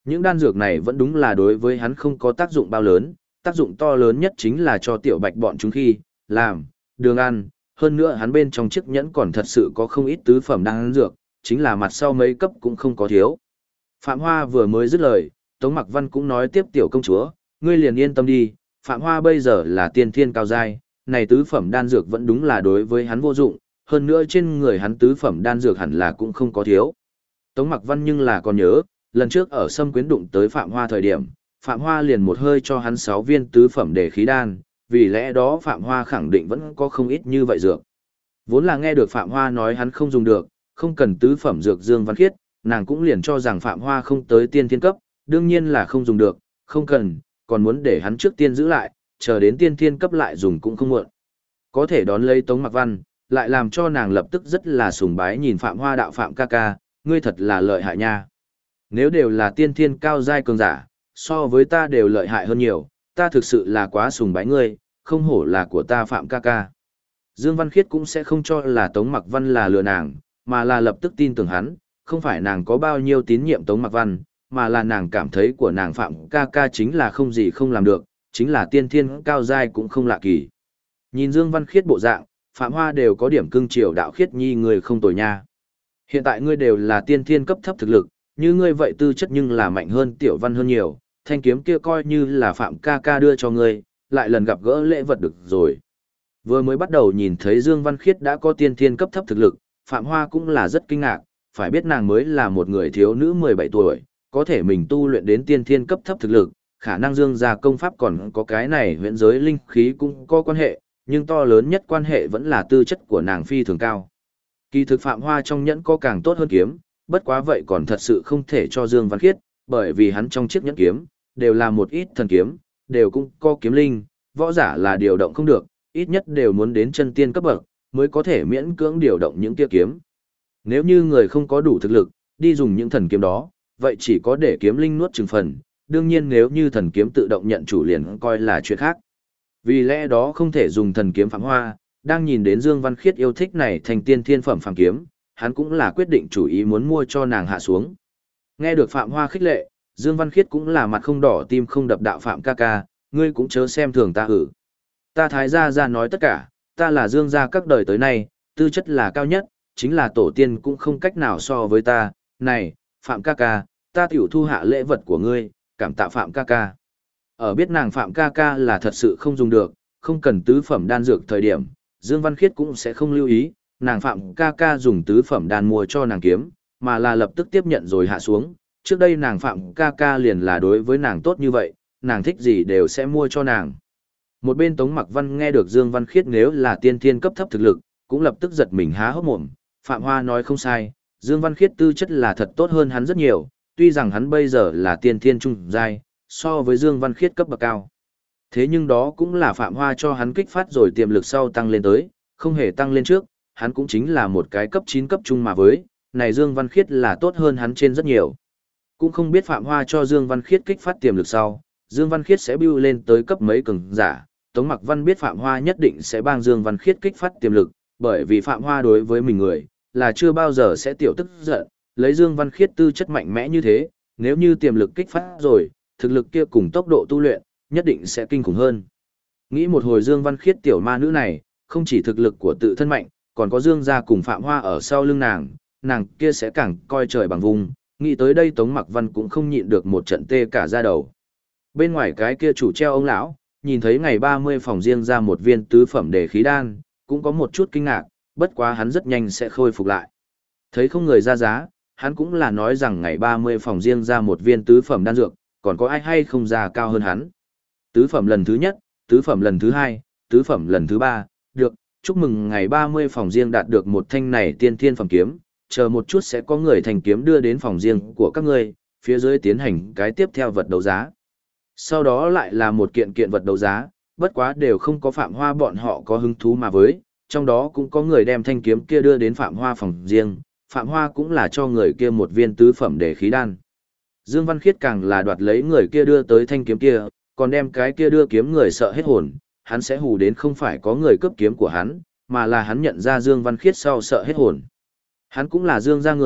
Những đan dược này vẫn đúng là đối với hắn không có tác dụng bao lớn, tác dụng to lớn nhất chính là cho tiểu bạch bọn chúng khi, làm, đường ăn, hơn nữa hắn bên trong chiếc nhẫn còn thật sự có không ít tứ phẩm đan dược, chính là mặt sau mấy cấp cũng không có thiếu. Phạm Hoa vừa mới dứt lời, Tống Mặc Văn cũng nói tiếp tiểu công chúa, ngươi liền yên tâm đi, Phạm Hoa bây giờ là tiên thiên cao giai, này tứ phẩm đan dược vẫn đúng là đối với hắn vô dụng, hơn nữa trên người hắn tứ phẩm đan dược hẳn là cũng không có thiếu. Tống Mặc Văn nhưng là còn nhớ, lần trước ở Sâm Quyến đụng tới Phạm Hoa thời điểm, Phạm Hoa liền một hơi cho hắn 6 viên tứ phẩm để khí đan, vì lẽ đó Phạm Hoa khẳng định vẫn có không ít như vậy dược. Vốn là nghe được Phạm Hoa nói hắn không dùng được, không cần tứ phẩm dược Dương Văn Khiết, nàng cũng liền cho rằng Phạm Hoa không tới tiên thiên cấp, đương nhiên là không dùng được, không cần, còn muốn để hắn trước tiên giữ lại, chờ đến tiên thiên cấp lại dùng cũng không muộn. Có thể đón lấy Tống Mặc Văn, lại làm cho nàng lập tức rất là sùng bái nhìn Phạm Hoa đạo Phạm ca ca, ngươi thật là lợi hại nha. Nếu đều là tiên thiên cao giai cường giả, so với ta đều lợi hại hơn nhiều, ta thực sự là quá sùng bái ngươi, không hổ là của ta Phạm ca ca. Dương Văn Khiết cũng sẽ không cho là Tống Mặc Văn là lừa nàng, mà là lập tức tin tưởng hắn, không phải nàng có bao nhiêu tín nhiệm Tống Mặc Văn, mà là nàng cảm thấy của nàng Phạm ca ca chính là không gì không làm được, chính là tiên thiên cao giai cũng không lạ kỳ. Nhìn Dương Văn Khiết bộ dạng, Phạm Hoa đều có điểm cưng chiều đạo khiết nhi người không tồi nha. Hiện tại ngươi đều là tiên thiên cấp thấp thực lực, như ngươi vậy tư chất nhưng là mạnh hơn Tiểu Văn hơn nhiều, thanh kiếm kia coi như là Phạm ca ca đưa cho ngươi, lại lần gặp gỡ lễ vật được rồi. Vừa mới bắt đầu nhìn thấy Dương Văn Khiết đã có tiên thiên cấp thấp thực lực, Phạm Hoa cũng là rất kinh ngạc, phải biết nàng mới là một người thiếu nữ 17 tuổi, có thể mình tu luyện đến tiên thiên cấp thấp thực lực, khả năng Dương gia công pháp còn có cái này huyễn giới linh khí cũng có quan hệ, nhưng to lớn nhất quan hệ vẫn là tư chất của nàng phi thường cao. Kỳ thực Phạm Hoa trong nhẫn có càng tốt hơn kiếm, bất quá vậy còn thật sự không thể cho Dương Văn Khiết, bởi vì hắn trong chiếc nhẫn kiếm, đều là một ít thần kiếm, đều cũng có kiếm linh, võ giả là điều động không được, ít nhất đều muốn đến chân tiên cấp bậc, mới có thể miễn cưỡng điều động những kia kiếm. Nếu như người không có đủ thực lực, đi dùng những thần kiếm đó, vậy chỉ có để kiếm linh nuốt chừng phần, đương nhiên nếu như thần kiếm tự động nhận chủ liền coi là chuyện khác. Vì lẽ đó không thể dùng thần kiếm Phạm Hoa, đang nhìn đến Dương Văn Khiết yêu thích này thành tiên thiên phẩm phàm kiếm, hắn cũng là quyết định chủ ý muốn mua cho nàng hạ xuống. Nghe được Phạm Hoa khích lệ, Dương Văn Khiết cũng là mặt không đỏ tim không đập đạo Phạm ca ca, ngươi cũng chớ xem thường ta ử. Ta thái gia ra nói tất cả, ta là Dương gia các đời tới nay, tư chất là cao nhất, chính là tổ tiên cũng không cách nào so với ta, này, Phạm ca ca, ta tiểu thu hạ lễ vật của ngươi, cảm tạ Phạm ca ca. Ở biết nàng Phạm ca ca là thật sự không dùng được, không cần tứ phẩm đan dược thời điểm, Dương Văn Khiết cũng sẽ không lưu ý, nàng Phạm ca ca dùng tứ phẩm đan mua cho nàng kiếm, mà là lập tức tiếp nhận rồi hạ xuống. Trước đây nàng Phạm ca ca liền là đối với nàng tốt như vậy, nàng thích gì đều sẽ mua cho nàng. Một bên Tống Mặc Văn nghe được Dương Văn Khiết nếu là tiên thiên cấp thấp thực lực, cũng lập tức giật mình há hốc mồm, Phạm Hoa nói không sai, Dương Văn Khiết tư chất là thật tốt hơn hắn rất nhiều, tuy rằng hắn bây giờ là tiên thiên trung giai, so với Dương Văn Khiết cấp bậc cao. Thế nhưng đó cũng là Phạm Hoa cho hắn kích phát rồi tiềm lực sau tăng lên tới, không hề tăng lên trước, hắn cũng chính là một cái cấp 9 cấp trung mà với, này Dương Văn Khiết là tốt hơn hắn trên rất nhiều. Cũng không biết Phạm Hoa cho Dương Văn Khiết kích phát tiềm lực sau, Dương Văn Khiết sẽ bưu lên tới cấp mấy cường giả, Tống Mặc Văn biết Phạm Hoa nhất định sẽ bang Dương Văn Khiết kích phát tiềm lực, bởi vì Phạm Hoa đối với mình người, là chưa bao giờ sẽ tiểu tức giận, lấy Dương Văn Khiết tư chất mạnh mẽ như thế, nếu như tiềm lực kích phát rồi, thực lực kia cùng tốc độ tu luyện, nhất định sẽ kinh khủng hơn. Nghĩ một hồi Dương Văn Khiết tiểu ma nữ này, không chỉ thực lực của tự thân mạnh, còn có Dương gia cùng Phạm Hoa ở sau lưng nàng kia sẽ càng coi trời bằng vùng, nghĩ tới đây Tống Mặc Văn cũng không nhịn được một trận tê cả da đầu. Bên ngoài cái kia chủ treo ông lão, nhìn thấy ngày 30 phòng riêng ra một viên tứ phẩm để khí đan, cũng có một chút kinh ngạc, bất quá hắn rất nhanh sẽ khôi phục lại. Thấy không người ra giá, hắn cũng là nói rằng ngày 30 phòng riêng ra một viên tứ phẩm đan dược, còn có ai hay không ra cao hơn hắn. Tứ phẩm lần thứ nhất, tứ phẩm lần thứ hai, tứ phẩm lần thứ ba, được, chúc mừng ngày 30 phòng riêng đạt được một thanh này tiên thiên phẩm kiếm, chờ một chút sẽ có người thành kiếm đưa đến phòng riêng của các ngươi, phía dưới tiến hành cái tiếp theo vật đấu giá. Sau đó lại là một kiện kiện vật đấu giá, bất quá đều không có Phạm Hoa bọn họ có hứng thú mà với, trong đó cũng có người đem thanh kiếm kia đưa đến Phạm Hoa phòng riêng, Phạm Hoa cũng là cho người kia một viên tứ phẩm để khí đan. Dương Văn Khiết càng là đoạt lấy người kia đưa tới thanh kiếm kia, còn đem cái kia đưa kiếm người sợ hết hồn, hắn sẽ hù đến không phải có người cướp kiếm của hắn, mà là hắn nhận ra Dương Văn Khiết sau sợ hết hồn. Hắn cũng là Dương gia người,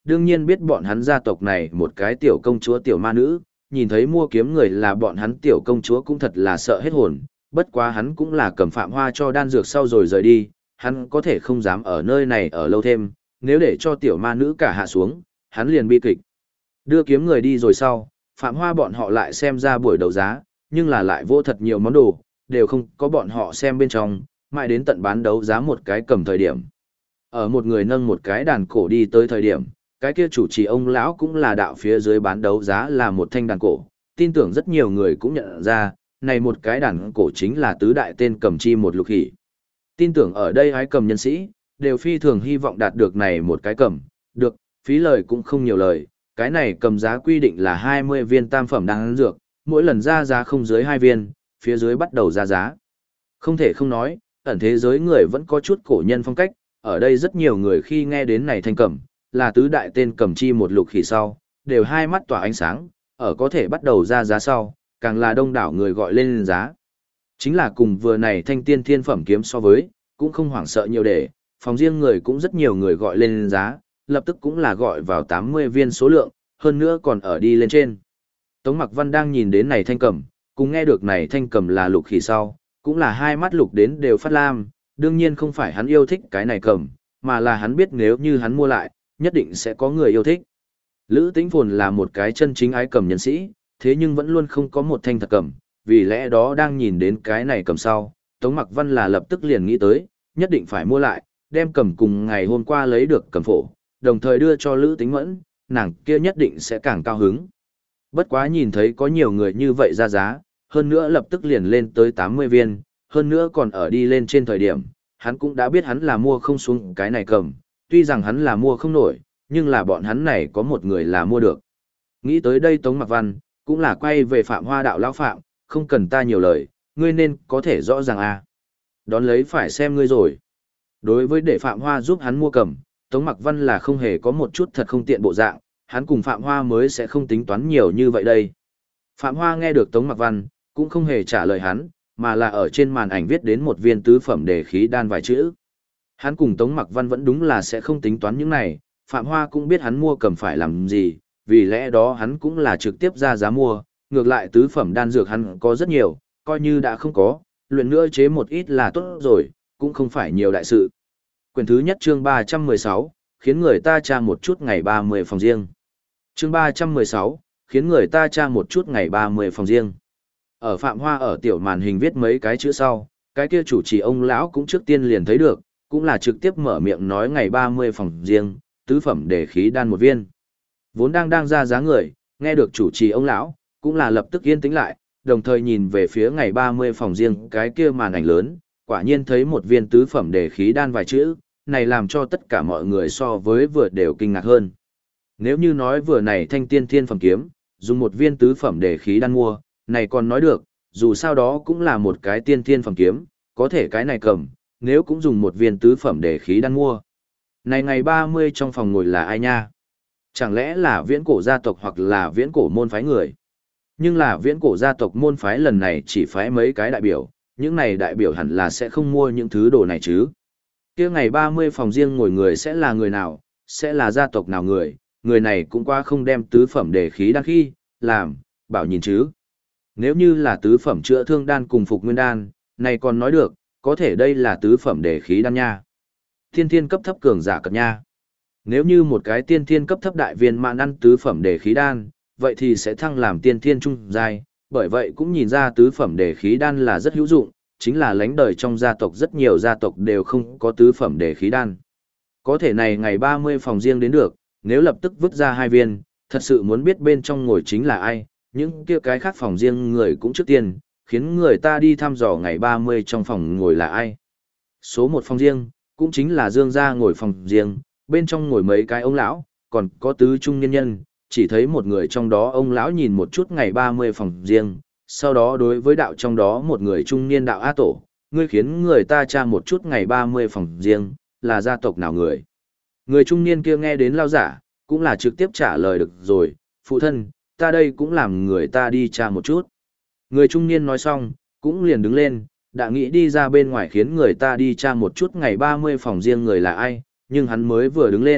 đương nhiên biết bọn hắn gia tộc này một cái tiểu công chúa tiểu ma nữ, nhìn thấy mua kiếm người là bọn hắn tiểu công chúa cũng thật là sợ hết hồn, bất quá hắn cũng là cầm Phạm Hoa cho đan dược sau rồi rời đi, hắn có thể không dám ở nơi này ở lâu thêm, nếu để cho tiểu ma nữ cả hạ xuống, hắn liền bi kịch. Đưa kiếm người đi rồi sau, Phạm Hoa bọn họ lại xem ra buổi đấu giá, nhưng là lại vô thật nhiều món đồ, đều không có bọn họ xem bên trong, mãi đến tận bán đấu giá một cái cầm thời điểm. Ở một người nâng một cái đàn cổ đi tới thời điểm, cái kia chủ trì ông lão cũng là đạo phía dưới bán đấu giá là một thanh đàn cổ, tin tưởng rất nhiều người cũng nhận ra, này một cái đàn cổ chính là tứ đại tên cầm chi một lục hỷ. Tin tưởng ở đây hái cầm nhân sĩ, đều phi thường hy vọng đạt được này một cái cầm, được, phí lời cũng không nhiều lời, cái này cầm giá quy định là 20 viên tam phẩm đan dược, mỗi lần ra giá không dưới 2 viên, phía dưới bắt đầu ra giá. Không thể không nói, ẩn thế giới người vẫn có chút cổ nhân phong cách, ở đây rất nhiều người khi nghe đến này thanh cầm, là tứ đại tên cầm chi một lục khỉ sau, đều hai mắt tỏa ánh sáng, ở có thể bắt đầu ra giá sau, càng là đông đảo người gọi lên giá. Chính là cùng vừa này thanh tiên thiên phẩm kiếm so với, cũng không hoảng sợ nhiều để, phòng riêng người cũng rất nhiều người gọi lên giá, lập tức cũng là gọi vào 80 viên số lượng, hơn nữa còn ở đi lên trên. Tống Mặc Văn đang nhìn đến này thanh cầm, cùng nghe được này thanh cầm là lục khỉ sau, cũng là hai mắt lục đến đều phát lam, đương nhiên không phải hắn yêu thích cái này cầm, mà là hắn biết nếu như hắn mua lại, nhất định sẽ có người yêu thích. Lữ Tĩnh Phồn là một cái chân chính ái cầm nhân sĩ, thế nhưng vẫn luôn không có một thanh thật cầm, vì lẽ đó đang nhìn đến cái này cầm sau, Tống Mặc Văn là lập tức liền nghĩ tới, nhất định phải mua lại, đem cầm cùng ngày hôm qua lấy được cầm phổ, đồng thời đưa cho Lữ Tĩnh Mẫn, nàng kia nhất định sẽ càng cao hứng. Bất quá nhìn thấy có nhiều người như vậy ra giá, hơn nữa lập tức liền lên tới 80 viên, hơn nữa còn ở đi lên trên thời điểm, hắn cũng đã biết hắn là mua không xuống cái này cầm, tuy rằng hắn là mua không nổi, nhưng là bọn hắn này có một người là mua được. Nghĩ tới đây Tống Mặc Văn, cũng là quay về Phạm Hoa đạo lão Phạm, không cần ta nhiều lời, ngươi nên có thể rõ ràng à. Đón lấy phải xem ngươi rồi. Đối với để Phạm Hoa giúp hắn mua cầm, Tống Mặc Văn là không hề có một chút thật không tiện bộ dạng, hắn cùng Phạm Hoa mới sẽ không tính toán nhiều như vậy đây. Phạm Hoa nghe được Tống Mặc Văn, cũng không hề trả lời hắn, mà là ở trên màn ảnh viết đến một viên tứ phẩm đề khí đan vài chữ. Hắn cùng Tống Mặc Văn vẫn đúng là sẽ không tính toán những này, Phạm Hoa cũng biết hắn mua cầm phải làm gì, vì lẽ đó hắn cũng là trực tiếp ra giá mua, ngược lại tứ phẩm đan dược hắn có rất nhiều, coi như đã không có, luyện nữa chế một ít là tốt rồi, cũng không phải nhiều đại sự. Quyển thứ nhất chương 316, khiến người ta tra một chút ngày 30 phòng riêng. Chương 316, khiến người ta tra một chút ngày 30 phòng riêng. Ở Phạm Hoa ở tiểu màn hình viết mấy cái chữ sau, cái kia chủ trì ông lão cũng trước tiên liền thấy được, cũng là trực tiếp mở miệng nói ngày 30 phòng riêng, tứ phẩm để khí đan một viên. Vốn đang ra giá người, nghe được chủ trì ông lão, cũng là lập tức yên tĩnh lại, đồng thời nhìn về phía ngày 30 phòng riêng cái kia màn ảnh lớn, quả nhiên thấy một viên tứ phẩm để khí đan vài chữ, này làm cho tất cả mọi người so với vừa đều kinh ngạc hơn. Nếu như nói vừa này thanh tiên thiên phẩm kiếm, dùng một viên tứ phẩm để khí đan mua, này còn nói được, dù sao đó cũng là một cái tiên thiên phẩm kiếm, có thể cái này cầm, nếu cũng dùng một viên tứ phẩm để khí đan mua. Này ngày 30 trong phòng ngồi là ai nha? Chẳng lẽ là viễn cổ gia tộc hoặc là viễn cổ môn phái người? Nhưng là viễn cổ gia tộc môn phái lần này chỉ phái mấy cái đại biểu, những này đại biểu hẳn là sẽ không mua những thứ đồ này chứ. Kia ngày 30 phòng riêng ngồi người sẽ là người nào, sẽ là gia tộc nào người này cũng qua không đem tứ phẩm để khí đan khi, làm, bảo nhìn chứ. Nếu như là tứ phẩm chữa thương đan cùng phục nguyên đan, này còn nói được, có thể đây là tứ phẩm để khí đan nha. Tiên thiên cấp thấp cường giả cập nha. Nếu như một cái tiên thiên cấp thấp đại viên mãn ăn tứ phẩm để khí đan, vậy thì sẽ thăng làm tiên thiên trung giai, bởi vậy cũng nhìn ra tứ phẩm để khí đan là rất hữu dụng, chính là lãnh đời trong gia tộc rất nhiều gia tộc đều không có tứ phẩm để khí đan. Có thể này ngày 30 phòng riêng đến được, nếu lập tức vứt ra 2 viên, thật sự muốn biết bên trong ngồi chính là ai, những kia cái khác phòng riêng người cũng trước tiên, khiến người ta đi thăm dò ngày 30 trong phòng ngồi là ai. Số 1 phòng riêng, cũng chính là Dương gia ngồi phòng riêng, bên trong ngồi mấy cái ông lão, còn có tứ trung nhân nhân, chỉ thấy một người trong đó ông lão nhìn một chút ngày 30 phòng riêng, sau đó đối với đạo trong đó một người trung niên đạo A Tổ, ngươi khiến người ta tra một chút ngày 30 phòng riêng, là gia tộc nào người. Người trung niên kia nghe đến lao giả, cũng là trực tiếp trả lời được rồi, phụ thân, ta đây cũng làm người ta đi tra một chút. Người trung niên nói xong, cũng liền đứng lên, đã nghĩ đi ra bên ngoài khiến người ta đi tra một chút ngày 30 phòng riêng người là ai, nhưng hắn mới vừa đứng lên,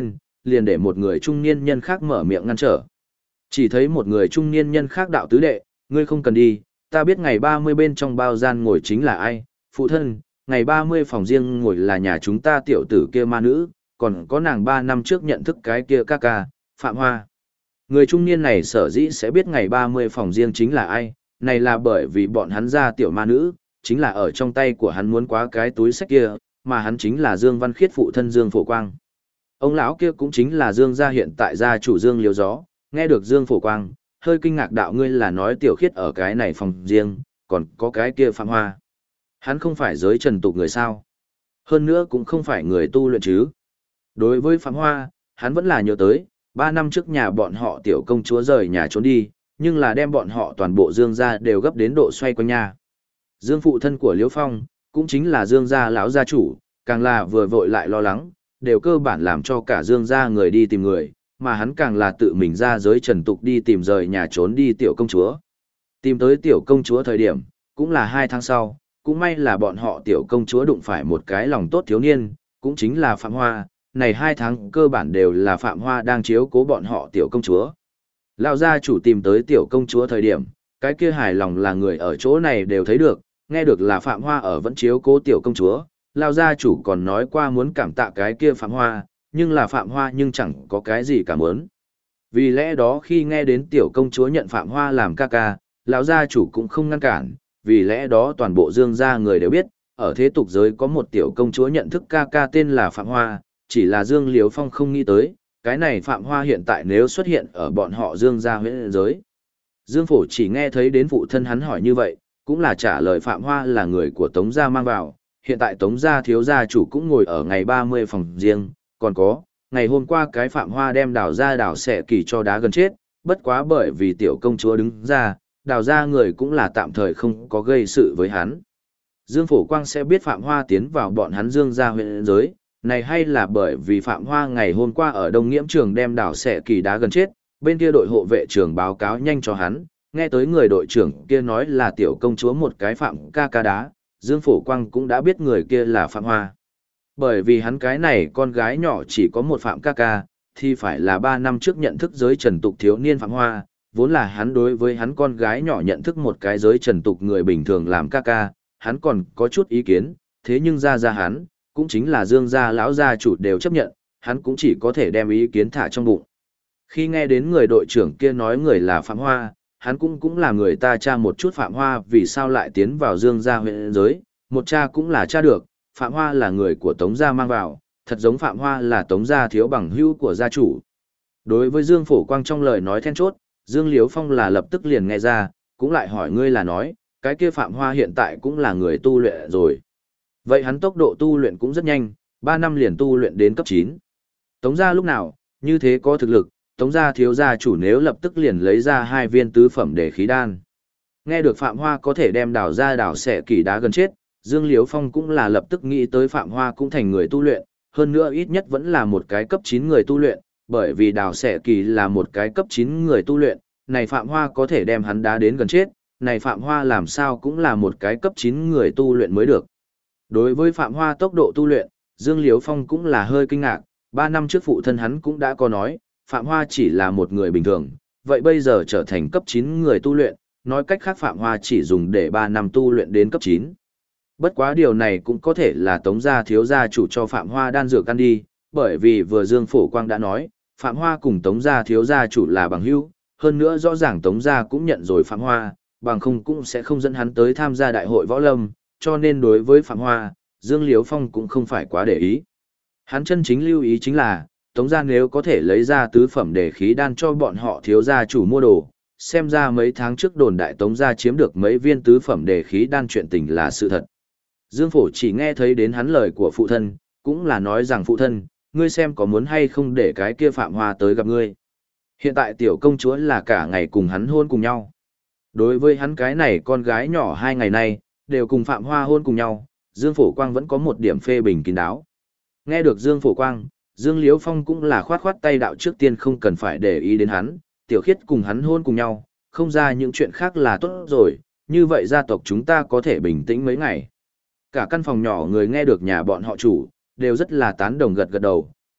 liền để một người trung niên nhân khác mở miệng ngăn trở. Chỉ thấy một người trung niên nhân khác đạo tứ đệ, ngươi không cần đi, ta biết ngày 30 bên trong bao gian ngồi chính là ai, phụ thân, ngày 30 phòng riêng ngồi là nhà chúng ta tiểu tử kia ma nữ, còn có nàng 3 năm trước nhận thức cái kia ca ca, Phạm Hoa. Người trung niên này sở dĩ sẽ biết ngày 30 phòng riêng chính là ai, này là bởi vì bọn hắn ra tiểu ma nữ, chính là ở trong tay của hắn muốn quá cái túi sách kia, mà hắn chính là Dương Văn Khiết phụ thân Dương Phổ Quang. Ông lão kia cũng chính là Dương gia hiện tại gia chủ Dương Liếu Gió, nghe được Dương Phổ Quang, hơi kinh ngạc đạo ngươi là nói tiểu Khiết ở cái này phòng riêng, còn có cái kia Phạm Hoa. Hắn không phải giới trần tục người sao? Hơn nữa cũng không phải người tu luyện chứ. Đối với Phạm Hoa, hắn vẫn là nhớ tới, 3 năm trước nhà bọn họ tiểu công chúa rời nhà trốn đi, nhưng là đem bọn họ toàn bộ Dương gia đều gấp đến độ xoay quanh nhà. Dương phụ thân của Liễu Phong, cũng chính là Dương gia lão gia chủ, càng là vừa vội lại lo lắng, đều cơ bản làm cho cả Dương gia người đi tìm người, mà hắn càng là tự mình ra giới trần tục đi tìm rời nhà trốn đi tiểu công chúa. Tìm tới tiểu công chúa thời điểm, cũng là 2 tháng sau, cũng may là bọn họ tiểu công chúa đụng phải một cái lòng tốt thiếu niên, cũng chính là Phạm Hoa, này 2 tháng cơ bản đều là Phạm Hoa đang chiếu cố bọn họ tiểu công chúa. Lão gia chủ tìm tới tiểu công chúa thời điểm, cái kia hài lòng là người ở chỗ này đều thấy được, nghe được là Phạm Hoa ở vẫn chiếu cố tiểu công chúa, Lão gia chủ còn nói qua muốn cảm tạ cái kia Phạm Hoa, nhưng là Phạm Hoa nhưng chẳng có cái gì cảm ơn. Vì lẽ đó khi nghe đến tiểu công chúa nhận Phạm Hoa làm ca ca, lão gia chủ cũng không ngăn cản, vì lẽ đó toàn bộ Dương gia người đều biết, ở thế tục giới có một tiểu công chúa nhận thức ca ca tên là Phạm Hoa, chỉ là Dương Liếu Phong không nghĩ tới, cái này Phạm Hoa hiện tại nếu xuất hiện ở bọn họ Dương gia huyện giới. Dương Phổ chỉ nghe thấy đến phụ thân hắn hỏi như vậy, cũng là trả lời Phạm Hoa là người của Tống gia mang vào, hiện tại Tống gia thiếu gia chủ cũng ngồi ở ngày 30 phòng riêng, còn có, ngày hôm qua cái Phạm Hoa đem đào ra đào xẻ kỳ cho đá gần chết, bất quá bởi vì tiểu công chúa đứng ra, đào ra người cũng là tạm thời không có gây sự với hắn. Dương Phổ Quang sẽ biết Phạm Hoa tiến vào bọn hắn Dương gia huyện giới, này hay là bởi vì Phạm Hoa ngày hôm qua ở Đông Nghiễm trường đem đào xẻ kỳ đá gần chết, bên kia đội hộ vệ trưởng báo cáo nhanh cho hắn, nghe tới người đội trưởng kia nói là tiểu công chúa một cái Phạm ca ca đá, Dương Phổ Quang cũng đã biết người kia là Phạm Hoa. Bởi vì hắn cái này con gái nhỏ chỉ có một Phạm ca ca, thì phải là 3 năm trước nhận thức giới trần tục thiếu niên Phạm Hoa, vốn là hắn đối với hắn con gái nhỏ nhận thức một cái giới trần tục người bình thường làm ca ca, hắn còn có chút ý kiến, thế nhưng ra hắn, cũng chính là Dương gia lão gia chủ đều chấp nhận, hắn cũng chỉ có thể đem ý kiến thả trong bụng. Khi nghe đến người đội trưởng kia nói người là Phạm Hoa, hắn cũng là người ta tra một chút Phạm Hoa vì sao lại tiến vào Dương gia huyện giới, một cha cũng là tra được, Phạm Hoa là người của Tống gia mang vào, thật giống Phạm Hoa là Tống gia thiếu bằng hữu của gia chủ. Đối với Dương Phổ Quang trong lời nói then chốt, Dương Liếu Phong là lập tức liền nghe ra, cũng lại hỏi ngươi là nói, cái kia Phạm Hoa hiện tại cũng là người tu luyện rồi. Vậy hắn tốc độ tu luyện cũng rất nhanh, 3 năm liền tu luyện đến cấp 9. Tống gia lúc nào, như thế có thực lực, Tống gia thiếu gia chủ nếu lập tức liền lấy ra 2 viên tứ phẩm để khí đan. Nghe được Phạm Hoa có thể đem đào ra đào xẻ kỳ đá gần chết, Dương Liếu Phong cũng là lập tức nghĩ tới Phạm Hoa cũng thành người tu luyện, hơn nữa ít nhất vẫn là một cái cấp 9 người tu luyện, bởi vì đào xẻ kỳ là một cái cấp 9 người tu luyện, này Phạm Hoa có thể đem hắn đá đến gần chết, này Phạm Hoa làm sao cũng là một cái cấp 9 người tu luyện mới được. Đối với Phạm Hoa tốc độ tu luyện, Dương Liếu Phong cũng là hơi kinh ngạc, 3 năm trước phụ thân hắn cũng đã có nói, Phạm Hoa chỉ là một người bình thường, vậy bây giờ trở thành cấp 9 người tu luyện, nói cách khác Phạm Hoa chỉ dùng để 3 năm tu luyện đến cấp 9. Bất quá điều này cũng có thể là Tống gia thiếu gia chủ cho Phạm Hoa đan dược ăn đi, bởi vì vừa Dương Phổ Quang đã nói, Phạm Hoa cùng Tống gia thiếu gia chủ là bằng hữu, hơn nữa rõ ràng Tống gia cũng nhận rồi Phạm Hoa, bằng không cũng sẽ không dẫn hắn tới tham gia đại hội võ lâm, cho nên đối với Phạm Hoa, Dương Liếu Phong cũng không phải quá để ý. Hắn chân chính lưu ý chính là, Tống gia nếu có thể lấy ra tứ phẩm để khí đan cho bọn họ thiếu gia chủ mua đồ, xem ra mấy tháng trước đồn đại Tống gia chiếm được mấy viên tứ phẩm để khí đan chuyện tình là sự thật. Dương Phổ chỉ nghe thấy đến hắn lời của phụ thân, cũng là nói rằng phụ thân, ngươi xem có muốn hay không để cái kia Phạm Hoa tới gặp ngươi. Hiện tại tiểu công chúa là cả ngày cùng hắn hôn cùng nhau. Đối với hắn cái này con gái nhỏ 2 ngày nay, đều cùng Phạm Hoa hôn cùng nhau, Dương Phổ Quang vẫn có một điểm phê bình kín đáo. Nghe được Dương Phổ Quang, Dương Liếu Phong cũng là khoát khoát tay đạo trước tiên không cần phải để ý đến hắn, tiểu khiết cùng hắn hôn cùng nhau, không ra những chuyện khác là tốt rồi, như vậy gia tộc chúng ta có thể bình tĩnh mấy ngày. Cả căn phòng nhỏ người nghe được nhà bọn họ chủ, đều rất là tán đồng gật gật đầu,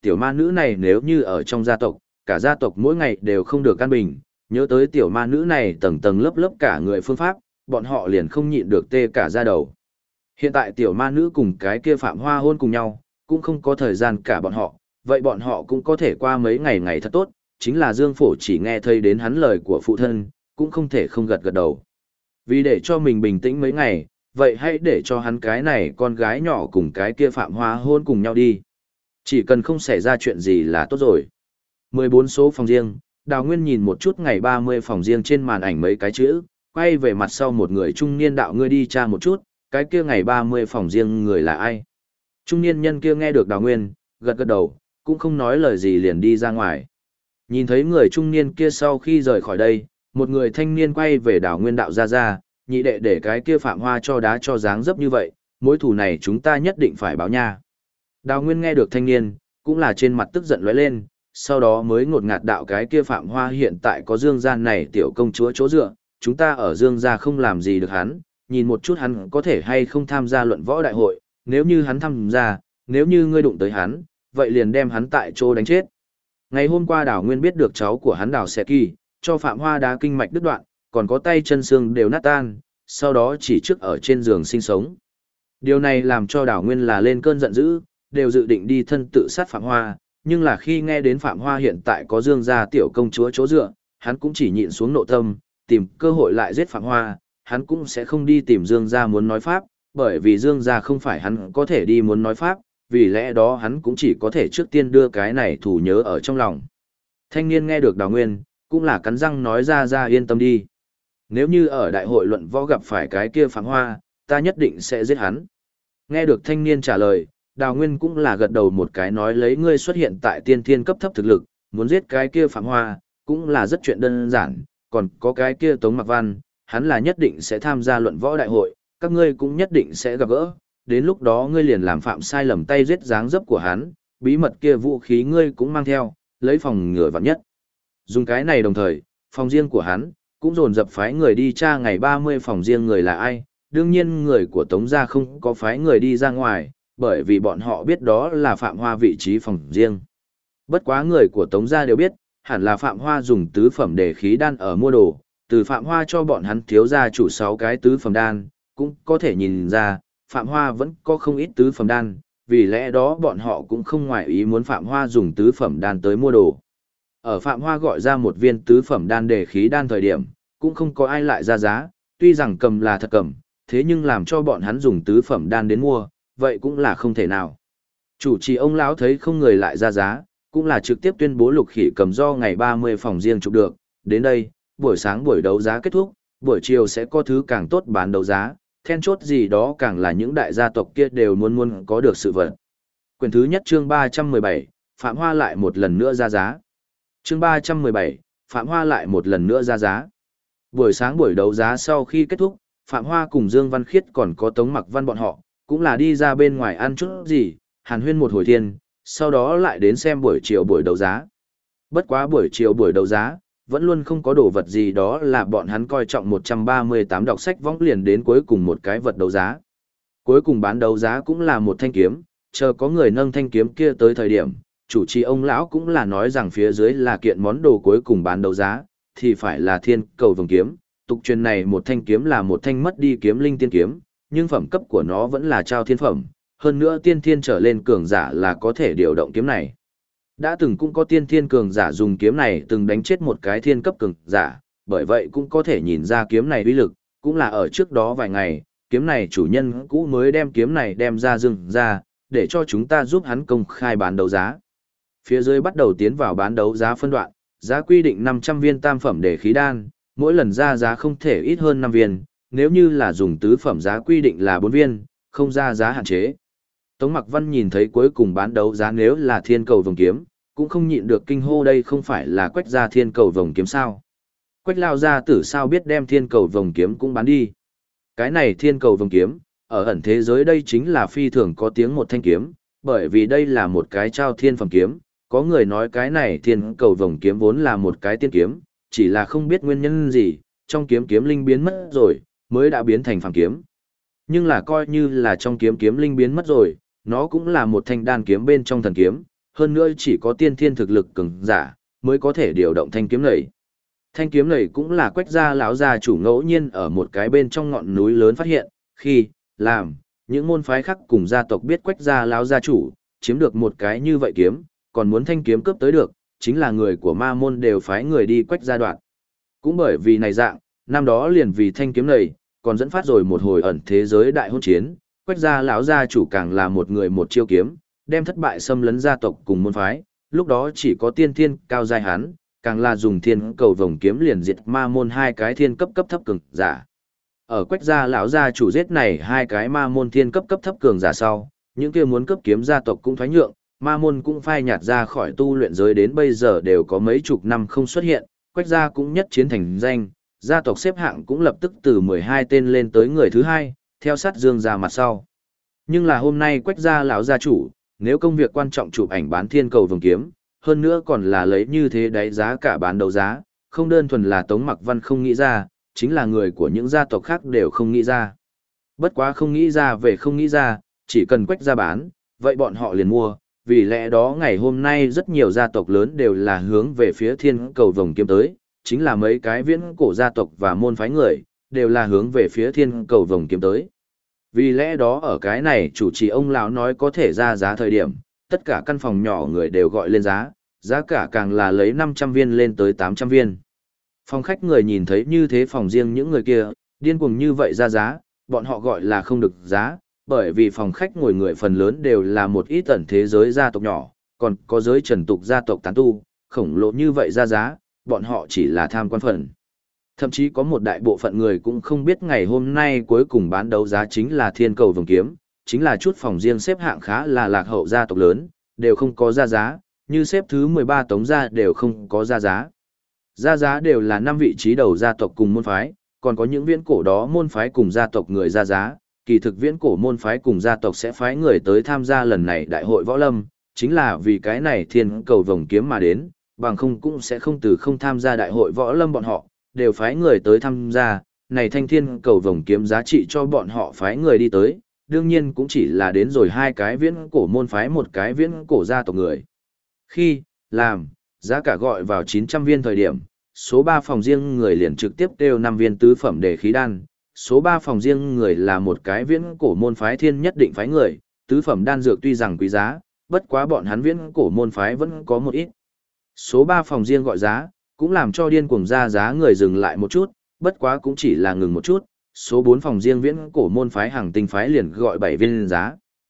tiểu ma nữ này nếu như ở trong gia tộc, cả gia tộc mỗi ngày đều không được căn bình, nhớ tới tiểu ma nữ này tầng tầng lớp lớp cả người phương pháp, bọn họ liền không nhịn được tê cả da đầu. Hiện tại tiểu ma nữ cùng cái kia Phạm Hoa hôn cùng nhau, cũng không có thời gian cả bọn họ, vậy bọn họ cũng có thể qua mấy ngày ngày thật tốt, chính là Dương Phổ chỉ nghe thấy đến hắn lời của phụ thân, cũng không thể không gật gật đầu. Vì để cho mình bình tĩnh mấy ngày, vậy hãy để cho hắn cái này con gái nhỏ cùng cái kia Phạm Hoa hôn cùng nhau đi. Chỉ cần không xảy ra chuyện gì là tốt rồi. 14 số phòng riêng, Đào Nguyên nhìn một chút ngày 30 phòng riêng trên màn ảnh mấy cái chữ, quay về mặt sau một người trung niên đạo ngươi đi tra một chút, cái kia ngày 30 phòng riêng người là ai. Trung niên nhân kia nghe được Đào Nguyên, gật gật đầu, cũng không nói lời gì liền đi ra ngoài. Nhìn thấy người trung niên kia sau khi rời khỏi đây, một người thanh niên quay về Đào Nguyên đạo ra, nhị đệ để cái kia Phạm Hoa cho đá cho dáng dấp như vậy, mối thù này chúng ta nhất định phải báo nha. Đào Nguyên nghe được thanh niên, cũng là trên mặt tức giận lóe lên, sau đó mới ngột ngạt đạo cái kia Phạm Hoa hiện tại có Dương gia này tiểu công chúa chỗ dựa, chúng ta ở Dương gia không làm gì được hắn, nhìn một chút hắn có thể hay không tham gia luận võ đại hội, nếu như hắn tham gia, nếu như ngươi đụng tới hắn, vậy liền đem hắn tại chỗ đánh chết. Ngày hôm qua Đào Nguyên biết được cháu của hắn Đào Xe Kỳ, cho Phạm Hoa đá kinh mạch đứt đoạn, còn có tay chân xương đều nát tan, sau đó chỉ trước ở trên giường sinh sống. Điều này làm cho Đào Nguyên là lên cơn giận dữ, đều dự định đi thân tự sát Phạm Hoa, nhưng là khi nghe đến Phạm Hoa hiện tại có Dương gia tiểu công chúa chỗ dựa, hắn cũng chỉ nhịn xuống nộ tâm, tìm cơ hội lại giết Phạm Hoa, hắn cũng sẽ không đi tìm Dương gia muốn nói pháp, bởi vì Dương gia không phải hắn có thể đi muốn nói pháp, vì lẽ đó hắn cũng chỉ có thể trước tiên đưa cái này thù nhớ ở trong lòng. Thanh niên nghe được Đào Nguyên, cũng là cắn răng nói ra yên tâm đi. Nếu như ở đại hội luận võ gặp phải cái kia Phạm Hoa, ta nhất định sẽ giết hắn. Nghe được thanh niên trả lời, Đào Nguyên cũng là gật đầu một cái nói lấy ngươi xuất hiện tại tiên thiên cấp thấp thực lực, muốn giết cái kia Phạm Hoa, cũng là rất chuyện đơn giản, còn có cái kia Tống Mặc Văn, hắn là nhất định sẽ tham gia luận võ đại hội, các ngươi cũng nhất định sẽ gặp gỡ, đến lúc đó ngươi liền làm phạm sai lầm tay giết dáng dấp của hắn, bí mật kia vũ khí ngươi cũng mang theo, lấy phòng ngừa vạn nhất. Dùng cái này đồng thời, phòng riêng của hắn, cũng dồn dập phái người đi tra ngày 30 phòng riêng người là ai, đương nhiên người của Tống gia không có phái người đi ra ngoài, bởi vì bọn họ biết đó là Phạm Hoa vị trí phòng riêng. Bất quá người của Tống gia đều biết, hẳn là Phạm Hoa dùng tứ phẩm để khí đan ở mua đồ, từ Phạm Hoa cho bọn hắn thiếu gia chủ 6 cái tứ phẩm đan, cũng có thể nhìn ra, Phạm Hoa vẫn có không ít tứ phẩm đan, vì lẽ đó bọn họ cũng không ngoại ý muốn Phạm Hoa dùng tứ phẩm đan tới mua đồ. Ở Phạm Hoa gọi ra một viên tứ phẩm đan để khí đan thời điểm, cũng không có ai lại ra giá, tuy rằng cầm là thật cầm, thế nhưng làm cho bọn hắn dùng tứ phẩm đan đến mua, vậy cũng là không thể nào. Chủ trì ông lão thấy không người lại ra giá, cũng là trực tiếp tuyên bố Lục Khỉ cầm do ngày 30 phòng riêng chụp được, đến đây, buổi sáng buổi đấu giá kết thúc, buổi chiều sẽ có thứ càng tốt bán đấu giá, then chốt gì đó càng là những đại gia tộc kia đều muốn có được sự vật. Quyển thứ nhất chương 317, Phạm Hoa lại một lần nữa ra giá. Chương 317, Phạm Hoa lại một lần nữa ra giá. Buổi sáng buổi đấu giá sau khi kết thúc, Phạm Hoa cùng Dương Văn Khiết còn có Tống Mặc Văn bọn họ, cũng là đi ra bên ngoài ăn chút gì, hàn huyên một hồi thiên, sau đó lại đến xem buổi chiều buổi đấu giá. Bất quá buổi chiều buổi đấu giá, vẫn luôn không có đồ vật gì đó là bọn hắn coi trọng 138 đọc sách võng liền đến cuối cùng một cái vật đấu giá. Cuối cùng bán đấu giá cũng là một thanh kiếm, chờ có người nâng thanh kiếm kia tới thời điểm, chủ trì ông lão cũng là nói rằng phía dưới là kiện món đồ cuối cùng bán đấu giá, thì phải là thiên cầu vồng kiếm. Tục truyền này một thanh kiếm là một thanh mất đi kiếm linh tiên kiếm, nhưng phẩm cấp của nó vẫn là trao thiên phẩm, hơn nữa tiên thiên trở lên cường giả là có thể điều động kiếm này. Đã từng cũng có tiên thiên cường giả dùng kiếm này từng đánh chết một cái thiên cấp cường giả, bởi vậy cũng có thể nhìn ra kiếm này uy lực, cũng là ở trước đó vài ngày, kiếm này chủ nhân cũ mới đem kiếm này đem ra dừng ra, để cho chúng ta giúp hắn công khai bán đấu giá. Phía dưới bắt đầu tiến vào bán đấu giá phân đoạn, giá quy định 500 viên tam phẩm để khí đan, mỗi lần ra giá không thể ít hơn 5 viên, nếu như là dùng tứ phẩm giá quy định là 4 viên, không ra giá hạn chế. Tống Mặc Văn nhìn thấy cuối cùng bán đấu giá nếu là thiên cầu vồng kiếm, cũng không nhịn được kinh hô đây không phải là Quách gia thiên cầu vồng kiếm sao. Quách lao gia tử sao biết đem thiên cầu vồng kiếm cũng bán đi. Cái này thiên cầu vồng kiếm, ở ẩn thế giới đây chính là phi thường có tiếng một thanh kiếm, bởi vì đây là một cái trao thiên phẩm kiếm, có người nói cái này thiên cầu vồng kiếm vốn là một cái tiên kiếm, chỉ là không biết nguyên nhân gì, trong kiếm kiếm linh biến mất rồi, mới đã biến thành phàm kiếm. Nhưng là coi như là trong kiếm kiếm linh biến mất rồi, nó cũng là một thanh đan kiếm bên trong thần kiếm, hơn nữa chỉ có tiên thiên thực lực cường giả mới có thể điều động thanh kiếm này. Thanh kiếm này cũng là Quách gia lão gia chủ ngẫu nhiên ở một cái bên trong ngọn núi lớn phát hiện, khi làm những môn phái khác cùng gia tộc biết Quách gia lão gia chủ chiếm được một cái như vậy kiếm, còn muốn thanh kiếm cướp tới được, chính là người của ma môn đều phái người đi Quách gia đoạn. Cũng bởi vì này dạng, năm đó liền vì thanh kiếm này, còn dẫn phát rồi một hồi ẩn thế giới đại hôn chiến, Quách gia lão gia chủ càng là một người một chiêu kiếm, đem thất bại xâm lấn gia tộc cùng môn phái, lúc đó chỉ có tiên thiên cao giai hắn, càng là dùng thiên cầu vồng kiếm liền diệt ma môn hai cái thiên cấp cấp thấp cường giả. Ở Quách gia lão gia chủ giết này hai cái ma môn thiên cấp cấp thấp cường giả sau, những kia muốn cấp kiếm gia tộc cũng thoái nhượng, ma môn cũng phai nhạt ra khỏi tu luyện giới đến bây giờ đều có mấy chục năm không xuất hiện, Quách gia cũng nhất chiến thành danh, gia tộc xếp hạng cũng lập tức từ 12 tên lên tới người thứ hai, theo sát Dương gia mặt sau. Nhưng là hôm nay Quách gia lão gia chủ, nếu công việc quan trọng chụp ảnh bán thiên cầu vồng kiếm, hơn nữa còn là lấy như thế đáy giá cả bán đấu giá, không đơn thuần là Tống Mặc Văn không nghĩ ra, chính là người của những gia tộc khác đều không nghĩ ra. Bất quá không nghĩ ra về không nghĩ ra, chỉ cần Quách gia bán, vậy bọn họ liền mua, vì lẽ đó ngày hôm nay rất nhiều gia tộc lớn đều là hướng về phía thiên cầu vồng kiếm tới, chính là mấy cái viễn cổ gia tộc và môn phái người, đều là hướng về phía thiên cầu vồng kiếm tới. Vì lẽ đó ở cái này chủ trì ông lão nói có thể ra giá thời điểm, tất cả căn phòng nhỏ người đều gọi lên giá, giá cả càng là lấy 500 viên lên tới 800 viên. Phòng khách người nhìn thấy như thế phòng riêng những người kia, điên cuồng như vậy ra giá, bọn họ gọi là không được giá, bởi vì phòng khách ngồi người phần lớn đều là một ít ẩn thế giới gia tộc nhỏ, còn có giới trần tục gia tộc tán tu, khổng lồ như vậy ra giá, bọn họ chỉ là tham quan phần. Thậm chí có một đại bộ phận người cũng không biết ngày hôm nay cuối cùng bán đấu giá chính là thiên cầu vồng kiếm, chính là chút phòng riêng xếp hạng khá là lạc hậu gia tộc lớn, đều không có ra giá, như xếp thứ 13 Tống gia đều không có ra giá. Ra giá đều là 5 vị trí đầu gia tộc cùng môn phái, còn có những viễn cổ đó môn phái cùng gia tộc người ra giá, kỳ thực viễn cổ môn phái cùng gia tộc sẽ phái người tới tham gia lần này đại hội võ lâm, chính là vì cái này thiên cầu vồng kiếm mà đến, bằng không cũng sẽ không từ không tham gia đại hội võ lâm bọn họ, đều phái người tới tham gia, này thanh thiên cầu vồng kiếm giá trị cho bọn họ phái người đi tới, đương nhiên cũng chỉ là đến rồi hai cái viễn cổ môn phái một cái viễn cổ gia tộc người. Khi làm giá cả gọi vào 900 viên thời điểm, số 3 phòng riêng người liền trực tiếp kêu 5 viên tứ phẩm để khí đan, số 3 phòng riêng người là một cái viễn cổ môn phái thiên nhất định phái người, tứ phẩm đan dược tuy rằng quý giá, bất quá bọn hắn viễn cổ môn phái vẫn có một ít. Số 3 phòng riêng gọi giá, cũng làm cho điên cuồng ra giá người dừng lại một chút, bất quá cũng chỉ là ngừng một chút, số 4 phòng riêng viễn cổ môn phái hàng tinh phái liền gọi 7 viên giá.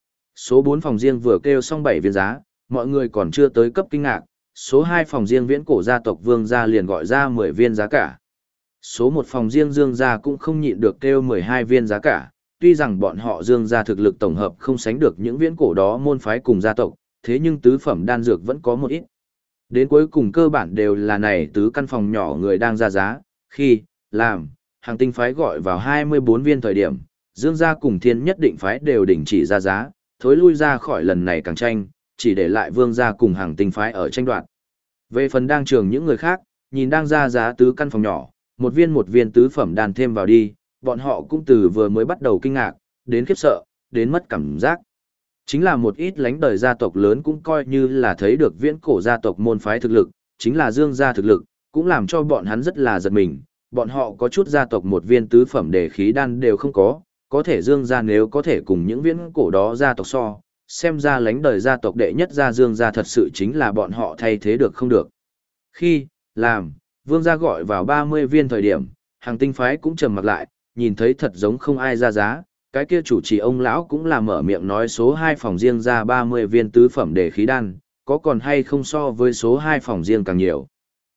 Số 4 phòng riêng vừa kêu xong 7 viên giá, mọi người còn chưa tới cấp kinh ngạc, số 2 phòng riêng viễn cổ gia tộc Vương gia liền gọi ra 10 viên giá cả. Số 1 phòng riêng Dương gia cũng không nhịn được kêu 12 viên giá cả, tuy rằng bọn họ Dương gia thực lực tổng hợp không sánh được những viễn cổ đó môn phái cùng gia tộc, thế nhưng tứ phẩm đan dược vẫn có một ít. Đến cuối cùng cơ bản đều là này tứ căn phòng nhỏ người đang ra giá, khi làm hàng tinh phái gọi vào 24 viên thời điểm, Dương gia cùng Thiên nhất định phái đều đình chỉ ra giá, thối lui ra khỏi lần này càng tranh, chỉ để lại Vương gia cùng hàng tinh phái ở tranh đoạt. Về phần đang trường những người khác, nhìn đang ra giá tứ căn phòng nhỏ, một viên tứ phẩm đan thêm vào đi, bọn họ cũng từ vừa mới bắt đầu kinh ngạc, đến khiếp sợ, đến mất cảm giác. Chính là một ít lãnh đời gia tộc lớn cũng coi như là thấy được viễn cổ gia tộc môn phái thực lực, chính là Dương gia thực lực, cũng làm cho bọn hắn rất là giật mình, bọn họ có chút gia tộc một viên tứ phẩm để khí đan đều không có thể Dương gia nếu có thể cùng những viễn cổ đó gia tộc so, xem ra lãnh đời gia tộc đệ nhất gia Dương gia thật sự chính là bọn họ thay thế được không được. Khi làm Vương gia gọi vào 30 viên thời điểm, hàng tinh phái cũng trầm mặt lại, nhìn thấy thật giống không ai ra giá, cái kia chủ trì ông lão cũng là mở miệng nói số 2 phòng riêng ra 30 viên tứ phẩm để khí đan, có còn hay không so với số 2 phòng riêng càng nhiều.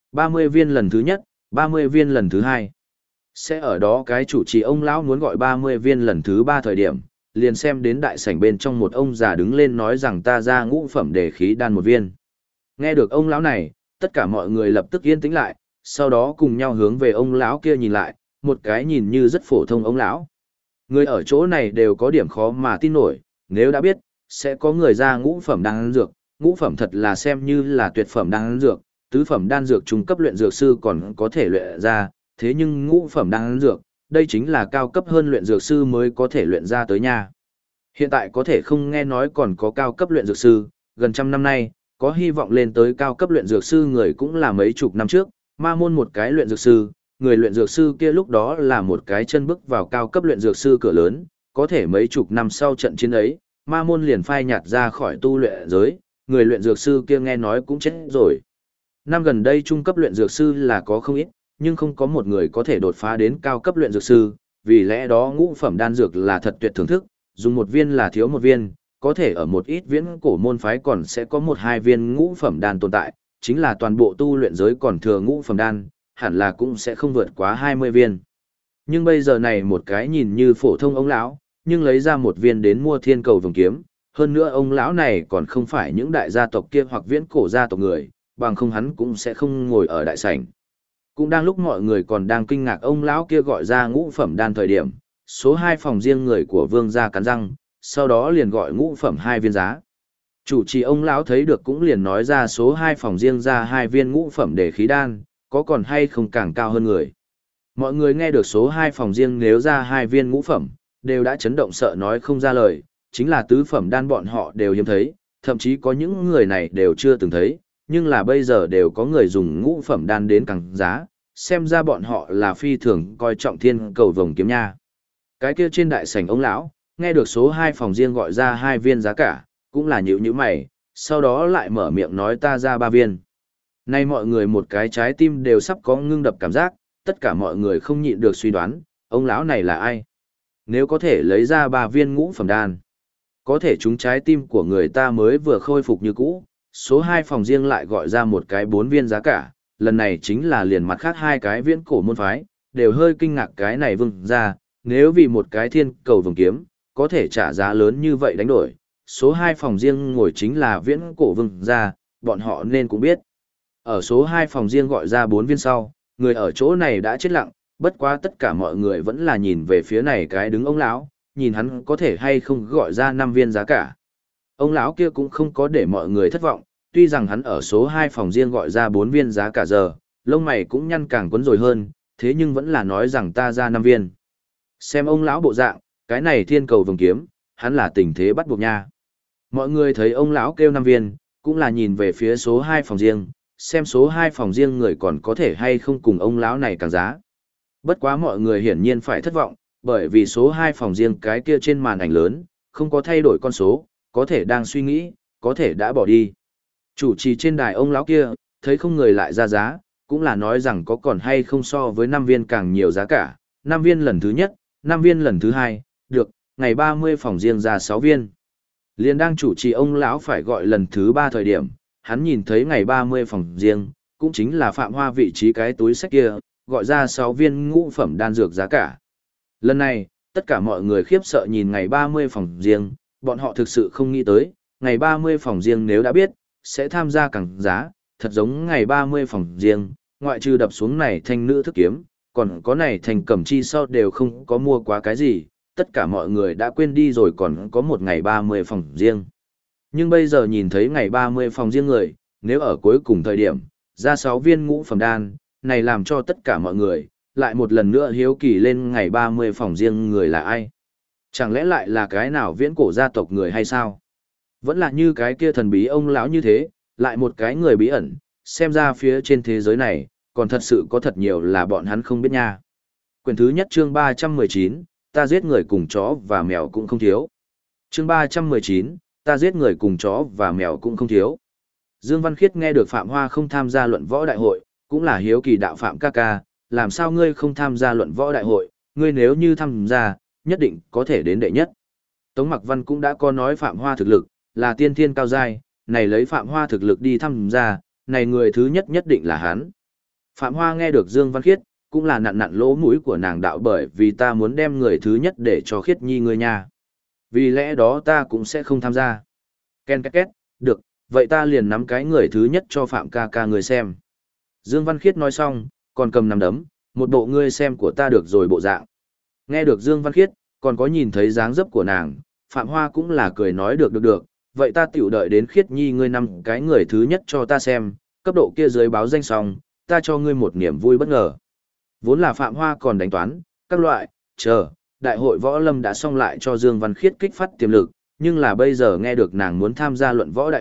30 viên lần thứ nhất, 30 viên lần thứ hai. Sẽ ở đó cái chủ trì ông lão muốn gọi 30 viên lần thứ 3 thời điểm, liền xem đến đại sảnh bên trong một ông già đứng lên nói rằng ta ra ngũ phẩm để khí đan một viên. Nghe được ông lão này, tất cả mọi người lập tức yên tĩnh lại, sau đó cùng nhau hướng về ông lão kia nhìn lại, một cái nhìn như rất phổ thông ông lão. Người ở chỗ này đều có điểm khó mà tin nổi, nếu đã biết, sẽ có người ra ngũ phẩm đan dược, ngũ phẩm thật là xem như là tuyệt phẩm đan dược, tứ phẩm đan dược trung cấp luyện dược sư còn có thể luyện ra, thế nhưng ngũ phẩm đan dược, đây chính là cao cấp hơn luyện dược sư mới có thể luyện ra tới nha. Hiện tại có thể không nghe nói còn có cao cấp luyện dược sư, gần trăm năm nay, Có hy vọng lên tới cao cấp luyện dược sư người cũng là mấy chục năm trước, ma môn một cái luyện dược sư, người luyện dược sư kia lúc đó là một cái chân bước vào cao cấp luyện dược sư cửa lớn, có thể mấy chục năm sau trận chiến ấy, ma môn liền phai nhạt ra khỏi tu luyện giới, người luyện dược sư kia nghe nói cũng chết rồi. Năm gần đây trung cấp luyện dược sư là có không ít, nhưng không có một người có thể đột phá đến cao cấp luyện dược sư, vì lẽ đó ngũ phẩm đan dược là thật tuyệt thưởng thức, dùng một viên là thiếu một viên, có thể ở một ít viễn cổ môn phái còn sẽ có một hai viên ngũ phẩm đan tồn tại, chính là toàn bộ tu luyện giới còn thừa ngũ phẩm đan, hẳn là cũng sẽ không vượt quá 20 viên. Nhưng bây giờ này một cái nhìn như phổ thông ông lão, nhưng lấy ra một viên đến mua thiên cầu vồng kiếm, hơn nữa ông lão này còn không phải những đại gia tộc kia hoặc viễn cổ gia tộc người, bằng không hắn cũng sẽ không ngồi ở đại sảnh. Cũng đang lúc mọi người còn đang kinh ngạc ông lão kia gọi ra ngũ phẩm đan thời điểm, số 2 phòng riêng người của vương gia cắn răng, sau đó liền gọi ngũ phẩm 2 viên giá. Chủ trì ông lão thấy được cũng liền nói ra số 2 phòng riêng ra 2 viên ngũ phẩm để khí đan, có còn hay không càng cao hơn người. Mọi người nghe được số 2 phòng riêng nếu ra 2 viên ngũ phẩm, đều đã chấn động sợ nói không ra lời, chính là tứ phẩm đan bọn họ đều hiếm thấy, thậm chí có những người này đều chưa từng thấy, nhưng là bây giờ đều có người dùng ngũ phẩm đan đến càng giá, xem ra bọn họ là phi thường coi trọng thiên cầu vồng kiếm nha. Cái kia trên đại sảnh ông lão, nghe được số 2 phòng riêng gọi ra 2 viên giá cả, cũng là nhíu nhíu mày, sau đó lại mở miệng nói ta ra 3 viên. Nay mọi người một cái trái tim đều sắp có ngưng đập cảm giác, tất cả mọi người không nhịn được suy đoán, ông lão này là ai? Nếu có thể lấy ra 3 viên ngũ phẩm đan, có thể chúng trái tim của người ta mới vừa khôi phục như cũ, số 2 phòng riêng lại gọi ra một cái 4 viên giá cả, lần này chính là liền mặt khác hai cái viễn cổ môn phái, đều hơi kinh ngạc cái này vương ra, nếu vì một cái thiên cầu vồng kiếm, có thể trả giá lớn như vậy đánh đổi, số 2 phòng riêng ngồi chính là viễn cổ vương ra, bọn họ nên cũng biết. Ở số 2 phòng riêng gọi ra 4 viên sau, người ở chỗ này đã chết lặng, bất quá tất cả mọi người vẫn là nhìn về phía này cái đứng ông lão, nhìn hắn có thể hay không gọi ra 5 viên giá cả. Ông lão kia cũng không có để mọi người thất vọng, tuy rằng hắn ở số 2 phòng riêng gọi ra 4 viên giá cả giờ, lông mày cũng nhăn càng quấn rồi hơn, thế nhưng vẫn là nói rằng ta ra 5 viên. Xem ông lão bộ dạng, cái này thiên cầu vồng kiếm, hắn là tình thế bắt buộc nha. Mọi người thấy ông lão kêu 5 viên, cũng là nhìn về phía số 2 phòng riêng, xem số 2 phòng riêng người còn có thể hay không cùng ông lão này càng giá. Bất quá mọi người hiển nhiên phải thất vọng, bởi vì số 2 phòng riêng cái kia trên màn ảnh lớn, không có thay đổi con số, có thể đang suy nghĩ, có thể đã bỏ đi. Chủ trì trên đài ông lão kia, thấy không người lại ra giá, cũng là nói rằng có còn hay không so với 5 viên càng nhiều giá cả, 5 viên lần thứ nhất, 5 viên lần thứ hai, được, ngày 30 phòng riêng ra 6 viên. Liên đang chủ trì ông lão phải gọi lần thứ 3 thời điểm, hắn nhìn thấy ngày 30 phòng riêng, cũng chính là Phạm Hoa vị trí cái túi sách kia, gọi ra 6 viên ngũ phẩm đan dược giá cả. Lần này, tất cả mọi người khiếp sợ nhìn ngày 30 phòng riêng, bọn họ thực sự không nghĩ tới, ngày 30 phòng riêng nếu đã biết, sẽ tham gia càng giá, thật giống ngày 30 phòng riêng, ngoại trừ đập xuống này thanh nữ thức kiếm, còn có này thành cẩm chi sau đều không có mua quá cái gì, tất cả mọi người đã quên đi rồi còn có một ngày 30 phòng riêng. Nhưng bây giờ nhìn thấy ngày 30 phòng riêng người, nếu ở cuối cùng thời điểm, ra 6 viên ngũ phẩm đan, này làm cho tất cả mọi người, lại một lần nữa hiếu kỳ lên ngày 30 phòng riêng người là ai. Chẳng lẽ lại là cái nào viễn cổ gia tộc người hay sao? Vẫn là như cái kia thần bí ông lão như thế, lại một cái người bí ẩn, xem ra phía trên thế giới này, còn thật sự có thật nhiều là bọn hắn không biết nha. Quyển thứ nhất chương 319, ta giết người cùng chó và mèo cũng không thiếu. Chương 319, ta giết người cùng chó và mèo cũng không thiếu. Dương Văn Khiết nghe được Phạm Hoa không tham gia luận võ đại hội, cũng là hiếu kỳ đạo Phạm ca ca, làm sao ngươi không tham gia luận võ đại hội, ngươi nếu như tham gia, nhất định có thể đến đệ nhất. Tống Mặc Văn cũng đã có nói Phạm Hoa thực lực, là tiên thiên cao giai, này lấy Phạm Hoa thực lực đi tham gia, này người thứ nhất nhất định là hắn. Phạm Hoa nghe được Dương Văn Khiết, cũng là nặn nặn lỗ mũi của nàng đạo bởi vì ta muốn đem người thứ nhất để cho Khiết Nhi ngươi nha. Vì lẽ đó ta cũng sẽ không tham gia. Ken két két, được, vậy ta liền nắm cái người thứ nhất cho Phạm ca ca người xem. Dương Văn Khiết nói xong, còn cầm nắm đấm, một bộ ngươi xem của ta được rồi bộ dạng. Nghe được Dương Văn Khiết, còn có nhìn thấy dáng dấp của nàng, Phạm Hoa cũng là cười nói được, vậy ta tiểu đợi đến Khiết Nhi ngươi nắm cái người thứ nhất cho ta xem, cấp độ kia dưới báo danh xong, ta cho ngươi một niềm vui bất ngờ. Vốn là Phạm Hoa còn đánh toán, các loại, chờ, đại hội võ lâm đã xong lại cho Dương Văn Khiết kích phát tiềm lực, nhưng là bây giờ nghe được nàng muốn tham gia luận võ đại hội,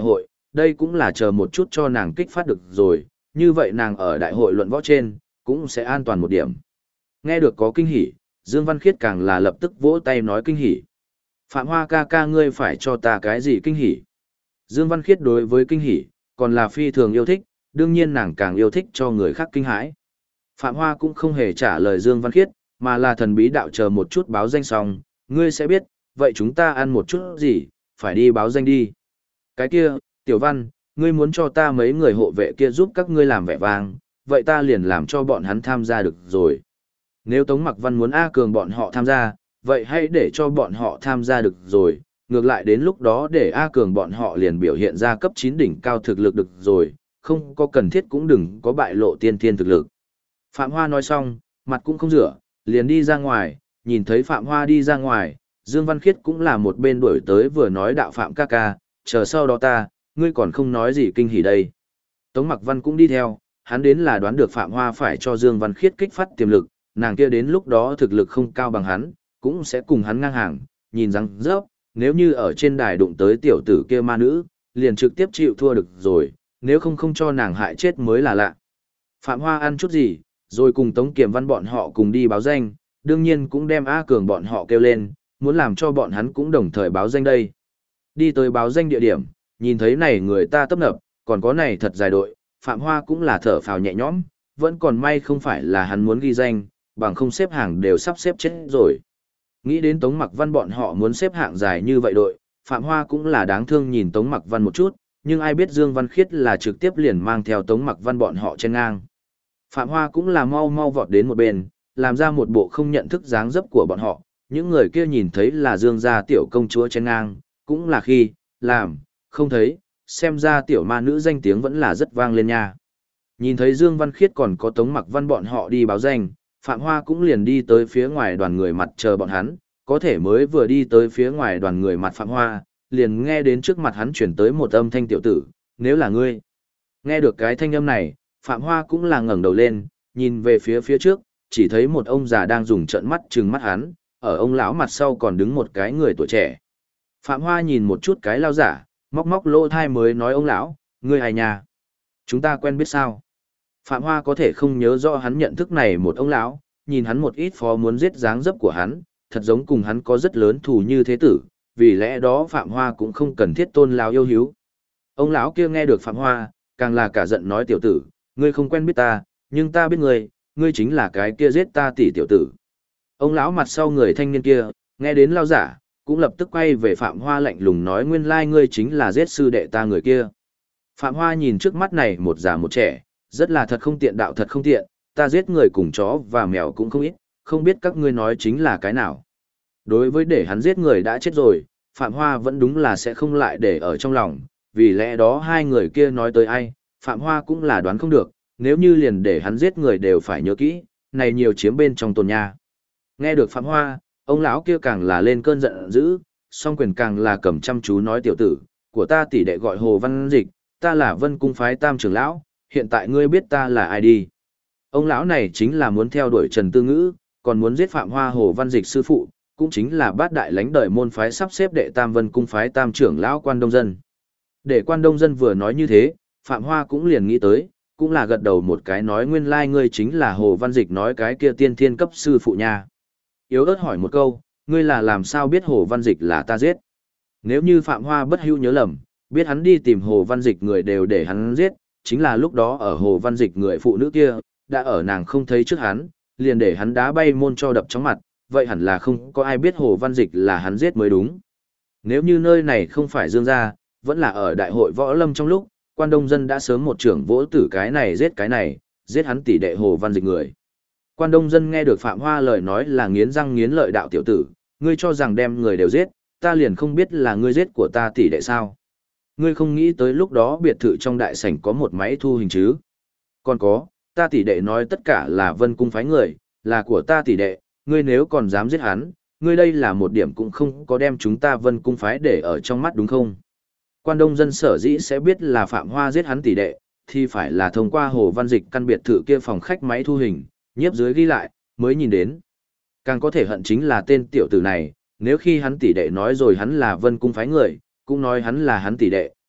đây cũng là chờ một chút cho nàng kích phát được rồi, như vậy nàng ở đại hội luận võ trên, cũng sẽ an toàn một điểm. Nghe được có kinh hỉ, Dương Văn Khiết càng là lập tức vỗ tay nói kinh hỉ. Phạm Hoa ca ca ngươi phải cho ta cái gì kinh hỉ? Dương Văn Khiết đối với kinh hỉ, còn là phi thường yêu thích, đương nhiên nàng càng yêu thích cho người khác kinh hãi. Phạm Hoa cũng không hề trả lời Dương Văn Khiết, mà là thần bí đạo chờ một chút báo danh xong, ngươi sẽ biết, vậy chúng ta ăn một chút gì, phải đi báo danh đi. Cái kia, Tiểu Văn, ngươi muốn cho ta mấy người hộ vệ kia giúp các ngươi làm vẻ vang, vậy ta liền làm cho bọn hắn tham gia được rồi. Nếu Tống Mặc Văn muốn A Cường bọn họ tham gia, vậy hãy để cho bọn họ tham gia được rồi, ngược lại đến lúc đó để A Cường bọn họ liền biểu hiện ra cấp 9 đỉnh cao thực lực được rồi, không có cần thiết cũng đừng có bại lộ tiên thiên thực lực. Phạm Hoa nói xong, mặt cũng không rửa, liền đi ra ngoài, nhìn thấy Phạm Hoa đi ra ngoài, Dương Văn Khiết cũng là một bên đuổi tới vừa nói đạo Phạm ca ca, chờ sau đó ta, ngươi còn không nói gì kinh hỉ đây. Tống Mặc Văn cũng đi theo, hắn đến là đoán được Phạm Hoa phải cho Dương Văn Khiết kích phát tiềm lực, nàng kia đến lúc đó thực lực không cao bằng hắn, cũng sẽ cùng hắn ngang hàng, nhìn rằng rớp, nếu như ở trên đài đụng tới tiểu tử kia ma nữ, liền trực tiếp chịu thua được rồi, nếu không không cho nàng hại chết mới là lạ. Phạm Hoa ăn chút gì, rồi cùng Tống Kiểm Văn bọn họ cùng đi báo danh, đương nhiên cũng đem A Cường bọn họ kêu lên, muốn làm cho bọn hắn cũng đồng thời báo danh đây. Đi tới báo danh địa điểm, nhìn thấy này người ta tấp nập, còn có này thật dài đội, Phạm Hoa cũng là thở phào nhẹ nhõm, vẫn còn may không phải là hắn muốn ghi danh, bằng không xếp hàng đều sắp xếp chết rồi. Nghĩ đến Tống Mặc Văn bọn họ muốn xếp hạng dài như vậy đội, Phạm Hoa cũng là đáng thương nhìn Tống Mặc Văn một chút, nhưng ai biết Dương Văn Khiết là trực tiếp liền mang theo Tống Mặc Văn bọn họ trên ngang. Phạm Hoa cũng là mau mau vọt đến một bên, làm ra một bộ không nhận thức dáng dấp của bọn họ, những người kia nhìn thấy là Dương gia tiểu công chúa trên ngang, cũng là khi, làm, không thấy, xem ra tiểu ma nữ danh tiếng vẫn là rất vang lên nha. Nhìn thấy Dương Văn Khiết còn có Tống Mặc Văn bọn họ đi báo danh, Phạm Hoa cũng liền đi tới phía ngoài đoàn người mặt chờ bọn hắn, có thể mới vừa đi tới phía ngoài đoàn người mặt Phạm Hoa, liền nghe đến trước mặt hắn chuyển tới một âm thanh tiểu tử, nếu là ngươi. Nghe được cái thanh âm này, Phạm Hoa cũng là ngẩng đầu lên, nhìn về phía trước, chỉ thấy một ông già đang dùng trận mắt trừng mắt hắn, ở ông lão mặt sau còn đứng một cái người tuổi trẻ. Phạm Hoa nhìn một chút cái lao giả, móc móc lỗ thai mới nói ông lão, ngươi hài nhà. Chúng ta quen biết sao? Phạm Hoa có thể không nhớ rõ hắn nhận thức này một ông lão, nhìn hắn một ít phó muốn giết dáng dấp của hắn, thật giống cùng hắn có rất lớn thù như thế tử, vì lẽ đó Phạm Hoa cũng không cần thiết tôn lão yêu hiếu. Ông lão kia nghe được Phạm Hoa, càng là cả giận nói tiểu tử, ngươi không quen biết ta, nhưng ta biết ngươi, ngươi chính là cái kia giết ta tỷ tiểu tử. Ông lão mặt sau người thanh niên kia, nghe đến lao giả, cũng lập tức quay về Phạm Hoa lạnh lùng nói nguyên lai ngươi chính là giết sư đệ ta người kia. Phạm Hoa nhìn trước mắt này một già một trẻ, rất là thật không tiện đạo thật không tiện, ta giết người cùng chó và mèo cũng không ít, không biết các ngươi nói chính là cái nào. Đối với để hắn giết người đã chết rồi, Phạm Hoa vẫn đúng là sẽ không lại để ở trong lòng, vì lẽ đó hai người kia nói tới ai, Phạm Hoa cũng là đoán không được, nếu như liền để hắn giết người đều phải nhớ kỹ, này nhiều chiếm bên trong tồn nha. Nghe được Phạm Hoa, ông lão kia càng là lên cơn giận dữ, song quyền càng là cầm chăm chú nói tiểu tử, của ta tỷ đệ gọi Hồ Văn Dịch, ta là Vân Cung phái Tam trưởng lão, hiện tại ngươi biết ta là ai đi. Ông lão này chính là muốn theo đuổi Trần Tư Ngữ, còn muốn giết Phạm Hoa Hồ Văn Dịch sư phụ, cũng chính là bát đại lãnh đời môn phái sắp xếp đệ Tam Vân Cung phái Tam trưởng lão Quan Đông Dân. Để Quan Đông Dân vừa nói như thế, Phạm Hoa cũng liền nghĩ tới, cũng là gật đầu một cái nói nguyên lai ngươi chính là Hồ Văn Dịch nói cái kia tiên thiên cấp sư phụ nha. Yếu ớt hỏi một câu, ngươi là làm sao biết Hồ Văn Dịch là ta giết? Nếu như Phạm Hoa bất hữu nhớ lầm, biết hắn đi tìm Hồ Văn Dịch người đều để hắn giết, chính là lúc đó ở Hồ Văn Dịch người phụ nữ kia, đã ở nàng không thấy trước hắn, liền để hắn đá bay môn cho đập chóng mặt, vậy hẳn là không có ai biết Hồ Văn Dịch là hắn giết mới đúng. Nếu như nơi này không phải Dương gia, vẫn là ở đại hội võ lâm trong lúc, Quan Đông Dân đã sớm một trưởng vỗ tử cái này, giết hắn tỷ đệ Hồ Văn Dịch người. Quan Đông Dân nghe được Phạm Hoa lời nói là nghiến răng nghiến lợi đạo tiểu tử, ngươi cho rằng đem người đều giết, ta liền không biết là ngươi giết của ta tỷ đệ sao. Ngươi không nghĩ tới lúc đó biệt thự trong đại sảnh có một máy thu hình chứ. Còn có, ta tỷ đệ nói tất cả là Vân Cung phái người, là của ta tỷ đệ, ngươi nếu còn dám giết hắn, ngươi đây là một điểm cũng không có đem chúng ta Vân Cung phái để ở trong mắt đúng không? Quan Đông Dân sở dĩ sẽ biết là Phạm Hoa giết hắn tỷ đệ, thì phải là thông qua Hồ Văn Dịch căn biệt thự kia phòng khách máy thu hình, nhiếp dưới ghi lại, mới nhìn đến. Càng có thể hận chính là tên tiểu tử này, nếu khi hắn tỷ đệ nói rồi hắn là Vân Cung phái người, cũng nói hắn là hắn tỷ đệ,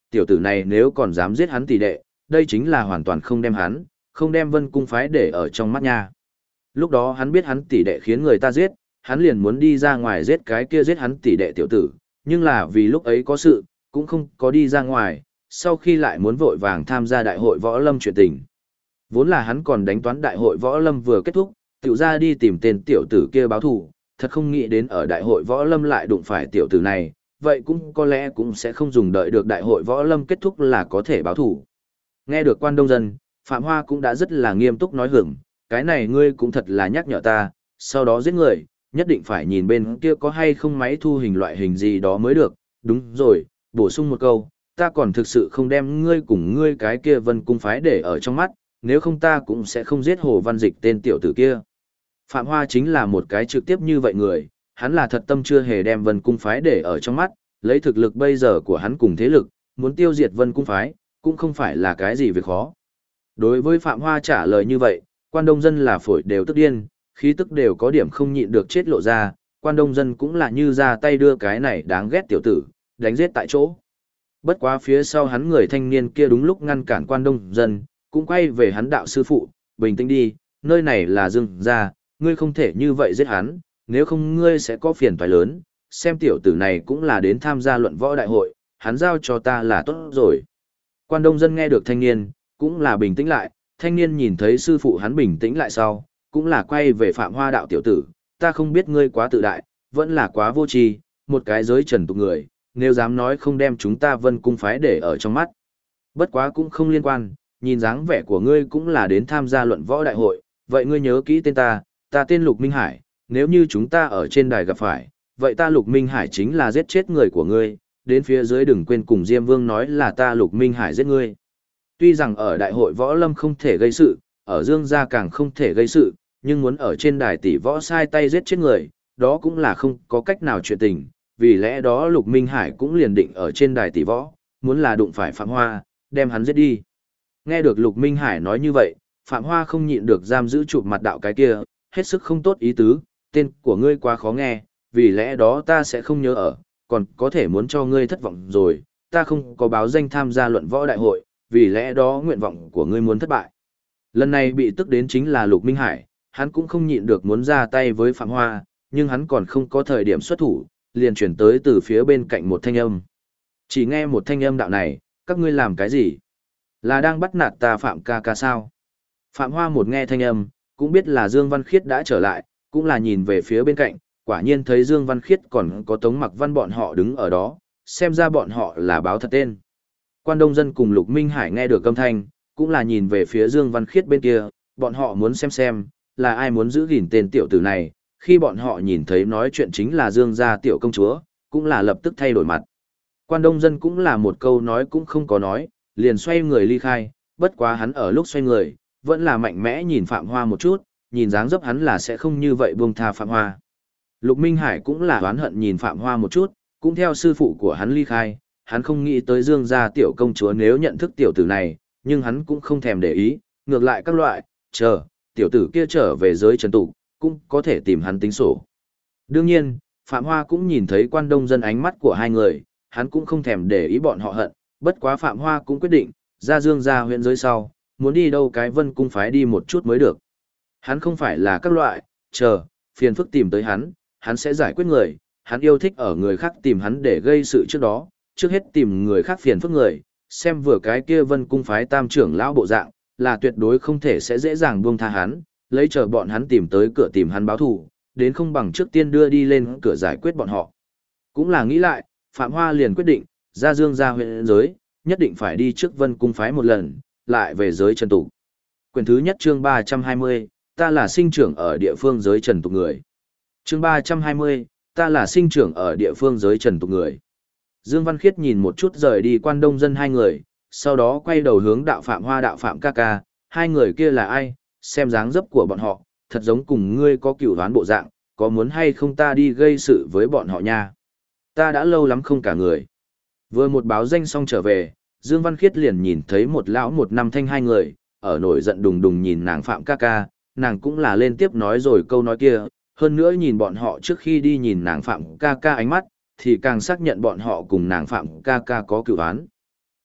tiểu tử này nếu còn dám giết hắn tỷ đệ, đây chính là hoàn toàn không đem hắn, không đem Vân Cung phái để ở trong mắt nha. Lúc đó hắn biết hắn tỷ đệ khiến người ta giết, hắn liền muốn đi ra ngoài giết cái kia giết hắn tỷ đệ tiểu tử, nhưng là vì lúc ấy có sự, cũng không có đi ra ngoài, sau khi lại muốn vội vàng tham gia đại hội võ lâm chuyện tình. Vốn là hắn còn đánh toán đại hội võ lâm vừa kết thúc, tiểu ra đi tìm tên tiểu tử kia báo thù, thật không nghĩ đến ở đại hội võ lâm lại đụng phải tiểu tử này, vậy cũng có lẽ cũng sẽ không dùng đợi được đại hội võ lâm kết thúc là có thể báo thù. Nghe được Quan Đông Dân, Phạm Hoa cũng đã rất là nghiêm túc nói hưởng, cái này ngươi cũng thật là nhắc nhở ta, sau đó giết người, nhất định phải nhìn bên kia có hay không máy thu hình loại hình gì đó mới được, đúng rồi, bổ sung một câu, ta còn thực sự không đem ngươi cùng ngươi cái kia Vân Cung phái để ở trong mắt, nếu không ta cũng sẽ không giết Hồ Văn Dịch tên tiểu tử kia. Phạm Hoa chính là một cái trực tiếp như vậy người, hắn là thật tâm chưa hề đem Vân Cung phái để ở trong mắt, lấy thực lực bây giờ của hắn cùng thế lực, muốn tiêu diệt Vân Cung phái, cũng không phải là cái gì việc khó. Đối với Phạm Hoa trả lời như vậy, Quan Đông Dân là phổi đều tức điên, khí tức đều có điểm không nhịn được chết lộ ra, Quan Đông Dân cũng là như ra tay đưa cái này đáng ghét tiểu tử, đánh giết tại chỗ. Bất quá phía sau hắn người thanh niên kia đúng lúc ngăn cản Quan Đông Dân, cũng quay về hắn đạo sư phụ, bình tĩnh đi, nơi này là Dương gia, ngươi không thể như vậy giết hắn, nếu không ngươi sẽ có phiền toái lớn, xem tiểu tử này cũng là đến tham gia luận võ đại hội, hắn giao cho ta là tốt rồi. Quan Đông Dân nghe được thanh niên, cũng là bình tĩnh lại, thanh niên nhìn thấy sư phụ hắn bình tĩnh lại sau, cũng là quay về Phạm Hoa đạo tiểu tử, ta không biết ngươi quá tự đại, vẫn là quá vô tri, một cái giới trần tục người, nếu dám nói không đem chúng ta Vân Cung phái để ở trong mắt. Bất quá cũng không liên quan, nhìn dáng vẻ của ngươi cũng là đến tham gia luận võ đại hội, vậy ngươi nhớ kỹ tên ta tên Lục Minh Hải, nếu như chúng ta ở trên đài gặp phải, vậy ta Lục Minh Hải chính là giết chết người của ngươi, đến phía dưới đừng quên cùng Diêm Vương nói là ta Lục Minh Hải giết ngươi. Tuy rằng ở đại hội võ lâm không thể gây sự, ở Dương gia càng không thể gây sự, nhưng muốn ở trên đài tỷ võ sai tay giết chết người, đó cũng là không có cách nào chuyện tình, vì lẽ đó Lục Minh Hải cũng liền định ở trên đài tỷ võ, muốn là đụng phải Phạm Hoa, đem hắn giết đi. Nghe được Lục Minh Hải nói như vậy, Phạm Hoa không nhịn được giam giữ chụp mặt đạo cái kia, hết sức không tốt ý tứ, tên của ngươi quá khó nghe, vì lẽ đó ta sẽ không nhớ ở, còn có thể muốn cho ngươi thất vọng rồi, ta không có báo danh tham gia luận võ đại hội, vì lẽ đó nguyện vọng của ngươi muốn thất bại. Lần này bị tức đến chính là Lục Minh Hải, hắn cũng không nhịn được muốn ra tay với Phạm Hoa, nhưng hắn còn không có thời điểm xuất thủ, liền chuyển tới từ phía bên cạnh một thanh âm. Chỉ nghe một thanh âm đạo này, các ngươi làm cái gì? Là đang bắt nạt ta Phạm ca ca sao? Phạm Hoa một nghe thanh âm, cũng biết là Dương Văn Khiết đã trở lại, cũng là nhìn về phía bên cạnh, quả nhiên thấy Dương Văn Khiết còn có Tống Mặc Văn bọn họ đứng ở đó, xem ra bọn họ là báo thật tên. Quan Đông Dân cùng Lục Minh Hải nghe được âm thanh, cũng là nhìn về phía Dương Văn Khiết bên kia, bọn họ muốn xem là ai muốn giữ gìn tên tiểu tử này, khi bọn họ nhìn thấy nói chuyện chính là Dương gia tiểu công chúa, cũng là lập tức thay đổi mặt. Quan Đông Dân cũng là một câu nói cũng không có nói, liền xoay người ly khai, bất quá hắn ở lúc xoay người, vẫn là mạnh mẽ nhìn Phạm Hoa một chút, nhìn dáng dấp hắn là sẽ không như vậy buông tha Phạm Hoa. Lục Minh Hải cũng là oán hận nhìn Phạm Hoa một chút, cũng theo sư phụ của hắn ly khai, hắn không nghĩ tới Dương gia tiểu công chúa nếu nhận thức tiểu tử này, nhưng hắn cũng không thèm để ý, ngược lại các loại, chờ, tiểu tử kia trở về giới trần tục, cũng có thể tìm hắn tính sổ. Đương nhiên, Phạm Hoa cũng nhìn thấy Quan Đông Dân ánh mắt của hai người, hắn cũng không thèm để ý bọn họ hận, bất quá Phạm Hoa cũng quyết định, ra Dương gia huyện giới sau, muốn đi đâu cái Vân Cung phái đi một chút mới được. Hắn không phải là các loại, chờ, phiền phức tìm tới hắn sẽ giải quyết người, hắn yêu thích ở người khác tìm hắn để gây sự trước đó, trước hết tìm người khác phiền phức người, xem vừa cái kia Vân Cung phái tam trưởng lão bộ dạng, là tuyệt đối không thể sẽ dễ dàng buông tha hắn, lấy chờ bọn hắn tìm tới cửa tìm hắn báo thù, đến không bằng trước tiên đưa đi lên cửa giải quyết bọn họ. Cũng là nghĩ lại, Phạm Hoa liền quyết định, ra Dương gia huyện giới, nhất định phải đi trước Vân Cung phái một lần, lại về giới trần tục. Quyển thứ nhất chương 320, ta là sinh trưởng ở địa phương giới trần tục người. Chương 320, ta là sinh trưởng ở địa phương giới trần tục người. Dương Văn Khiết nhìn một chút rời đi Quan Đông Dân hai người, sau đó quay đầu hướng đạo Phạm Hoa đạo Phạm ca ca, hai người kia là ai, xem dáng dấp của bọn họ, thật giống cùng ngươi có cửu đoán bộ dạng, có muốn hay không ta đi gây sự với bọn họ nha. Ta đã lâu lắm không cả người. Vừa một báo danh xong trở về, Dương Văn Khiết liền nhìn thấy một lão một năm thanh hai người, ở nổi giận đùng đùng nhìn nàng Phạm ca ca, nàng cũng là lên tiếp nói rồi câu nói kia, hơn nữa nhìn bọn họ trước khi đi nhìn nàng Phạm ca ca ánh mắt, thì càng xác nhận bọn họ cùng nàng Phạm ca ca có cửu án.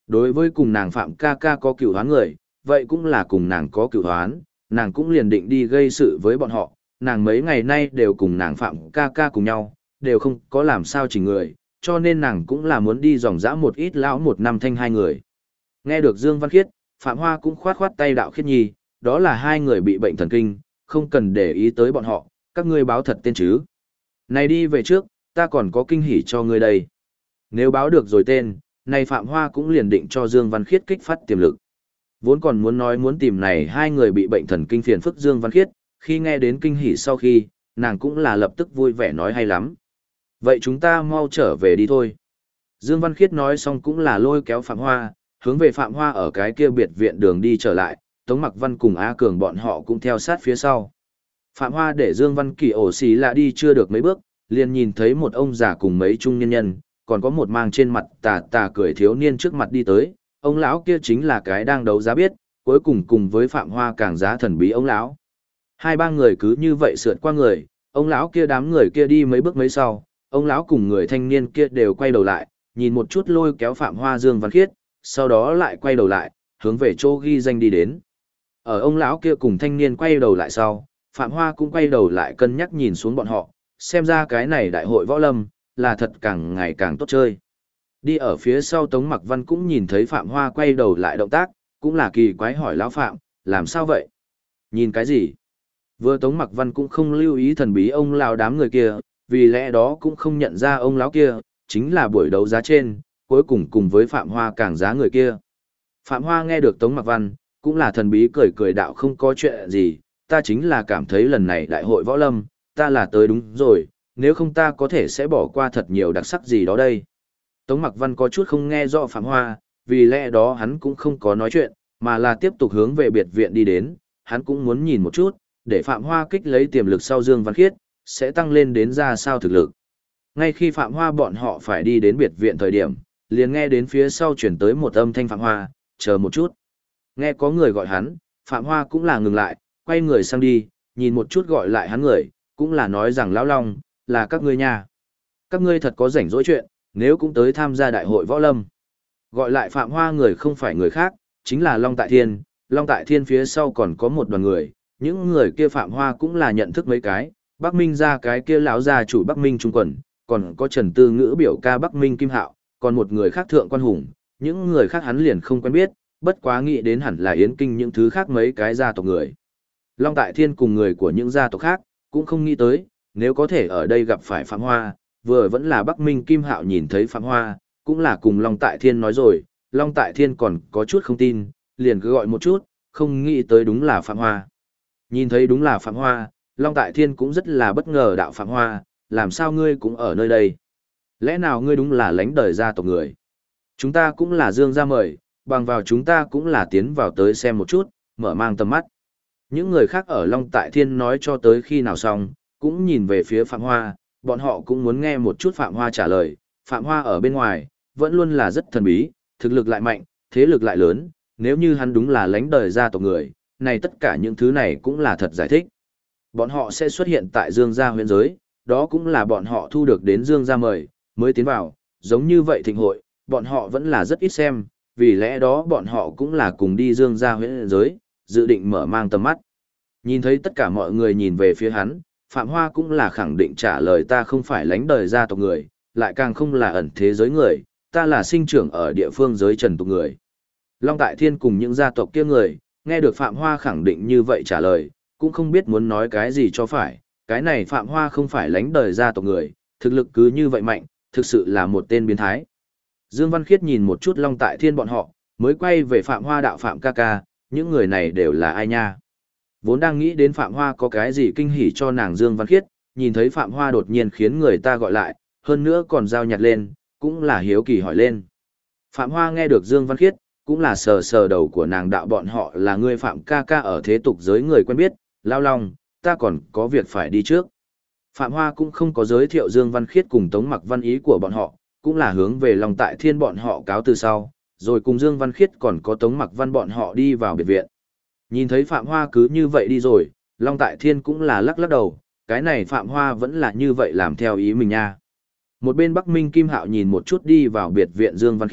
Đối với cùng nàng Phạm ca ca có cửu hoán người, vậy cũng là cùng nàng có cửu hoán, nàng cũng liền định đi gây sự với bọn họ, nàng mấy ngày nay đều cùng nàng Phạm ca ca cùng nhau, đều không có làm sao chỉnh người, cho nên nàng cũng là muốn đi dòng dã một ít lão một năm thanh hai người. Nghe được Dương Văn Khiết, Phạm Hoa cũng khoát khoát tay đạo Khiết Nhi, đó là hai người bị bệnh thần kinh, không cần để ý tới bọn họ, các ngươi báo thật tên chứ. Này đi về trước, ta còn có kinh hỉ cho ngươi đây. Nếu báo được rồi tên, này Phạm Hoa cũng liền định cho Dương Văn Khiết kích phát tiềm lực. Vốn còn muốn nói muốn tìm này hai người bị bệnh thần kinh phiền phức Dương Văn Khiết, khi nghe đến kinh hỉ sau khi, nàng cũng là lập tức vui vẻ nói hay lắm. Vậy chúng ta mau trở về đi thôi. Dương Văn Khiết nói xong cũng là lôi kéo Phạm Hoa, hướng về Phạm Hoa ở cái kia biệt viện đường đi trở lại, Tống Mặc Văn cùng A Cường bọn họ cũng theo sát phía sau. Phạm Hoa để Dương Văn Kỳ ổ xì là đi chưa được mấy bước, liền nhìn thấy một ông già cùng mấy trung nhân nhân, còn có một mang trên mặt tà tà cười thiếu niên trước mặt đi tới, ông lão kia chính là cái đang đấu giá biết, cuối cùng cùng với Phạm Hoa càng giá thần bí ông lão. Hai ba người cứ như vậy sượt qua người, ông lão kia đám người kia đi mấy bước mấy sau, ông lão cùng người thanh niên kia đều quay đầu lại, nhìn một chút lôi kéo Phạm Hoa Dương Văn Khiết, sau đó lại quay đầu lại, hướng về chỗ ghi danh đi đến. Ở ông lão kia cùng thanh niên quay đầu lại sau, Phạm Hoa cũng quay đầu lại cân nhắc nhìn xuống bọn họ, xem ra cái này đại hội võ lâm, là thật càng ngày càng tốt chơi. Đi ở phía sau Tống Mặc Văn cũng nhìn thấy Phạm Hoa quay đầu lại động tác, cũng là kỳ quái hỏi lão Phạm, làm sao vậy? Nhìn cái gì? Vừa Tống Mặc Văn cũng không lưu ý thần bí ông lão đám người kia, vì lẽ đó cũng không nhận ra ông lão kia, chính là buổi đấu giá trên, cuối cùng cùng với Phạm Hoa càng giá người kia. Phạm Hoa nghe được Tống Mặc Văn, cũng là thần bí cười cười đạo không có chuyện gì, ta chính là cảm thấy lần này đại hội võ lâm, ta là tới đúng rồi, nếu không ta có thể sẽ bỏ qua thật nhiều đặc sắc gì đó đây. Tống Mặc Văn có chút không nghe rõ Phạm Hoa, vì lẽ đó hắn cũng không có nói chuyện, mà là tiếp tục hướng về biệt viện đi đến, hắn cũng muốn nhìn một chút, để Phạm Hoa kích lấy tiềm lực sau Dương Văn Khiết, sẽ tăng lên đến ra sao thực lực. Ngay khi Phạm Hoa bọn họ phải đi đến biệt viện thời điểm, liền nghe đến phía sau chuyển tới một âm thanh Phạm Hoa, chờ một chút. Nghe có người gọi hắn, Phạm Hoa cũng là ngừng lại, quay người sang đi, nhìn một chút gọi lại hắn người, cũng là nói rằng lão Long, là các ngươi nha. Các ngươi thật có rảnh rỗi chuyện, nếu cũng tới tham gia đại hội võ lâm. Gọi lại Phạm Hoa người không phải người khác, chính là Long Tại Thiên, Long Tại Thiên phía sau còn có một đoàn người, những người kia Phạm Hoa cũng là nhận thức mấy cái, Bắc Minh ra cái kia lão gia chủ Bắc Minh Trung Quần, còn có Trần Tư Ngữ biểu ca Bắc Minh Kim Hạo, còn một người khác Thượng Quan Hùng, những người khác hắn liền không quen biết, bất quá nghĩ đến hẳn là Yến Kinh những thứ khác mấy cái gia tộc người. Long Tại Thiên cùng người của những gia tộc khác, cũng không nghĩ tới, nếu có thể ở đây gặp phải Phạm Hoa, vừa vẫn là Bắc Minh Kim Hạo nhìn thấy Phạm Hoa, cũng là cùng Long Tại Thiên nói rồi, Long Tại Thiên còn có chút không tin, liền cứ gọi một chút, không nghĩ tới đúng là Phạm Hoa. Nhìn thấy đúng là Phạm Hoa, Long Tại Thiên cũng rất là bất ngờ đạo Phạm Hoa, làm sao ngươi cũng ở nơi đây? Lẽ nào ngươi đúng là lãnh đời gia tộc người? Chúng ta cũng là Dương gia mời, bằng vào chúng ta cũng là tiến vào tới xem một chút, mở mang tầm mắt. Những người khác ở Long Tại Thiên nói cho tới khi nào xong, cũng nhìn về phía Phạm Hoa, bọn họ cũng muốn nghe một chút Phạm Hoa trả lời. Phạm Hoa ở bên ngoài, vẫn luôn là rất thần bí, thực lực lại mạnh, thế lực lại lớn, nếu như hắn đúng là lãnh đời gia tộc người, này tất cả những thứ này cũng là thật giải thích. Bọn họ sẽ xuất hiện tại Dương gia huyện giới, đó cũng là bọn họ thu được đến Dương gia mời, mới tiến vào, giống như vậy thịnh hội, bọn họ vẫn là rất ít xem, vì lẽ đó bọn họ cũng là cùng đi Dương gia huyện giới, dự định mở mang tầm mắt. Nhìn thấy tất cả mọi người nhìn về phía hắn, Phạm Hoa cũng là khẳng định trả lời ta không phải lãnh đời gia tộc người, lại càng không là ẩn thế giới người, ta là sinh trưởng ở địa phương giới trần tục người. Long Tại Thiên cùng những gia tộc kia người, nghe được Phạm Hoa khẳng định như vậy trả lời, cũng không biết muốn nói cái gì cho phải, cái này Phạm Hoa không phải lãnh đời gia tộc người, thực lực cứ như vậy mạnh, thực sự là một tên biến thái. Dương Văn Khiết nhìn một chút Long Tại Thiên bọn họ, mới quay về Phạm Hoa đạo Phạm ca ca, những người này đều là ai nha? Vốn đang nghĩ đến Phạm Hoa có cái gì kinh hỉ cho nàng Dương Văn Khiết, nhìn thấy Phạm Hoa đột nhiên khiến người ta gọi lại, hơn nữa còn giao nhặt lên, cũng là hiếu kỳ hỏi lên. Phạm Hoa nghe được Dương Văn Khiết, cũng là sờ sờ đầu của nàng đạo bọn họ là người Phạm ca ca ở thế tục giới người quen biết, lao lòng, ta còn có việc phải đi trước. Phạm Hoa cũng không có giới thiệu Dương Văn Khiết cùng Tống Mặc Văn ý của bọn họ, cũng là hướng về Long Tại Thiên bọn họ cáo từ sau, rồi cùng Dương Văn Khiết còn có Tống Mặc Văn bọn họ đi vào biệt viện. Nhìn thấy Phạm Hoa cứ như vậy đi rồi, Long Tại Thiên cũng là lắc lắc đầu, cái này Phạm Hoa vẫn là như vậy làm theo ý mình nha. Một bên Bắc Minh Kim Hạo nhìn một chút đi vào biệt viện Dương Văn Khiết,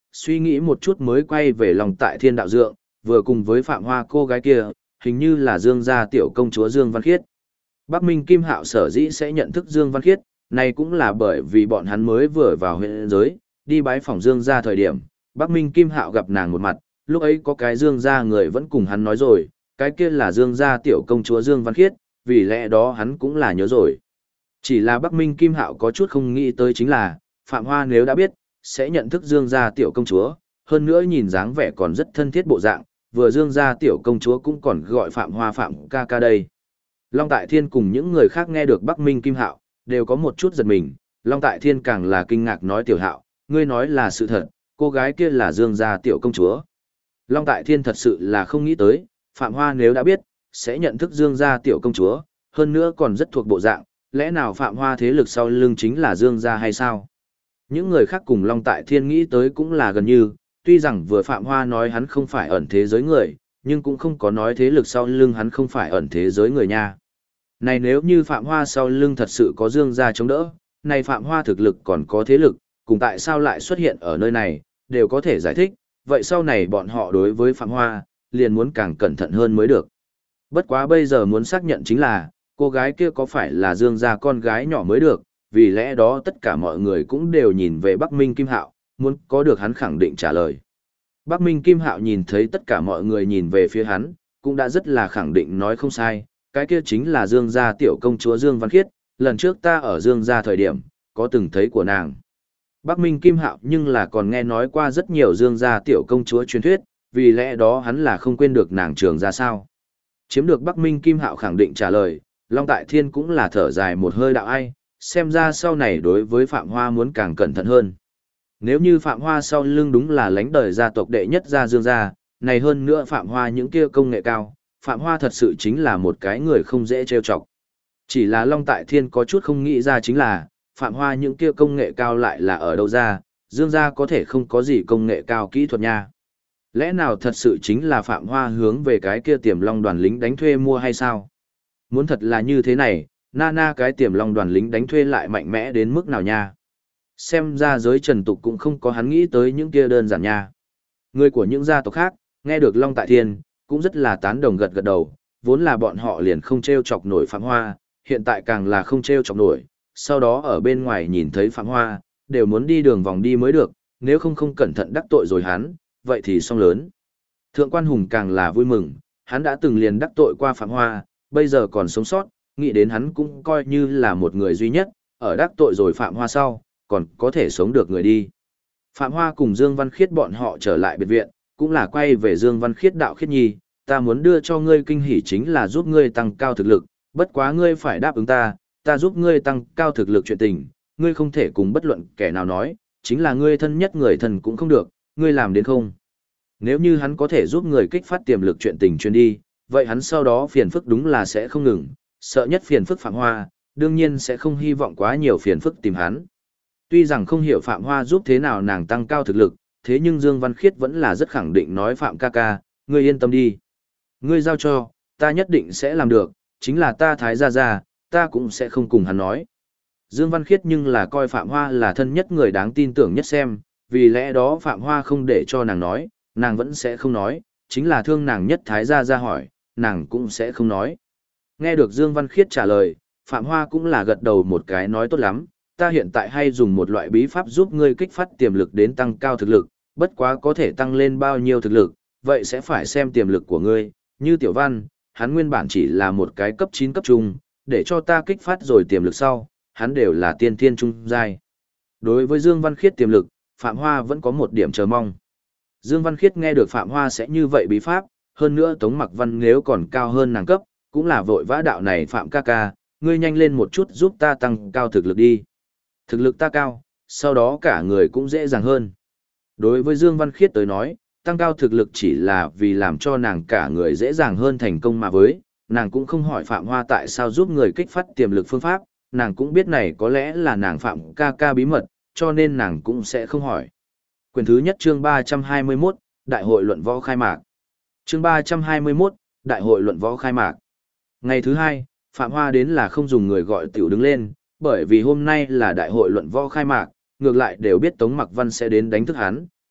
suy nghĩ một chút mới quay về lòng tại thiên đạo dượng, vừa cùng với Phạm Hoa cô gái kia, hình như là Dương gia tiểu công chúa Dương Văn Khiết. Bắc Minh Kim Hạo sở dĩ sẽ nhận thức Dương Văn Khiết, này cũng là bởi vì bọn hắn mới vừa vào huyện giới, đi bái phỏng Dương gia thời điểm, Bắc Minh Kim Hạo gặp nàng một mặt, lúc ấy có cái Dương gia người vẫn cùng hắn nói rồi, cái kia là Dương gia tiểu công chúa Dương Văn Khiết, vì lẽ đó hắn cũng là nhớ rồi. Chỉ là Bắc Minh Kim Hạo có chút không nghĩ tới chính là, Phạm Hoa nếu đã biết, sẽ nhận thức Dương gia tiểu công chúa, hơn nữa nhìn dáng vẻ còn rất thân thiết bộ dạng, vừa Dương gia tiểu công chúa cũng còn gọi Phạm Hoa Phạm ca ca đây. Long Tại Thiên cùng những người khác nghe được Bắc Minh Kim Hạo, đều có một chút giật mình, Long Tại Thiên càng là kinh ngạc nói Tiểu Hạo, ngươi nói là sự thật, cô gái kia là Dương gia tiểu công chúa. Long Tại Thiên thật sự là không nghĩ tới, Phạm Hoa nếu đã biết, sẽ nhận thức Dương gia tiểu công chúa, hơn nữa còn rất thuộc bộ dạng, lẽ nào Phạm Hoa thế lực sau lưng chính là Dương gia hay sao? Những người khác cùng Long Tại Thiên nghĩ tới cũng là gần như, tuy rằng vừa Phạm Hoa nói hắn không phải ẩn thế giới người, nhưng cũng không có nói thế lực sau lưng hắn không phải ẩn thế giới người nha. Này nếu như Phạm Hoa sau lưng thật sự có Dương gia chống đỡ, này Phạm Hoa thực lực còn có thế lực, cùng tại sao lại xuất hiện ở nơi này, đều có thể giải thích, vậy sau này bọn họ đối với Phạm Hoa, liền muốn càng cẩn thận hơn mới được. Bất quá bây giờ muốn xác nhận chính là, cô gái kia có phải là Dương gia con gái nhỏ mới được, vì lẽ đó tất cả mọi người cũng đều nhìn về Bắc Minh Kim Hạo, muốn có được hắn khẳng định trả lời. Bắc Minh Kim Hạo nhìn thấy tất cả mọi người nhìn về phía hắn, cũng đã rất là khẳng định nói không sai, cái kia chính là Dương gia tiểu công chúa Dương Văn Khiết, lần trước ta ở Dương gia thời điểm, có từng thấy của nàng. Bắc Minh Kim Hạo nhưng là còn nghe nói qua rất nhiều Dương gia tiểu công chúa truyền thuyết, vì lẽ đó hắn là không quên được nàng trường ra sao. Chiếm được Bắc Minh Kim Hạo khẳng định trả lời, Long Tại Thiên cũng là thở dài một hơi đạo ai, xem ra sau này đối với Phạm Hoa muốn càng cẩn thận hơn. Nếu như Phạm Hoa sau lưng đúng là lãnh đời gia tộc đệ nhất gia Dương gia, này hơn nữa Phạm Hoa những kia công nghệ cao, Phạm Hoa thật sự chính là một cái người không dễ trêu chọc. Chỉ là Long Tại Thiên có chút không nghĩ ra chính là, Phạm Hoa những kia công nghệ cao lại là ở đâu ra, Dương gia có thể không có gì công nghệ cao kỹ thuật nha. Lẽ nào thật sự chính là Phạm Hoa hướng về cái kia Tiềm Long đoàn lính đánh thuê mua hay sao? Muốn thật là như thế này, Nana cái Tiềm Long đoàn lính đánh thuê lại mạnh mẽ đến mức nào nha? Xem ra giới trần tục cũng không có hắn nghĩ tới những kia đơn giản nha. Người của những gia tộc khác, nghe được Long Tại Thiên, cũng rất là tán đồng gật gật đầu, vốn là bọn họ liền không trêu chọc nổi Phạm Hoa, hiện tại càng là không trêu chọc nổi, sau đó ở bên ngoài nhìn thấy Phạm Hoa, đều muốn đi đường vòng đi mới được, nếu không cẩn thận đắc tội rồi hắn, vậy thì xong lớn. Thượng quan Hùng càng là vui mừng, hắn đã từng liền đắc tội qua Phạm Hoa, bây giờ còn sống sót, nghĩ đến hắn cũng coi như là một người duy nhất, ở đắc tội rồi Phạm Hoa sau, còn có thể sống được người đi. Phạm Hoa cùng Dương Văn Khiết bọn họ trở lại biệt viện, cũng là quay về Dương Văn Khiết đạo Khiết Nhi, ta muốn đưa cho ngươi kinh hỉ chính là giúp ngươi tăng cao thực lực, bất quá ngươi phải đáp ứng ta, ta giúp ngươi tăng cao thực lực chuyện tình, ngươi không thể cùng bất luận kẻ nào nói, chính là ngươi thân nhất người thân cũng không được, ngươi làm đến không? Nếu như hắn có thể giúp người kích phát tiềm lực chuyện tình truyền đi, vậy hắn sau đó phiền phức đúng là sẽ không ngừng, sợ nhất phiền phức Phạm Hoa, đương nhiên sẽ không hy vọng quá nhiều phiền phức tìm hắn. Tuy rằng không hiểu Phạm Hoa giúp thế nào nàng tăng cao thực lực, thế nhưng Dương Văn Khiết vẫn là rất khẳng định nói Phạm ca ca, ngươi yên tâm đi. Ngươi giao cho, ta nhất định sẽ làm được, chính là ta Thái gia gia, ta cũng sẽ không cùng hắn nói. Dương Văn Khiết nhưng là coi Phạm Hoa là thân nhất người đáng tin tưởng nhất xem, vì lẽ đó Phạm Hoa không để cho nàng nói, nàng vẫn sẽ không nói, chính là thương nàng nhất Thái gia gia hỏi, nàng cũng sẽ không nói. Nghe được Dương Văn Khiết trả lời, Phạm Hoa cũng là gật đầu một cái nói tốt lắm, ta hiện tại hay dùng một loại bí pháp giúp ngươi kích phát tiềm lực đến tăng cao thực lực, bất quá có thể tăng lên bao nhiêu thực lực, vậy sẽ phải xem tiềm lực của ngươi, như Tiểu Văn, hắn nguyên bản chỉ là một cái cấp 9 cấp trung, để cho ta kích phát rồi tiềm lực sau, hắn đều là tiên thiên trung giai. Đối với Dương Văn Khiết tiềm lực, Phạm Hoa vẫn có một điểm chờ mong. Dương Văn Khiết nghe được Phạm Hoa sẽ như vậy bí pháp, hơn nữa Tống Mặc Văn nếu còn cao hơn nàng cấp, cũng là vội vã đạo này Phạm ca ca, ngươi nhanh lên một chút giúp ta tăng cao thực lực đi. Thực lực ta cao, sau đó cả người cũng dễ dàng hơn. Đối với Dương Văn Khiết tới nói, tăng cao thực lực chỉ là vì làm cho nàng cả người dễ dàng hơn thành công mà với, nàng cũng không hỏi Phạm Hoa tại sao giúp người kích phát tiềm lực phương pháp, nàng cũng biết này có lẽ là nàng Phạm ca ca bí mật, cho nên nàng cũng sẽ không hỏi. Quyển thứ nhất chương 321, Đại hội luận võ khai mạc. Chương 321, Đại hội luận võ khai mạc. Ngày thứ hai, Phạm Hoa đến là không dùng người gọi tiểu đứng lên, bởi vì hôm nay là đại hội luận võ khai mạc, ngược lại đều biết Tống Mặc Văn sẽ đến đánh thức hắn,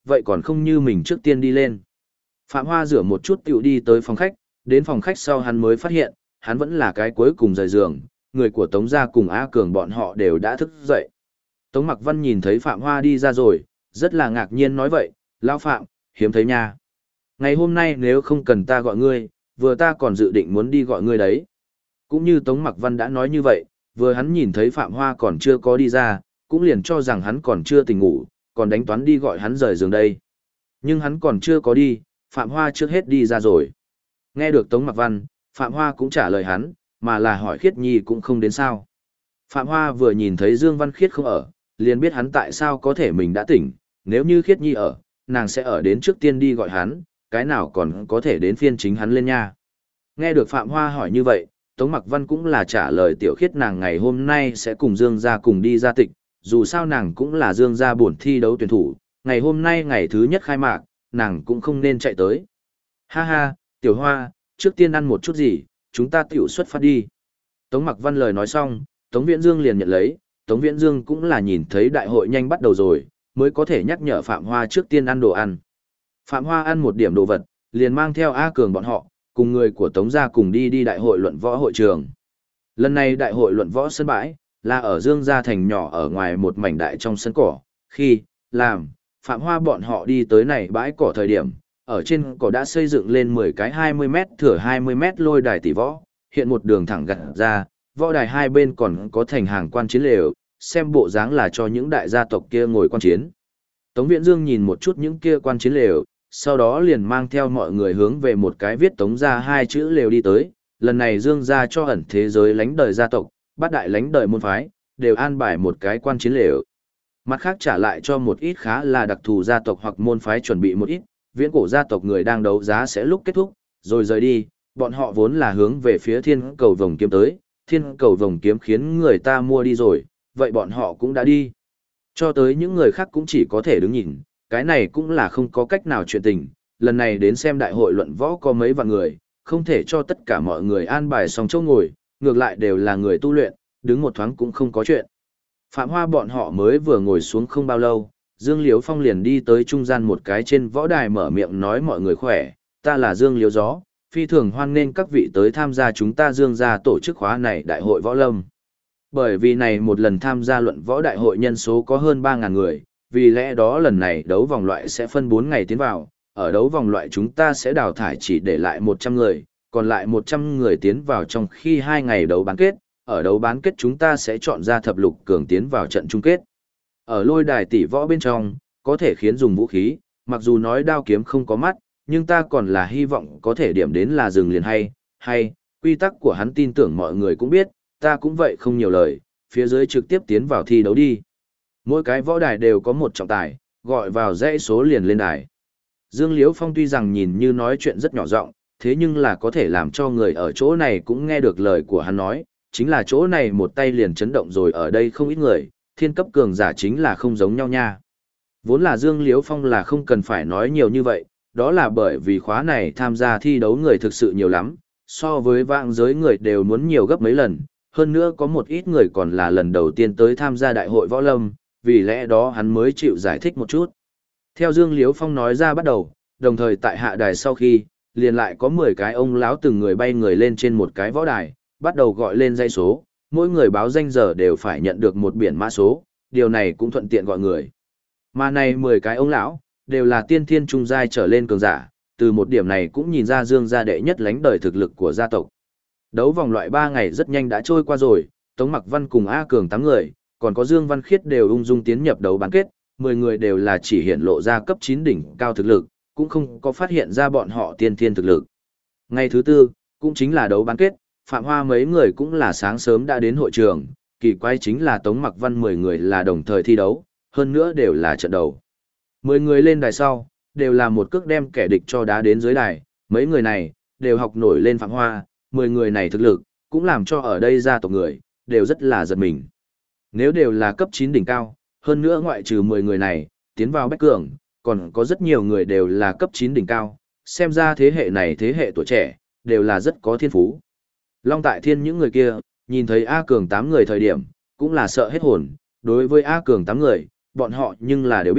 vậy còn không như mình trước tiên đi lên. Phạm Hoa rửa một chút tiểu đi tới phòng khách, đến phòng khách sau hắn mới phát hiện, hắn vẫn là cái cuối cùng rời giường, người của Tống gia cùng A Cường bọn họ đều đã thức dậy. Tống Mặc Văn nhìn thấy Phạm Hoa đi ra rồi, rất là ngạc nhiên nói vậy, Lão Phạm, hiếm thấy nha. Ngày hôm nay nếu không cần ta gọi ngươi, vừa ta còn dự định muốn đi gọi ngươi đấy. Cũng như Tống Mặc Văn đã nói như vậy, vừa hắn nhìn thấy Phạm Hoa còn chưa có đi ra, cũng liền cho rằng hắn còn chưa tỉnh ngủ, còn đánh toán đi gọi hắn rời giường đây. Nhưng hắn còn chưa có đi, Phạm Hoa trước hết đi ra rồi. Nghe được Tống Mặc Văn, Phạm Hoa cũng trả lời hắn, mà là hỏi Khiết Nhi cũng không đến sao. Phạm Hoa vừa nhìn thấy Dương Văn Khiết không ở, liền biết hắn tại sao có thể mình đã tỉnh, nếu như Khiết Nhi ở, nàng sẽ ở đến trước tiên đi gọi hắn, cái nào còn có thể đến phiên chính hắn lên nha. Nghe được Phạm Hoa hỏi như vậy, Tống Mặc Văn cũng là trả lời Tiểu Khiết nàng ngày hôm nay sẽ cùng Dương gia cùng đi ra tịch, dù sao nàng cũng là Dương gia buồn thi đấu tuyển thủ, ngày hôm nay ngày thứ nhất khai mạc, nàng cũng không nên chạy tới. Ha ha, Tiểu Hoa, trước tiên ăn một chút gì, chúng ta tiểu xuất phát đi. Tống Mặc Văn lời nói xong, Tống Viễn Dương liền nhận lấy, Tống Viễn Dương cũng là nhìn thấy đại hội nhanh bắt đầu rồi, mới có thể nhắc nhở Phạm Hoa trước tiên ăn đồ ăn. Phạm Hoa ăn một điểm đồ vật, liền mang theo A Cường bọn họ, cùng người của Tống gia cùng đi đại hội luận võ hội trường. Lần này đại hội luận võ sân bãi, là ở Dương gia thành nhỏ ở ngoài một mảnh đại trong sân cỏ, khi, làm, Phạm Hoa bọn họ đi tới này bãi cỏ thời điểm, ở trên cỏ đã xây dựng lên 10 cái 20 mét thửa 20 mét lôi đài tỷ võ, hiện một đường thẳng gặt ra, võ đài hai bên còn có thành hàng quan chiến lều, xem bộ dáng là cho những đại gia tộc kia ngồi quan chiến. Tống Viễn Dương nhìn một chút những kia quan chiến lều, sau đó liền mang theo mọi người hướng về một cái viết Tống gia hai chữ lều đi tới, lần này Dương gia cho ẩn thế giới lánh đời gia tộc, bát đại lánh đời môn phái, đều an bài một cái quan chiến lều. Mặt khác trả lại cho một ít khá là đặc thù gia tộc hoặc môn phái chuẩn bị một ít, viễn cổ gia tộc người đang đấu giá sẽ lúc kết thúc, rồi rời đi, bọn họ vốn là hướng về phía thiên cầu vồng kiếm tới, thiên cầu vồng kiếm khiến người ta mua đi rồi, vậy bọn họ cũng đã đi. Cho tới những người khác cũng chỉ có thể đứng nhìn, cái này cũng là không có cách nào chuyện tình, lần này đến xem đại hội luận võ có mấy vạn người, không thể cho tất cả mọi người an bài xong chỗ ngồi, ngược lại đều là người tu luyện, đứng một thoáng cũng không có chuyện. Phạm Hoa bọn họ mới vừa ngồi xuống không bao lâu, Dương Liếu Phong liền đi tới trung gian một cái trên võ đài mở miệng nói mọi người khỏe, ta là Dương Liếu Gió, phi thường hoan nghênh các vị tới tham gia chúng ta Dương gia tổ chức khóa này đại hội võ lâm. Bởi vì này một lần tham gia luận võ đại hội nhân số có hơn 3.000 người, vì lẽ đó lần này đấu vòng loại sẽ phân 4 ngày tiến vào, ở đấu vòng loại chúng ta sẽ đào thải chỉ để lại 100 người, còn lại 100 người tiến vào trong khi 2 ngày đấu bán kết, ở đấu bán kết chúng ta sẽ chọn ra thập lục cường tiến vào trận chung kết. Ở lôi đài tỷ võ bên trong, có thể khiến dùng vũ khí, mặc dù nói đao kiếm không có mắt, nhưng ta còn là hy vọng có thể điểm đến là dừng liền hay, quy tắc của hắn tin tưởng mọi người cũng biết, ta cũng vậy không nhiều lời, phía dưới trực tiếp tiến vào thi đấu đi. Mỗi cái võ đài đều có một trọng tài, gọi vào dãy số liền lên đài. Dương Liếu Phong tuy rằng nhìn như nói chuyện rất nhỏ giọng, thế nhưng là có thể làm cho người ở chỗ này cũng nghe được lời của hắn nói, chính là chỗ này một tay liền chấn động rồi ở đây không ít người, thiên cấp cường giả chính là không giống nhau nha. Vốn là Dương Liếu Phong là không cần phải nói nhiều như vậy, đó là bởi vì khóa này tham gia thi đấu người thực sự nhiều lắm, so với vạn giới người đều muốn nhiều gấp mấy lần, hơn nữa có một ít người còn là lần đầu tiên tới tham gia đại hội võ lâm, vì lẽ đó hắn mới chịu giải thích một chút. Theo Dương Liếu Phong nói ra bắt đầu, đồng thời tại hạ đài sau khi, liền lại có 10 cái ông lão từng người bay người lên trên một cái võ đài, bắt đầu gọi lên dãy số, mỗi người báo danh giờ đều phải nhận được một biển mã số, điều này cũng thuận tiện gọi người. Mà này 10 cái ông lão, đều là tiên thiên trung giai trở lên cường giả, từ một điểm này cũng nhìn ra Dương gia đệ nhất lánh đời thực lực của gia tộc. Đấu vòng loại 3 ngày rất nhanh đã trôi qua rồi, Tống Mặc Văn cùng A Cường 8 người, còn có Dương Văn Khiết đều ung dung tiến nhập đấu bán kết, 10 người đều là chỉ hiện lộ ra cấp 9 đỉnh cao thực lực, cũng không có phát hiện ra bọn họ tiên thiên thực lực. Ngày thứ tư, cũng chính là đấu bán kết, Phạm Hoa mấy người cũng là sáng sớm đã đến hội trường, kỳ quái chính là Tống Mặc Văn 10 người là đồng thời thi đấu, hơn nữa đều là trận đầu. 10 người lên đài sau, đều là một cước đem kẻ địch cho đá đến dưới đài, mấy người này, đều học nổi lên Phạm Hoa, 10 người này thực lực, cũng làm cho ở đây gia tộc người, đều rất là giật mình. Nếu đều là cấp 9 đỉnh cao, hơn nữa ngoại trừ 10 người này, tiến vào bách cường, còn có rất nhiều người đều là cấp 9 đỉnh cao, xem ra thế hệ này thế hệ tuổi trẻ, đều là rất có thiên phú. Long Tại Thiên những người kia, nhìn thấy A Cường 8 người thời điểm, cũng là sợ hết hồn, đối với A Cường 8 người, bọn họ nhưng là đều biết,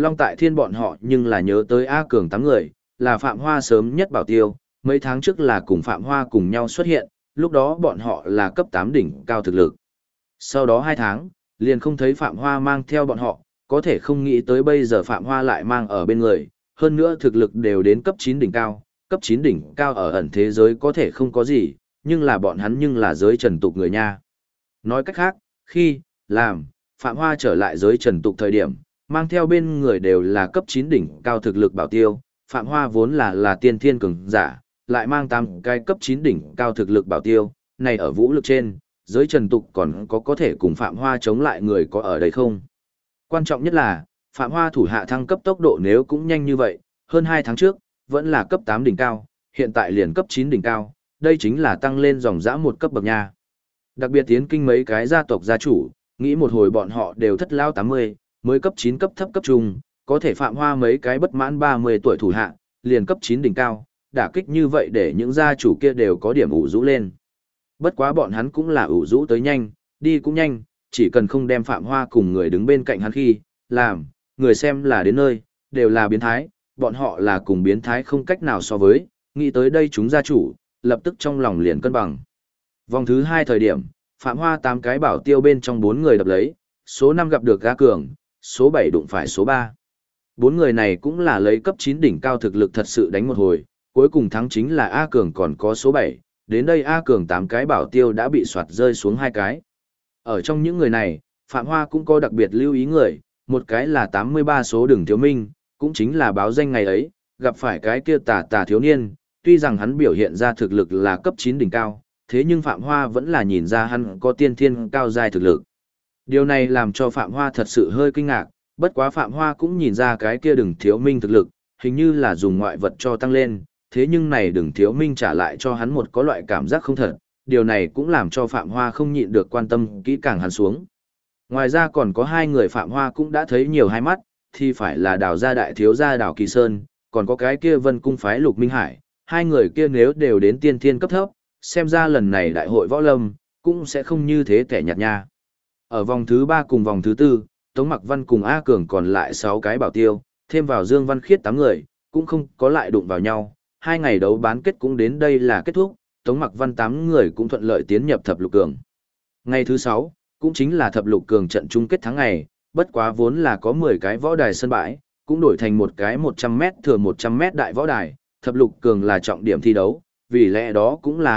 Long Tại Thiên bọn họ nhưng là nhớ tới A Cường 8 người, là Phạm Hoa sớm nhất bảo tiêu, mấy tháng trước là cùng Phạm Hoa cùng nhau xuất hiện, lúc đó bọn họ là cấp 8 đỉnh cao thực lực. Sau đó 2 tháng, liền không thấy Phạm Hoa mang theo bọn họ, có thể không nghĩ tới bây giờ Phạm Hoa lại mang ở bên người, hơn nữa thực lực đều đến cấp 9 đỉnh cao, cấp 9 đỉnh cao ở ẩn thế giới có thể không có gì, nhưng là bọn hắn nhưng là giới trần tục người nha. Nói cách khác, khi, làm, Phạm Hoa trở lại giới trần tục thời điểm, mang theo bên người đều là cấp 9 đỉnh cao thực lực bảo tiêu, Phạm Hoa vốn là tiên thiên cường giả, lại mang 8 cái cấp 9 đỉnh cao thực lực bảo tiêu, này ở vũ lực trên, giới trần tục còn có thể cùng Phạm Hoa chống lại người có ở đây không? Quan trọng nhất là, Phạm Hoa thủ hạ thăng cấp tốc độ nếu cũng nhanh như vậy, hơn 2 tháng trước, vẫn là cấp 8 đỉnh cao, hiện tại liền cấp 9 đỉnh cao, đây chính là tăng lên dòng dã một cấp bậc nha. Đặc biệt tiến kinh mấy cái gia tộc gia chủ, nghĩ một hồi bọn họ đều thất lao 80, mới cấp 9 cấp thấp cấp trung, có thể Phạm Hoa mấy cái bất mãn 30 tuổi thủ hạ, liền cấp 9 đỉnh cao, đả kích như vậy để những gia chủ kia đều có điểm ủ rũ lên. Bất quá bọn hắn cũng là ủ rũ tới nhanh, đi cũng nhanh, chỉ cần không đem Phạm Hoa cùng người đứng bên cạnh hắn khi, làm, người xem là đến nơi, đều là biến thái, bọn họ là cùng biến thái không cách nào so với, nghĩ tới đây chúng gia chủ, lập tức trong lòng liền cân bằng. Vòng thứ 2 thời điểm, Phạm Hoa 8 cái bảo tiêu bên trong 4 người đập lấy, số 5 gặp được A Cường, số 7 đụng phải số 3. 4 người này cũng là lấy cấp 9 đỉnh cao thực lực thật sự đánh một hồi, cuối cùng thắng chính là A Cường còn có số 7, đến đây A Cường 8 cái bảo tiêu đã bị soạt rơi xuống 2 cái. Ở trong những người này, Phạm Hoa cũng có đặc biệt lưu ý người, một cái là 83 số Đường Thiếu Minh, cũng chính là báo danh ngày ấy, gặp phải cái kia tà thiếu niên, tuy rằng hắn biểu hiện ra thực lực là cấp 9 đỉnh cao, thế nhưng Phạm Hoa vẫn là nhìn ra hắn có tiên thiên cao giai thực lực. Điều này làm cho Phạm Hoa thật sự hơi kinh ngạc, bất quá Phạm Hoa cũng nhìn ra cái kia Đường Thiếu Minh thực lực, hình như là dùng ngoại vật cho tăng lên, thế nhưng này Đường Thiếu Minh trả lại cho hắn một có loại cảm giác không thật, điều này cũng làm cho Phạm Hoa không nhịn được quan tâm kỹ càng hắn xuống. Ngoài ra còn có 2 người Phạm Hoa cũng đã thấy nhiều hai mắt, thì phải là Đào gia đại thiếu gia Đào Kỳ Sơn, còn có cái kia Vân Cung phái Lục Minh Hải, 2 người kia nếu đều đến tiên thiên cấp thấp, xem ra lần này đại hội võ lâm, cũng sẽ không như thế kẻ nhạt nha. Ở vòng thứ 3 cùng vòng thứ 4, Tống Mặc Văn cùng A Cường còn lại 6 cái bảo tiêu, thêm vào Dương Văn Khiết 8 người, cũng không có lại đụng vào nhau, 2 ngày đấu bán kết cũng đến đây là kết thúc, Tống Mặc Văn 8 người cũng thuận lợi tiến nhập thập lục cường. Ngày thứ 6, cũng chính là thập lục cường trận chung kết tháng ngày, bất quá vốn là có 10 cái võ đài sân bãi, cũng đổi thành một cái 100m thừa 100m đại võ đài, thập lục cường là trọng điểm thi đấu, vì lẽ đó cũng là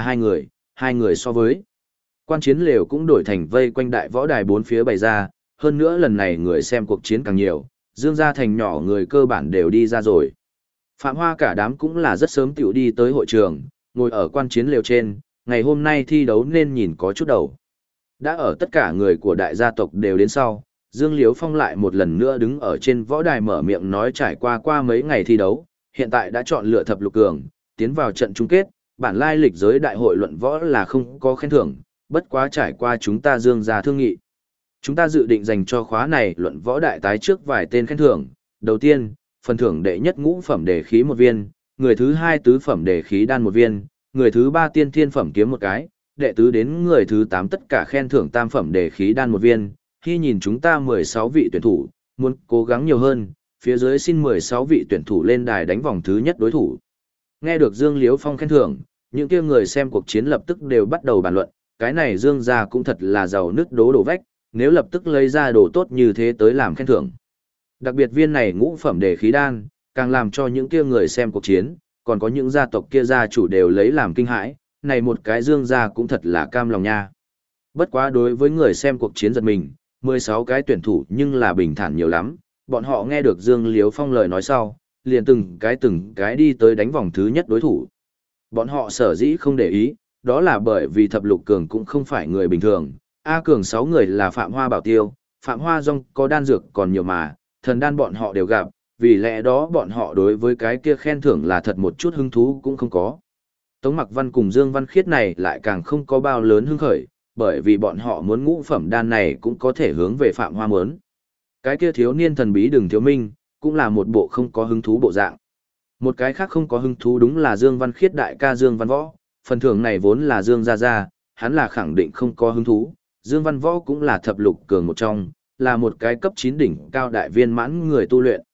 2 người so với. Quan chiến lều cũng đổi thành vây quanh đại võ đài 4 phía bày ra, hơn nữa lần này người xem cuộc chiến càng nhiều, Dương gia thành nhỏ người cơ bản đều đi ra rồi. Phạm Hoa cả đám cũng là rất sớm tiểu đi tới hội trường, ngồi ở quan chiến lều trên, ngày hôm nay thi đấu nên nhìn có chút đầu. Đã ở tất cả người của đại gia tộc đều đến sau, Dương Liếu Phong lại một lần nữa đứng ở trên võ đài mở miệng nói trải qua mấy ngày thi đấu, hiện tại đã chọn lựa thập lục cường, tiến vào trận chung kết, bản lai lịch giới đại hội luận võ là không có khen thưởng, bất quá trải qua chúng ta Dương gia thương nghị. Chúng ta dự định dành cho khóa này luận võ đại tái trước vài tên khen thưởng, đầu tiên, phần thưởng đệ nhất ngũ phẩm đề khí 1 viên, người thứ 2 tứ phẩm đề khí đan 1 viên, người thứ 3 tiên thiên phẩm kiếm 1 cái, đệ tứ đến người thứ 8 tất cả khen thưởng tam phẩm đề khí đan 1 viên. Khi nhìn chúng ta 16 vị tuyển thủ, muốn cố gắng nhiều hơn, phía dưới xin 16 vị tuyển thủ lên đài đánh vòng thứ nhất đối thủ. Nghe được Dương Liếu Phong khen thưởng, những kia người xem cuộc chiến lập tức đều bắt đầu bàn luận, cái này Dương gia cũng thật là giàu nứt đổ vách, nếu lập tức lấy ra đồ tốt như thế tới làm khen thưởng. Đặc biệt viên này ngũ phẩm đề khí đan, càng làm cho những kia người xem cuộc chiến, còn có những gia tộc kia gia chủ đều lấy làm kinh hãi, này một cái Dương gia cũng thật là cam lòng nha. Bất quá đối với người xem cuộc chiến giật mình, 16 cái tuyển thủ nhưng là bình thản nhiều lắm, bọn họ nghe được Dương Liếu Phong lời nói sau, liền từng cái đi tới đánh vòng thứ nhất đối thủ. Bọn họ sở dĩ không để ý, đó là bởi vì thập lục cường cũng không phải người bình thường, A Cường 6 người là Phạm Hoa bảo tiêu, Phạm Hoa Dung có đan dược còn nhiều mà, thần đan bọn họ đều gặp, vì lẽ đó bọn họ đối với cái kia khen thưởng là thật một chút hứng thú cũng không có. Tống Mặc Văn cùng Dương Văn Khiết này lại càng không có bao lớn hứng khởi, bởi vì bọn họ muốn ngũ phẩm đan này cũng có thể hướng về Phạm Hoa muốn. Cái kia thiếu niên thần bí Đường Thiếu Minh, cũng là một bộ không có hứng thú bộ dạng. Một cái khác không có hứng thú đúng là Dương Văn Khiết đại ca Dương Văn Võ, phần thưởng này vốn là Dương gia, hắn là khẳng định không có hứng thú. Dương Văn Võ cũng là thập lục cường một trong, là một cái cấp 9 đỉnh cao đại viên mãn người tu luyện.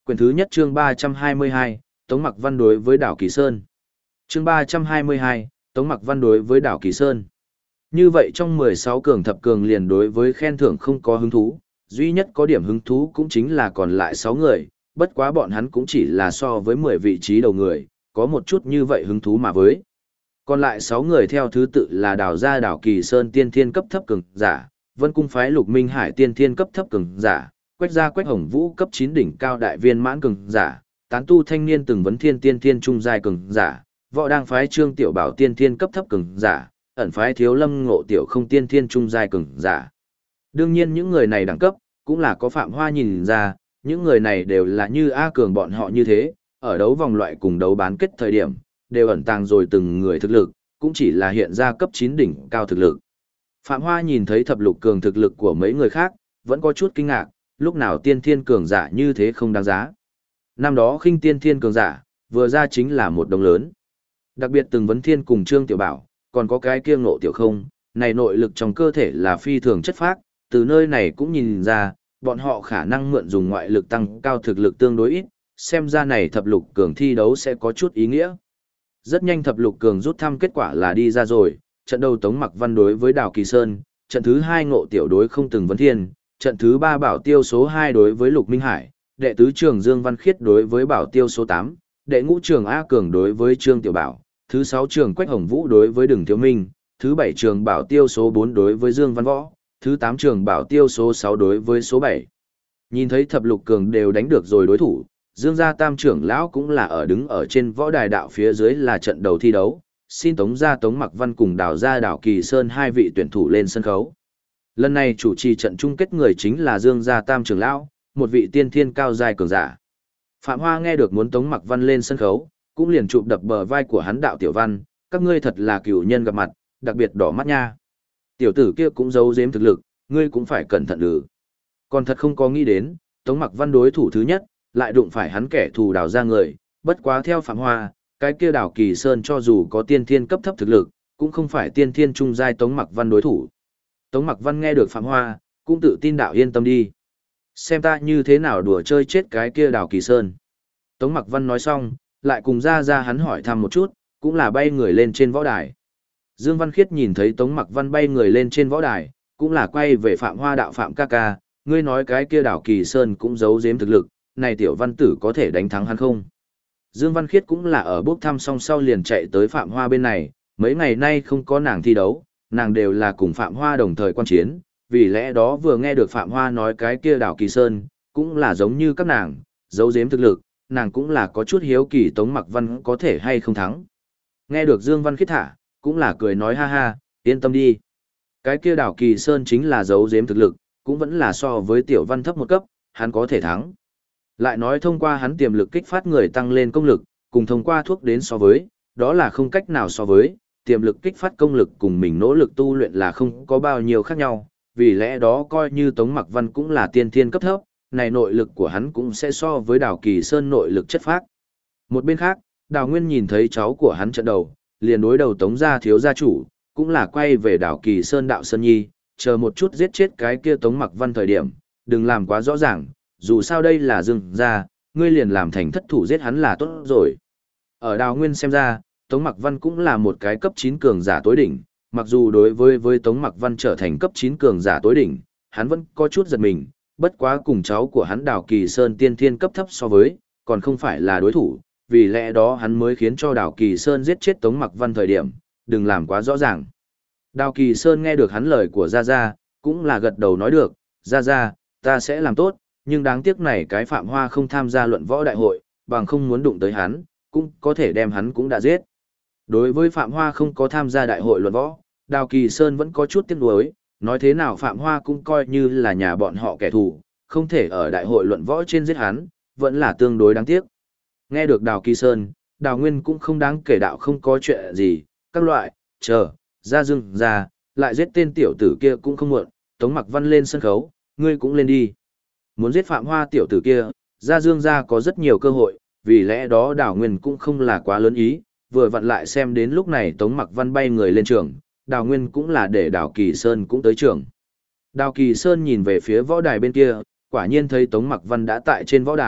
Quyển thứ nhất chương 322, Tống Mặc Văn đối với đảo Kỳ Sơn. Chương 322, Tống Mặc Văn đối với đảo Kỳ Sơn. Như vậy trong 16 cường thập cường liền đối với khen thưởng không có hứng thú, duy nhất có điểm hứng thú cũng chính là còn lại 6 người, bất quá bọn hắn cũng chỉ là so với 10 vị trí đầu người, có một chút như vậy hứng thú mà với. Còn lại 6 người theo thứ tự là đào gia đảo Kỳ Sơn tiên thiên cấp thấp cường giả, Vân Cung phái Lục Minh Hải tiên thiên cấp thấp cường giả, Quách gia Quách Hồng Vũ cấp 9 đỉnh cao đại viên mãn cường giả, tán tu thanh niên từng vấn thiên tiên thiên trung giai cường giả, võ đang phái Trương Tiểu Bảo tiên thiên cấp thấp cường giả, ẩn phái Thiếu Lâm Ngộ Tiểu không tiên thiên trung giai cường giả. Đương nhiên những người này đẳng cấp cũng là có Phạm Hoa nhìn ra, những người này đều là như A Cường bọn họ như thế, ở đấu vòng loại cùng đấu bán kết thời điểm, đều ẩn tàng rồi từng người thực lực, cũng chỉ là hiện ra cấp 9 đỉnh cao thực lực. Phạm Hoa nhìn thấy thập lục cường thực lực của mấy người khác, vẫn có chút kinh ngạc, lúc nào tiên thiên cường giả như thế không đáng giá. Năm đó khinh tiên thiên cường giả, vừa ra chính là một đồng lớn. Đặc biệt từng vấn thiên cùng Trương Tiểu Bảo, còn có cái kia Ngộ Tiểu không, này nội lực trong cơ thể là phi thường chất phác, từ nơi này cũng nhìn ra, bọn họ khả năng mượn dùng ngoại lực tăng cao thực lực tương đối ít, xem ra này thập lục cường thi đấu sẽ có chút ý nghĩa. Rất nhanh thập lục cường rút thăm kết quả là đi ra rồi, trận đầu Tống Mặc Văn đối với Đào Kỳ Sơn, trận thứ 2 Ngộ Tiểu đối không từng vấn thiên, trận thứ 3 Bảo Tiêu số 2 đối với Lục Minh Hải, đệ tứ trường Dương Văn Khiết đối với Bảo Tiêu số 8, đệ ngũ trường A Cường đối với Trương Tiểu Bảo, thứ 6 trường Quách Hồng Vũ đối với Đừng Thiếu Minh, thứ 7 trường Bảo Tiêu số 4 đối với Dương Văn Võ, thứ 8 trường Bảo Tiêu số 6 đối với số 7. Nhìn thấy thập lục cường đều đánh được rồi đối thủ, Dương gia tam trưởng lão cũng là ở đứng ở trên võ đài đạo phía dưới là trận đầu thi đấu, xin Tống gia Tống Mặc Văn cùng Đào gia Đào Kỳ Sơn hai vị tuyển thủ lên sân khấu. Lần này chủ trì trận chung kết người chính là Dương gia tam trưởng lão, một vị tiên thiên cao giai cường giả. Phạm Hoa nghe được muốn Tống Mặc Văn lên sân khấu, cũng liền chụp đập bờ vai của hắn Đạo Tiểu Văn, các ngươi thật là cửu nhân gặp mặt, đặc biệt đỏ mắt nha. Tiểu tử kia cũng giấu giếm thực lực, ngươi cũng phải cẩn thận được. Còn thật không có nghĩ đến, Tống Mặc Văn đối thủ thứ nhất, lại đụng phải hắn kẻ thù Đào gia người, bất quá theo Phạm Hoa, cái kia Đào Kỳ Sơn cho dù có tiên thiên cấp thấp thực lực, cũng không phải tiên thiên trung giai Tống Mặc Văn đối thủ. Tống Mặc Văn nghe được Phạm Hoa, cũng tự tin đạo yên tâm đi. Xem ta như thế nào đùa chơi chết cái kia Đào Kỳ Sơn. Tống Mặc Văn nói xong, lại cùng ra hắn hỏi thăm một chút, cũng là bay người lên trên võ đài. Dương Văn Khiết nhìn thấy Tống Mặc Văn bay người lên trên võ đài, cũng là quay về Phạm Hoa đạo Phạm ca ca, ngươi nói cái kia Đào Kỳ Sơn cũng giấu giếm thực lực, này tiểu văn tử có thể đánh thắng hắn không? Dương Văn Khiết cũng là ở bốc thăm xong sau liền chạy tới Phạm Hoa bên này, mấy ngày nay không có nàng thi đấu, nàng đều là cùng Phạm Hoa đồng thời quan chiến, vì lẽ đó vừa nghe được Phạm Hoa nói cái kia Đào Kỳ Sơn, cũng là giống như các nàng, giấu giếm thực lực, nàng cũng là có chút hiếu kỳ Tống Mặc Văn có thể hay không thắng. Nghe được Dương Văn Khiết thả, cũng là cười nói ha ha, yên tâm đi. Cái kia Đào Kỳ Sơn chính là giấu giếm thực lực, cũng vẫn là so với Tiểu Văn thấp một cấp, hắn có thể thắng. Lại nói thông qua hắn tiềm lực kích phát người tăng lên công lực, cùng thông qua thuốc đến so với, đó là không cách nào so với, tiềm lực kích phát công lực cùng mình nỗ lực tu luyện là không có bao nhiêu khác nhau, vì lẽ đó coi như Tống Mặc Văn cũng là tiên thiên cấp thấp, này nội lực của hắn cũng sẽ so với Đào Kỳ Sơn nội lực chất phác. Một bên khác, Đào Nguyên nhìn thấy cháu của hắn trận đầu, liền đối đầu Tống gia thiếu gia chủ, cũng là quay về Đào Kỳ Sơn đạo Sơn Nhi, chờ một chút giết chết cái kia Tống Mặc Văn thời điểm, đừng làm quá rõ ràng, dù sao đây là Dương gia, ngươi liền làm thành thất thủ giết hắn là tốt rồi. Ở Đào Nguyên xem ra, Tống Mặc Văn cũng là một cái cấp 9 cường giả tối đỉnh, mặc dù đối với Tống Mặc Văn trở thành cấp 9 cường giả tối đỉnh, hắn vẫn có chút giật mình, bất quá cùng cháu của hắn Đào Kỳ Sơn tiên thiên cấp thấp so với, còn không phải là đối thủ, vì lẽ đó hắn mới khiến cho Đào Kỳ Sơn giết chết Tống Mặc Văn thời điểm, đừng làm quá rõ ràng. Đào Kỳ Sơn nghe được hắn lời của Gia Gia, cũng là gật đầu nói được, Gia Gia, ta sẽ làm tốt, nhưng đáng tiếc này cái Phạm Hoa không tham gia luận võ đại hội, bằng không muốn đụng tới hắn, cũng có thể đem hắn cũng đã giết. Đối với Phạm Hoa không có tham gia đại hội luận võ, Đào Kỳ Sơn vẫn có chút tiếc nuối, nói thế nào Phạm Hoa cũng coi như là nhà bọn họ kẻ thù, không thể ở đại hội luận võ trên giết hắn, vẫn là tương đối đáng tiếc. Nghe được Đào Kỳ Sơn, Đào Nguyên cũng không đáng kể đạo không có chuyện gì, các loại, chờ, ra Dương ra, lại giết tên tiểu tử kia cũng không muộn, Tống Mặc Văn lên sân khấu, ngươi cũng lên đi. Muốn giết Phạm Hoa tiểu tử kia, ra Dương ra có rất nhiều cơ hội, vì lẽ đó Đào Nguyên cũng không là quá lớn ý, vừa vặn lại xem đến lúc này Tống Mặc Văn bay người lên trường, Đào Nguyên cũng là để Đào Kỳ Sơn cũng tới trường. Đào Kỳ Sơn nhìn về phía võ đài bên kia, quả nhiên thấy Tống Mặc Văn đã tại trên võ đài,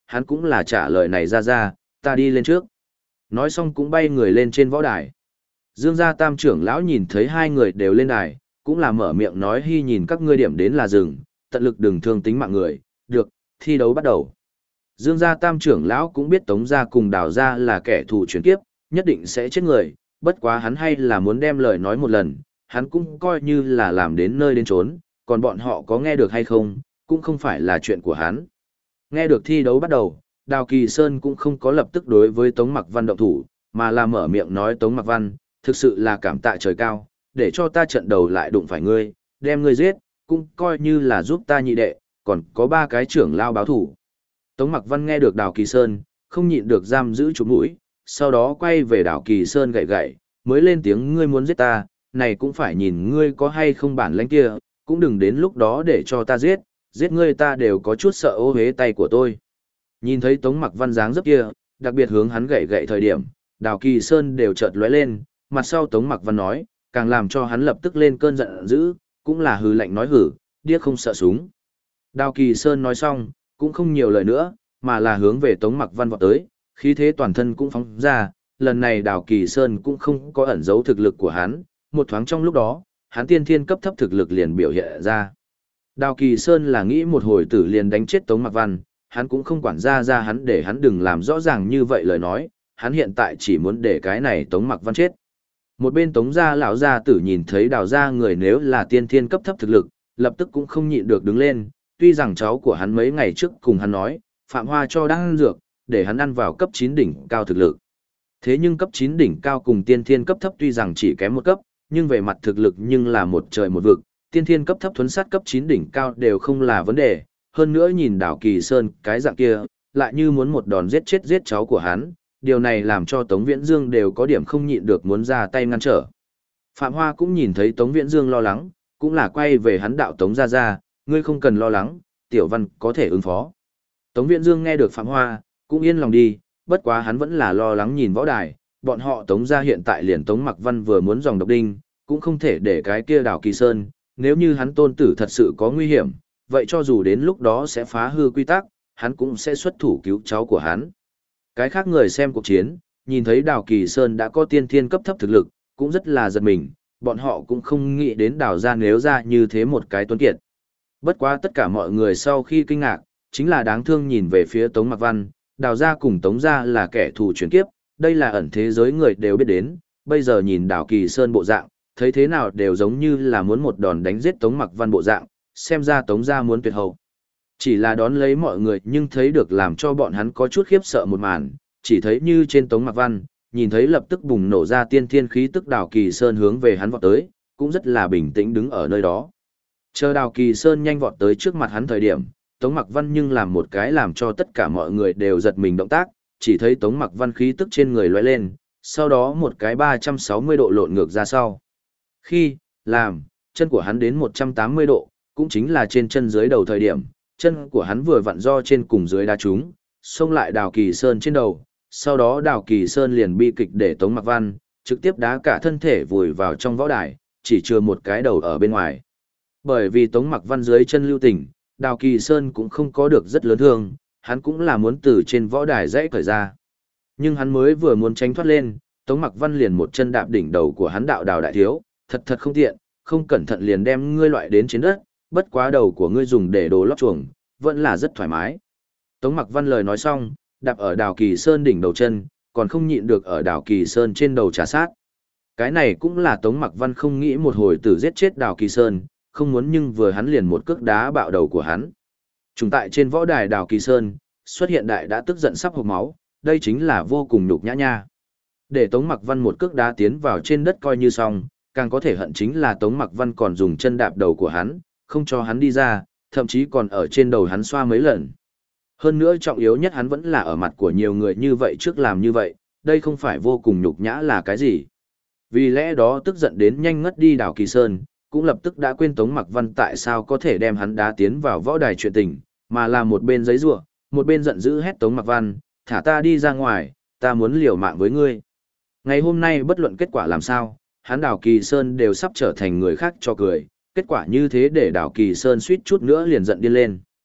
hắn cũng là trả lời này ra, ta đi lên trước. Nói xong cũng bay người lên trên võ đài. Dương gia tam trưởng lão nhìn thấy hai người đều lên đài, cũng là mở miệng nói hy nhìn các ngươi điểm đến là dừng, tận lực đừng thương tính mạng người, được, thi đấu bắt đầu. Dương gia tam trưởng lão cũng biết Tống gia cùng Đào gia là kẻ thù chuyển kiếp, nhất định sẽ chết người, bất quá hắn hay là muốn đem lời nói một lần, hắn cũng coi như là làm đến nơi đến chốn, còn bọn họ có nghe được hay không, cũng không phải là chuyện của hắn. Nghe được thi đấu bắt đầu, Đào Kỳ Sơn cũng không có lập tức đối với Tống Mặc Văn động thủ, mà là mở miệng nói Tống Mặc Văn, thực sự là cảm tạ trời cao, để cho ta trận đầu lại đụng phải ngươi, đem ngươi giết, cũng coi như là giúp ta nhị đệ, còn có 3 cái trưởng lao báo thủ. Tống Mặc Văn nghe được Đào Kỳ Sơn, không nhịn được giam giữ chụp mũi, sau đó quay về Đào Kỳ Sơn gậy gậy, mới lên tiếng ngươi muốn giết ta, này cũng phải nhìn ngươi có hay không bản lĩnh kia, cũng đừng đến lúc đó để cho ta giết ngươi ta đều có chút sợ ô hế tay của tôi. Nhìn thấy Tống Mặc Văn dáng dấp kia, đặc biệt hướng hắn gậy gậy thời điểm, Đào Kỳ Sơn đều chợt lóe lên, mặt sau Tống Mặc Văn nói, càng làm cho hắn lập tức lên cơn giận dữ, cũng là hừ lạnh nói hử, điếc không sợ súng. Đào Kỳ Sơn nói xong, cũng không nhiều lời nữa, mà là hướng về Tống Mặc Văn vọt tới, khí thế toàn thân cũng phóng ra, lần này Đào Kỳ Sơn cũng không có ẩn giấu thực lực của hắn, một thoáng trong lúc đó, hắn tiên thiên cấp thấp thực lực liền biểu hiện ra. Đào Kỳ Sơn là nghĩ một hồi tử liền đánh chết Tống Mặc Văn, hắn cũng không quản ra hắn để hắn đừng làm rõ ràng như vậy lời nói, hắn hiện tại chỉ muốn để cái này Tống Mặc Văn chết. Một bên Tống gia lão gia tử nhìn thấy Đào gia người nếu là tiên thiên cấp thấp thực lực, lập tức cũng không nhịn được đứng lên, tuy rằng cháu của hắn mấy ngày trước cùng hắn nói, Phạm Hoa cho đang ăn dược, để hắn ăn vào cấp 9 đỉnh cao thực lực. Thế nhưng cấp 9 đỉnh cao cùng tiên thiên cấp thấp tuy rằng chỉ kém một cấp, nhưng về mặt thực lực nhưng là một trời một vực, tiên thiên cấp thấp thuấn sát cấp 9 đỉnh cao đều không là vấn đề, hơn nữa nhìn Đào Kỳ Sơn cái dạng kia, lại như muốn một đòn giết cháu của hắn, điều này làm cho Tống Viễn Dương đều có điểm không nhịn được muốn ra tay ngăn trở. Phạm Hoa cũng nhìn thấy Tống Viễn Dương lo lắng, cũng là quay về hắn đạo Tống ra, ngươi không cần lo lắng, Tiểu Văn có thể ứng phó. Tống Viễn Dương nghe được Phạm Hoa, cũng yên lòng đi, bất quá hắn vẫn là lo lắng nhìn võ đài, bọn họ Tống ra hiện tại liền Tống Mặc Văn vừa muốn dòng độc đinh, cũng không thể để cái kia Đào Kỳ Sơn, nếu như hắn tôn tử thật sự có nguy hiểm, vậy cho dù đến lúc đó sẽ phá hư quy tắc, hắn cũng sẽ xuất thủ cứu cháu của hắn. Cái khác người xem cuộc chiến, nhìn thấy Đào Kỳ Sơn đã có tiên thiên cấp thấp thực lực, cũng rất là giật mình, bọn họ cũng không nghĩ đến Đào ra nếu ra như thế một cái tuấn kiệt. Bất quá tất cả mọi người sau khi kinh ngạc, chính là đáng thương nhìn về phía Tống Mặc Văn, Đào gia cùng Tống gia là kẻ thù chuyển kiếp, đây là ẩn thế giới người đều biết đến, bây giờ nhìn Đào Kỳ Sơn bộ dạng, thấy thế nào đều giống như là muốn một đòn đánh giết Tống Mặc Văn bộ dạng, xem ra Tống gia muốn tuyệt hậu. Chỉ là đón lấy mọi người nhưng thấy được làm cho bọn hắn có chút khiếp sợ một màn, chỉ thấy như trên Tống Mặc Văn, nhìn thấy lập tức bùng nổ ra tiên thiên khí tức Đào Kỳ Sơn hướng về hắn vọt tới, cũng rất là bình tĩnh đứng ở nơi đó. Chờ Đào Kỳ Sơn nhanh vọt tới trước mặt hắn thời điểm, Tống Mặc Văn nhưng làm một cái làm cho tất cả mọi người đều giật mình động tác, chỉ thấy Tống Mặc Văn khí tức trên người lóe lên, sau đó một cái 360 độ lộn ngược ra sau. Khi làm, chân của hắn đến 180 độ, cũng chính là trên chân dưới đầu thời điểm, chân của hắn vừa vặn do trên cùng dưới đá trúng, xông lại Đào Kỳ Sơn trên đầu, sau đó Đào Kỳ Sơn liền bi kịch để Tống Mặc Văn trực tiếp đá cả thân thể vùi vào trong võ đài, chỉ chừa một cái đầu ở bên ngoài. Bởi vì Tống Mặc Văn dưới chân lưu tình, Đào Kỳ Sơn cũng không có được rất lớn thương, hắn cũng là muốn từ trên võ đài dãy cởi ra. Nhưng hắn mới vừa muốn tránh thoát lên, Tống Mặc Văn liền một chân đạp đỉnh đầu của hắn đạo Đào đại thiếu, thật không tiện, không cẩn thận liền đem ngươi loại đến trên đất, bất quá đầu của ngươi dùng để đồ lót chuồng, vẫn là rất thoải mái. Tống Mặc Văn lời nói xong, đạp ở Đào Kỳ Sơn đỉnh đầu chân, còn không nhịn được ở Đào Kỳ Sơn trên đầu trà sát. Cái này cũng là Tống Mặc Văn không nghĩ một hồi tử giết chết Đào Kỳ Sơn, không muốn nhưng vừa hắn liền một cước đá bạo đầu của hắn. Trùng tại trên võ đài Đào Kỳ Sơn, xuất hiện đại đã tức giận sắp hộc máu, đây chính là vô cùng nhục nhã nha. Để Tống Mặc Văn một cước đá tiến vào trên đất coi như xong, càng có thể hận chính là Tống Mặc Văn còn dùng chân đạp đầu của hắn, không cho hắn đi ra, thậm chí còn ở trên đầu hắn xoa mấy lần. Hơn nữa trọng yếu nhất hắn vẫn là ở mặt của nhiều người như vậy trước làm như vậy, đây không phải vô cùng nhục nhã là cái gì. Vì lẽ đó tức giận đến nhanh ngất đi Đào Kỳ Sơn, cũng lập tức đã quên Tống Mặc Văn tại sao có thể đem hắn đá tiến vào võ đài chuyện tình, mà là một bên giấy rủa, một bên giận dữ hét Tống Mặc Văn, thả ta đi ra ngoài, ta muốn liều mạng với ngươi. Ngày hôm nay bất luận kết quả làm sao, hắn Đào Kỳ Sơn đều sắp trở thành người khác cho cười, kết quả như thế để Đào Kỳ Sơn suýt chút nữa liền giận điên lên.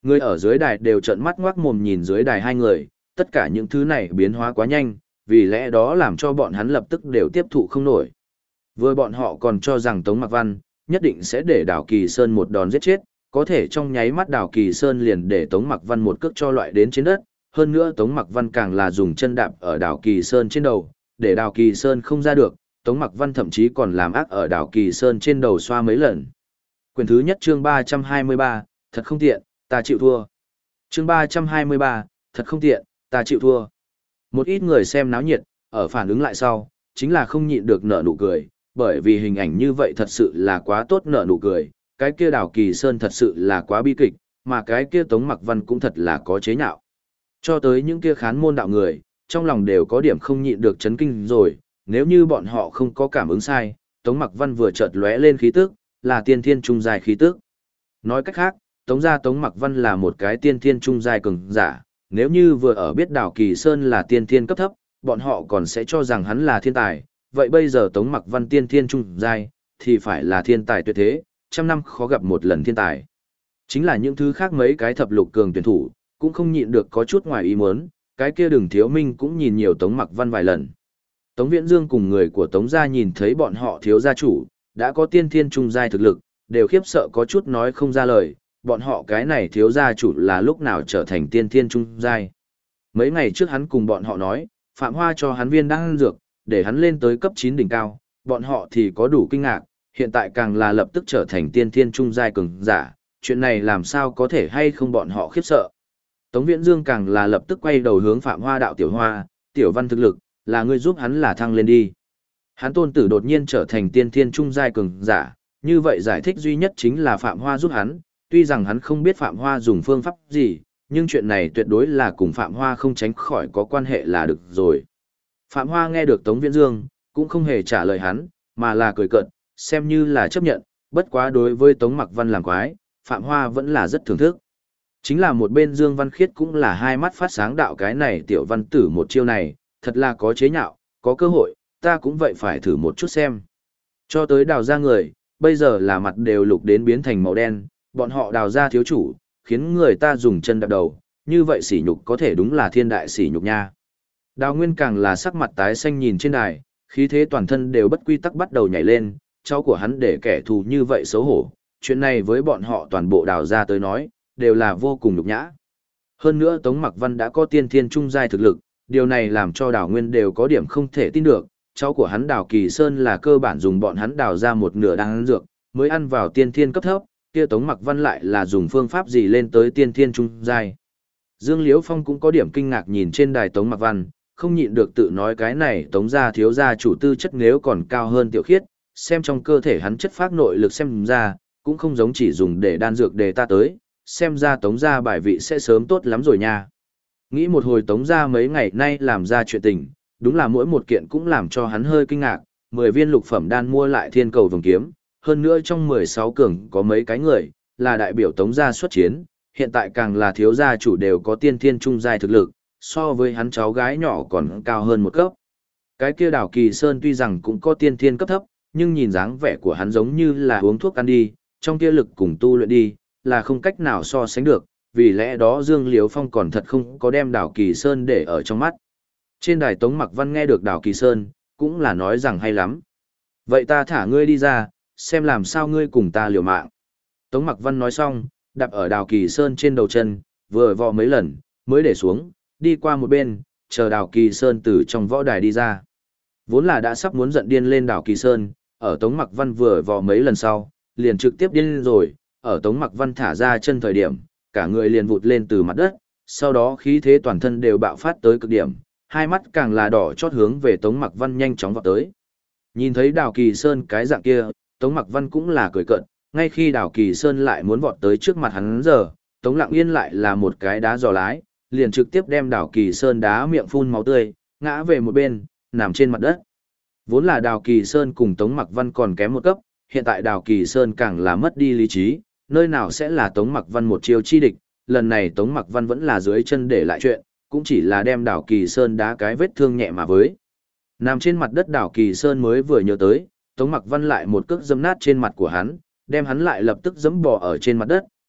Người ở dưới đài đều trợn mắt ngoác mồm nhìn dưới đài hai người, tất cả những thứ này biến hóa quá nhanh, vì lẽ đó làm cho bọn hắn lập tức đều tiếp thụ không nổi. Vừa bọn họ còn cho rằng Tống Mặc Văn nhất định sẽ để Đào Kỳ Sơn một đòn giết chết, có thể trong nháy mắt Đào Kỳ Sơn liền để Tống Mặc Văn một cước cho loại đến trên đất, hơn nữa Tống Mặc Văn càng là dùng chân đạp ở Đào Kỳ Sơn trên đầu, để Đào Kỳ Sơn không ra được, Tống Mặc Văn thậm chí còn làm ác ở Đào Kỳ Sơn trên đầu xoa mấy lần. Quyển thứ nhất chương 323, thật không tiện, ta chịu thua. Chương 323, thật không tiện, ta chịu thua. Một ít người xem náo nhiệt, ở phản ứng lại sau, chính là không nhịn được nở nụ cười, bởi vì hình ảnh như vậy thật sự là quá tốt nở nụ cười, cái kia Đào Kỳ Sơn thật sự là quá bi kịch, mà cái kia Tống Mặc Văn cũng thật là có chế nhạo. Cho tới những kia khán môn đạo người, trong lòng đều có điểm không nhịn được chấn kinh rồi, nếu như bọn họ không có cảm ứng sai, Tống Mặc Văn vừa chợt lóe lên khí tức, là tiên thiên trung giai khí tức. Nói cách khác, Tống gia Tống Mặc Văn là một cái tiên thiên trung giai cường giả, nếu như vừa ở biết Đào Kỳ Sơn là tiên thiên cấp thấp, bọn họ còn sẽ cho rằng hắn là thiên tài, vậy bây giờ Tống Mặc Văn tiên thiên trung giai, thì phải là thiên tài tuyệt thế, trăm năm khó gặp một lần thiên tài. Chính là những thứ khác mấy cái thập lục cường tuyển thủ, cũng không nhịn được có chút ngoài ý muốn, cái kia Đừng Thiếu Minh cũng nhìn nhiều Tống Mặc Văn vài lần. Tống Viễn Dương cùng người của Tống gia nhìn thấy bọn họ thiếu gia chủ, đã có tiên thiên trung giai thực lực, đều khiếp sợ có chút nói không ra lời, bọn họ cái này thiếu gia chủ là lúc nào trở thành tiên thiên trung giai. Mấy ngày trước hắn cùng bọn họ nói, Phạm Hoa cho hắn viên đan dược, để hắn lên tới cấp 9 đỉnh cao, bọn họ thì có đủ kinh ngạc, hiện tại càng là lập tức trở thành tiên thiên trung giai cường giả, chuyện này làm sao có thể hay không bọn họ khiếp sợ. Tống Viễn Dương càng là lập tức quay đầu hướng Phạm Hoa đạo Tiểu Hoa, Tiểu Văn thực lực, là ngươi giúp hắn là thăng lên đi. Hắn tôn tử đột nhiên trở thành tiên thiên trung giai cường giả, như vậy giải thích duy nhất chính là Phạm Hoa giúp hắn, tuy rằng hắn không biết Phạm Hoa dùng phương pháp gì, nhưng chuyện này tuyệt đối là cùng Phạm Hoa không tránh khỏi có quan hệ là được rồi. Phạm Hoa nghe được Tống Viễn Dương, cũng không hề trả lời hắn, mà là cười cợt, xem như là chấp nhận, bất quá đối với Tống Mặc Văn làm quái, Phạm Hoa vẫn là rất thưởng thức. Chính là một bên Dương Văn Khiết cũng là hai mắt phát sáng đạo cái này tiểu văn tử một chiêu này, thật là có chế nhạo, có cơ hội, ta cũng vậy phải thử một chút xem. Cho tới Đào ra người, bây giờ là mặt đều lục đến biến thành màu đen, bọn họ Đào ra thiếu chủ, khiến người ta dùng chân đạp đầu, như vậy sỉ nhục có thể đúng là thiên đại sỉ nhục nha. Đào Nguyên càng là sắc mặt tái xanh nhìn trên đài, khí thế toàn thân đều bất quy tắc bắt đầu nhảy lên, cháu của hắn để kẻ thù như vậy xấu hổ, chuyện này với bọn họ toàn bộ Đào ra tới nói, đều là vô cùng nhục nhã. Hơn nữa Tống Mặc Văn đã có tiên thiên trung giai thực lực, điều này làm cho Đào Nguyên đều có điểm không thể tin được, cháu của hắn Đào Kỳ Sơn là cơ bản dùng bọn hắn đào ra một nửa đan dược, mới ăn vào tiên thiên cấp thấp, kia Tống Mặc Văn lại là dùng phương pháp gì lên tới tiên thiên trung giai. Dương Liễu Phong cũng có điểm kinh ngạc nhìn trên đài Tống Mặc Văn, không nhịn được tự nói cái này Tống gia thiếu gia chủ tư chất nếu còn cao hơn Tiểu Khiết, xem trong cơ thể hắn chất phác nội lực xem ra, cũng không giống chỉ dùng để đan dược để ta tới, xem ra Tống gia bài vị sẽ sớm tốt lắm rồi nha. Nghĩ một hồi Tống gia mấy ngày nay làm ra chuyện tình, đúng là mỗi một kiện cũng làm cho hắn hơi kinh ngạc, 10 viên lục phẩm đan mua lại thiên cầu vòng kiếm, hơn nữa trong 16 cường có mấy cái người, là đại biểu Tống gia xuất chiến, hiện tại càng là thiếu gia chủ đều có tiên thiên trung giai thực lực, so với hắn cháu gái nhỏ còn cao hơn một cấp. Cái kia Đào Kỳ Sơn tuy rằng cũng có tiên thiên cấp thấp, nhưng nhìn dáng vẻ của hắn giống như là uống thuốc ăn đi, trong kia lực cùng tu luyện đi, là không cách nào so sánh được, vì lẽ đó Dương Liễu Phong còn thật không có đem Đào Kỳ Sơn để ở trong mắt. Trên đài Tống Mặc Văn nghe được Đào Kỳ Sơn, cũng là nói rằng hay lắm. Vậy ta thả ngươi đi ra, xem làm sao ngươi cùng ta liều mạng. Tống Mặc Văn nói xong, đạp ở Đào Kỳ Sơn trên đầu chân, vừa vò mấy lần, mới để xuống, đi qua một bên, chờ Đào Kỳ Sơn từ trong võ đài đi ra. Vốn là đã sắp muốn giận điên lên Đào Kỳ Sơn, ở Tống Mặc Văn vừa vò mấy lần sau, liền trực tiếp điên rồi, ở Tống Mặc Văn thả ra chân thời điểm, cả người liền vụt lên từ mặt đất, sau đó khí thế toàn thân đều bạo phát tới cực điểm, hai mắt càng là đỏ chót hướng về Tống Mặc Văn nhanh chóng vọt tới. Nhìn thấy Đào Kỳ Sơn cái dạng kia, Tống Mặc Văn cũng là cười cợt, ngay khi Đào Kỳ Sơn lại muốn vọt tới trước mặt hắn giờ, Tống Lặng Yên lại là một cái đá giò lái, liền trực tiếp đem Đào Kỳ Sơn đá miệng phun máu tươi, ngã về một bên, nằm trên mặt đất. Vốn là Đào Kỳ Sơn cùng Tống Mặc Văn còn kém một cấp, hiện tại Đào Kỳ Sơn càng là mất đi lý trí, nơi nào sẽ là Tống Mặc Văn một chiêu chi địch, lần này Tống Mặc Văn vẫn là dưới chân để lại chuyện, cũng chỉ là đem Đào Kỳ Sơn đá cái vết thương nhẹ mà với. Nằm trên mặt đất Đào Kỳ Sơn mới vừa nhớ tới, Tống Mặc Văn lại một cước dẫm nát trên mặt của hắn, đem hắn lại lập tức dẫm bò ở trên mặt đất,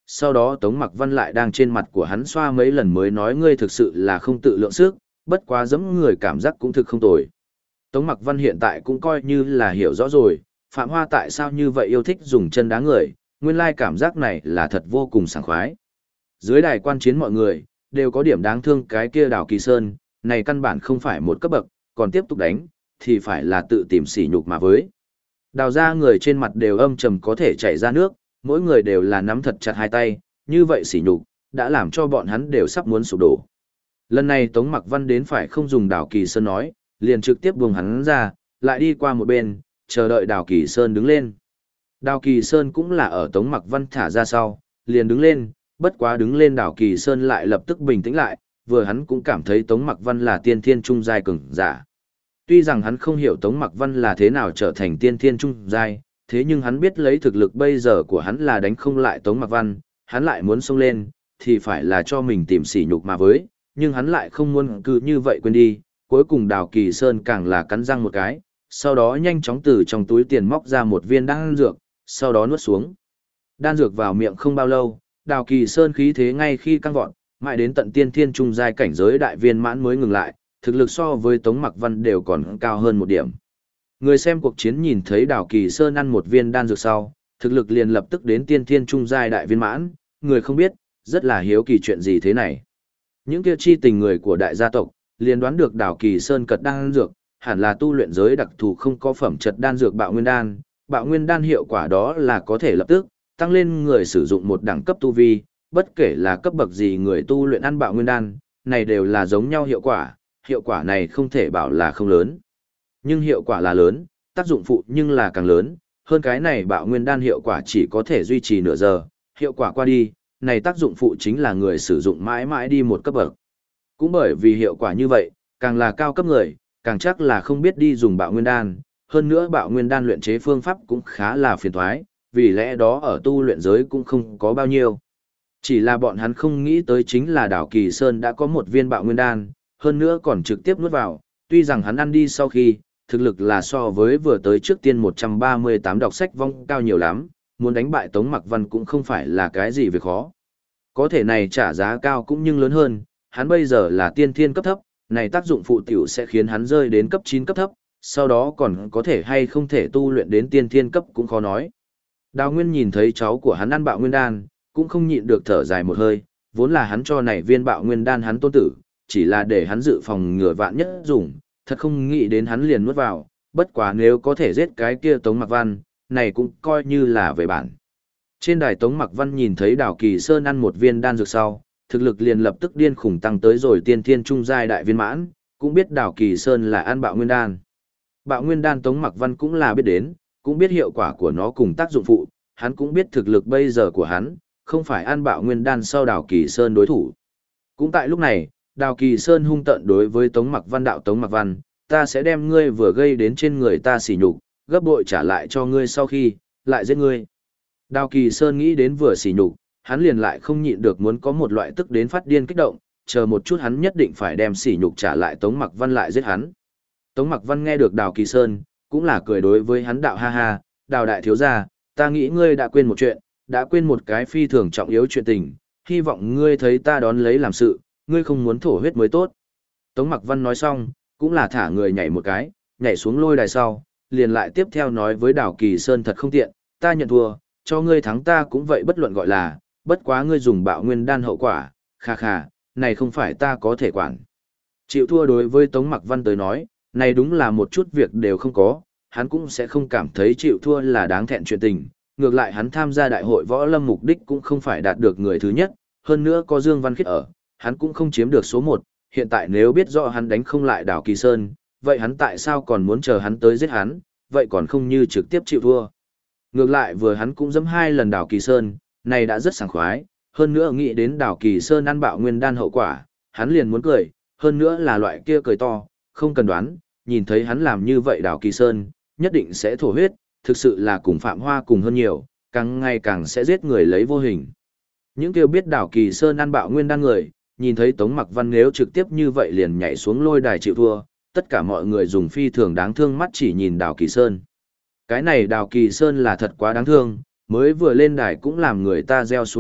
sau đó Tống Mặc Văn lại đang trên mặt của hắn xoa mấy lần mới nói ngươi thực sự là không tự lượng sức, bất quá giẫm người cảm giác cũng thực không tồi. Tống Mặc Văn hiện tại cũng coi như là hiểu rõ rồi, Phạm Hoa tại sao như vậy yêu thích dùng chân đá người, nguyên lai cảm giác này là thật vô cùng sảng khoái. Dưới đài quan chiến mọi người, đều có điểm đáng thương cái kia Đào Kỳ Sơn, này căn bản không phải một cấp bậc, còn tiếp tục đánh, thì phải là tự tìm sỉ nhục mà với. Đào ra người trên mặt đều âm trầm có thể chảy ra nước, mỗi người đều là nắm thật chặt hai tay, như vậy sỉ nhục, đã làm cho bọn hắn đều sắp muốn sụp đổ. Lần này Tống Mặc Văn đến phải không dùng Đào Kỳ Sơn nói, liền trực tiếp buông hắn ra, lại đi qua một bên, chờ đợi Đào Kỳ Sơn đứng lên. Đào Kỳ Sơn cũng là ở Tống Mặc Văn thả ra sau, liền đứng lên, bất quá đứng lên Đào Kỳ Sơn lại lập tức bình tĩnh lại, vừa hắn cũng cảm thấy Tống Mặc Văn là tiên thiên trung giai cường giả. Tuy rằng hắn không hiểu Tống Mặc Văn là thế nào trở thành tiên thiên trung giai, thế nhưng hắn biết lấy thực lực bây giờ của hắn là đánh không lại Tống Mặc Văn, hắn lại muốn xông lên, thì phải là cho mình tìm sỉ nhục mà với, nhưng hắn lại không muốn cứ như vậy quên đi, cuối cùng Đào Kỳ Sơn càng là cắn răng một cái, sau đó nhanh chóng từ trong túi tiền móc ra một viên đan dược, sau đó nuốt xuống. Đan dược vào miệng không bao lâu, Đào Kỳ Sơn khí thế ngay khi căng vọt, mãi đến tận tiên thiên trung giai cảnh giới đại viên mãn mới ngừng lại, thực lực so với Tống Mặc Văn đều còn cao hơn một điểm. Người xem cuộc chiến nhìn thấy Đào Kỳ Sơn ăn một viên đan dược sau, thực lực liền lập tức đến tiên thiên trung giai đại viên mãn, người không biết, rất là hiếu kỳ chuyện gì thế này. Những kia chi tình người của đại gia tộc, liền đoán được Đào Kỳ Sơn cật đan dược, hẳn là tu luyện giới đặc thù không có phẩm chất đan dược bạo nguyên đan hiệu quả đó là có thể lập tức tăng lên người sử dụng một đẳng cấp tu vi, bất kể là cấp bậc gì người tu luyện ăn bạo nguyên đan, này đều là giống nhau hiệu quả này không thể bảo là không lớn. Nhưng hiệu quả là lớn, tác dụng phụ nhưng là càng lớn, hơn cái này bạo nguyên đan hiệu quả chỉ có thể duy trì nửa giờ, hiệu quả qua đi, này tác dụng phụ chính là người sử dụng mãi mãi đi một cấp bậc. Cũng bởi vì hiệu quả như vậy, càng là cao cấp người, càng chắc là không biết đi dùng bạo nguyên đan, hơn nữa bạo nguyên đan luyện chế phương pháp cũng khá là phiền toái, vì lẽ đó ở tu luyện giới cũng không có bao nhiêu. Chỉ là bọn hắn không nghĩ tới chính là Đào Kỳ Sơn đã có một viên bạo nguyên đan, hơn nữa còn trực tiếp nuốt vào, tuy rằng hắn ăn đi sau khi, thực lực là so với vừa tới trước tiên 138 đọc sách vong cao nhiều lắm, muốn đánh bại Tống Mặc Văn cũng không phải là cái gì việc khó. Có thể này trả giá cao cũng nhưng lớn hơn, hắn bây giờ là tiên thiên cấp thấp, này tác dụng phụ tiểu sẽ khiến hắn rơi đến cấp 9 cấp thấp, sau đó còn có thể hay không thể tu luyện đến tiên thiên cấp cũng khó nói. Đào Nguyên nhìn thấy cháu của hắn ăn bạo nguyên đan, cũng không nhịn được thở dài một hơi, vốn là hắn cho này viên bạo nguyên đan hắn tôn tử, chỉ là để hắn dự phòng ngừa vạn nhất dùng, thật không nghĩ đến hắn liền nuốt vào, bất quá nếu có thể giết cái kia Tống Mặc Văn, này cũng coi như là về bản. Trên đài Tống Mặc Văn nhìn thấy Đào Kỳ Sơn ăn một viên đan dược sau, thực lực liền lập tức điên khủng tăng tới rồi tiên thiên trung giai đại viên mãn, cũng biết Đào Kỳ Sơn là ăn bạo nguyên đan. Bạo nguyên đan Tống Mặc Văn cũng là biết đến, cũng biết hiệu quả của nó cùng tác dụng phụ, hắn cũng biết thực lực bây giờ của hắn, không phải ăn bạo nguyên đan sau Đào Kỳ Sơn đối thủ. Cũng tại lúc này, Đào Kỳ Sơn hung tợn đối với Tống Mặc Văn đạo Tống Mặc Văn, ta sẽ đem ngươi vừa gây đến trên người ta sỉ nhục, gấp bội trả lại cho ngươi sau khi, lại giết ngươi. Đào Kỳ Sơn nghĩ đến vừa sỉ nhục, hắn liền lại không nhịn được muốn có một loại tức đến phát điên kích động, chờ một chút hắn nhất định phải đem sỉ nhục trả lại Tống Mặc Văn lại giết hắn. Tống Mặc Văn nghe được Đào Kỳ Sơn, cũng là cười đối với hắn đạo ha ha, Đào đại thiếu gia, ta nghĩ ngươi đã quên một chuyện, đã quên một cái phi thường trọng yếu chuyện tình, hy vọng ngươi thấy ta đón lấy làm sự, ngươi không muốn thổ huyết mới tốt. Tống Mặc Văn nói xong, cũng là thả người nhảy một cái, nhảy xuống lôi đài sau, liền lại tiếp theo nói với Đào Kỳ Sơn thật không tiện, ta nhận thua, cho ngươi thắng ta cũng vậy bất luận gọi là, bất quá ngươi dùng bạo nguyên đan hậu quả, kha kha, này không phải ta có thể quản. Chịu thua đối với Tống Mặc Văn tới nói, này đúng là một chút việc đều không có, hắn cũng sẽ không cảm thấy chịu thua là đáng thẹn chuyện tình, ngược lại hắn tham gia đại hội võ lâm mục đích cũng không phải đạt được người thứ nhất, hơn nữa có Dương Văn Khiết ở, hắn cũng không chiếm được số 1, hiện tại nếu biết rõ hắn đánh không lại Đào Kỳ Sơn, vậy hắn tại sao còn muốn chờ hắn tới giết hắn, vậy còn không như trực tiếp chịu thua. Ngược lại vừa hắn cũng dẫm 2 lần Đào Kỳ Sơn, này đã rất sảng khoái, hơn nữa nghĩ đến Đào Kỳ Sơn ăn bạo nguyên đan hậu quả, hắn liền muốn cười, hơn nữa là loại kia cười to, không cần đoán, nhìn thấy hắn làm như vậy Đào Kỳ Sơn, nhất định sẽ thổ huyết, thực sự là cùng Phạm Hoa cùng hơn nhiều, càng ngày càng sẽ giết người lấy vô hình. Những kêu biết Đào Kỳ Sơn ăn bạo nguyên đan người, nhìn thấy Tống Mặc Văn nếu trực tiếp như vậy liền nhảy xuống lôi đài chịu thua, tất cả mọi người dùng phi thường đáng thương mắt chỉ nhìn Đào Kỳ Sơn. Cái này Đào Kỳ Sơn là thật quá đáng thương, mới vừa lên đài cũng làm người ta gieo xuống đất,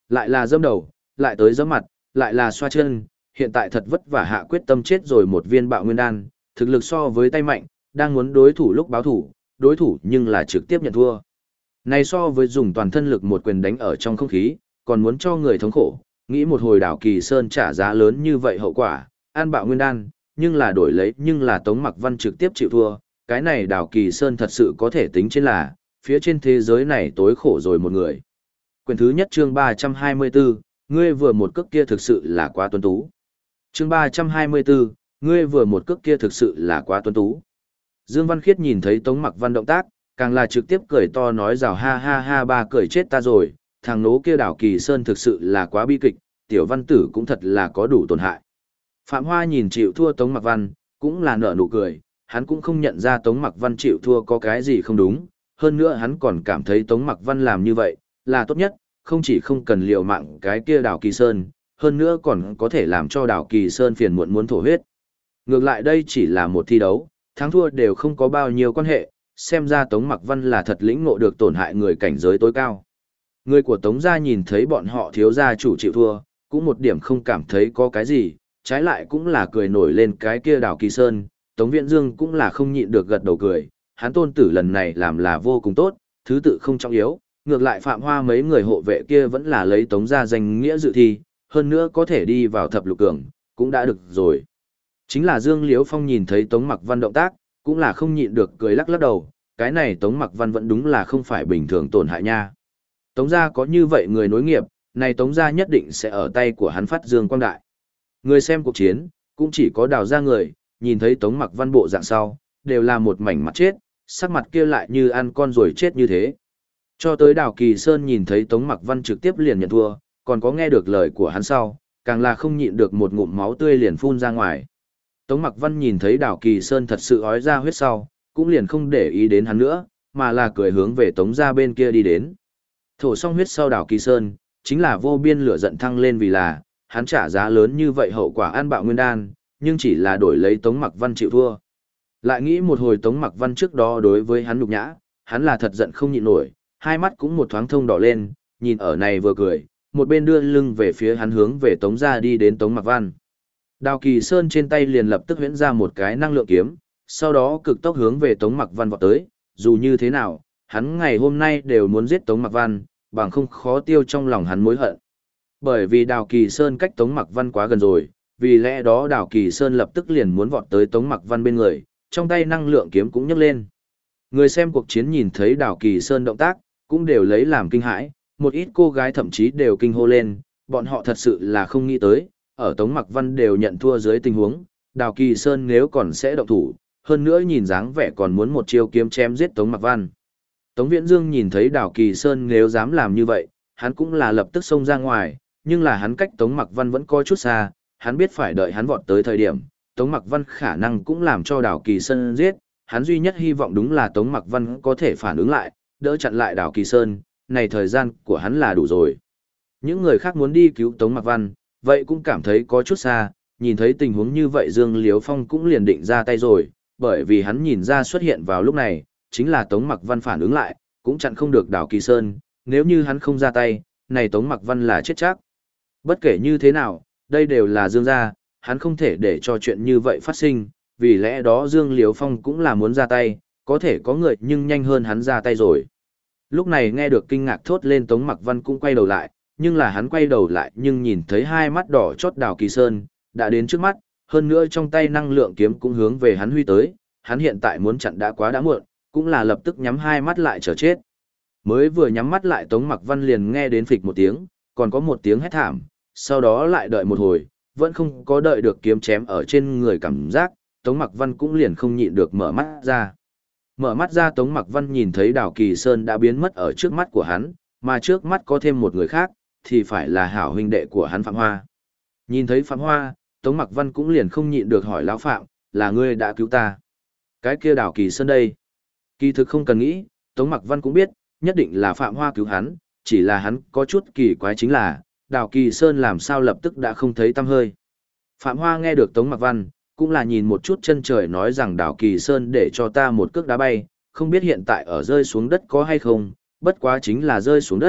lại là dẫm đầu, lại tới giẫm mặt, lại là xoa chân, hiện tại thật vất vả hạ quyết tâm chết rồi một viên bạo nguyên đan, thực lực so với tay mạnh, đang muốn đối thủ lúc báo thủ, đối thủ nhưng là trực tiếp nhận thua. Này so với dùng toàn thân lực một quyền đánh ở trong không khí, còn muốn cho người thống khổ, nghĩ một hồi Đảo Kỳ Sơn trả giá lớn như vậy hậu quả, an bạo nguyên đan, nhưng là đổi lấy nhưng là Tống Mặc Văn trực tiếp chịu thua, cái này Đảo Kỳ Sơn thật sự có thể tính trên là, phía trên thế giới này tối khổ rồi một người. Quyển thứ nhất chương 324, ngươi vừa một cước kia thực sự là quá tuấn tú. Chương 324, ngươi vừa một cước kia thực sự là quá tuấn tú. Dương Văn Khiết nhìn thấy Tống Mặc Văn động tác, càng là trực tiếp cười to nói rào ha ha ha ba cười chết ta rồi, thằng nố kia Đảo Kỳ Sơn thực sự là quá bi kịch, tiểu văn tử cũng thật là có đủ tổn hại. Phạm Hoa nhìn chịu thua Tống Mặc Văn, cũng là nở nụ cười, hắn cũng không nhận ra Tống Mặc Văn chịu thua có cái gì không đúng, hơn nữa hắn còn cảm thấy Tống Mặc Văn làm như vậy, là tốt nhất, không chỉ không cần liều mạng cái kia Đảo Kỳ Sơn, hơn nữa còn có thể làm cho Đảo Kỳ Sơn phiền muộn muốn thổ huyết. Ngược lại đây chỉ là một thi đấu, thắng thua đều không có bao nhiêu quan hệ, xem ra Tống Mặc Văn là thật lĩnh ngộ được tổn hại người cảnh giới tối cao. Người của Tống gia nhìn thấy bọn họ thiếu gia chủ chịu thua, cũng một điểm không cảm thấy có cái gì, trái lại cũng là cười nổi lên cái kia Đảo Kỳ Sơn, Tống Viễn Dương cũng là không nhịn được gật đầu cười, hắn tôn tử lần này làm là vô cùng tốt, thứ tự không trọng yếu, ngược lại Phạm Hoa mấy người hộ vệ kia vẫn là lấy Tống gia danh nghĩa dự thi, hơn nữa có thể đi vào thập lục cường, cũng đã được rồi. Chính là Dương Liếu Phong nhìn thấy Tống Mặc Văn động tác, cũng là không nhịn được cười lắc lắc đầu, cái này Tống Mặc Văn vẫn đúng là không phải bình thường tổn hại nha. Tống gia có như vậy người nối nghiệp, này Tống gia nhất định sẽ ở tay của hắn phát dương quang đại. Người xem cuộc chiến, cũng chỉ có Đào gia người, nhìn thấy Tống Mặc Văn bộ dạng sau, đều là một mảnh mặt chết, sắc mặt kia lại như ăn con rồi chết như thế. Cho tới Đào Kỳ Sơn nhìn thấy Tống Mặc Văn trực tiếp liền nhận thua, còn có nghe được lời của hắn sau, càng là không nhịn được một ngụm máu tươi liền phun ra ngoài. Tống Mặc Văn nhìn thấy Đào Kỳ Sơn thật sự ói ra huyết sau, cũng liền không để ý đến hắn nữa, mà là cười hướng về Tống gia bên kia đi đến. Thổ xong huyết sau Đào Kỳ Sơn, chính là vô biên lửa giận thăng lên vì là, hắn trả giá lớn như vậy hậu quả an bạo nguyên đan, nhưng chỉ là đổi lấy Tống Mặc Văn chịu thua. Lại nghĩ một hồi Tống Mặc Văn trước đó đối với hắn nhục nhã, hắn là thật giận không nhịn nổi, hai mắt cũng một thoáng thông đỏ lên, nhìn ở này vừa cười, một bên đưa lưng về phía hắn hướng về Tống gia đi đến Tống Mặc Văn. Đào Kỳ Sơn trên tay liền lập tức huyễn ra một cái năng lượng kiếm, sau đó cực tốc hướng về Tống Mặc Văn vọt tới, dù như thế nào, hắn ngày hôm nay đều muốn giết Tống Mặc Văn, bằng không khó tiêu trong lòng hắn mối hận. Bởi vì Đào Kỳ Sơn cách Tống Mặc Văn quá gần rồi, vì lẽ đó Đào Kỳ Sơn lập tức liền muốn vọt tới Tống Mặc Văn bên người, trong tay năng lượng kiếm cũng nhấc lên. Người xem cuộc chiến nhìn thấy Đào Kỳ Sơn động tác, cũng đều lấy làm kinh hãi, một ít cô gái thậm chí đều kinh hô lên, bọn họ thật sự là không nghĩ tới, ở Tống Mặc Văn đều nhận thua dưới tình huống, Đào Kỳ Sơn nếu còn sẽ động thủ, hơn nữa nhìn dáng vẻ còn muốn một chiêu kiếm chém giết Tống Mặc Văn. Tống Viễn Dương nhìn thấy Đào Kỳ Sơn nếu dám làm như vậy, hắn cũng là lập tức xông ra ngoài, nhưng là hắn cách Tống Mặc Văn vẫn có chút xa, hắn biết phải đợi hắn vọt tới thời điểm, Tống Mặc Văn khả năng cũng làm cho Đào Kỳ Sơn giết, hắn duy nhất hy vọng đúng là Tống Mặc Văn có thể phản ứng lại, đỡ chặn lại Đào Kỳ Sơn, này thời gian của hắn là đủ rồi. Những người khác muốn đi cứu Tống Mặc Văn, vậy cũng cảm thấy có chút xa, nhìn thấy tình huống như vậy Dương Liếu Phong cũng liền định ra tay rồi, bởi vì hắn nhìn ra xuất hiện vào lúc này, chính là Tống Mặc Văn phản ứng lại, cũng chặn không được Đào Kỳ Sơn, nếu như hắn không ra tay, này Tống Mặc Văn là chết chắc. Bất kể như thế nào, đây đều là Dương gia, hắn không thể để cho chuyện như vậy phát sinh, vì lẽ đó Dương Liếu Phong cũng là muốn ra tay, có thể có người nhưng nhanh hơn hắn ra tay rồi. Lúc này nghe được kinh ngạc thốt lên Tống Mặc Văn cũng quay đầu lại, nhưng là hắn quay đầu lại nhưng nhìn thấy hai mắt đỏ chót Đào Kỳ Sơn, đã đến trước mắt, hơn nữa trong tay năng lượng kiếm cũng hướng về hắn huy tới, hắn hiện tại muốn chặn đã quá đã muộn, cũng là lập tức nhắm hai mắt lại chờ chết. Mới vừa nhắm mắt lại Tống Mặc Văn liền nghe đến phịch một tiếng, còn có một tiếng hét thảm, sau đó lại đợi một hồi, vẫn không có đợi được kiếm chém ở trên người cảm giác, Tống Mặc Văn cũng liền không nhịn được mở mắt ra. Mở mắt ra Tống Mặc Văn nhìn thấy Đào Kỳ Sơn đã biến mất ở trước mắt của hắn, mà trước mắt có thêm một người khác, thì phải là hảo huynh đệ của hắn Phạm Hoa. Nhìn thấy Phạm Hoa, Tống Mặc Văn cũng liền không nhịn được hỏi lão Phạm, là ngươi đã cứu ta. Cái kia Đào Kỳ Sơn đây. Kỳ thực không cần nghĩ, Tống Mặc Văn cũng biết, nhất định là Phạm Hoa cứu hắn, chỉ là hắn có chút kỳ quái chính là, Đào Kỳ Sơn làm sao lập tức đã không thấy tăm hơi. Phạm Hoa nghe được Tống Mặc Văn, cũng là nhìn một chút chân trời nói rằng Đào Kỳ Sơn để cho ta một cước đá bay, không biết hiện tại ở rơi xuống đất có hay không, bất quá chính là rơi xuống đất,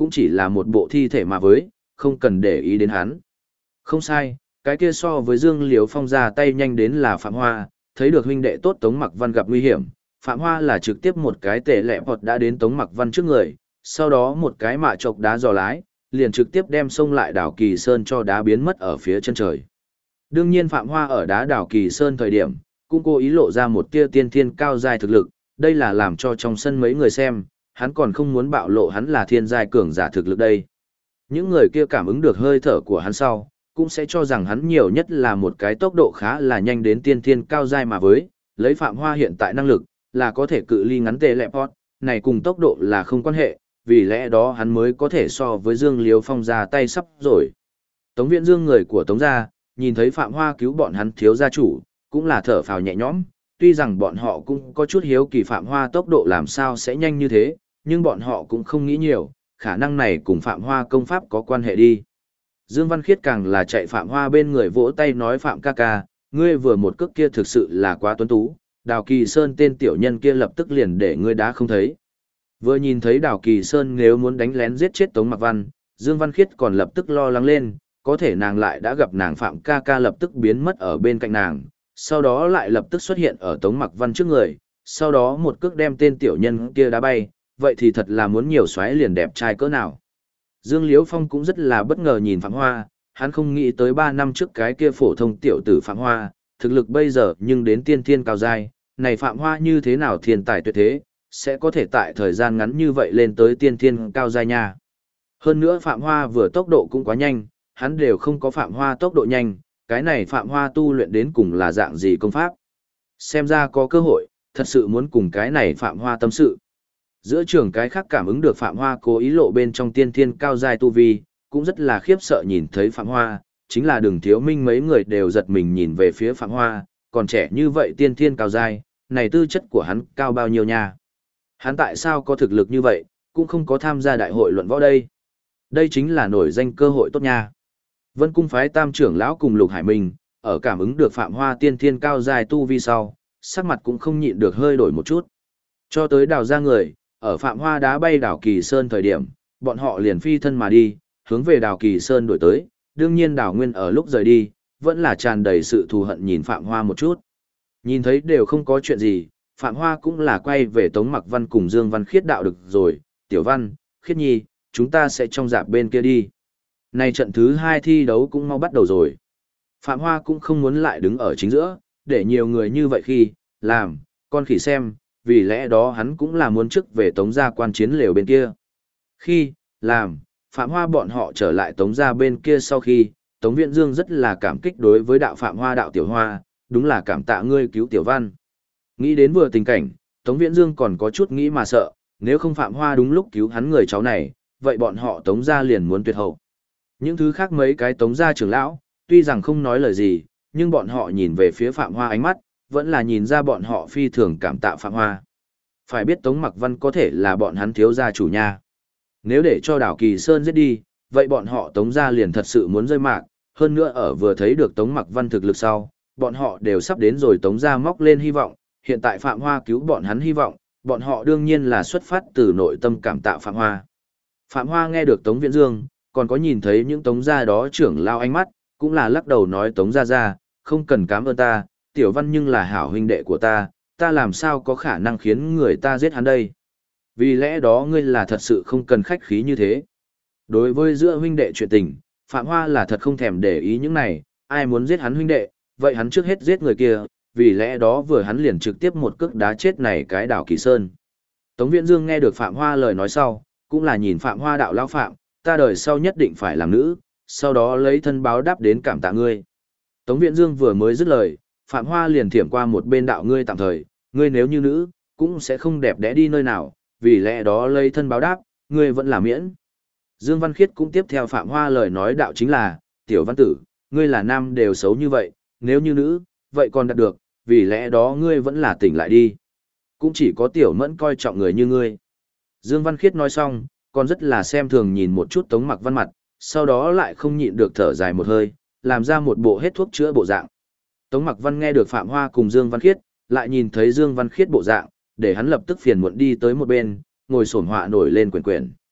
cũng chỉ là một bộ thi thể mà với, không cần để ý đến hắn. Không sai, cái kia so với Dương Liếu Phong ra tay nhanh đến là Phạm Hoa, thấy được huynh đệ tốt Tống Mặc Văn gặp nguy hiểm, Phạm Hoa là trực tiếp một cái tệ lẹ bọt đã đến Tống Mặc Văn trước người, sau đó một cái mạ chọc đá dò lái, liền trực tiếp đem xông lại đảo Kỳ Sơn cho đá biến mất ở phía chân trời. Đương nhiên Phạm Hoa ở đá đảo Kỳ Sơn thời điểm, cũng cố ý lộ ra một tia tiên thiên cao giai thực lực, đây là làm cho trong sân mấy người xem, hắn còn không muốn bạo lộ hắn là thiên giai cường giả thực lực đây. Những người kia cảm ứng được hơi thở của hắn sau, cũng sẽ cho rằng hắn nhiều nhất là một cái tốc độ khá là nhanh đến tiên thiên cao giai mà với, lấy Phạm Hoa hiện tại năng lực, là có thể cự ly ngắn tê lẹ pot, này cùng tốc độ là không quan hệ, vì lẽ đó hắn mới có thể so với Dương Liếu Phong ra tay sắp rồi. Tống Viễn Dương người của Tống gia, nhìn thấy Phạm Hoa cứu bọn hắn thiếu gia chủ, cũng là thở phào nhẹ nhõm, tuy rằng bọn họ cũng có chút hiếu kỳ Phạm Hoa tốc độ làm sao sẽ nhanh như thế, nhưng bọn họ cũng không nghĩ nhiều, khả năng này cùng Phạm Hoa công pháp có quan hệ đi. Dương Văn Khiết càng là chạy Phạm Hoa bên người vỗ tay nói Phạm ca ca, ngươi vừa một cước kia thực sự là quá tuấn tú, Đào Kỳ Sơn tên tiểu nhân kia lập tức liền để ngươi đá không thấy. Vừa nhìn thấy Đào Kỳ Sơn nếu muốn đánh lén giết chết Tống Mặc Văn, Dương Văn Khiết còn lập tức lo lắng lên, có thể nàng lại đã gặp nàng Phạm ca ca lập tức biến mất ở bên cạnh nàng, sau đó lại lập tức xuất hiện ở Tống Mặc Văn trước người, sau đó một cước đem tên tiểu nhân kia đá bay, vậy thì thật là muốn nhiều xoáy liền đẹp trai cỡ nào. Dương Liếu Phong cũng rất là bất ngờ nhìn Phạm Hoa, hắn không nghĩ tới 3 năm trước cái kia phổ thông tiểu tử Phạm Hoa, thực lực bây giờ nhưng đến tiên thiên cao giai, này Phạm Hoa như thế nào thiên tài tuyệt thế, sẽ có thể tại thời gian ngắn như vậy lên tới tiên thiên cao giai nha. Hơn nữa Phạm Hoa vừa tốc độ cũng quá nhanh, hắn đều không có Phạm Hoa tốc độ nhanh, cái này Phạm Hoa tu luyện đến cùng là dạng gì công pháp. Xem ra có cơ hội, thật sự muốn cùng cái này Phạm Hoa tâm sự. Giữa trường cái khác cảm ứng được Phạm Hoa cố ý lộ bên trong tiên thiên cao giai tu vi, cũng rất là khiếp sợ nhìn thấy Phạm Hoa, chính là Đường Thiếu Minh mấy người đều giật mình nhìn về phía Phạm Hoa, còn trẻ như vậy tiên thiên cao giai, này tư chất của hắn cao bao nhiêu nha. Hắn tại sao có thực lực như vậy, cũng không có tham gia đại hội luận võ đây. Đây chính là nổi danh cơ hội tốt nha. Vân Cung phái Tam trưởng lão cùng Lục Hải Minh, ở cảm ứng được Phạm Hoa tiên thiên cao giai tu vi sau, sắc mặt cũng không nhịn được hơi đổi một chút. Cho tới Đào ra người, ở Phạm Hoa đá bay Đào Kỳ Sơn thời điểm, bọn họ liền phi thân mà đi, hướng về Đào Kỳ Sơn đổi tới, đương nhiên Đào Nguyên ở lúc rời đi, vẫn là tràn đầy sự thù hận nhìn Phạm Hoa một chút. Nhìn thấy đều không có chuyện gì, Phạm Hoa cũng là quay về Tống Mặc Văn cùng Dương Văn Khiết đạo được rồi, Tiểu Văn, Khiết Nhi, chúng ta sẽ trong dạp bên kia đi. Này trận thứ 2 thi đấu cũng mau bắt đầu rồi. Phạm Hoa cũng không muốn lại đứng ở chính giữa, để nhiều người như vậy khi, làm, con khỉ xem, vì lẽ đó hắn cũng là muốn trước về Tống gia quan chiến lều bên kia. Khi, làm, Phạm Hoa bọn họ trở lại Tống gia bên kia sau khi, Tống Viễn Dương rất là cảm kích đối với đạo Phạm Hoa đạo Tiểu Hoa, đúng là cảm tạ ngươi cứu Tiểu Văn. Nghĩ đến vừa tình cảnh, Tống Viễn Dương còn có chút nghĩ mà sợ, nếu không Phạm Hoa đúng lúc cứu hắn người cháu này, vậy bọn họ Tống gia liền muốn tuyệt hậu. Những thứ khác mấy cái Tống gia trưởng lão, tuy rằng không nói lời gì, nhưng bọn họ nhìn về phía Phạm Hoa ánh mắt, vẫn là nhìn ra bọn họ phi thường cảm tạ Phạm Hoa. Phải biết Tống Mặc Văn có thể là bọn hắn thiếu gia chủ nha. Nếu để cho Đào Kỳ Sơn giết đi, vậy bọn họ Tống gia liền thật sự muốn rơi mạc, hơn nữa ở vừa thấy được Tống Mặc Văn thực lực sau, bọn họ đều sắp đến rồi Tống gia móc lên hy vọng, hiện tại Phạm Hoa cứu bọn hắn hy vọng, bọn họ đương nhiên là xuất phát từ nội tâm cảm tạ Phạm Hoa. Phạm Hoa nghe được Tống Viễn Dương, còn có nhìn thấy những Tống gia đó trưởng lao ánh mắt, cũng là lắc đầu nói Tống gia gia, không cần cảm ơn ta, Tiểu Văn nhưng là hảo huynh đệ của ta làm sao có khả năng khiến người ta giết hắn đây. Vì lẽ đó ngươi là thật sự không cần khách khí như thế. Đối với giữa huynh đệ chuyện tình, Phạm Hoa là thật không thèm để ý những này, ai muốn giết hắn huynh đệ, vậy hắn trước hết giết người kia, vì lẽ đó vừa hắn liền trực tiếp một cước đá chết này cái Đào Kỳ Sơn. Tống Viễn Dương nghe được Phạm Hoa lời nói sau, cũng là nhìn Phạm Hoa đạo lão Phạm, ta đời sau nhất định phải làm nữ, sau đó lấy thân báo đáp đến cảm tạ ngươi. Tống Viễn Dương vừa mới dứt lời, Phạm Hoa liền thiểm qua một bên đạo ngươi tạm thời, ngươi nếu như nữ, cũng sẽ không đẹp đẽ đi nơi nào, vì lẽ đó lấy thân báo đáp, ngươi vẫn là miễn. Dương Văn Khiết cũng tiếp theo Phạm Hoa lời nói đạo chính là, Tiểu Văn tử, ngươi là nam đều xấu như vậy, nếu như nữ, vậy còn đạt được, vì lẽ đó ngươi vẫn là tỉnh lại đi. Cũng chỉ có Tiểu Mẫn coi trọng người như ngươi. Dương Văn Khiết nói xong, còn rất là xem thường nhìn một chút Tống Mặc Văn mặt, sau đó lại không nhịn được thở dài một hơi, làm ra một bộ hết thuốc chữa bộ dạng. Tống Mặc Văn nghe được Phạm Hoa cùng Dương Văn Khiết, lại nhìn thấy Dương Văn Khiết bộ dạng, để hắn lập tức phiền muộn đi tới một bên, ngồi xổm họa nổi lên quyển quyển.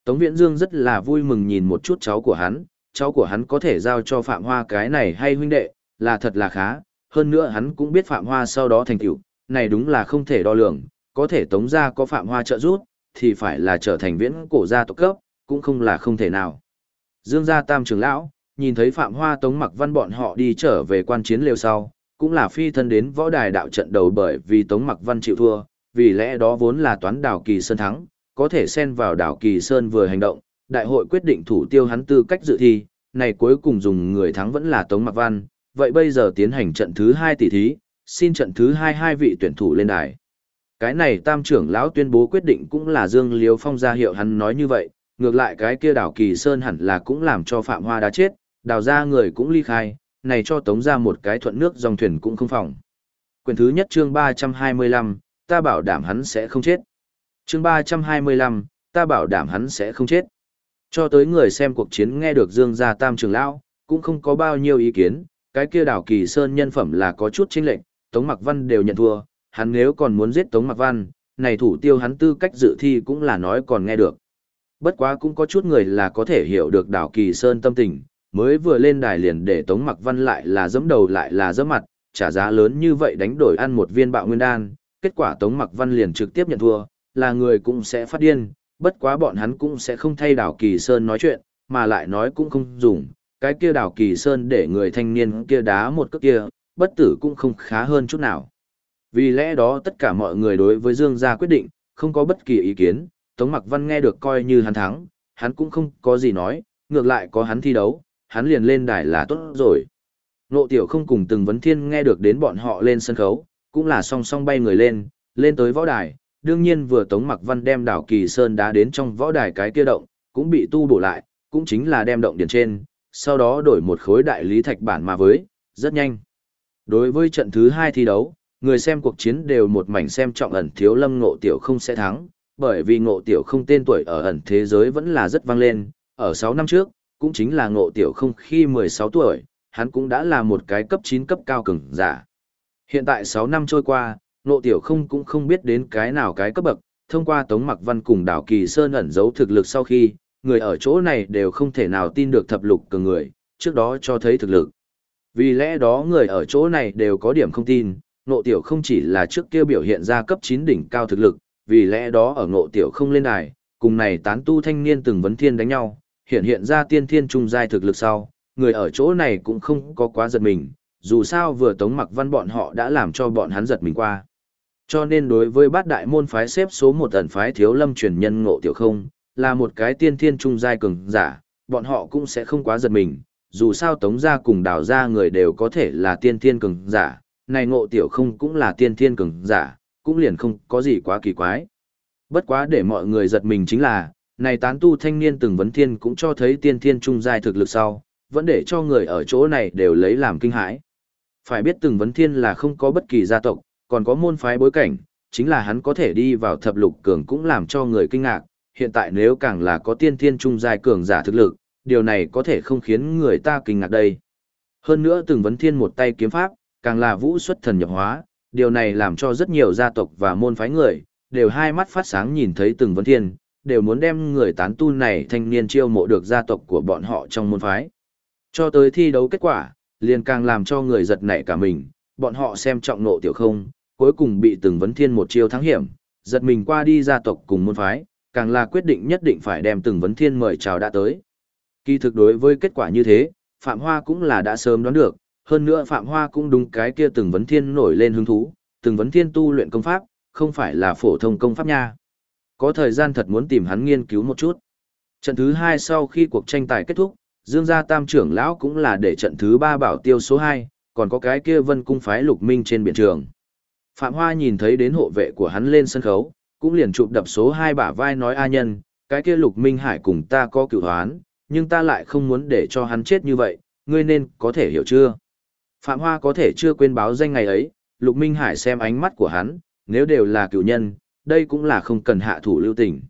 Tống Viễn Dương rất là vui mừng nhìn một chút cháu của hắn có thể giao cho Phạm Hoa cái này hay huynh đệ, là thật là khá, hơn nữa hắn cũng biết Phạm Hoa sau đó thành tựu, này đúng là không thể đo lường, có thể Tống gia có Phạm Hoa trợ giúp, thì phải là trở thành viễn cổ gia tộc cấp, cũng không là không thể nào. Dương gia tam trưởng lão, nhìn thấy Phạm Hoa Tống Mặc Văn bọn họ đi trở về quan chiến lều sau, cũng là phi thân đến võ đài đạo trận đầu bởi vì Tống Mặc Văn chịu thua, vì lẽ đó vốn là toán Đảo Kỳ Sơn thắng, có thể xen vào Đảo Kỳ Sơn vừa hành động, đại hội quyết định thủ tiêu hắn tư cách dự thi, này cuối cùng dùng người thắng vẫn là Tống Mặc Văn, vậy bây giờ tiến hành trận thứ 2 tỷ thí, xin trận thứ 2 hai vị tuyển thủ lên đài. Cái này tam trưởng lão tuyên bố quyết định cũng là Dương Liếu Phong ra hiệu hắn nói như vậy, ngược lại cái kia Đảo Kỳ Sơn hẳn là cũng làm cho Phạm Hoa đã chết, đào ra người cũng ly khai, này cho Tống ra một cái thuận nước dòng thuyền cũng không phòng. Quyển thứ nhất chương 325, ta bảo đảm hắn sẽ không chết. Chương 325, ta bảo đảm hắn sẽ không chết. Cho tới người xem cuộc chiến nghe được Dương gia tam trưởng lão, cũng không có bao nhiêu ý kiến, cái kia Đảo Kỳ Sơn nhân phẩm là có chút chênh lệch, Tống Mặc Văn đều nhận thua, hắn nếu còn muốn giết Tống Mặc Văn, này thủ tiêu hắn tư cách dự thi cũng là nói còn nghe được. Bất quá cũng có chút người là có thể hiểu được Đảo Kỳ Sơn tâm tình, mới vừa lên đài liền để Tống Mặc Văn lại là giẫm đầu lại là giẫm mặt, trả giá lớn như vậy đánh đổi ăn một viên bạo nguyên đan, kết quả Tống Mặc Văn liền trực tiếp nhận thua, là người cũng sẽ phát điên, bất quá bọn hắn cũng sẽ không thay Đảo Kỳ Sơn nói chuyện, mà lại nói cũng không dùng, cái kia Đảo Kỳ Sơn để người thanh niên kia đá một cước kia, bất tử cũng không khá hơn chút nào. Vì lẽ đó tất cả mọi người đối với Dương gia quyết định, không có bất kỳ ý kiến, Tống Mặc Văn nghe được coi như hắn thắng, hắn cũng không có gì nói, ngược lại có hắn thi đấu, hắn liền lên đài là tốt rồi. Ngộ Tiểu Không cùng Từng Vấn Thiên nghe được đến bọn họ lên sân khấu, cũng là song song bay người lên tới võ đài, đương nhiên vừa Tống Mặc Văn đem Đảo Kỳ Sơn đá đến trong võ đài cái kia động, cũng bị tu bổ lại, cũng chính là đem động điền trên, sau đó đổi một khối đại lý thạch bản mà với, rất nhanh. Đối với trận thứ 2 thi đấu, người xem cuộc chiến đều một mảnh xem trọng ẩn thiếu lâm Ngộ Tiểu Không sẽ thắng, bởi vì Ngộ Tiểu Không tên tuổi ở ẩn thế giới vẫn là rất vang lên, ở 6 năm trước, cũng chính là Ngộ Tiểu Không khi 16 tuổi, hắn cũng đã là một cái cấp 9 cấp cao cường giả. Hiện tại 6 năm trôi qua, Ngộ Tiểu Không cũng không biết đến cái nào cái cấp bậc, thông qua Tống Mặc Văn cùng Đảo Kỳ Sơn ẩn giấu thực lực sau khi, người ở chỗ này đều không thể nào tin được thập lục cường người, trước đó cho thấy thực lực. Vì lẽ đó người ở chỗ này đều có điểm không tin, Ngộ Tiểu Không chỉ là trước kia biểu hiện ra cấp 9 đỉnh cao thực lực, vì lẽ đó ở Ngộ Tiểu Không lên đài, cùng này tán tu thanh niên Từng Vấn Thiên đánh nhau, hiện ra tiên thiên trung giai thực lực sau, người ở chỗ này cũng không có quá giật mình, dù sao vừa Tống Mặc Văn bọn họ đã làm cho bọn hắn giật mình qua. Cho nên đối với bát đại môn phái xếp số 1 ẩn phái Thiếu Lâm truyền nhân Ngộ Tiểu Không, là một cái tiên thiên trung giai cường giả, bọn họ cũng sẽ không quá giật mình, dù sao Tống gia cùng Đào gia người đều có thể là tiên thiên cường giả, này Ngộ Tiểu Không cũng là tiên thiên cường giả, cũng liền không có gì quá kỳ quái. Bất quá để mọi người giật mình chính là, này tán tu thanh niên Từng Vấn Thiên cũng cho thấy tiên thiên trung giai thực lực sau, vẫn để cho người ở chỗ này đều lấy làm kinh hãi. Phải biết Từng Vấn Thiên là không có bất kỳ gia tộc, còn có môn phái bối cảnh, chính là hắn có thể đi vào thập lục cường cũng làm cho người kinh ngạc, hiện tại nếu càng là có tiên thiên trung giai cường giả thực lực, điều này có thể không khiến người ta kinh ngạc đây. Hơn nữa Từng Vấn Thiên một tay kiếm pháp, càng là vũ xuất thần nhập hóa, điều này làm cho rất nhiều gia tộc và môn phái người, đều hai mắt phát sáng nhìn thấy Từng Vấn Thiên, đều muốn đem người tán tu này thanh niên chiêu mộ được gia tộc của bọn họ trong môn phái. Cho tới thi đấu kết quả, liền càng làm cho người giật nảy cả mình, bọn họ xem trọng Ngộ Tiểu Không, cuối cùng bị Từng Vấn Thiên một chiêu thắng hiểm, giật mình qua đi gia tộc cùng môn phái, càng là quyết định nhất định phải đem Từng Vấn Thiên mời chào đã tới. Kỳ thực đối với kết quả như thế, Phạm Hoa cũng là đã sớm đoán được, hơn nữa Phạm Hoa cũng đúng cái kia Từng Vấn Thiên nổi lên hứng thú, Từng Vấn Thiên tu luyện công pháp, không phải là phổ thông công pháp nha. Có thời gian thật muốn tìm hắn nghiên cứu một chút. Trận thứ 2 sau khi cuộc tranh tài kết thúc, Dương gia tam trưởng lão cũng là để trận thứ 3 bảo tiêu số 2, còn có cái kia Vân cung phái Lục Minh trên biển trường. Phạm Hoa nhìn thấy đến hộ vệ của hắn lên sân khấu, cũng liền chụp đập số 2 bả vai nói a nhân, cái kia Lục Minh Hải cùng ta có cửu hoán, nhưng ta lại không muốn để cho hắn chết như vậy, ngươi nên có thể hiểu chưa? Phạm Hoa có thể chưa quên báo danh ngày ấy, Lục Minh Hải xem ánh mắt của hắn, nếu đều là cửu nhân, đây cũng là không cần hạ thủ lưu tình.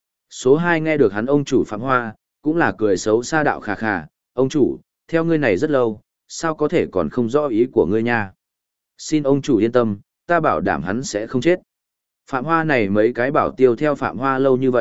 Số 2 nghe được hắn ông chủ Phạm Hoa, cũng là cười xấu xa đạo khà khà, ông chủ, theo ngươi này rất lâu, sao có thể còn không rõ ý của ngươi nha? Xin ông chủ yên tâm, ta bảo đảm hắn sẽ không chết. Phạm Hoa này mấy cái bảo tiêu theo Phạm Hoa lâu như vậy,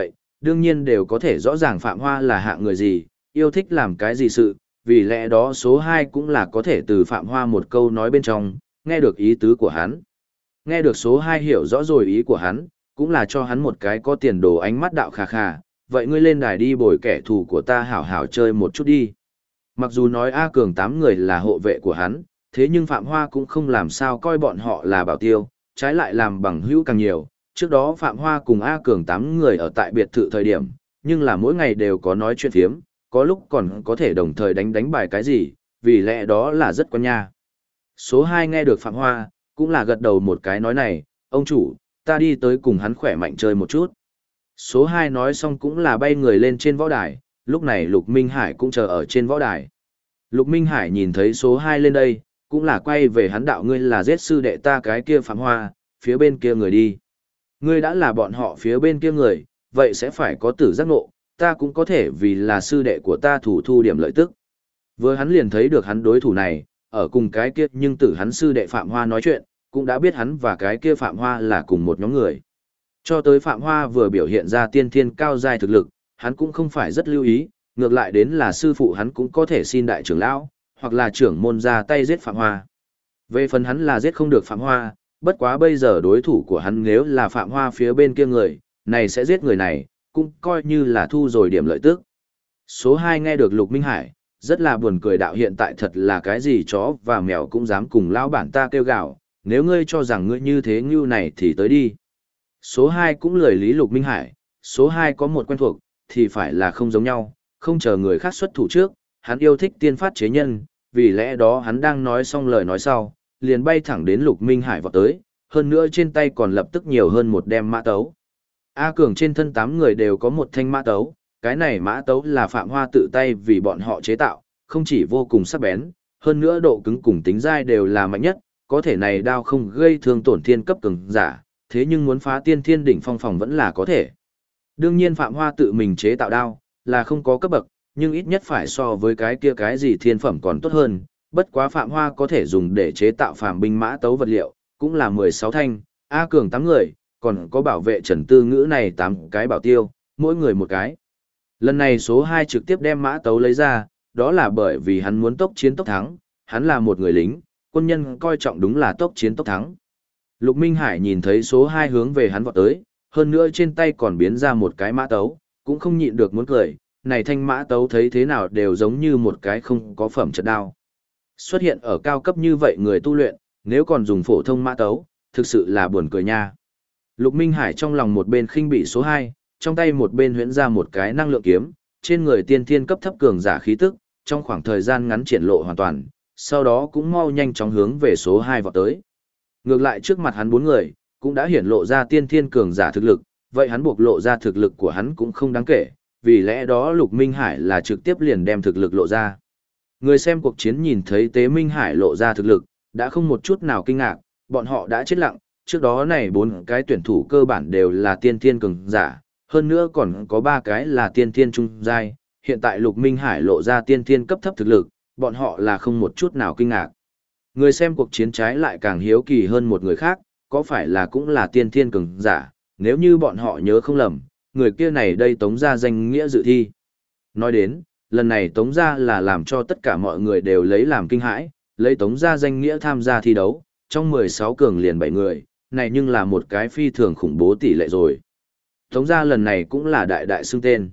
đương nhiên đều có thể rõ ràng Phạm Hoa là hạng người gì, yêu thích làm cái gì sự, vì lẽ đó số 2 cũng là có thể từ Phạm Hoa một câu nói bên trong, nghe được ý tứ của hắn. Nghe được số 2 hiểu rõ rồi ý của hắn, cũng là cho hắn một cái có tiền đồ ánh mắt đạo khà khà, vậy ngươi lên đài đi bồi kẻ thù của ta hảo hảo chơi một chút đi. Mặc dù nói A Cường 8 người là hộ vệ của hắn, thế nhưng Phạm Hoa cũng không làm sao coi bọn họ là bảo tiêu, trái lại làm bằng hữu càng nhiều. Trước đó Phạm Hoa cùng A Cường 8 người ở tại biệt thự thời điểm, nhưng là mỗi ngày đều có nói chuyện phiếm, có lúc còn có thể đồng thời đánh bài cái gì, vì lẽ đó là rất quen nha. Số 2 nghe được Phạm Hoa, cũng là gật đầu một cái nói này, ông chủ, ta đi tới cùng hắn khỏe mạnh chơi một chút. Số 2 nói xong cũng là bay người lên trên võ đài, lúc này Lục Minh Hải cũng chờ ở trên võ đài. Lục Minh Hải nhìn thấy số 2 lên đây, cũng là quay về hắn đạo ngươi là giết sư đệ ta cái kia Phạm Hoa, phía bên kia người đi. Ngươi đã là bọn họ phía bên kia người, vậy sẽ phải có tử giác ngộ, ta cũng có thể vì là sư đệ của ta thủ thu điểm lợi tức. Vừa hắn liền thấy được hắn đối thủ này, ở cùng cái kia nhưng tử hắn sư đệ Phạm Hoa nói chuyện, cũng đã biết hắn và cái kia Phạm Hoa là cùng một nhóm người. Cho tới Phạm Hoa vừa biểu hiện ra tiên thiên cao giai thực lực, hắn cũng không phải rất lưu ý, ngược lại đến là sư phụ hắn cũng có thể xin đại trưởng lão, hoặc là trưởng môn ra tay giết Phạm Hoa. Về phần hắn là giết không được Phạm Hoa, bất quá bây giờ đối thủ của hắn nếu là Phạm Hoa phía bên kia người, này sẽ giết người này, cũng coi như là thu rồi điểm lợi tức. Số 2 nghe được Lục Minh Hải, rất là buồn cười đạo hiện tại thật là cái gì chó và mèo cũng dám cùng lão bản ta kêu gào, nếu ngươi cho rằng ngươi như thế ngưu này thì tới đi. Số 2 cũng lười lý Lục Minh Hải, số 2 có một quen thuộc, thì phải là không giống nhau, không chờ người khác xuất thủ trước, hắn yêu thích tiên phát chế nhân, vì lẽ đó hắn đang nói xong lời nói sau, liền bay thẳng đến Lục Minh Hải vọt tới, hơn nữa trên tay còn lập tức nhiều hơn một đem mã tấu. A Cường trên thân 8 người đều có một thanh mã tấu, cái này mã tấu là Phạm Hoa tự tay vì bọn họ chế tạo, không chỉ vô cùng sắc bén, hơn nữa độ cứng cùng tính dai đều là mạnh nhất, có thể này đao không gây thương tổn thiên cấp cường giả, thế nhưng muốn phá tiên thiên đỉnh phong phòng vẫn là có thể. Đương nhiên Phạm Hoa tự mình chế tạo đao, là không có cấp bậc, nhưng ít nhất phải so với cái kia cái gì thiên phẩm còn tốt hơn, bất quá Phạm Hoa có thể dùng để chế tạo phàm binh mã tấu vật liệu, cũng là 16 thanh, A Cường 8 người, còn có bảo vệ Trần Tư Ngữ này 8 cái bảo tiêu, mỗi người một cái. Lần này số 2 trực tiếp đem mã tấu lấy ra, đó là bởi vì hắn muốn tốc chiến tốc thắng, hắn là một người lính, quân nhân coi trọng đúng là tốc chiến tốc thắng. Lục Minh Hải nhìn thấy số 2 hướng về hắn vọt tới, hơn nữa trên tay còn biến ra một cái mã tấu, cũng không nhịn được muốn cười, này thanh mã tấu thấy thế nào đều giống như một cái không có phẩm chất đao. Xuất hiện ở cao cấp như vậy người tu luyện, nếu còn dùng phổ thông mã tấu, thực sự là buồn cười nha. Lục Minh Hải trong lòng một bên khinh bị số 2, trong tay một bên huyễn ra một cái năng lượng kiếm, trên người tiên thiên cấp thấp cường giả khí tức, trong khoảng thời gian ngắn triển lộ hoàn toàn, sau đó cũng mau nhanh chóng hướng về số 2 vọt tới. Ngược lại trước mặt hắn 4 người, cũng đã hiển lộ ra tiên thiên cường giả thực lực, vậy hắn buộc lộ ra thực lực của hắn cũng không đáng kể, vì lẽ đó Lục Minh Hải là trực tiếp liền đem thực lực lộ ra. Người xem cuộc chiến nhìn thấy Tế Minh Hải lộ ra thực lực, đã không một chút nào kinh ngạc, bọn họ đã chết lặng, trước đó này 4 cái tuyển thủ cơ bản đều là tiên thiên cường giả, hơn nữa còn có 3 cái là tiên thiên trung giai, hiện tại Lục Minh Hải lộ ra tiên thiên cấp thấp thực lực, bọn họ là không một chút nào kinh ngạc. Người xem cuộc chiến trái lại càng hiếu kỳ hơn một người khác, có phải là cũng là tiên thiên cường giả, nếu như bọn họ nhớ không lầm, người kia này đây Tống gia danh nghĩa dự thi. Nói đến, lần này Tống gia là làm cho tất cả mọi người đều lấy làm kinh hãi, lấy Tống gia danh nghĩa tham gia thi đấu, trong 16 cường liền 7 người, này nhưng là một cái phi thường khủng bố tỷ lệ rồi. Tống gia lần này cũng là đại đại xưng tên.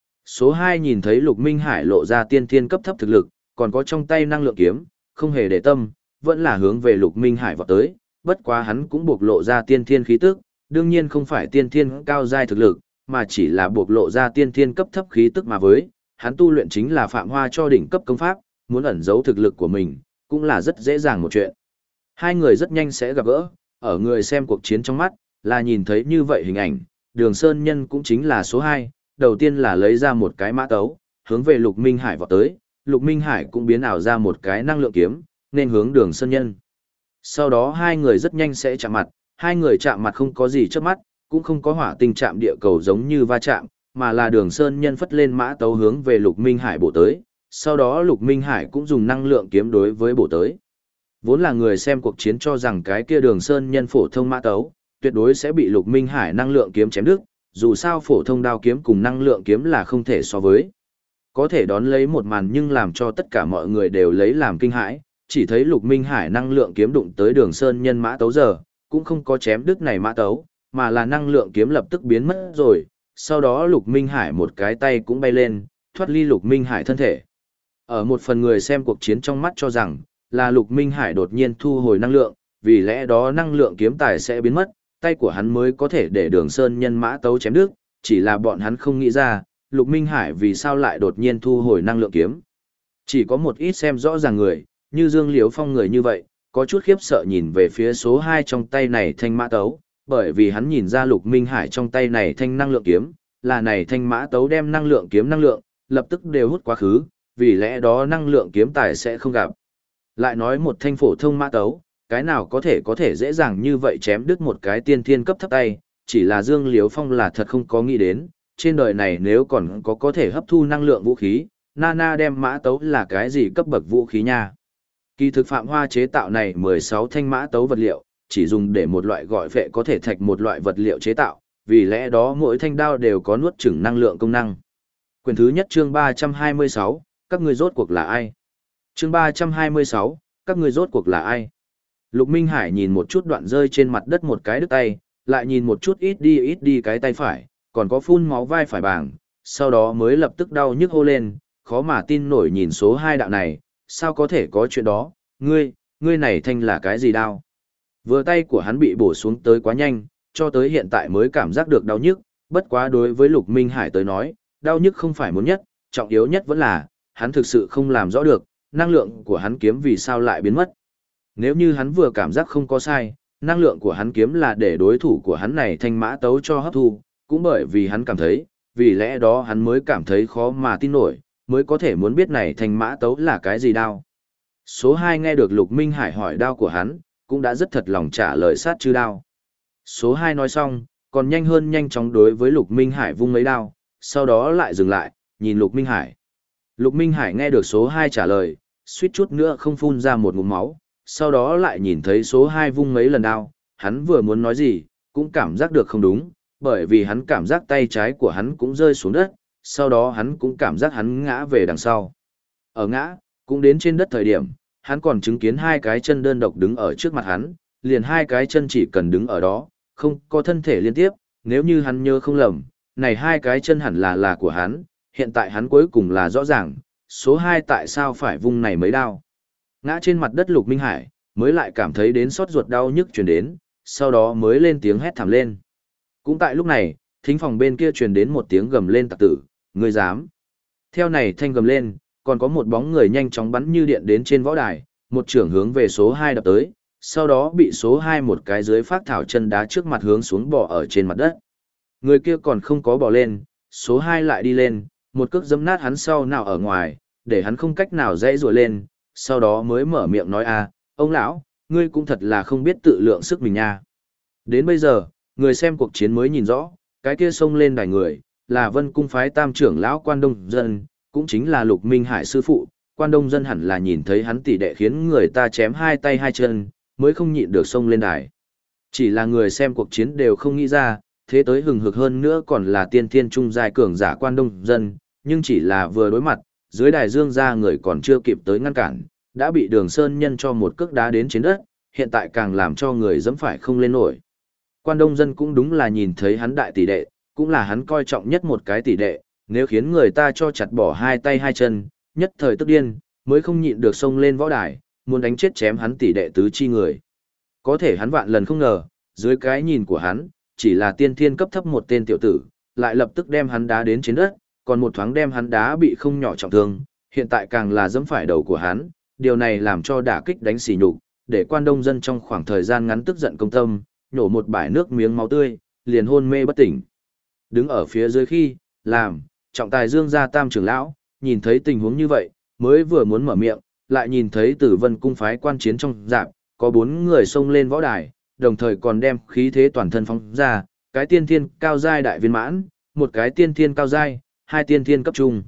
Số 2 nhìn thấy Lục Minh Hải lộ ra tiên thiên cấp thấp thực lực, còn có trong tay năng lượng kiếm, không hề để tâm, vẫn là hướng về Lục Minh Hải vọt tới, bất quá hắn cũng buộc lộ ra tiên thiên khí tức, đương nhiên không phải tiên thiên cao giai thực lực, mà chỉ là buộc lộ ra tiên thiên cấp thấp khí tức mà với, hắn tu luyện chính là Phạm Hoa cho đỉnh cấp công pháp, muốn ẩn giấu thực lực của mình, cũng là rất dễ dàng một chuyện. Hai người rất nhanh sẽ gặp gỡ, ở người xem cuộc chiến trong mắt, là nhìn thấy như vậy hình ảnh, Đường Sơn Nhân cũng chính là số 2, đầu tiên là lấy ra một cái mã tấu, hướng về Lục Minh Hải vọt tới, Lục Minh Hải cũng biến ảo ra một cái năng lượng kiếm, nên hướng Đường Sơn Nhân. Sau đó hai người rất nhanh sẽ chạm mặt, hai người chạm mặt không có gì trước mắt, cũng không có hỏa tinh chạm địa cầu giống như va chạm, mà là Đường Sơn Nhân phất lên mã tấu hướng về Lục Minh Hải bổ tới, sau đó Lục Minh Hải cũng dùng năng lượng kiếm đối với bổ tới. Vốn là người xem cuộc chiến cho rằng cái kia Đường Sơn Nhân phổ thông mã tấu, tuyệt đối sẽ bị Lục Minh Hải năng lượng kiếm chém đứt, dù sao phổ thông đao kiếm cùng năng lượng kiếm là không thể so với. Có thể đón lấy một màn nhưng làm cho tất cả mọi người đều lấy làm kinh hãi, chỉ thấy Lục Minh Hải năng lượng kiếm đụng tới Đường Sơn Nhân mã tấu giờ, cũng không có chém đứt này mã tấu, mà là năng lượng kiếm lập tức biến mất rồi, sau đó Lục Minh Hải một cái tay cũng bay lên, thoát ly Lục Minh Hải thân thể. Ở một phần người xem cuộc chiến trong mắt cho rằng, là Lục Minh Hải đột nhiên thu hồi năng lượng, vì lẽ đó năng lượng kiếm tài sẽ biến mất, tay của hắn mới có thể để Đường Sơn Nhân mã tấu chém đứt, chỉ là bọn hắn không nghĩ ra, Lục Minh Hải vì sao lại đột nhiên thu hồi năng lượng kiếm. Chỉ có một ít xem rõ ràng người, như Dương Liễu Phong người như vậy, có chút khiếp sợ nhìn về phía số 2 trong tay này thanh mã tấu, bởi vì hắn nhìn ra Lục Minh Hải trong tay này thanh năng lượng kiếm, là này thanh mã tấu đem năng lượng kiếm năng lượng, lập tức đều hút quá khứ, vì lẽ đó năng lượng kiếm tài sẽ không gặp. Lại nói một thanh phổ thông mã tấu, cái nào có thể dễ dàng như vậy chém đứt một cái tiên thiên cấp thấp tay, chỉ là Dương Liễu Phong là thật không có nghĩ đến, trên đời này nếu còn có thể hấp thu năng lượng vũ khí, Nana đem mã tấu là cái gì cấp bậc vũ khí nha. Kỳ thực Phạm Hoa chế tạo này 16 thanh mã tấu vật liệu, chỉ dùng để một loại gọi phệ có thể thạch một loại vật liệu chế tạo, vì lẽ đó mỗi thanh đao đều có nuốt chửng năng lượng công năng. Quyển thứ nhất chương 326, các ngươi rốt cuộc là ai? Chương 326, các ngươi rốt cuộc là ai? Lục Minh Hải nhìn một chút đoạn rơi trên mặt đất một cái đứt tay, lại nhìn một chút ít đi cái tay phải, còn có phun máu vai phải bảng, sau đó mới lập tức đau nhức hô lên, khó mà tin nổi nhìn số 2 đạo này, sao có thể có chuyện đó, ngươi này thanh là cái gì đao? Vừa tay của hắn bị bổ xuống tới quá nhanh, cho tới hiện tại mới cảm giác được đau nhức, bất quá đối với Lục Minh Hải tới nói, đau nhức không phải muốn nhất, trọng yếu nhất vẫn là, hắn thực sự không làm rõ được, năng lượng của hắn kiếm vì sao lại biến mất. Nếu như hắn vừa cảm giác không có sai, năng lượng của hắn kiếm là để đối thủ của hắn này thanh mã tấu cho hấp thu, cũng bởi vì hắn cảm thấy, vì lẽ đó hắn mới cảm thấy khó mà tin nổi, mới có thể muốn biết này thanh mã tấu là cái gì đao. Số 2 nghe được Lục Minh Hải hỏi đao của hắn, cũng đã rất thật lòng trả lời sát chư đao. Số 2 nói xong, còn nhanh hơn nhanh chóng đối với Lục Minh Hải vung mấy đao, sau đó lại dừng lại, nhìn Lục Minh Hải. Lục Minh Hải nghe được số 2 trả lời, suýt chút nữa không phun ra một ngụm máu, sau đó lại nhìn thấy số 2 vung mấy lần đao, hắn vừa muốn nói gì, cũng cảm giác được không đúng, bởi vì hắn cảm giác tay trái của hắn cũng rơi xuống đất, sau đó hắn cũng cảm giác hắn ngã về đằng sau. Ở ngã, cũng đến trên đất thời điểm, hắn còn chứng kiến hai cái chân đơn độc đứng ở trước mặt hắn, liền hai cái chân chỉ cần đứng ở đó, không có thân thể liên tiếp, nếu như hắn nhớ không lầm, này hai cái chân hẳn là của hắn, hiện tại hắn cuối cùng là rõ ràng, số 2 tại sao phải vung này mấy đao. Ngã trên mặt đất Lục Minh Hải, mới lại cảm thấy đến xót ruột đau nhức truyền đến, sau đó mới lên tiếng hét thảm lên. Cũng tại lúc này, thính phòng bên kia truyền đến một tiếng gầm lên tặc tử, ngươi dám. Theo này thanh gầm lên, còn có một bóng người nhanh chóng bắn như điện đến trên võ đài, một trưởng hướng về số 2 đập tới, sau đó bị số 2 một cái dưới phát thảo chân đá trước mặt hướng xuống bò ở trên mặt đất. Người kia còn không có bò lên, số 2 lại đi lên, một cước giẫm nát hắn sau nào ở ngoài, để hắn không cách nào dãy rủa lên, sau đó mới mở miệng nói ông lão, ngươi cũng thật là không biết tự lượng sức mình nha. Đến bây giờ, người xem cuộc chiến mới nhìn rõ, cái kia xông lên đài người, là Vân Cung phái tam trưởng lão Quan Đông Dân, cũng chính là Lục Minh Hải sư phụ. Quan Đông Dân hẳn là nhìn thấy hắn tỷ đệ khiến người ta chém hai tay hai chân, mới không nhịn được xông lên đài. Chỉ là người xem cuộc chiến đều không nghĩ ra, thế tới hừng hực hơn nữa còn là tiên thiên trung giai cường giả Quan Đông Dân, nhưng chỉ là vừa đối mặt, dưới đài dương ra người còn chưa kịp tới ngăn cản, đã bị Đường Sơn Nhân cho một cước đá đến trên đất, hiện tại càng làm cho người dẫm phải không lên nổi. Quan Đông Dân cũng đúng là nhìn thấy hắn đại tỷ đệ, cũng là hắn coi trọng nhất một cái tỷ đệ, nếu khiến người ta cho chặt bỏ hai tay hai chân, nhất thời tức điên, mới không nhịn được xông lên võ đài, muốn đánh chết chém hắn tỷ đệ tứ chi người. Có thể hắn vạn lần không ngờ, dưới cái nhìn của hắn, chỉ là tiên thiên cấp thấp một tên tiểu tử, lại lập tức đem hắn đá đến trên đất, còn một thoáng đem hắn đá bị không nhỏ trọng thương, hiện tại càng là dẫm phải đầu của hắn, điều này làm cho đả kích đánh sỉ nhục, để Quan Đông Dân trong khoảng thời gian ngắn tức giận công tâm, nhổ một bãi nước miếng máu tươi, liền hôn mê bất tỉnh. Đứng ở phía dưới khi, trọng tài Dương gia tam trưởng lão, nhìn thấy tình huống như vậy, mới vừa muốn mở miệng, lại nhìn thấy Tử Vân cung phái quan chiến trong rạp, có 4 người xông lên võ đài, đồng thời còn đem khí thế toàn thân phóng ra, cái tiên thiên cao giai đại viên mãn, một cái tiên thiên cao giai, hai tiên thiên cấp trung.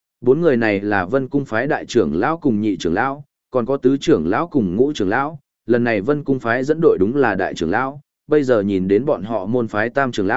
4 người này là Vân cung phái đại trưởng lão cùng nhị trưởng lão, còn có tứ trưởng lão cùng ngũ trưởng lão, lần này Vân cung phái dẫn đội đúng là đại trưởng lão, bây giờ nhìn đến bọn họ môn phái tam trưởng lão,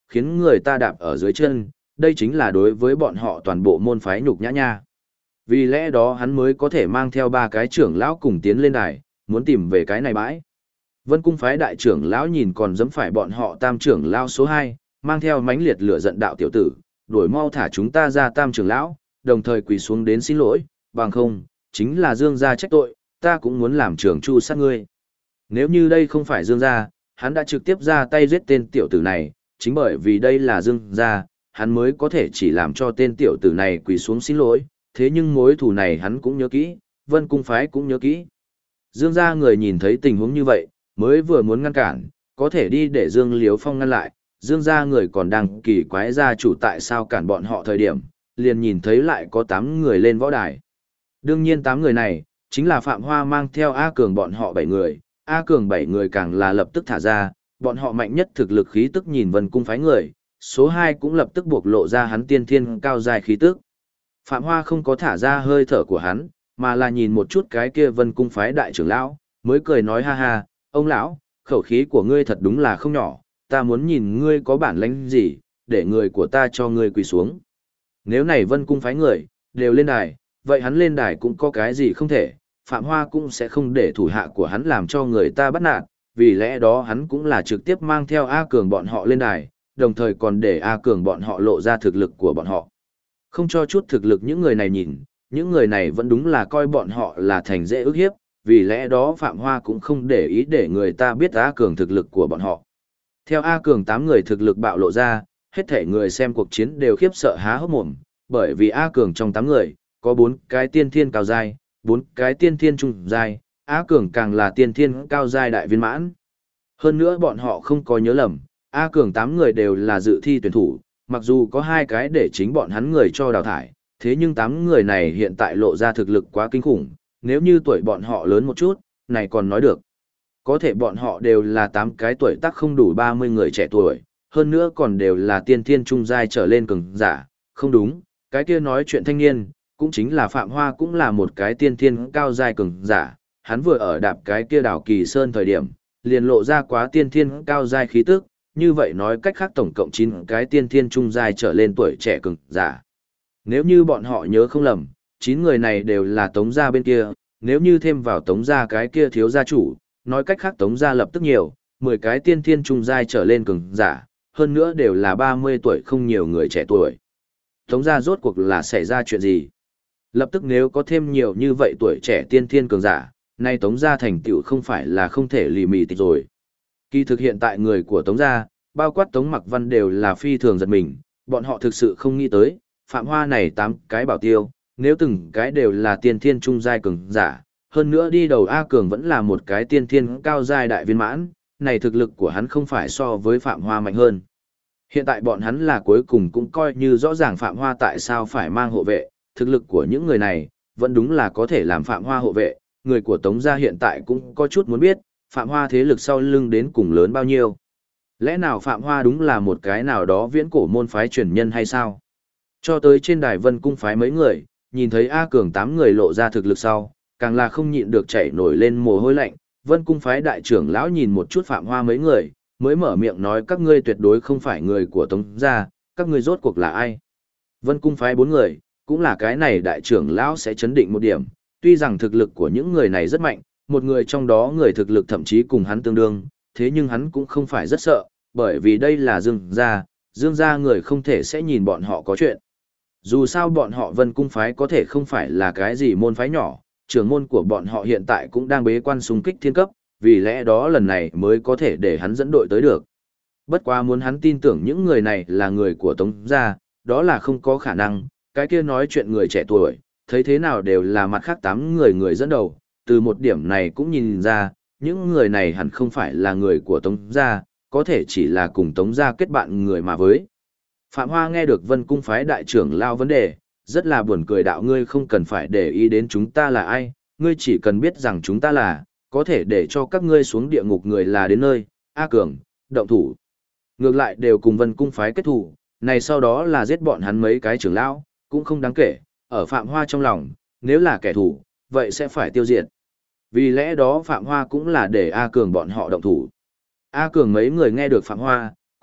khiến người ta đạp ở dưới chân, đây chính là đối với bọn họ toàn bộ môn phái nhục nhã nha. Vì lẽ đó hắn mới có thể mang theo 3 cái trưởng lão cùng tiến lên đài, muốn tìm về cái này bãi. Vân cung phái đại trưởng lão nhìn còn dám phải bọn họ tam trưởng lão số 2, mang theo mãnh liệt lửa giận đạo tiểu tử, đuổi mau thả chúng ta ra tam trưởng lão, đồng thời quỳ xuống đến xin lỗi, bằng không, chính là Dương gia trách tội, ta cũng muốn làm trưởng chu sát ngươi. Nếu như đây không phải Dương gia, hắn đã trực tiếp ra tay giết tên tiểu tử này, chính bởi vì đây là Dương gia, hắn mới có thể chỉ làm cho tên tiểu tử này quỳ xuống xin lỗi, thế nhưng mối thù này hắn cũng nhớ kỹ, Vân cung phái cũng nhớ kỹ. Dương gia người nhìn thấy tình huống như vậy, mới vừa muốn ngăn cản, có thể đi để Dương Liếu Phong ngăn lại, Dương gia người còn đang kỳ quái gia chủ tại sao cản bọn họ thời điểm, liền nhìn thấy lại có 8 người lên võ đài. Đương nhiên 8 người này, chính là Phạm Hoa mang theo A Cường bọn họ 7 người, A Cường 7 người càng là lập tức thả ra, bọn họ mạnh nhất thực lực khí tức nhìn Vân cung phái người, số 2 cũng lập tức buộc lộ ra hắn tiên thiên cao dài khí tức. Phạm Hoa không có thả ra hơi thở của hắn, mà là nhìn một chút cái kia Vân cung phái đại trưởng lão, mới cười nói ha ha, ông lão, khẩu khí của ngươi thật đúng là không nhỏ, ta muốn nhìn ngươi có bản lĩnh gì, để người của ta cho ngươi quỳ xuống. Nếu này Vân cung phái người, đều lên đài, vậy hắn lên đài cũng có cái gì không thể, Phạm Hoa cũng sẽ không để thủ hạ của hắn làm cho người ta bắt nạt, vì lẽ đó hắn cũng là trực tiếp mang theo A Cường bọn họ lên đài, đồng thời còn để A Cường bọn họ lộ ra thực lực của bọn họ. Không cho chút thực lực những người này nhìn, những người này vẫn đúng là coi bọn họ là thành dễ ức hiếp, vì lẽ đó Phạm Hoa cũng không để ý để người ta biết A Cường thực lực của bọn họ. Theo A Cường 8 người thực lực bạo lộ ra, hết thể người xem cuộc chiến đều khiếp sợ há hốc mồm, bởi vì A Cường trong 8 người, có 4 cái tiên thiên cao giai, 4 cái tiên thiên trung giai, A Cường càng là tiên thiên cao giai đại viên mãn. Hơn nữa bọn họ không có nhớ lầm, A Cường 8 người đều là dự thi tuyển thủ, mặc dù có 2 cái để chính bọn hắn người cho đào thải, thế nhưng 8 người này hiện tại lộ ra thực lực quá kinh khủng, nếu như tuổi bọn họ lớn một chút, này còn nói được. Có thể bọn họ đều là 8 cái tuổi tác không đủ 30 người trẻ tuổi, hơn nữa còn đều là tiên thiên trung giai trở lên cường giả, không đúng, cái kia nói chuyện thanh niên, cũng chính là Phạm Hoa cũng là một cái tiên thiên cao giai cường giả, hắn vừa ở đạp cái kia đảo Kỳ Sơn thời điểm, liền lộ ra quá tiên thiên cao giai khí tức, như vậy nói cách khác tổng cộng 9 cái tiên thiên trung giai trở lên tuổi trẻ cường giả. Nếu như bọn họ nhớ không lầm, 9 người này đều là Tống gia bên kia, nếu như thêm vào Tống gia cái kia thiếu gia chủ, nói cách khác Tống gia lập tức nhiều, 10 cái tiên thiên trung giai trở lên cường giả, hơn nữa đều là 30 tuổi không nhiều người trẻ tuổi. Tống gia rốt cuộc là xảy ra chuyện gì? Lập tức nếu có thêm nhiều như vậy tuổi trẻ tiên thiên cường giả, nay Tống gia thành tựu không phải là không thể lì mì tịch rồi. Kỳ thực hiện tại người của Tống gia, bao quát Tống Mặc Văn đều là phi thường giật mình, bọn họ thực sự không nghĩ tới, Phạm Hoa này 8 cái bảo tiêu, nếu từng cái đều là tiên thiên trung giai cường giả, hơn nữa đi đầu A Cường vẫn là một cái tiên thiên cao giai đại viên mãn, này thực lực của hắn không phải so với Phạm Hoa mạnh hơn. Hiện tại bọn hắn là cuối cùng cũng coi như rõ ràng Phạm Hoa tại sao phải mang hộ vệ, thực lực của những người này, vẫn đúng là có thể làm Phạm Hoa hộ vệ, người của Tống gia hiện tại cũng có chút muốn biết, Phạm Hoa thế lực sau lưng đến cùng lớn bao nhiêu. Lẽ nào Phạm Hoa đúng là một cái nào đó viễn cổ môn phái truyền nhân hay sao? Cho tới trên đài Vân cung phái mấy người, nhìn thấy A Cường 8 người lộ ra thực lực sau, càng là không nhịn được chảy nổi lên mồ hôi lạnh. Vân cung phái đại trưởng lão nhìn một chút Phạm Hoa mấy người, mới mở miệng nói các ngươi tuyệt đối không phải người của Tống gia, các ngươi rốt cuộc là ai? Vân cung phái 4 người, cũng là cái này đại trưởng lão sẽ chấn định một điểm, tuy rằng thực lực của những người này rất mạnh, một người trong đó người thực lực thậm chí cùng hắn tương đương, thế nhưng hắn cũng không phải rất sợ, bởi vì đây là Dương gia người không thể sẽ nhìn bọn họ có chuyện. Dù sao bọn họ Vân cung phái có thể không phải là cái gì môn phái nhỏ, trưởng môn của bọn họ hiện tại cũng đang bế quan xung kích thiên cấp, vì lẽ đó lần này mới có thể để hắn dẫn đội tới được. Bất quá muốn hắn tin tưởng những người này là người của Tống gia, đó là không có khả năng, cái kia nói chuyện người trẻ tuổi, thấy thế nào đều là mặt khác 8 người dẫn đầu, từ một điểm này cũng nhìn ra, những người này hẳn không phải là người của Tống gia, có thể chỉ là cùng Tống gia kết bạn người mà với. Phạm Hoa nghe được Vân cung phái đại trưởng lao vấn đề, rất là buồn cười đạo ngươi không cần phải để ý đến chúng ta là ai, ngươi chỉ cần biết rằng chúng ta là, có thể để cho các ngươi xuống địa ngục người là đến nơi, A Cường, động thủ. Ngược lại đều cùng Vân cung phái kết thủ, này sau đó là giết bọn hắn mấy cái trưởng lão, cũng không đáng kể, ở Phạm Hoa trong lòng, nếu là kẻ thù, vậy sẽ phải tiêu diệt. Vì lẽ đó Phạm Hoa cũng là để A Cường bọn họ động thủ. A Cường mấy người nghe được Phạm Hoa,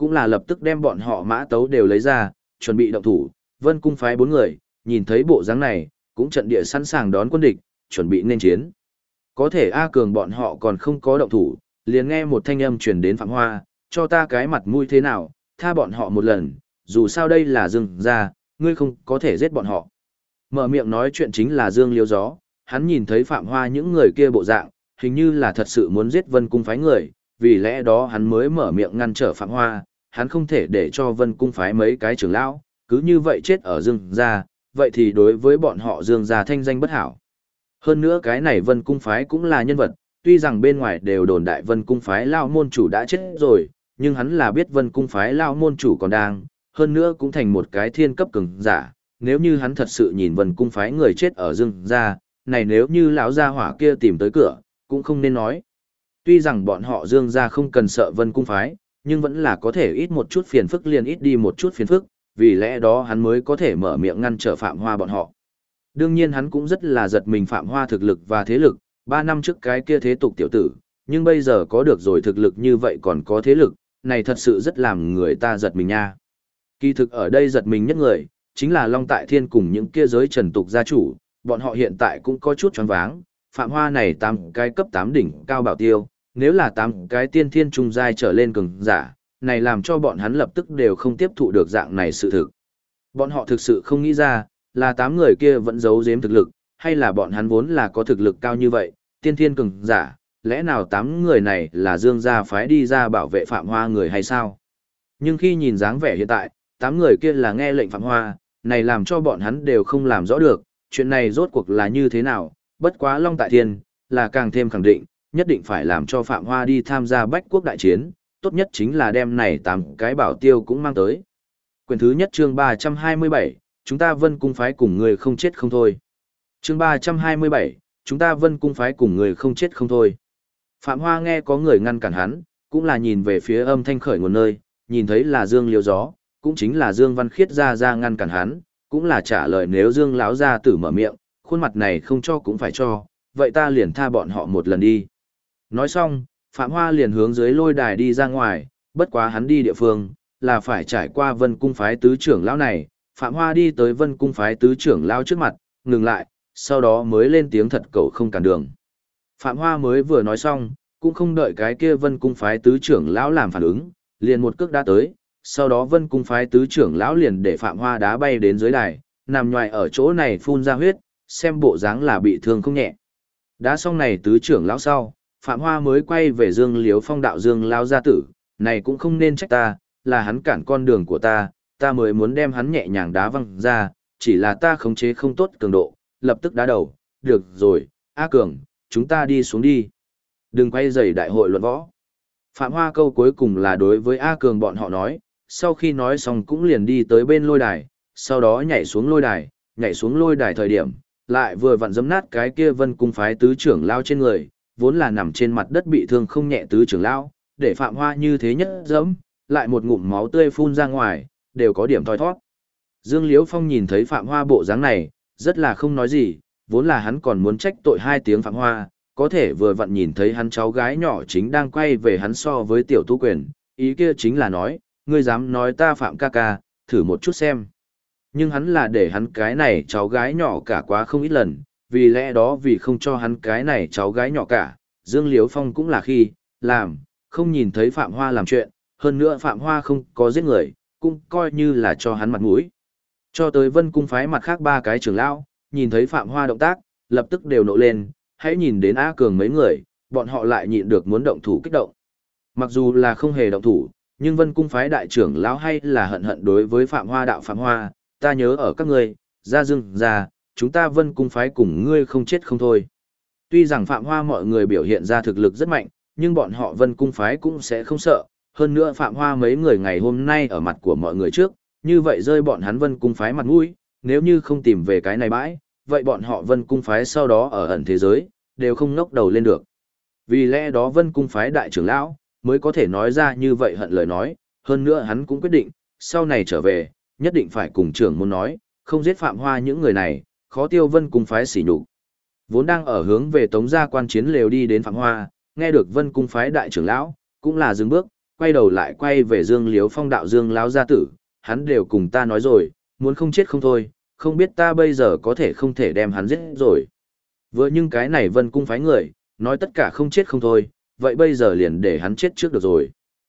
cũng là lập tức đem bọn họ mã tấu đều lấy ra, chuẩn bị động thủ. Vân cung phái 4 người, nhìn thấy bộ dáng này, cũng trận địa sẵn sàng đón quân địch, chuẩn bị nên chiến. Có thể A Cường bọn họ còn không có động thủ, liền nghe một thanh âm truyền đến Phạm Hoa, cho ta cái mặt mũi thế nào, tha bọn họ một lần, dù sao đây là Dương gia, ngươi không có thể giết bọn họ. Mở miệng nói chuyện chính là Dương Liếu Gió, hắn nhìn thấy Phạm Hoa những người kia bộ dạng, hình như là thật sự muốn giết Vân cung phái người, vì lẽ đó hắn mới mở miệng ngăn trở Phạm Hoa, hắn không thể để cho Vân cung phái mấy cái trưởng lão, cứ như vậy chết ở Dương gia, vậy thì đối với bọn họ Dương gia thanh danh bất hảo. Hơn nữa cái này Vân cung phái cũng là nhân vật, tuy rằng bên ngoài đều đồn đại Vân cung phái lão môn chủ đã chết rồi, nhưng hắn là biết Vân cung phái lão môn chủ còn đang, hơn nữa cũng thành một cái thiên cấp cường giả, nếu như hắn thật sự nhìn Vân cung phái người chết ở Dương gia, này nếu như lão gia hỏa kia tìm tới cửa, cũng không nên nói. Tuy rằng bọn họ Dương gia không cần sợ Vân cung phái, nhưng vẫn là có thể ít một chút phiền phức liền ít đi một chút phiền phức, vì lẽ đó hắn mới có thể mở miệng ngăn trở Phạm Hoa bọn họ. Đương nhiên hắn cũng rất là giật mình Phạm Hoa thực lực và thế lực, 3 năm trước cái kia thế tục tiểu tử, nhưng bây giờ có được rồi thực lực như vậy còn có thế lực, này thật sự rất làm người ta giật mình nha. Kỳ thực ở đây giật mình nhất người, chính là Long Tại Thiên cùng những kia giới trần tục gia chủ, bọn họ hiện tại cũng có chút choáng váng, Phạm Hoa này 8 cái cấp 8 đỉnh cao bảo tiêu, nếu là 8 cái tiên thiên trung giai trở lên cường giả, này làm cho bọn hắn lập tức đều không tiếp thụ được dạng này sự thực. Bọn họ thực sự không nghĩ ra, là 8 người kia vẫn giấu giếm thực lực, hay là bọn hắn vốn là có thực lực cao như vậy, tiên thiên cường giả, lẽ nào 8 người này là Dương gia phái đi ra bảo vệ Phạm Hoa người hay sao? Nhưng khi nhìn dáng vẻ hiện tại, 8 người kia là nghe lệnh Phạm Hoa, này làm cho bọn hắn đều không làm rõ được, chuyện này rốt cuộc là như thế nào, bất quá Long Tại Thiên, là càng thêm khẳng định, nhất định phải làm cho Phạm Hoa đi tham gia bách quốc đại chiến, tốt nhất chính là đem này 8 cái bảo tiêu cũng mang tới. Quyển thứ nhất chương 327, chúng ta Vân cung phái cùng người không chết không thôi. Chương 327, chúng ta Vân cung phái cùng người không chết không thôi. Phạm Hoa nghe có người ngăn cản hắn, cũng là nhìn về phía âm thanh khởi nguồn nơi, nhìn thấy là Dương Liếu Gió, cũng chính là Dương Văn Khiết ra ngăn cản hắn, cũng là trả lời nếu Dương lão gia tử mở miệng, khuôn mặt này không cho cũng phải cho, vậy ta liền tha bọn họ một lần đi. Nói xong, Phạm Hoa liền hướng dưới lôi đài đi ra ngoài, bất quá hắn đi địa phương, là phải trải qua Vân cung phái tứ trưởng lão này, Phạm Hoa đi tới Vân cung phái tứ trưởng lão trước mặt, ngừng lại, sau đó mới lên tiếng thật cậu không cản đường. Phạm Hoa mới vừa nói xong, cũng không đợi cái kia Vân cung phái tứ trưởng lão làm phản ứng, liền một cước đã tới, sau đó Vân cung phái tứ trưởng lão liền để Phạm Hoa đá bay đến dưới đài, nằm nhoài ở chỗ này phun ra huyết, xem bộ dáng là bị thương không nhẹ. Đá xong này tứ trưởng lão sau, Phạm Hoa mới quay về Dương Liếu Phong đạo Dương lao gia tử, này cũng không nên trách ta, là hắn cản con đường của ta mới muốn đem hắn nhẹ nhàng đá văng ra, chỉ là ta khống chế không tốt cường độ, lập tức đá đầu, được rồi, A Cường, chúng ta đi xuống đi. Đừng quay rầy đại hội luận võ. Phạm Hoa câu cuối cùng là đối với A Cường bọn họ nói, sau khi nói xong cũng liền đi tới bên lôi đài, sau đó nhảy xuống lôi đài thời điểm, lại vừa vặn giẫm nát cái kia Vân cung phái tứ trưởng lao trên người, vốn là nằm trên mặt đất bị thương không nhẹ tứ trưởng lao, để Phạm Hoa như thế nhất giẫm, lại một ngụm máu tươi phun ra ngoài, đều có điểm thoi thoát. Dương Liếu Phong nhìn thấy Phạm Hoa bộ dáng này, rất là không nói gì, vốn là hắn còn muốn trách tội 2 tiếng Phạm Hoa, có thể vừa vặn nhìn thấy hắn cháu gái nhỏ chính đang quay về hắn so với tiểu tú quyền, ý kia chính là nói, ngươi dám nói ta Phạm ca ca, thử một chút xem. Nhưng hắn là để hắn cái này cháu gái nhỏ cả quá không ít lần, vì lẽ đó vì không cho hắn cái này cháu gái nhỏ cả, Dương Liếu Phong cũng là khi, làm, không nhìn thấy Phạm Hoa làm chuyện, hơn nữa Phạm Hoa không có giết người, cũng coi như là cho hắn mặt mũi. Cho tới Vân cung phái mặt khác 3 cái trưởng lão, nhìn thấy Phạm Hoa động tác, lập tức đều nộ lên, hãy nhìn đến A Cường mấy người, bọn họ lại nhịn được muốn động thủ kích động. Mặc dù là không hề động thủ, nhưng Vân cung phái đại trưởng lão hay là hận hận đối với Phạm Hoa đạo Phạm Hoa, ta nhớ ở các ngươi, ra Dương ra, chúng ta Vân cung phái cùng ngươi không chết không thôi. Tuy rằng Phạm Hoa mọi người biểu hiện ra thực lực rất mạnh, nhưng bọn họ Vân cung phái cũng sẽ không sợ, hơn nữa Phạm Hoa mấy người ngày hôm nay ở mặt của mọi người trước, như vậy rơi bọn hắn Vân cung phái mặt mũi, nếu như không tìm về cái này bãi, vậy bọn họ Vân cung phái sau đó ở ẩn thế giới, đều không ngóc đầu lên được. Vì lẽ đó Vân cung phái đại trưởng lão, mới có thể nói ra như vậy hận lời nói, hơn nữa hắn cũng quyết định, sau này trở về, nhất định phải cùng trưởng môn nói, không giết Phạm Hoa những người này, khó tiêu Vân cung phái sỉ nhục. Vốn đang ở hướng về Tống gia quan chiến lều đi đến Phạm Hoa, nghe được Vân cung phái đại trưởng lão, cũng là dừng bước, quay đầu lại quay về Dương Liếu Phong đạo Dương lão gia tử, hắn đều cùng ta nói rồi, muốn không chết không thôi, không biết ta bây giờ có thể không thể đem hắn giết rồi. Vừa nhưng cái này Vân Cung phái người, nói tất cả không chết không thôi, vậy bây giờ liền để hắn chết trước được rồi.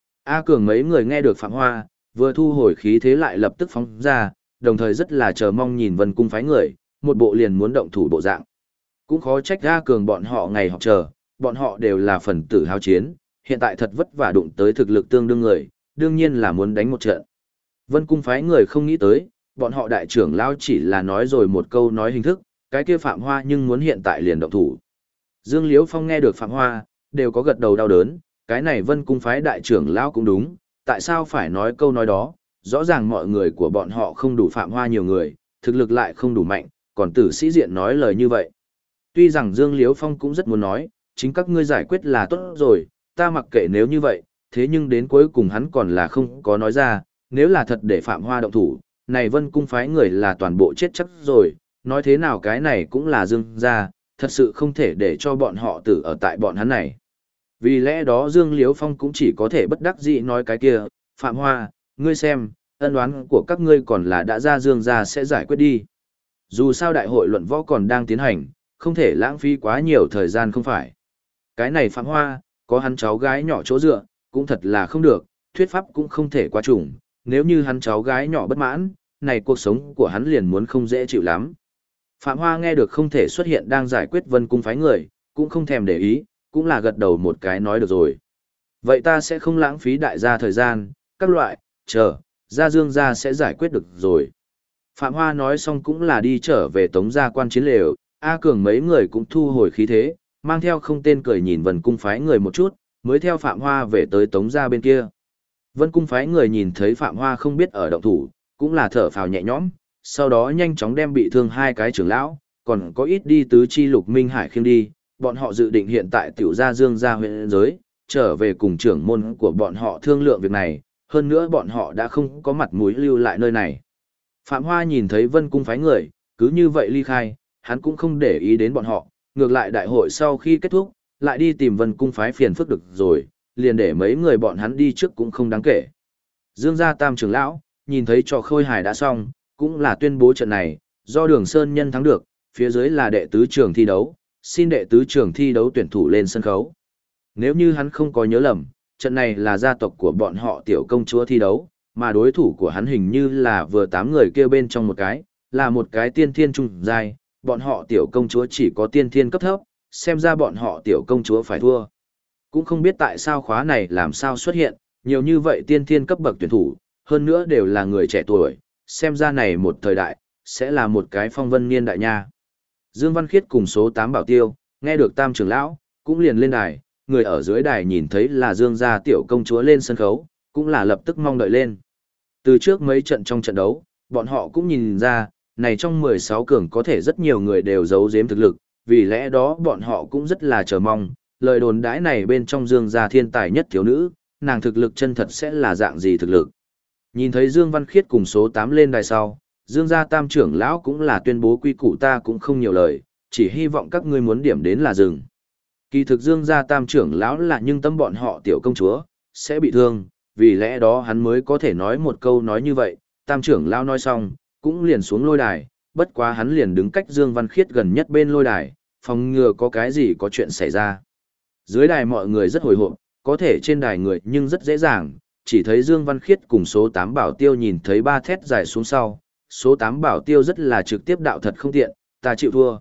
A Cường mấy người nghe được Phạm Hoa, vừa thu hồi khí thế lại lập tức phóng ra, đồng thời rất là chờ mong nhìn Vân Cung phái người, một bộ liền muốn động thủ bộ dạng. Cũng khó trách A Cường bọn họ ngày học chờ, bọn họ đều là phần tử hao chiến, hiện tại thật vất vả đụng tới thực lực tương đương người, đương nhiên là muốn đánh một trận. Vân Cung phái người không nghĩ tới, bọn họ đại trưởng lão chỉ là nói rồi một câu nói hình thức, cái kia Phạm Hoa nhưng muốn hiện tại liền động thủ. Dương Liễu Phong nghe được Phạm Hoa, đều có gật đầu đau đớn, cái này Vân Cung phái đại trưởng lão cũng đúng, tại sao phải nói câu nói đó, rõ ràng mọi người của bọn họ không đủ Phạm Hoa nhiều người, thực lực lại không đủ mạnh, còn tử sĩ diện nói lời như vậy. Tuy rằng Dương Liễu Phong cũng rất muốn nói, chính các ngươi giải quyết là tốt rồi, ta mặc kệ nếu như vậy, thế nhưng đến cuối cùng hắn còn là không có nói ra, nếu là thật để Phạm Hoa động thủ, này Vân Cung phái người là toàn bộ chết chắc rồi, nói thế nào cái này cũng là Dương gia, thật sự không thể để cho bọn họ tử ở tại bọn hắn này. Vì lẽ đó Dương Liễu Phong cũng chỉ có thể bất đắc dĩ nói cái kia, Phạm Hoa, ngươi xem, ân oán của các ngươi còn là đã ra Dương gia sẽ giải quyết đi. Dù sao đại hội luận võ còn đang tiến hành, không thể lãng phí quá nhiều thời gian không phải. Cái này Phạm Hoa, có hắn cháu gái nhỏ chỗ dựa, cũng thật là không được, thuyết pháp cũng không thể quá trùng, nếu như hắn cháu gái nhỏ bất mãn, này cuộc sống của hắn liền muốn không dễ chịu lắm. Phạm Hoa nghe được không thể xuất hiện đang giải quyết Vân Cung phái người, cũng không thèm để ý, cũng là gật đầu một cái nói được rồi. Vậy ta sẽ không lãng phí đại gia thời gian, các loại, chờ, ra Dương gia sẽ giải quyết được rồi. Phạm Hoa nói xong cũng là đi trở về Tống gia quan chiến lều, A Cường mấy người cũng thu hồi khí thế, mang theo không tên cười nhìn Vân Cung phái người một chút, mới theo Phạm Hoa về tới Tống gia bên kia. Vân Cung phái người nhìn thấy Phạm Hoa không biết ở động thủ, cũng là thở phào nhẹ nhõm, sau đó nhanh chóng đem bị thương hai cái trưởng lão, còn có ít đi tứ chi Lục Minh Hải khiêng đi, bọn họ dự định hiện tại tiểu gia Dương gia huyện giới, trở về cùng trưởng môn của bọn họ thương lượng việc này, hơn nữa bọn họ đã không có mặt mũi lưu lại nơi này. Phạm Hoa nhìn thấy Vân Cung phái người, cứ như vậy ly khai, hắn cũng không để ý đến bọn họ, ngược lại đại hội sau khi kết thúc, lại đi tìm Vân Cung phái phiền phức được rồi, liền để mấy người bọn hắn đi trước cũng không đáng kể. Dương gia tam trưởng lão, nhìn thấy trò khôi hài đã xong, cũng là tuyên bố trận này, do Đường Sơn Nhân thắng được, phía dưới là đệ tứ trường thi đấu, xin đệ tứ trường thi đấu tuyển thủ lên sân khấu. Nếu như hắn không có nhớ lầm, trận này là gia tộc của bọn họ tiểu công chúa thi đấu, mà đối thủ của hắn hình như là vừa 8 người kia bên trong một cái, là một cái tiên thiên trung giai, bọn họ tiểu công chúa chỉ có tiên thiên cấp thấp, xem ra bọn họ tiểu công chúa phải thua. Cũng không biết tại sao khóa này làm sao xuất hiện, nhiều như vậy tiên thiên cấp bậc tuyển thủ, hơn nữa đều là người trẻ tuổi, xem ra này một thời đại, sẽ là một cái phong vân niên đại nha. Dương Văn Khiết cùng số 8 bảo tiêu, nghe được tam trưởng lão, cũng liền lên đài, người ở dưới đài nhìn thấy là Dương gia tiểu công chúa lên sân khấu, cũng là lập tức mong đợi lên. Từ trước mấy trận trong trận đấu, bọn họ cũng nhìn ra, này trong 16 cường có thể rất nhiều người đều giấu giếm thực lực, vì lẽ đó bọn họ cũng rất là chờ mong, lời đồn đãi này bên trong Dương gia thiên tài nhất thiếu nữ, nàng thực lực chân thật sẽ là dạng gì thực lực. Nhìn thấy Dương Văn Khiết cùng số 8 lên đài sau, Dương gia tam trưởng lão cũng là tuyên bố quy củ ta cũng không nhiều lời, chỉ hy vọng các ngươi muốn điểm đến là dừng. Kỳ thực Dương gia tam trưởng lão là nhưng tâm bọn họ tiểu công chúa, sẽ bị thương, vì lẽ đó hắn mới có thể nói một câu nói như vậy, tam trưởng lão nói xong, cũng liền xuống lôi đài, bất quá hắn liền đứng cách Dương Văn Khiết gần nhất bên lôi đài, phòng ngừa có cái gì có chuyện xảy ra. Dưới đài mọi người rất hồi hộp, có thể trên đài người nhưng rất dễ dàng, chỉ thấy Dương Văn Khiết cùng số 8 bảo tiêu nhìn thấy ba thét dài xuống sau, số 8 bảo tiêu rất là trực tiếp đạo thật không tiện, ta chịu thua.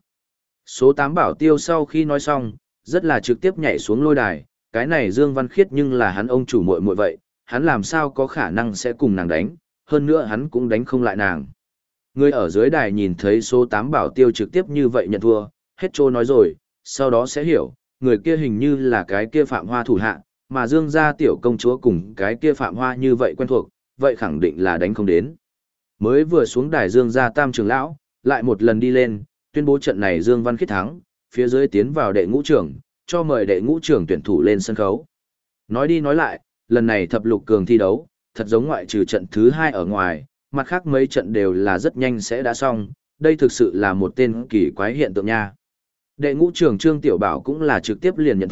Số 8 bảo tiêu sau khi nói xong, rất là trực tiếp nhảy xuống lôi đài, cái này Dương Văn Khiết nhưng là hắn ông chủ muội muội vậy, hắn làm sao có khả năng sẽ cùng nàng đánh, hơn nữa hắn cũng đánh không lại nàng. Người ở dưới đài nhìn thấy số 8 bảo tiêu trực tiếp như vậy nhận thua, hết trô nói rồi, sau đó sẽ hiểu, người kia hình như là cái kia Phạm Hoa thủ hạ, mà Dương gia tiểu công chúa cùng cái kia Phạm Hoa như vậy quen thuộc, vậy khẳng định là đánh không đến. Mới vừa xuống đài Dương gia tam trưởng lão, lại một lần đi lên, tuyên bố trận này Dương Văn Khiết thắng, phía dưới tiến vào đệ ngũ trưởng, cho mời đệ ngũ trưởng tuyển thủ lên sân khấu. Nói đi nói lại, lần này thập lục cường thi đấu, thật giống ngoại trừ trận thứ 2 ở ngoài, mặt khác mấy trận đều là rất nhanh sẽ đã xong, đây thực sự là một tên kỳ quái hiện tượng nha. Đệ ngũ trưởng Trương Tiểu Bảo cũng là trực tiếp liền nhận thua,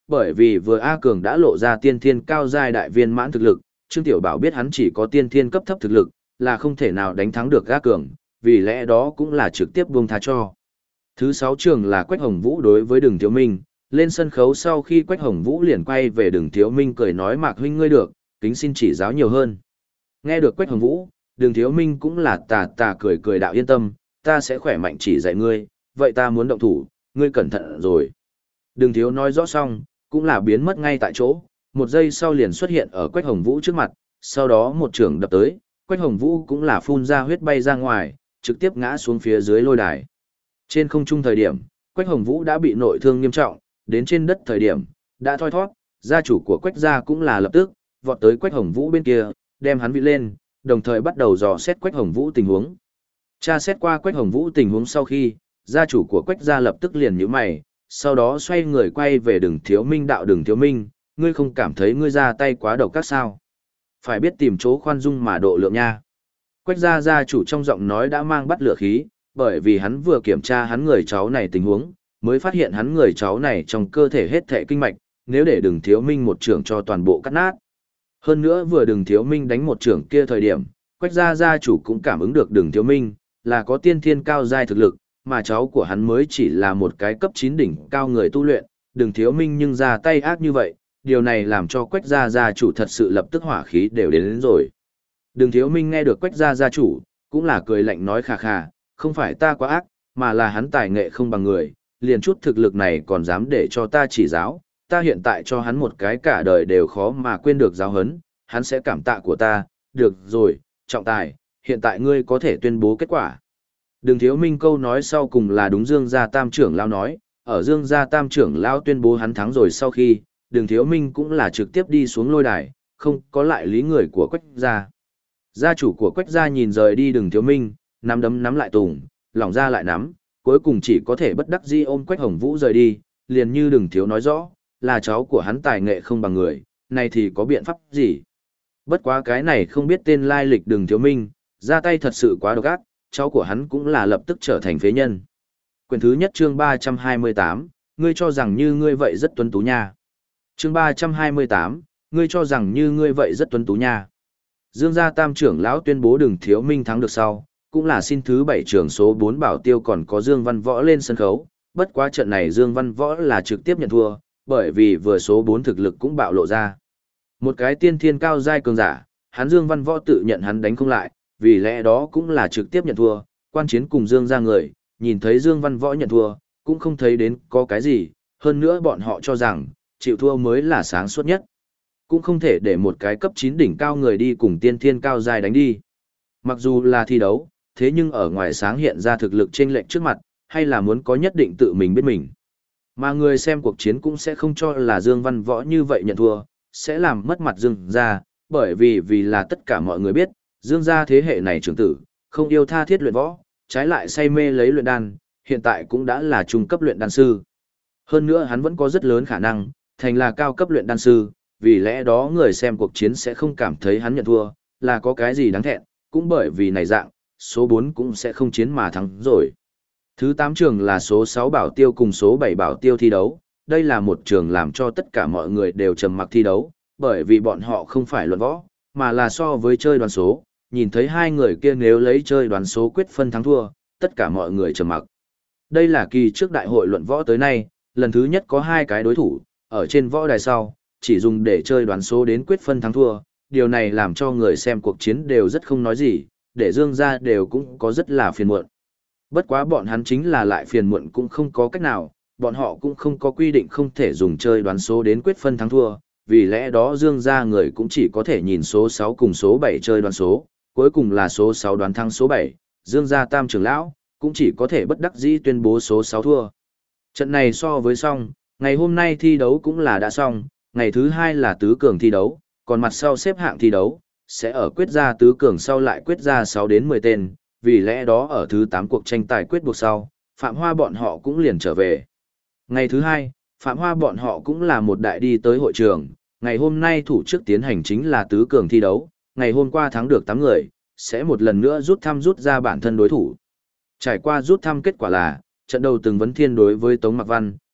bởi vì vừa A Cường đã lộ ra tiên thiên cao giai đại viên mãn thực lực, Trương Tiểu Bảo biết hắn chỉ có tiên thiên cấp thấp thực lực, là không thể nào đánh thắng được A Cường, vì lẽ đó cũng là trực tiếp buông tha cho. Thứ 6 trường là Quách Hồng Vũ đối với Đường Thiếu Minh, lên sân khấu sau khi Quách Hồng Vũ liền quay về Đường Thiếu Minh cười nói Mạc huynh ngươi được, kính xin chỉ giáo nhiều hơn. Nghe được Quách Hồng Vũ, Đường Thiếu Minh cũng là tà tà cười cười đạo yên tâm, ta sẽ khỏe mạnh chỉ dạy ngươi, vậy ta muốn động thủ, ngươi cẩn thận rồi. Đường Thiếu nói rõ xong, cũng là biến mất ngay tại chỗ, một giây sau liền xuất hiện ở Quách Hồng Vũ trước mặt, sau đó một trường đập tới, Quách Hồng Vũ cũng là phun ra huyết bay ra ngoài, trực tiếp ngã xuống phía dưới lôi đài. Trên không trung thời điểm, Quách Hồng Vũ đã bị nội thương nghiêm trọng, đến trên đất thời điểm, đã thoi thoát, gia chủ của Quách gia cũng là lập tức, vọt tới Quách Hồng Vũ bên kia, đem hắn vị lên, đồng thời bắt đầu dò xét Quách Hồng Vũ tình huống. Tra xét qua Quách Hồng Vũ tình huống sau khi, gia chủ của Quách gia lập tức liền nhíu mày, sau đó xoay người quay về Đường Thiếu Minh đạo Đường Thiếu Minh, ngươi không cảm thấy ngươi ra tay quá độc các sao? Phải biết tìm chỗ khoan dung mà độ lượng nha. Quách gia gia chủ trong giọng nói đã mang bắt lửa khí, bởi vì hắn vừa kiểm tra hắn người cháu này tình huống, mới phát hiện hắn người cháu này trong cơ thể hết thảy kinh mạch, nếu để Đường Thiếu Minh một trưởng cho toàn bộ cắt nát. Hơn nữa vừa Đường Thiếu Minh đánh một trưởng kia thời điểm, Quách gia gia chủ cũng cảm ứng được Đường Thiếu Minh là có tiên thiên cao giai thực lực, mà cháu của hắn mới chỉ là một cái cấp 9 đỉnh cao người tu luyện, Đường Thiếu Minh nhưng ra tay ác như vậy, điều này làm cho Quách gia gia chủ thật sự lập tức hỏa khí đều đến rồi. Đường Thiếu Minh nghe được Quách gia gia chủ, cũng là cười lạnh nói khà khà, không phải ta quá ác, mà là hắn tài nghệ không bằng người, liền chút thực lực này còn dám để cho ta chỉ giáo, ta hiện tại cho hắn một cái cả đời đều khó mà quên được giáo huấn, hắn sẽ cảm tạ của ta, được rồi, trọng tài, hiện tại ngươi có thể tuyên bố kết quả. Đường Thiếu Minh câu nói sau cùng là đúng Dương gia tam trưởng lão nói, ở Dương gia tam trưởng lão tuyên bố hắn thắng rồi sau khi, Đường Thiếu Minh cũng là trực tiếp đi xuống lôi đài, không có lại lý người của Quách gia. Gia chủ của Quách gia nhìn rời đi Đường Thiếu Minh, nắm đấm nắm lại tùng, lỏng ra lại nắm, cuối cùng chỉ có thể bất đắc dĩ ôm Quách Hồng Vũ rời đi, liền như Đường Thiếu nói rõ, là cháu của hắn tài nghệ không bằng người, này thì có biện pháp gì? Bất quá cái này không biết tên lai lịch Đường Thiếu Minh, ra tay thật sự quá độc ác, cháu của hắn cũng là lập tức trở thành phế nhân. Quyển thứ nhất chương 328, ngươi cho rằng như ngươi vậy rất tuấn tú nha. Chương 328, ngươi cho rằng như ngươi vậy rất tuấn tú nha. Dương gia tam trưởng lão tuyên bố Đường Thiếu Minh thắng được sau, cũng là xin thứ 7 trưởng số 4 bảo tiêu còn có Dương Văn Võ lên sân khấu, bất quá trận này Dương Văn Võ là trực tiếp nhận thua, bởi vì vừa số 4 thực lực cũng bạo lộ ra. Một cái tiên thiên cao giai cường giả, hắn Dương Văn Võ tự nhận hắn đánh không lại, vì lẽ đó cũng là trực tiếp nhận thua, quan chiến cùng Dương gia người, nhìn thấy Dương Văn Võ nhận thua, cũng không thấy đến có cái gì, hơn nữa bọn họ cho rằng, chịu thua mới là sáng suốt nhất. Cũng không thể để một cái cấp 9 đỉnh cao người đi cùng tiên thiên cao giai đánh đi. Mặc dù là thi đấu, thế nhưng ở ngoài sáng hiện ra thực lực chênh lệch trước mặt, hay là muốn có nhất định tự mình biết mình. Mà người xem cuộc chiến cũng sẽ không cho là Dương Văn Võ như vậy nhận thua, sẽ làm mất mặt Dương gia, bởi vì là tất cả mọi người biết, Dương gia thế hệ này trưởng tử, không yêu tha thiết luyện võ, trái lại say mê lấy luyện đan, hiện tại cũng đã là trung cấp luyện đan sư. Hơn nữa hắn vẫn có rất lớn khả năng, thành là cao cấp luyện đan sư, vì lẽ đó người xem cuộc chiến sẽ không cảm thấy hắn nhận thua, là có cái gì đáng thẹn, cũng bởi vì này dạng, số 4 cũng sẽ không chiến mà thắng rồi. Thứ 8 trường là số 6 bảo tiêu cùng số 7 bảo tiêu thi đấu, đây là một trường làm cho tất cả mọi người đều trầm mặc thi đấu, bởi vì bọn họ không phải luận võ, mà là so với chơi đoán số, nhìn thấy hai người kia nếu lấy chơi đoán số quyết phân thắng thua, tất cả mọi người trầm mặc. Đây là kỳ trước đại hội luận võ tới nay, lần thứ nhất có hai cái đối thủ, ở trên võ đài sau, chỉ dùng để chơi đoán số đến quyết phân thắng thua, điều này làm cho người xem cuộc chiến đều rất không nói gì, để Dương gia đều cũng có rất là phiền muộn. Bất quá bọn hắn chính là lại phiền muộn cũng không có cách nào, bọn họ cũng không có quy định không thể dùng chơi đoán số đến quyết phân thắng thua, vì lẽ đó Dương gia người cũng chỉ có thể nhìn số 6 cùng số 7 chơi đoán số, cuối cùng là số 6 đoán thắng số 7, Dương gia tam trưởng lão cũng chỉ có thể bất đắc dĩ tuyên bố số 6 thua. Trận này so với xong, ngày hôm nay thi đấu cũng là đã xong, ngày thứ 2 là tứ cường thi đấu, còn mặt sau xếp hạng thi đấu, sẽ ở quyết ra tứ cường sau lại quyết ra 6 đến 10 tên, vì lẽ đó ở thứ 8 cuộc tranh tài quyết buộc sau, Phạm Hoa bọn họ cũng liền trở về. Ngày thứ 2, Phạm Hoa bọn họ cũng là một đại đi tới hội trường, ngày hôm nay thủ trước tiến hành chính là tứ cường thi đấu, ngày hôm qua thắng được 8 người, sẽ một lần nữa rút ra bản thân đối thủ. Trải qua rút thăm kết quả là, trận đầu Từng Vấn Thiên đối với Tống Mạc Văn,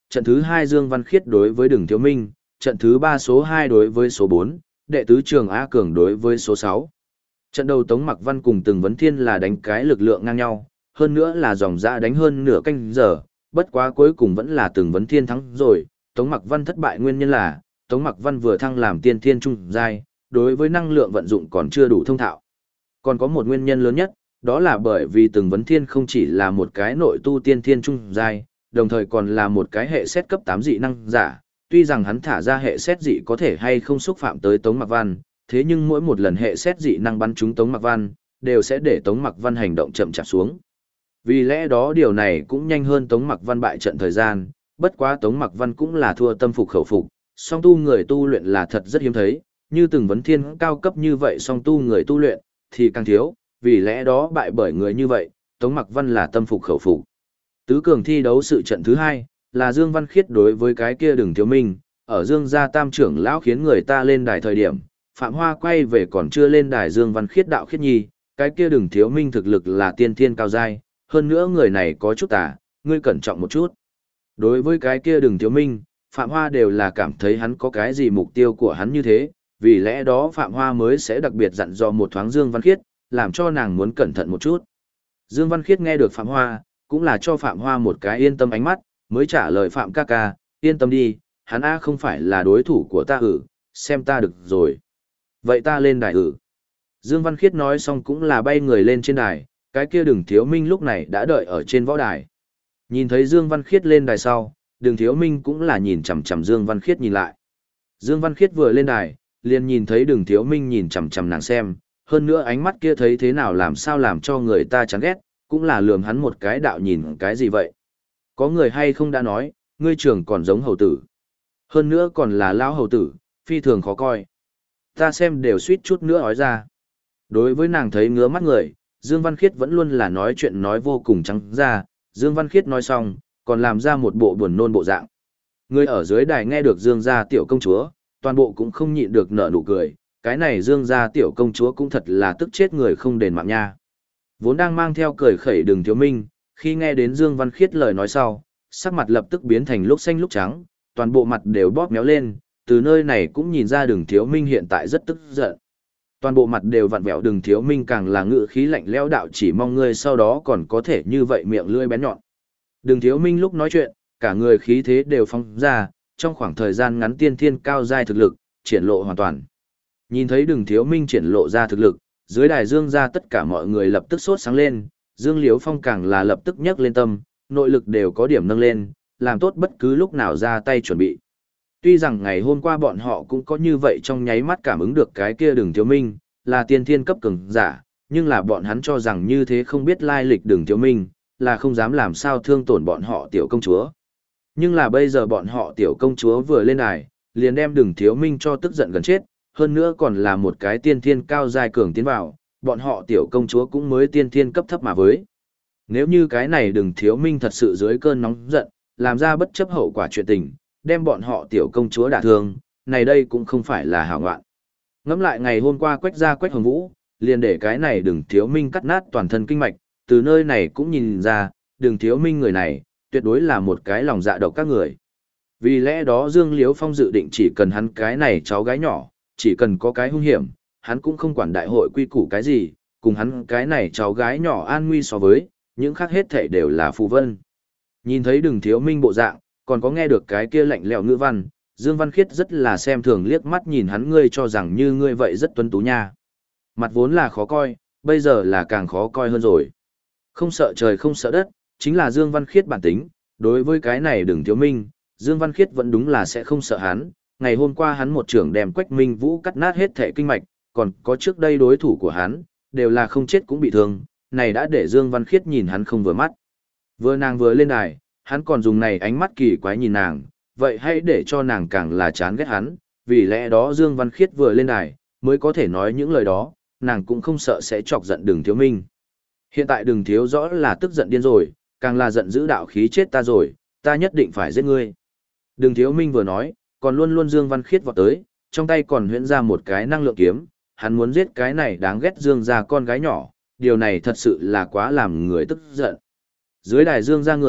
trận thứ 2 Dương Văn Khiết đối với Đường Thiếu Minh, trận thứ 3 số 2 đối với số 4, đệ tứ Trường A Cường đối với số 6. Trận đầu Tống Mặc Văn cùng Từng Vấn Thiên là đánh cái lực lượng ngang nhau, hơn nữa là dòng dã đánh hơn nửa canh giờ, bất quá cuối cùng vẫn là Từng Vấn Thiên thắng rồi. Tống Mặc Văn thất bại nguyên nhân là, Tống Mặc Văn vừa thăng làm tiên thiên trung giai, đối với năng lượng vận dụng còn chưa đủ thông thạo. Còn có một nguyên nhân lớn nhất, đó là bởi vì Từng Vấn Thiên không chỉ là một cái nội tu tiên thiên trung giai, đồng thời còn là một cái hệ xét cấp 8 dị năng giả. Tuy rằng hắn thả ra hệ xét dị có thể hay không xúc phạm tới Tống Mặc Văn, thế nhưng mỗi một lần hệ xét dị năng bắn trúng Tống Mặc Văn, đều sẽ để Tống Mặc Văn hành động chậm chạp xuống. Vì lẽ đó điều này cũng nhanh hơn Tống Mặc Văn bại trận thời gian, bất quá Tống Mặc Văn cũng là thua tâm phục khẩu phục, song tu người tu luyện là thật rất hiếm thấy, như Từng Vấn Thiên cao cấp như vậy song tu người tu luyện thì càng thiếu, vì lẽ đó bại bởi người như vậy, Tống Mặc Văn là tâm phục khẩu phục. Tứ cường thi đấu sự trận thứ 2 là Dương Văn Khiết đối với cái kia Đường Thiếu Minh, ở Dương gia tam trưởng lão khiến người ta lên đài thời điểm, Phạm Hoa quay về còn chưa lên đài Dương Văn Khiết đạo khiết nhi, cái kia Đường Thiếu Minh thực lực là tiên thiên cao giai, hơn nữa người này có chút tà, ngươi cẩn trọng một chút. Đối với cái kia Đường Thiếu Minh, Phạm Hoa đều là cảm thấy hắn có cái gì mục tiêu của hắn như thế, vì lẽ đó Phạm Hoa mới sẽ đặc biệt dặn dò một thoáng Dương Văn Khiết, làm cho nàng muốn cẩn thận một chút. Dương Văn Khiết nghe được Phạm Hoa, cũng là cho Phạm Hoa một cái yên tâm ánh mắt, mới trả lời Phạm ca ca, yên tâm đi, hắn A không phải là đối thủ của ta xem ta được rồi. Vậy ta lên đài Dương Văn Khiết nói xong cũng là bay người lên trên đài, cái kia Đường Thiếu Minh lúc này đã đợi ở trên võ đài. Nhìn thấy Dương Văn Khiết lên đài sau, Đường Thiếu Minh cũng là nhìn chằm chằm Dương Văn Khiết nhìn lại. Dương Văn Khiết vừa lên đài, liền nhìn thấy Đường Thiếu Minh nhìn chằm chằm nàng xem, hơn nữa ánh mắt kia thấy thế nào làm sao làm cho người ta chán ghét, cũng là lườm hắn một cái đạo nhìn cái gì vậy. Có người hay không đã nói, ngươi trưởng còn giống hầu tử. Hơn nữa còn là lão hầu tử, phi thường khó coi. Ta xem đều suýt chút nữa ói ra. Đối với nàng thấy ngứa mắt người, Dương Văn Khiết vẫn luôn là nói chuyện nói vô cùng trắng ra, Dương Văn Khiết nói xong, còn làm ra một bộ buồn nôn bộ dạng. Người ở dưới đài nghe được Dương gia tiểu công chúa, toàn bộ cũng không nhịn được nở nụ cười, cái này Dương gia tiểu công chúa cũng thật là tức chết người không đền mạng nha. Vốn đang mang theo cười khẩy Đường Thiếu Minh, khi nghe đến Dương Văn Khiết lời nói sau, sắc mặt lập tức biến thành lúc xanh lúc trắng, toàn bộ mặt đều bóp méo lên, từ nơi này cũng nhìn ra Đường Thiếu Minh hiện tại rất tức giận. Toàn bộ mặt đều vặn vẹo, Đường Thiếu Minh càng là ngữ khí lạnh lẽo đạo chỉ mong ngươi sau đó còn có thể như vậy miệng lưỡi bén nhọn. Đường Thiếu Minh lúc nói chuyện, cả người khí thế đều phóng ra, trong khoảng thời gian ngắn tiên thiên cao giai thực lực, triển lộ hoàn toàn. Nhìn thấy Đường Thiếu Minh triển lộ ra thực lực, dưới đài Dương gia tất cả mọi người lập tức sốt sáng lên, Dương Liếu Phong càng là lập tức nhấc lên tâm, nội lực đều có điểm nâng lên, làm tốt bất cứ lúc nào ra tay chuẩn bị. Tuy rằng ngày hôm qua bọn họ cũng có như vậy trong nháy mắt cảm ứng được cái kia Đường Thiếu Minh, là tiên thiên cấp cường giả, nhưng là bọn hắn cho rằng như thế không biết lai lịch Đường Thiếu Minh, là không dám làm sao thương tổn bọn họ tiểu công chúa. Nhưng là bây giờ bọn họ tiểu công chúa vừa lên đài, liền đem Đường Thiếu Minh cho tức giận gần chết, hơn nữa còn là một cái tiên thiên cao giai cường tiến vào, bọn họ tiểu công chúa cũng mới tiên thiên cấp thấp mà với. Nếu như cái này Đường Thiếu Minh thật sự dưới cơn nóng giận, làm ra bất chấp hậu quả chuyện tình, đem bọn họ tiểu công chúa đả thương, này đây cũng không phải là hảo ngoạn. Ngẫm lại ngày hôm qua Quách Hồng Vũ, liền để cái này Đường Thiếu Minh cắt nát toàn thân kinh mạch, từ nơi này cũng nhìn ra, Đường Thiếu Minh người này, tuyệt đối là một cái lòng dạ độc các người. Vì lẽ đó Dương Liếu Phong dự định chỉ cần hắn cái này cháu gái nhỏ, chỉ cần có cái hung hiểm, hắn cũng không quản đại hội quy củ cái gì, cùng hắn cái này cháu gái nhỏ an nguy so với, những khác hết thảy đều là phù vân. Nhìn thấy Đường Thiếu Minh bộ dạng, còn có nghe được cái kia lạnh lẽo ngữ văn, Dương Văn Khiết rất là xem thường liếc mắt nhìn hắn, ngươi cho rằng như ngươi vậy rất tuấn tú nha. Mặt vốn là khó coi, bây giờ là càng khó coi hơn rồi. Không sợ trời không sợ đất, chính là Dương Văn Khiết bản tính, đối với cái này Đường Thiếu Minh, Dương Văn Khiết vẫn đúng là sẽ không sợ hắn. Ngày hôm qua hắn một trưởng đem Quách Minh Vũ cắt nát hết thể kinh mạch, còn có trước đây đối thủ của hắn, đều là không chết cũng bị thương, này đã để Dương Văn Khiết nhìn hắn không vừa mắt. Vừa nàng vừa lên đài, hắn còn dùng này ánh mắt kỳ quái nhìn nàng, vậy hãy để cho nàng càng là chán ghét hắn, vì lẽ đó Dương Văn Khiết vừa lên đài, mới có thể nói những lời đó, nàng cũng không sợ sẽ chọc giận Đường Thiếu Minh. Hiện tại Đường Thiếu rõ là tức giận điên rồi, càng là giận dữ đạo khí chết ta rồi, ta nhất định phải giết ngươi. Đường Thiếu Minh vừa nói, còn luôn luôn Dương Văn Khiết vọt tới, trong tay còn huyễn ra một cái năng lượng kiếm, hắn muốn giết cái này đáng ghét Dương gia con gái nhỏ, điều này thật sự là quá làm người tức giận. Dưới đài Dương gia người,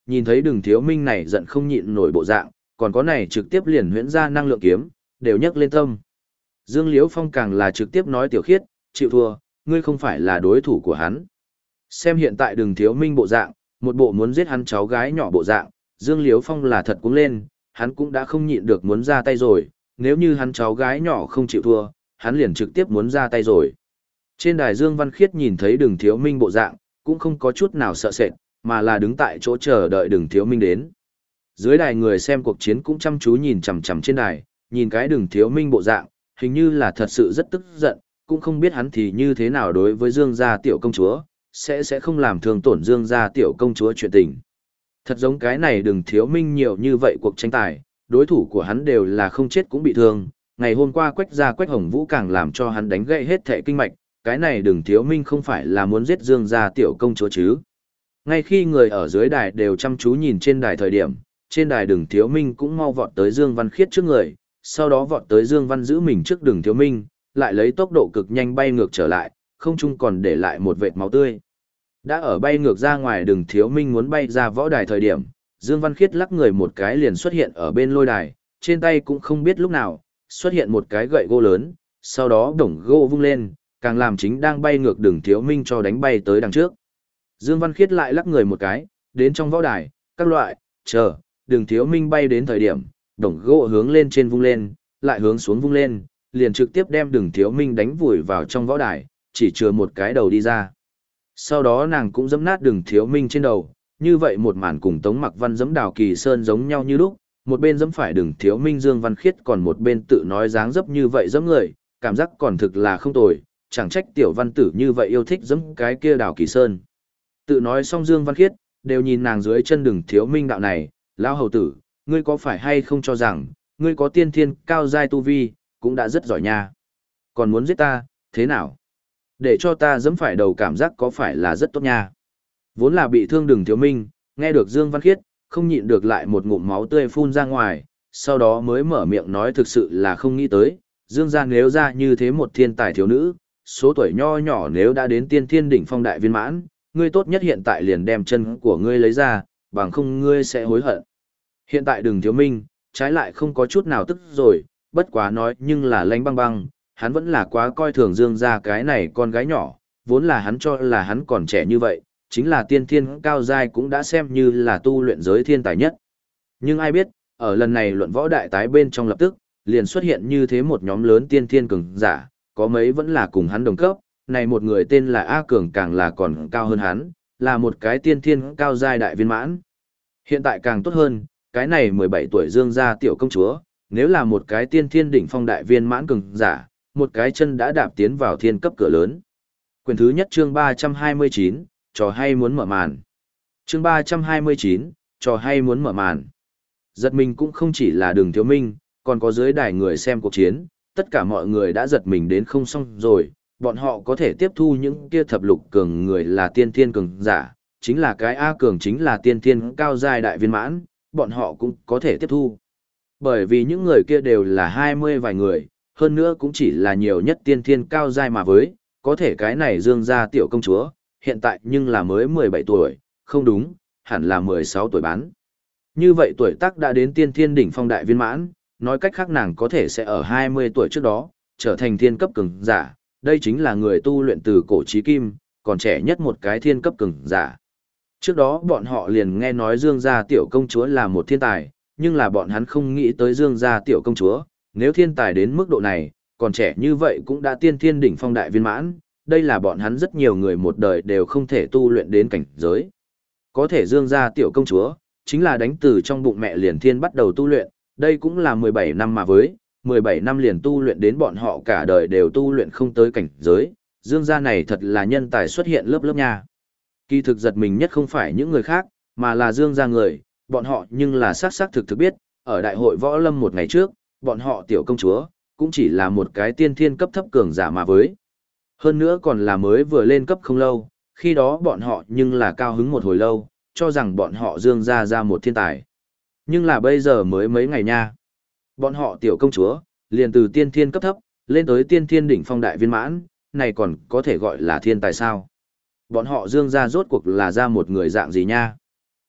nhìn thấy Đường Thiếu Minh này giận không nhịn nổi bộ dạng, còn có này trực tiếp liền huyễn ra năng lượng kiếm, đều nhấc lên tâm. Dương Liễu Phong càng là trực tiếp nói Tiểu Khiết, chịu thua, ngươi không phải là đối thủ của hắn. Xem hiện tại Đường Thiếu Minh bộ dạng, một bộ muốn giết hắn cháu gái nhỏ bộ dạng, Dương Liễu Phong là thật cuống lên, hắn cũng đã không nhịn được muốn ra tay rồi, nếu như hắn cháu gái nhỏ không chịu thua, hắn liền trực tiếp muốn ra tay rồi. Trên đài Dương Văn Khiết nhìn thấy Đường Thiếu Minh bộ dạng, cũng không có chút nào sợ sệt, mà là đứng tại chỗ chờ đợi Đường Thiếu Minh đến. Dưới đài người xem cuộc chiến cũng chăm chú nhìn chằm chằm trên đài, nhìn cái Đường Thiếu Minh bộ dạng, hình như là thật sự rất tức giận, cũng không biết hắn thì như thế nào đối với Dương gia tiểu công chúa, sẽ không làm thương tổn Dương gia tiểu công chúa chuyện tình. Thật giống cái này Đường Thiếu Minh nhiều như vậy cuộc tranh tài, đối thủ của hắn đều là không chết cũng bị thương, ngày hôm qua Quách Hồng Vũ càng làm cho hắn đánh gãy hết thể kinh mạch, cái này Đường Thiếu Minh không phải là muốn giết Dương gia tiểu công chúa chứ. Ngay khi người ở dưới đài đều chăm chú nhìn trên đài thời điểm, trên đài Đường Thiếu Minh cũng mau vọt tới Dương Văn Khiết trước người, sau đó vọt tới Dương Văn giữ mình trước Đường Thiếu Minh, lại lấy tốc độ cực nhanh bay ngược trở lại, không chung còn để lại một vệt máu tươi. Đã ở bay ngược ra ngoài Đường Thiếu Minh muốn bay ra võ đài thời điểm, Dương Văn Khiết lắc người một cái liền xuất hiện ở bên lôi đài, trên tay cũng không biết lúc nào, xuất hiện một cái gậy gỗ lớn, sau đó đổng gỗ vung lên, càng làm chính đang bay ngược Đường Thiếu Minh cho đánh bay tới đằng trước. Dương Văn Khiết lại lắc người một cái, đến trong võ đài, các loại, chờ, Đường Thiếu Minh bay đến thời điểm, đổng gỗ hướng lên trên vung lên, lại hướng xuống vung lên, liền trực tiếp đem Đường Thiếu Minh đánh vùi vào trong võ đài, chỉ chừa một cái đầu đi ra. Sau đó nàng cũng giẫm nát Đường Thiếu Minh trên đầu, như vậy một màn cùng Tống Mặc Văn giẫm Đào Kỳ Sơn giống nhau như lúc, một bên giẫm phải Đường Thiếu Minh Dương Văn Khiết còn một bên tự nói dáng dấp như vậy giẫm người, cảm giác còn thực là không tồi, chẳng trách tiểu văn tử như vậy yêu thích giẫm cái kia Đào Kỳ Sơn. Tự nói xong Dương Văn Khiết, đều nhìn nàng dưới chân Đường Thiếu Minh đạo này, lão hầu tử, ngươi có phải hay không cho rằng, ngươi có tiên thiên cao giai tu vi, cũng đã rất giỏi nha. Còn muốn giết ta, thế nào? Để cho ta giẫm phải đầu cảm giác có phải là rất tốt nha. Vốn là bị thương Đường Thiếu Minh, nghe được Dương Văn Khiết, không nhịn được lại một ngụm máu tươi phun ra ngoài, sau đó mới mở miệng nói thực sự là không nghĩ tới, Dương gia nếu ra như thế một thiên tài thiếu nữ, số tuổi nho nhỏ nếu đã đến tiên thiên đỉnh phong đại viên mãn, ngươi tốt nhất hiện tại liền đem chân của ngươi lấy ra, bằng không ngươi sẽ hối hận. Hiện tại Đường Thiếu Minh, trái lại không có chút nào tức rồi, bất quá nói nhưng là lánh băng băng, hắn vẫn là quá coi thường Dương gia cái này con gái nhỏ, vốn là hắn cho là hắn còn trẻ như vậy, chính là tiên thiên cao giai cũng đã xem như là tu luyện giới thiên tài nhất. Nhưng ai biết, ở lần này luận võ đại tái bên trong lập tức, liền xuất hiện như thế một nhóm lớn tiên thiên cường giả, có mấy vẫn là cùng hắn đồng cấp, này một người tên là A Cường càng là còn cao hơn hắn, là một cái tiên thiên cao giai đại viên mãn. Hiện tại càng tốt hơn, cái này 17 tuổi Dương gia tiểu công chúa, nếu là một cái tiên thiên đỉnh phong đại viên mãn cường giả, một cái chân đã đạp tiến vào thiên cấp cửa lớn. Quyền thứ nhất chương 329, trò hay muốn mở màn. Chương 329, trò hay muốn mở màn. Giật mình cũng không chỉ là Đường Thiếu Minh, còn có dưới đài người xem cuộc chiến, tất cả mọi người đã giật mình đến không xong rồi, bọn họ có thể tiếp thu những kia thập lục cường người là tiên thiên cường giả, chính là cái A Cường chính là tiên thiên cao giai đại viên mãn, bọn họ cũng có thể tiếp thu. Bởi vì những người kia đều là 20 vài người, hơn nữa cũng chỉ là nhiều nhất tiên thiên cao giai mà với, có thể cái này Dương gia tiểu công chúa, hiện tại nhưng là mới 17 tuổi, không đúng, hẳn là 16 tuổi bán. Như vậy tuổi tác đã đến tiên thiên đỉnh phong đại viên mãn, nói cách khác nàng có thể sẽ ở 20 tuổi trước đó, trở thành thiên cấp cường giả, đây chính là người tu luyện từ cổ chí kim, còn trẻ nhất một cái thiên cấp cường giả. Trước đó bọn họ liền nghe nói Dương gia tiểu công chúa là một thiên tài, nhưng là bọn hắn không nghĩ tới Dương gia tiểu công chúa, nếu thiên tài đến mức độ này, còn trẻ như vậy cũng đã tiên thiên đỉnh phong đại viên mãn, đây là bọn hắn rất nhiều người một đời đều không thể tu luyện đến cảnh giới. Có thể Dương gia tiểu công chúa, chính là đánh từ trong bụng mẹ liền thiên bắt đầu tu luyện, đây cũng là 17 năm mà với, 17 năm liền tu luyện đến bọn họ cả đời đều tu luyện không tới cảnh giới, Dương gia này thật là nhân tài xuất hiện lớp lớp nha. Kỳ thực giật mình nhất không phải những người khác, mà là Dương gia người, bọn họ nhưng là xác thực biết, ở đại hội võ lâm một ngày trước, bọn họ tiểu công chúa, cũng chỉ là một cái tiên thiên cấp thấp cường giả mà với. Hơn nữa còn là mới vừa lên cấp không lâu, khi đó bọn họ nhưng là cao hứng một hồi lâu, cho rằng bọn họ Dương gia ra một thiên tài. Nhưng là bây giờ mới mấy ngày nha. Bọn họ tiểu công chúa, liền từ tiên thiên cấp thấp, lên tới tiên thiên đỉnh phong đại viên mãn, này còn có thể gọi là thiên tài sao? Bọn họ Dương gia rốt cuộc là ra một người dạng gì nha?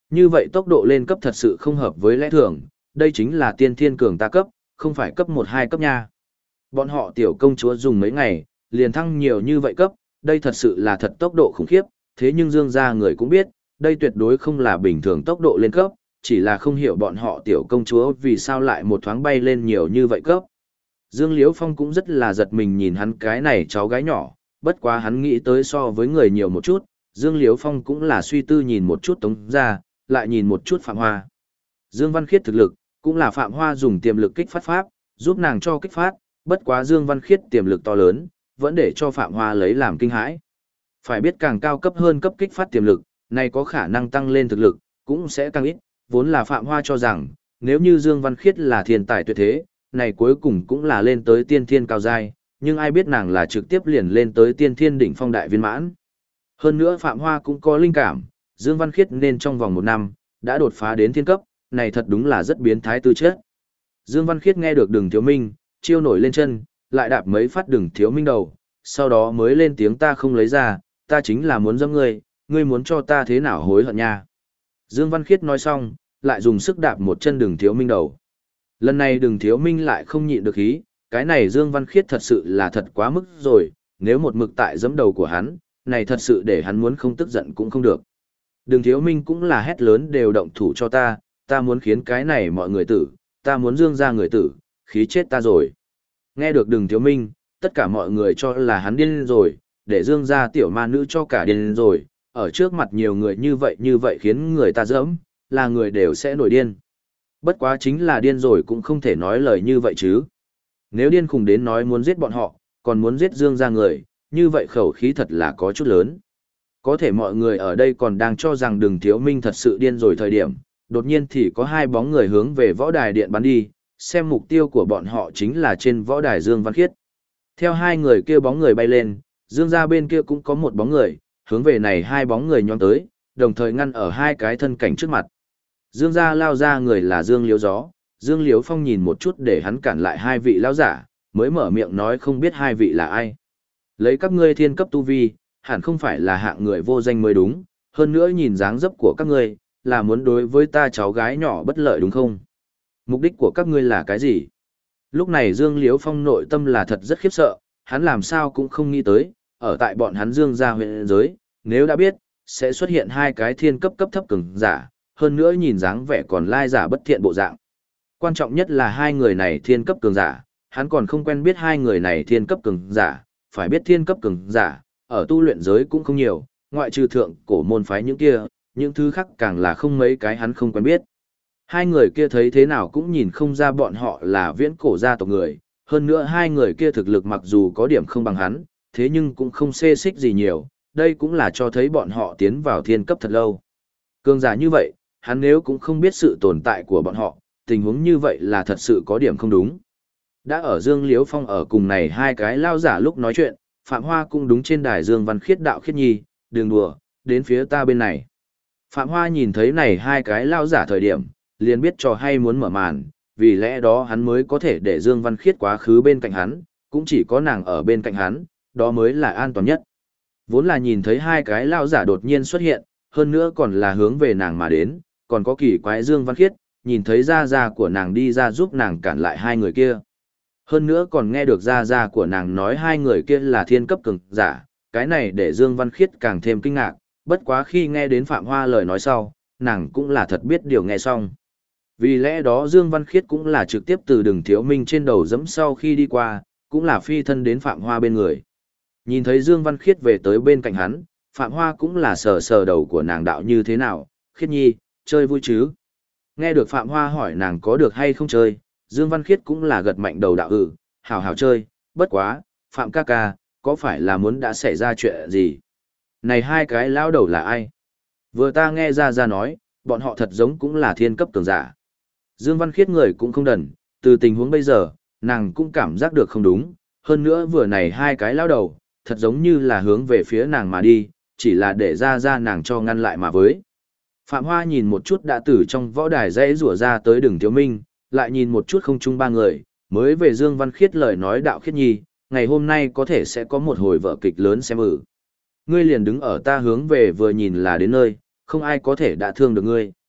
Như vậy tốc độ lên cấp thật sự không hợp với lẽ thường, đây chính là tiên thiên cường ta cấp, không phải cấp 1-2 cấp nha. Bọn họ tiểu công chúa dùng mấy ngày, liền thăng nhiều như vậy cấp, đây thật sự là thật tốc độ khủng khiếp, thế nhưng Dương gia người cũng biết, đây tuyệt đối không là bình thường tốc độ lên cấp, chỉ là không hiểu bọn họ tiểu công chúa vì sao lại một thoáng bay lên nhiều như vậy cấp. Dương Liễu Phong cũng rất là giật mình nhìn hắn cái này cháu gái nhỏ, bất quá hắn nghĩ tới so với người nhiều một chút, Dương Liễu Phong cũng là suy tư nhìn một chút Tống gia, lại nhìn một chút Phạm Hoa. Dương Văn Khiết thực lực, cũng là Phạm Hoa dùng tiềm lực kích phát pháp, giúp nàng cho kích phát, bất quá Dương Văn Khiết tiềm lực to lớn, vẫn để cho Phạm Hoa lấy làm kinh hãi. Phải biết càng cao cấp hơn cấp kích phát tiềm lực, này có khả năng tăng lên thực lực, cũng sẽ tăng ít, vốn là Phạm Hoa cho rằng, nếu như Dương Văn Khiết là thiên tài tuyệt thế, này cuối cùng cũng là lên tới tiên thiên cao giai, nhưng ai biết nàng là trực tiếp liền lên tới tiên thiên đỉnh phong đại viên mãn. Hơn nữa Phạm Hoa cũng có linh cảm, Dương Văn Khiết nên trong vòng 1 năm, đã đột phá đến thiên cấp, này thật đúng là rất biến thái tư chất. Dương Văn Khiết nghe được Đừng Thiếu Minh, chiêu nổi lên chân, lại đạp mấy phát Đừng Thiếu Minh đầu, sau đó mới lên tiếng ta không lấy ra, ta chính là muốn giẫm ngươi, ngươi muốn cho ta thế nào hối hận nha. Dương Văn Khiết nói xong, lại dùng sức đạp một chân Đừng Thiếu Minh đầu. Lần này Đừng Thiếu Minh lại không nhịn được khí, cái này Dương Văn Khiết thật sự là thật quá mức rồi, nếu một mực tại giẫm đầu của hắn, này thật sự để hắn muốn không tức giận cũng không được. Đừng Thiếu Minh cũng là hét lớn đều động thủ cho ta muốn khiến cái này mọi người tử, ta muốn Dương gia người tử, khí chết ta rồi. Nghe được Đừng Thiếu Minh, tất cả mọi người cho là hắn điên rồi, để Dương gia tiểu ma nữ cho cả điên rồi, ở trước mặt nhiều người như vậy khiến người ta dẫm, là người đều sẽ nổi điên. Bất quá chính là điên rồi cũng không thể nói lời như vậy chứ. Nếu điên khùng đến nói muốn giết bọn họ, còn muốn giết Dương gia người, như vậy khẩu khí thật là có chút lớn. Có thể mọi người ở đây còn đang cho rằng Đừng Thiếu Minh thật sự điên rồi thời điểm, đột nhiên thì có 2 bóng người hướng về võ đài điện bắn đi, xem mục tiêu của bọn họ chính là trên võ đài Dương Văn Khiết. Theo 2 người kia bóng người bay lên, Dương gia bên kia cũng có một bóng người, hướng về này 2 bóng người nhón tới, đồng thời ngăn ở 2 cái thân cảnh trước mặt. Dương gia lao ra người là Dương Liễu Gió, Dương Liễu Phong nhìn một chút để hắn cản lại 2 vị lão giả, mới mở miệng nói không biết 2 vị là ai. Lấy các ngươi thiên cấp tu vi, hẳn không phải là hạng người vô danh mới đúng, hơn nữa nhìn dáng dấp của các ngươi, là muốn đối với ta cháu gái nhỏ bất lợi đúng không? Mục đích của các ngươi là cái gì? Lúc này Dương Liễu Phong nội tâm là thật rất khiếp sợ, hắn làm sao cũng không nghĩ tới, ở tại bọn hắn Dương gia huyện giới, nếu đã biết, sẽ xuất hiện 2 cái thiên cấp cấp thấp cường giả, hơn nữa nhìn dáng vẻ còn lai giả bất thiện bộ dạng. Quan trọng nhất là 2 người này thiên cấp cường giả, hắn còn không quen biết 2 người này thiên cấp cường giả, phải biết thiên cấp cường giả, ở tu luyện giới cũng không nhiều, ngoại trừ thượng cổ môn phái những kia, những thứ khác càng là không mấy cái hắn không quen biết. 2 người kia thấy thế nào cũng nhìn không ra bọn họ là viễn cổ gia tộc người, hơn nữa 2 người kia thực lực mặc dù có điểm không bằng hắn, thế nhưng cũng không xê xích gì nhiều, đây cũng là cho thấy bọn họ tiến vào thiên cấp thật lâu. Cường giả như vậy, hắn nếu cũng không biết sự tồn tại của bọn họ, tình huống như vậy là thật sự có điểm không đúng. Đã ở Dương Liễu Phong ở cùng này 2 cái lao giả lúc nói chuyện, Phạm Hoa cũng đúng trên đài Dương Văn Khiết đạo khiết nhi, đừng đùa, đến phía ta bên này. Phạm Hoa nhìn thấy này 2 cái lao giả thời điểm, liền biết trò hay muốn mở màn, vì lẽ đó hắn mới có thể để Dương Văn Khiết quá khứ bên cạnh hắn, cũng chỉ có nàng ở bên cạnh hắn, đó mới là an toàn nhất. Vốn là nhìn thấy 2 cái lao giả đột nhiên xuất hiện, hơn nữa còn là hướng về nàng mà đến, còn có kỳ quái Dương Văn Khiết, nhìn thấy gia của nàng đi ra giúp nàng cản lại 2 người kia. Hơn nữa còn nghe được gia của nàng nói 2 người kia là thiên cấp cường giả, cái này để Dương Văn Khiết càng thêm kinh ngạc, bất quá khi nghe đến Phạm Hoa lời nói sau, nàng cũng là thật biết điều nghe xong. Vì lẽ đó Dương Văn Khiết cũng là trực tiếp từ Đừng Thiếu Minh trên đầu giẫm sau khi đi qua, cũng là phi thân đến Phạm Hoa bên người. Nhìn thấy Dương Văn Khiết về tới bên cạnh hắn, Phạm Hoa cũng là sờ sờ đầu của nàng đạo như thế nào, Khiết nhi, chơi vui chứ? Nghe được Phạm Hoa hỏi nàng có được hay không chơi, Dương Văn Khiết cũng là gật mạnh đầu đạo hảo hảo chơi, bất quá, Phạm ca ca, có phải là muốn đã xảy ra chuyện gì? Này 2 cái lão đầu là ai? Vừa ta nghe ra nói, bọn họ thật giống cũng là thiên cấp cường giả. Dương Văn Khiết người cũng không đần, từ tình huống bây giờ, nàng cũng cảm giác được không đúng, hơn nữa vừa này 2 cái lão đầu, thật giống như là hướng về phía nàng mà đi, chỉ là để ra nàng cho ngăn lại mà với. Phạm Hoa nhìn một chút đã từ trong võ đài dãy rủa ra tới Đừng Thiếu Minh, lại nhìn một chút không chung 3 người, mới về Dương Văn Khiết lời nói đạo Khiết nhi, ngày hôm nay có thể sẽ có một hồi vở kịch lớn xem Ngươi liền đứng ở ta hướng về vừa nhìn là đến nơi, không ai có thể đã thương được ngươi.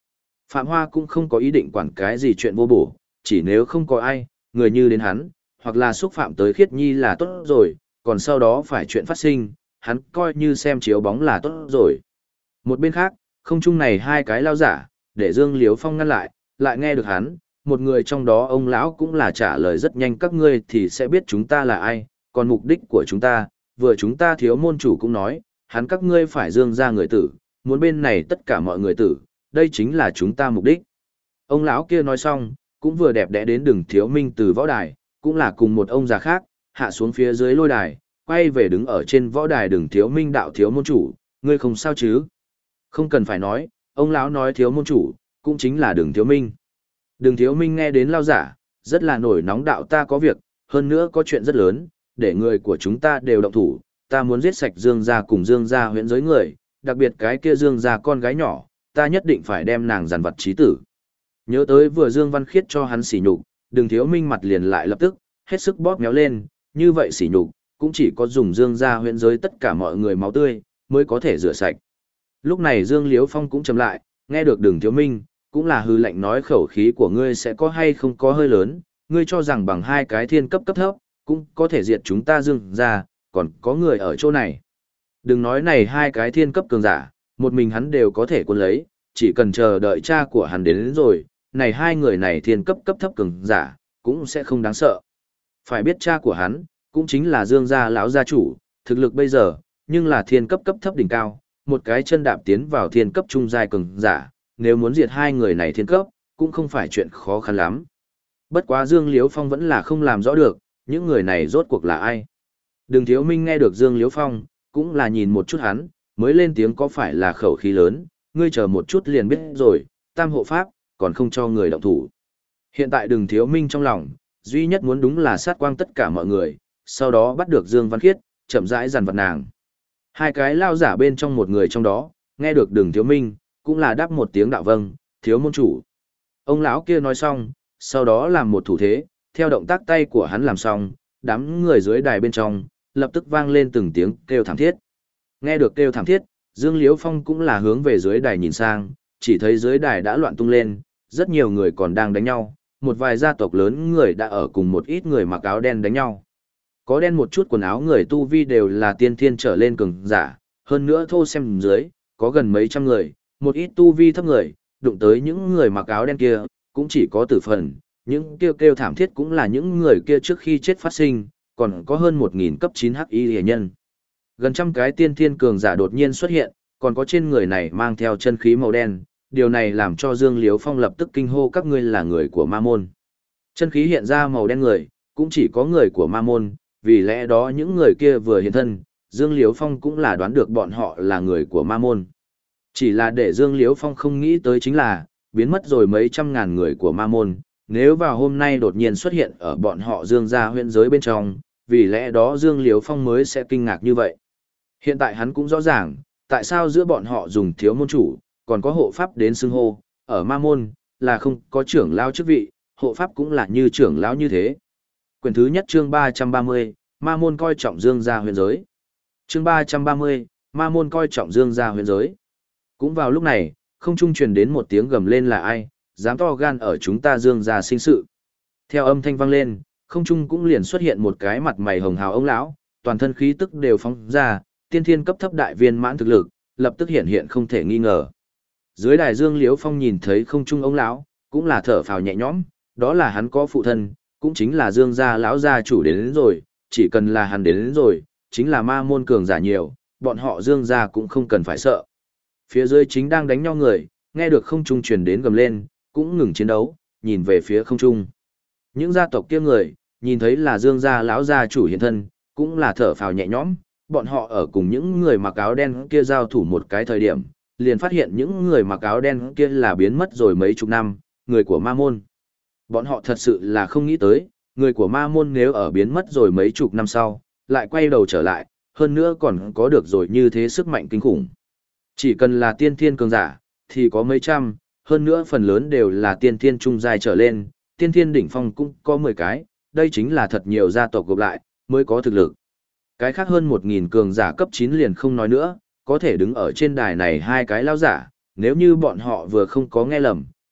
Phạm Hoa cũng không có ý định quản cái gì chuyện vô bổ, chỉ nếu không có ai, người như đến hắn, hoặc là xúc phạm tới Khiết Nhi là tốt rồi, còn sau đó phải chuyện phát sinh, hắn coi như xem chiếu bóng là tốt rồi. Một bên khác, không chung này hai cái lao giả, để Dương Liếu Phong ngăn lại nghe được hắn, một người trong đó ông lão cũng là trả lời rất nhanh, các ngươi thì sẽ biết chúng ta là ai, còn mục đích của chúng ta, vừa chúng ta thiếu môn chủ cũng nói, hắn các ngươi phải Dương ra người tử, muốn bên này tất cả mọi người tử, đây chính là chúng ta mục đích. Ông lão kia nói xong, cũng vừa đẹp đẽ đến Đường Thiếu Minh từ võ đài, cũng là cùng một ông già khác, hạ xuống phía dưới lôi đài, quay về đứng ở trên võ đài Đường Thiếu Minh, đạo thiếu môn chủ, ngươi không sao chứ? Không cần phải nói, ông lão nói thiếu môn chủ, cũng chính là Đường Thiếu Minh. Đường Thiếu Minh nghe đến lao giả, rất là nổi nóng, đạo ta có việc, hơn nữa có chuyện rất lớn, để người của chúng ta đều động thủ, ta muốn giết sạch Dương gia cùng Dương gia huyện giới người, đặc biệt cái kia Dương gia con gái nhỏ, ta nhất định phải đem nàng giàn vật chí tử. Nhớ tới vừa Dương Văn Khiết cho hắn sỉ nhục, Đường Thiếu Minh mặt liền lại lập tức, hết sức bóp méo lên, như vậy sỉ nhục, cũng chỉ có dùng Dương gia huyện giới tất cả mọi người máu tươi, mới có thể rửa sạch. Lúc này Dương Liếu Phong cũng chậm lại, nghe được Đường Thiếu Minh, cũng là hư lệnh nói khẩu khí của ngươi sẽ có hay không có hơi lớn, ngươi cho rằng bằng hai cái thiên cấp cấp thấp, cũng có thể diệt chúng ta Dương gia, còn có người ở chỗ này. Đừng nói này hai cái thiên cấp cường giả, một mình hắn đều có thể quân lấy, chỉ cần chờ đợi cha của hắn đến rồi, này hai người này thiên cấp cấp thấp cường giả, cũng sẽ không đáng sợ. Phải biết cha của hắn, cũng chính là Dương gia lão gia chủ, thực lực bây giờ, nhưng là thiên cấp cấp thấp đỉnh cao, một cái chân đạp tiến vào thiên cấp trung giai cường giả, nếu muốn diệt hai người này thiên cấp, cũng không phải chuyện khó khăn lắm. Bất quá Dương Liếu Phong vẫn là không làm rõ được, những người này rốt cuộc là ai. Đường Thiếu Minh nghe được Dương Liếu Phong, cũng là nhìn một chút hắn, mới lên tiếng, có phải là khẩu khí lớn, ngươi chờ một chút liền biết rồi, tam hộ pháp, còn không cho người động thủ. Hiện tại Đường Thiếu Minh trong lòng, duy nhất muốn đúng là sát quang tất cả mọi người, sau đó bắt được Dương Văn Khiết, chậm rãi dằn vặt nàng. Hai cái lao giả bên trong một người trong đó, nghe được Đường Thiếu Minh, cũng là đáp một tiếng đạo vâng, thiếu môn chủ. Ông lão kia nói xong, sau đó làm một thủ thế, theo động tác tay của hắn làm xong, đám người dưới đài bên trong, lập tức vang lên từng tiếng kêu thảm thiết. Nghe được kêu thảm thiết, Dương Liếu Phong cũng là hướng về dưới đài nhìn sang, chỉ thấy dưới đài đã loạn tung lên, rất nhiều người còn đang đánh nhau, một vài gia tộc lớn người đã ở cùng một ít người mặc áo đen đánh nhau. Có đen một chút quần áo người tu vi đều là tiên thiên trở lên cường giả, hơn nữa thô xem dưới, có gần mấy trăm người, một ít tu vi thấp người, đụng tới những người mặc áo đen kia, cũng chỉ có tử phần, những kêu thảm thiết cũng là những người kia trước khi chết phát sinh, còn có hơn 1000 cấp 9 hắc y hệ nhân. Gần trăm cái tiên thiên cường giả đột nhiên xuất hiện, còn có trên người này mang theo chân khí màu đen, điều này làm cho Dương Liếu Phong lập tức kinh hô, các ngươi là người của Ma Môn. Chân khí hiện ra màu đen người, cũng chỉ có người của Ma Môn, vì lẽ đó những người kia vừa hiện thân, Dương Liếu Phong cũng là đoán được bọn họ là người của Ma Môn. Chỉ là để Dương Liếu Phong không nghĩ tới chính là, biến mất rồi mấy trăm ngàn người của Ma Môn, nếu vào hôm nay đột nhiên xuất hiện ở bọn họ Dương gia huyện giới bên trong, vì lẽ đó Dương Liếu Phong mới sẽ kinh ngạc như vậy. Hiện tại hắn cũng rõ ràng, tại sao giữa bọn họ dùng thiếu môn chủ, còn có hộ pháp đến xưng hô, ở Ma Môn, là không có trưởng lão chức vị, hộ pháp cũng là như trưởng lão như thế. Quyển thứ nhất chương 330, Ma Môn coi trọng Dương gia huyện giới. Chương 330, Ma Môn coi trọng Dương gia huyện giới. Cũng vào lúc này, không trung truyền đến một tiếng gầm lên, là ai, dám to gan ở chúng ta Dương gia sinh sự. Theo âm thanh vang lên, không trung cũng liền xuất hiện một cái mặt mày hồng hào ông lão, toàn thân khí tức đều phóng ra, tiên thiên cấp thấp đại viên mãn thực lực, lập tức hiện hiện không thể nghi ngờ. Dưới đài Dương Liếu Phong nhìn thấy không trung ông lão, cũng là thở phào nhẹ nhõm, đó là hắn có phụ thân, cũng chính là Dương gia lão gia chủ đến rồi, chỉ cần là hắn đến rồi, chính là Ma Môn cường giả nhiều, bọn họ Dương gia cũng không cần phải sợ. Phía dưới chính đang đánh nhau người, nghe được không trung truyền đến gầm lên, cũng ngừng chiến đấu, nhìn về phía không trung. Những gia tộc kia người, nhìn thấy là Dương gia lão gia chủ hiện thân, cũng là thở phào nhẹ nhõm, bọn họ ở cùng những người mặc áo đen kia giao thủ một cái thời điểm, liền phát hiện những người mặc áo đen kia là biến mất rồi mấy chục năm, người của Ma Môn. Bọn họ thật sự là không nghĩ tới, người của Ma Môn nếu ở biến mất rồi mấy chục năm sau, lại quay đầu trở lại, hơn nữa còn có được rồi như thế sức mạnh kinh khủng. Chỉ cần là tiên thiên cường giả, thì có mấy trăm, hơn nữa phần lớn đều là tiên thiên trung giai trở lên, tiên thiên đỉnh phong cũng có 10 cái, đây chính là thật nhiều gia tộc gộp lại, mới có thực lực. Cái khác hơn 1000 cường giả cấp 9 liền không nói nữa, có thể đứng ở trên đài này hai cái lao giả, nếu như bọn họ vừa không có nghe lầm,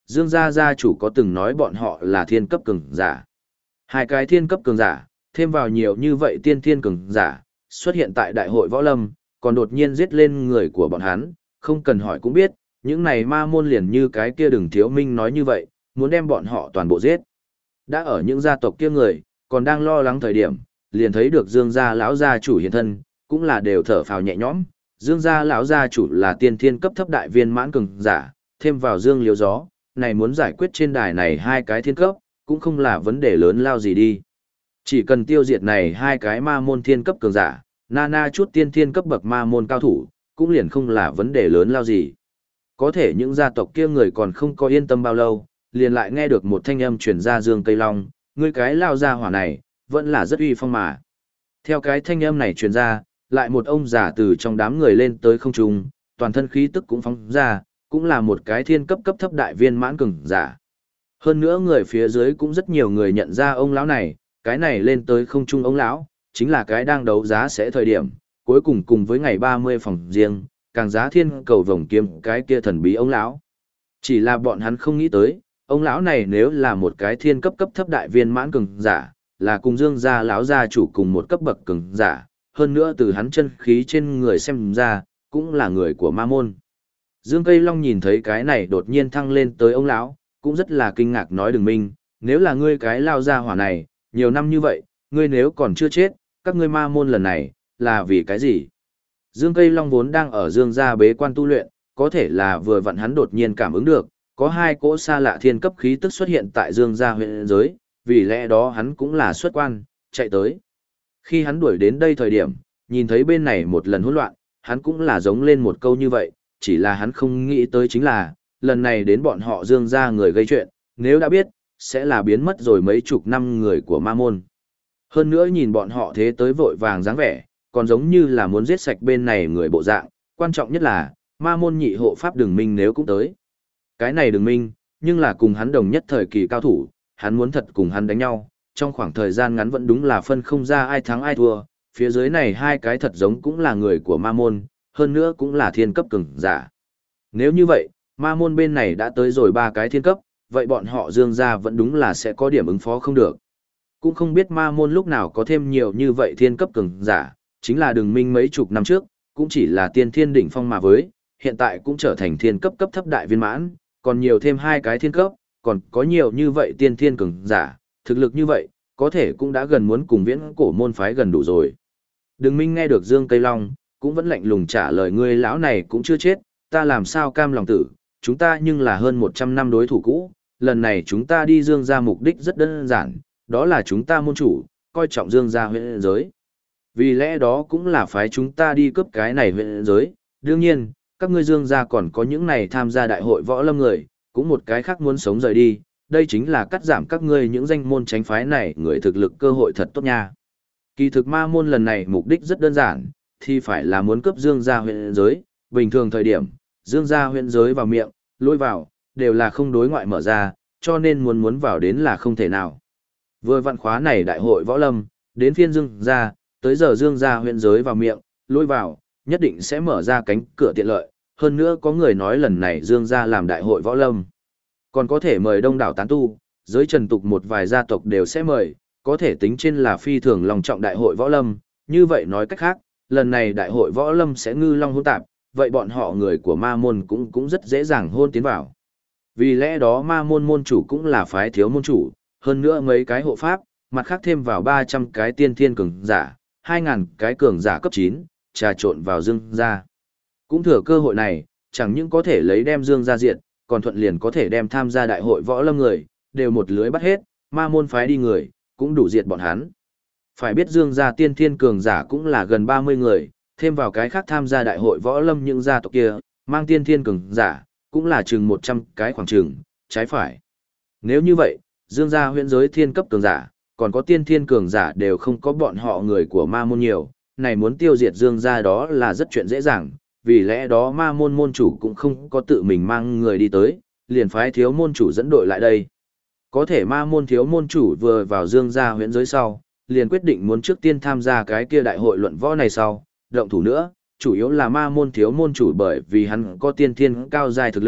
Dương gia gia chủ có từng nói bọn họ là thiên cấp cường giả. Hai cái thiên cấp cường giả, thêm vào nhiều như vậy tiên thiên cường giả, xuất hiện tại đại hội võ lâm, còn đột nhiên giết lên người của bọn hắn, không cần hỏi cũng biết, những này ma môn liền như cái kia Đừng Thiếu Minh nói như vậy, muốn đem bọn họ toàn bộ giết. Đã ở những gia tộc kia người, còn đang lo lắng thời điểm, liền thấy được Dương gia lão gia chủ hiện thân, cũng là đều thở phào nhẹ nhõm. Dương gia lão gia chủ là tiên thiên cấp thấp đại viên mãn cường giả, thêm vào Dương Liếu Gió, này muốn giải quyết trên đài này hai cái thiên cấp, cũng không là vấn đề lớn lao gì đi. Chỉ cần tiêu diệt này hai cái ma môn thiên cấp cường giả, na chút tiên thiên cấp bậc ma môn cao thủ, cũng liền không là vấn đề lớn lao gì. Có thể những gia tộc kia người còn không có yên tâm bao lâu, liền lại nghe được một thanh âm truyền ra Dương Cây Long, ngươi cái lao ra hỏa này, vẫn là rất uy phong mà. Theo cái thanh âm này truyền ra, lại một ông già từ trong đám người lên tới không trung, toàn thân khí tức cũng phóng ra, cũng là một cái thiên cấp cấp thấp đại viên mãn cường giả. Hơn nữa người phía dưới cũng rất nhiều người nhận ra ông lão này, cái này lên tới không trung ông lão, chính là cái đang đấu giá sẽ thời điểm, cuối cùng cùng với ngày 30 phòng riêng, càng giá thiên cầu vồng kiếm cái kia thần bí ông lão. Chỉ là bọn hắn không nghĩ tới, ông lão này nếu là một cái thiên cấp cấp thấp đại viên mãn cường giả, là cùng Dương gia lão gia chủ cùng một cấp bậc cường giả, hơn nữa từ hắn chân khí trên người xem ra, cũng là người của ma môn. Dương Cây Long nhìn thấy cái này đột nhiên thăng lên tới ông lão, cũng rất là kinh ngạc nói Đừng Minh, nếu là ngươi cái lao gia hỏa này, nhiều năm như vậy, ngươi nếu còn chưa chết, các ngươi ma môn lần này, là vì cái gì? Dương Cây Long vốn đang ở Dương gia bế quan tu luyện, có thể là vừa vặn hắn đột nhiên cảm ứng được, có hai cỗ xa lạ thiên cấp khí tức xuất hiện tại Dương gia huyện giới, vì lẽ đó hắn cũng là xuất quan, chạy tới. Khi hắn đuổi đến đây thời điểm, nhìn thấy bên này một lần hỗn loạn, hắn cũng là giống lên một câu như vậy, chỉ là hắn không nghĩ tới chính là, lần này đến bọn họ Dương gia người gây chuyện, nếu đã biết, sẽ là biến mất rồi mấy chục năm người của ma môn. Hơn nữa nhìn bọn họ thế tới vội vàng dáng vẻ, còn giống như là muốn giết sạch bên này người bộ dạng, quan trọng nhất là, ma môn nhị hộ pháp Đường Minh nếu cũng tới. Cái này Đường Minh, nhưng là cùng hắn đồng nhất thời kỳ cao thủ, hắn muốn thật cùng hắn đánh nhau, trong khoảng thời gian ngắn vẫn đúng là phân không ra ai thắng ai thua, phía dưới này hai cái thật giống cũng là người của ma môn, hơn nữa cũng là thiên cấp cường giả. Nếu như vậy, ma môn bên này đã tới rồi ba cái thiên cấp, vậy bọn họ Dương gia vẫn đúng là sẽ có điểm ứng phó không được. Cũng không biết ma môn lúc nào có thêm nhiều như vậy thiên cấp cường giả, chính là Đường Minh mấy chục năm trước, cũng chỉ là tiên thiên đỉnh phong mà với, hiện tại cũng trở thành thiên cấp cấp thấp đại viên mãn, còn nhiều thêm hai cái thiên cấp, còn có nhiều như vậy tiên thiên cường giả, thực lực như vậy, có thể cũng đã gần muốn cùng viễn cổ môn phái gần đủ rồi. Đường Minh nghe được Dương Cây Long, cũng vẫn lạnh lùng trả lời ngươi lão này cũng chưa chết, ta làm sao cam lòng tử, chúng ta nhưng là hơn 100 năm đối thủ cũ, lần này chúng ta đi Dương gia mục đích rất đơn giản, đó là chúng ta môn chủ, coi trọng Dương gia huyện giới. Vì lẽ đó cũng là phái chúng ta đi cướp cái này huyện giới, đương nhiên, các ngươi Dương gia còn có những này tham gia đại hội võ lâm người, cũng một cái khác muốn sống rời đi, đây chính là cắt giảm các ngươi những danh môn tránh phái này người thực lực cơ hội thật tốt nha. Kỳ thực ma môn lần này mục đích rất đơn giản, thì phải là muốn cướp Dương gia huyện giới, bình thường thời điểm, Dương gia huyện giới vào miệng, lối vào, đều là không đối ngoại mở ra, cho nên muốn vào đến là không thể nào. Vừa vạn khóa này đại hội võ lâm, đến phiên Dương gia, tới giờ Dương gia huyện giới vào miệng, lối vào, nhất định sẽ mở ra cánh cửa tiện lợi, hơn nữa có người nói lần này Dương gia làm đại hội võ lâm. Còn có thể mời đông đảo tán tu, giới trần tục một vài gia tộc đều sẽ mời, có thể tính trên là phi thường lòng trọng đại hội võ lâm, như vậy nói cách khác, lần này đại hội võ lâm sẽ ngư long hỗn tạp, vậy bọn họ người của ma môn cũng rất dễ dàng hôn tiến vào. Vì lẽ đó ma môn môn chủ cũng là phái thiếu môn chủ, hơn nữa mấy cái hộ pháp, mặt khác thêm vào 300 cái tiên thiên cường giả, 2.000 cái cường giả cấp 9, trà trộn vào Dương gia. Cũng thừa cơ hội này, chẳng những có thể lấy đem Dương gia diện, còn thuận liền có thể đem tham gia đại hội võ lâm người, đều một lưới bắt hết, ma môn phái đi người, cũng đủ diệt bọn hắn. Phải biết Dương gia tiên thiên cường giả cũng là gần 30 người, thêm vào cái khác tham gia đại hội võ lâm những gia tộc kia, mang tiên thiên cường giả, cũng là chừng 100 cái khoảng chừng, trái phải. Nếu như vậy, Dương gia huyện giới thiên cấp cường giả, còn có tiên thiên cường giả đều không có bọn họ người của ma môn nhiều, này muốn tiêu diệt Dương gia đó là rất chuyện dễ dàng, vì lẽ đó ma môn môn chủ cũng không có tự mình mang người đi tới, liền phái thiếu môn chủ dẫn đội lại đây. Có thể ma môn thiếu môn chủ vừa vào Dương gia huyện giới sau, liền quyết định muốn trước tiên tham gia cái kia đại hội luận võ này sau, động thủ nữa, chủ yếu là ma môn thiếu môn chủ bởi vì hắn có tiên thiên cao dài thực lực,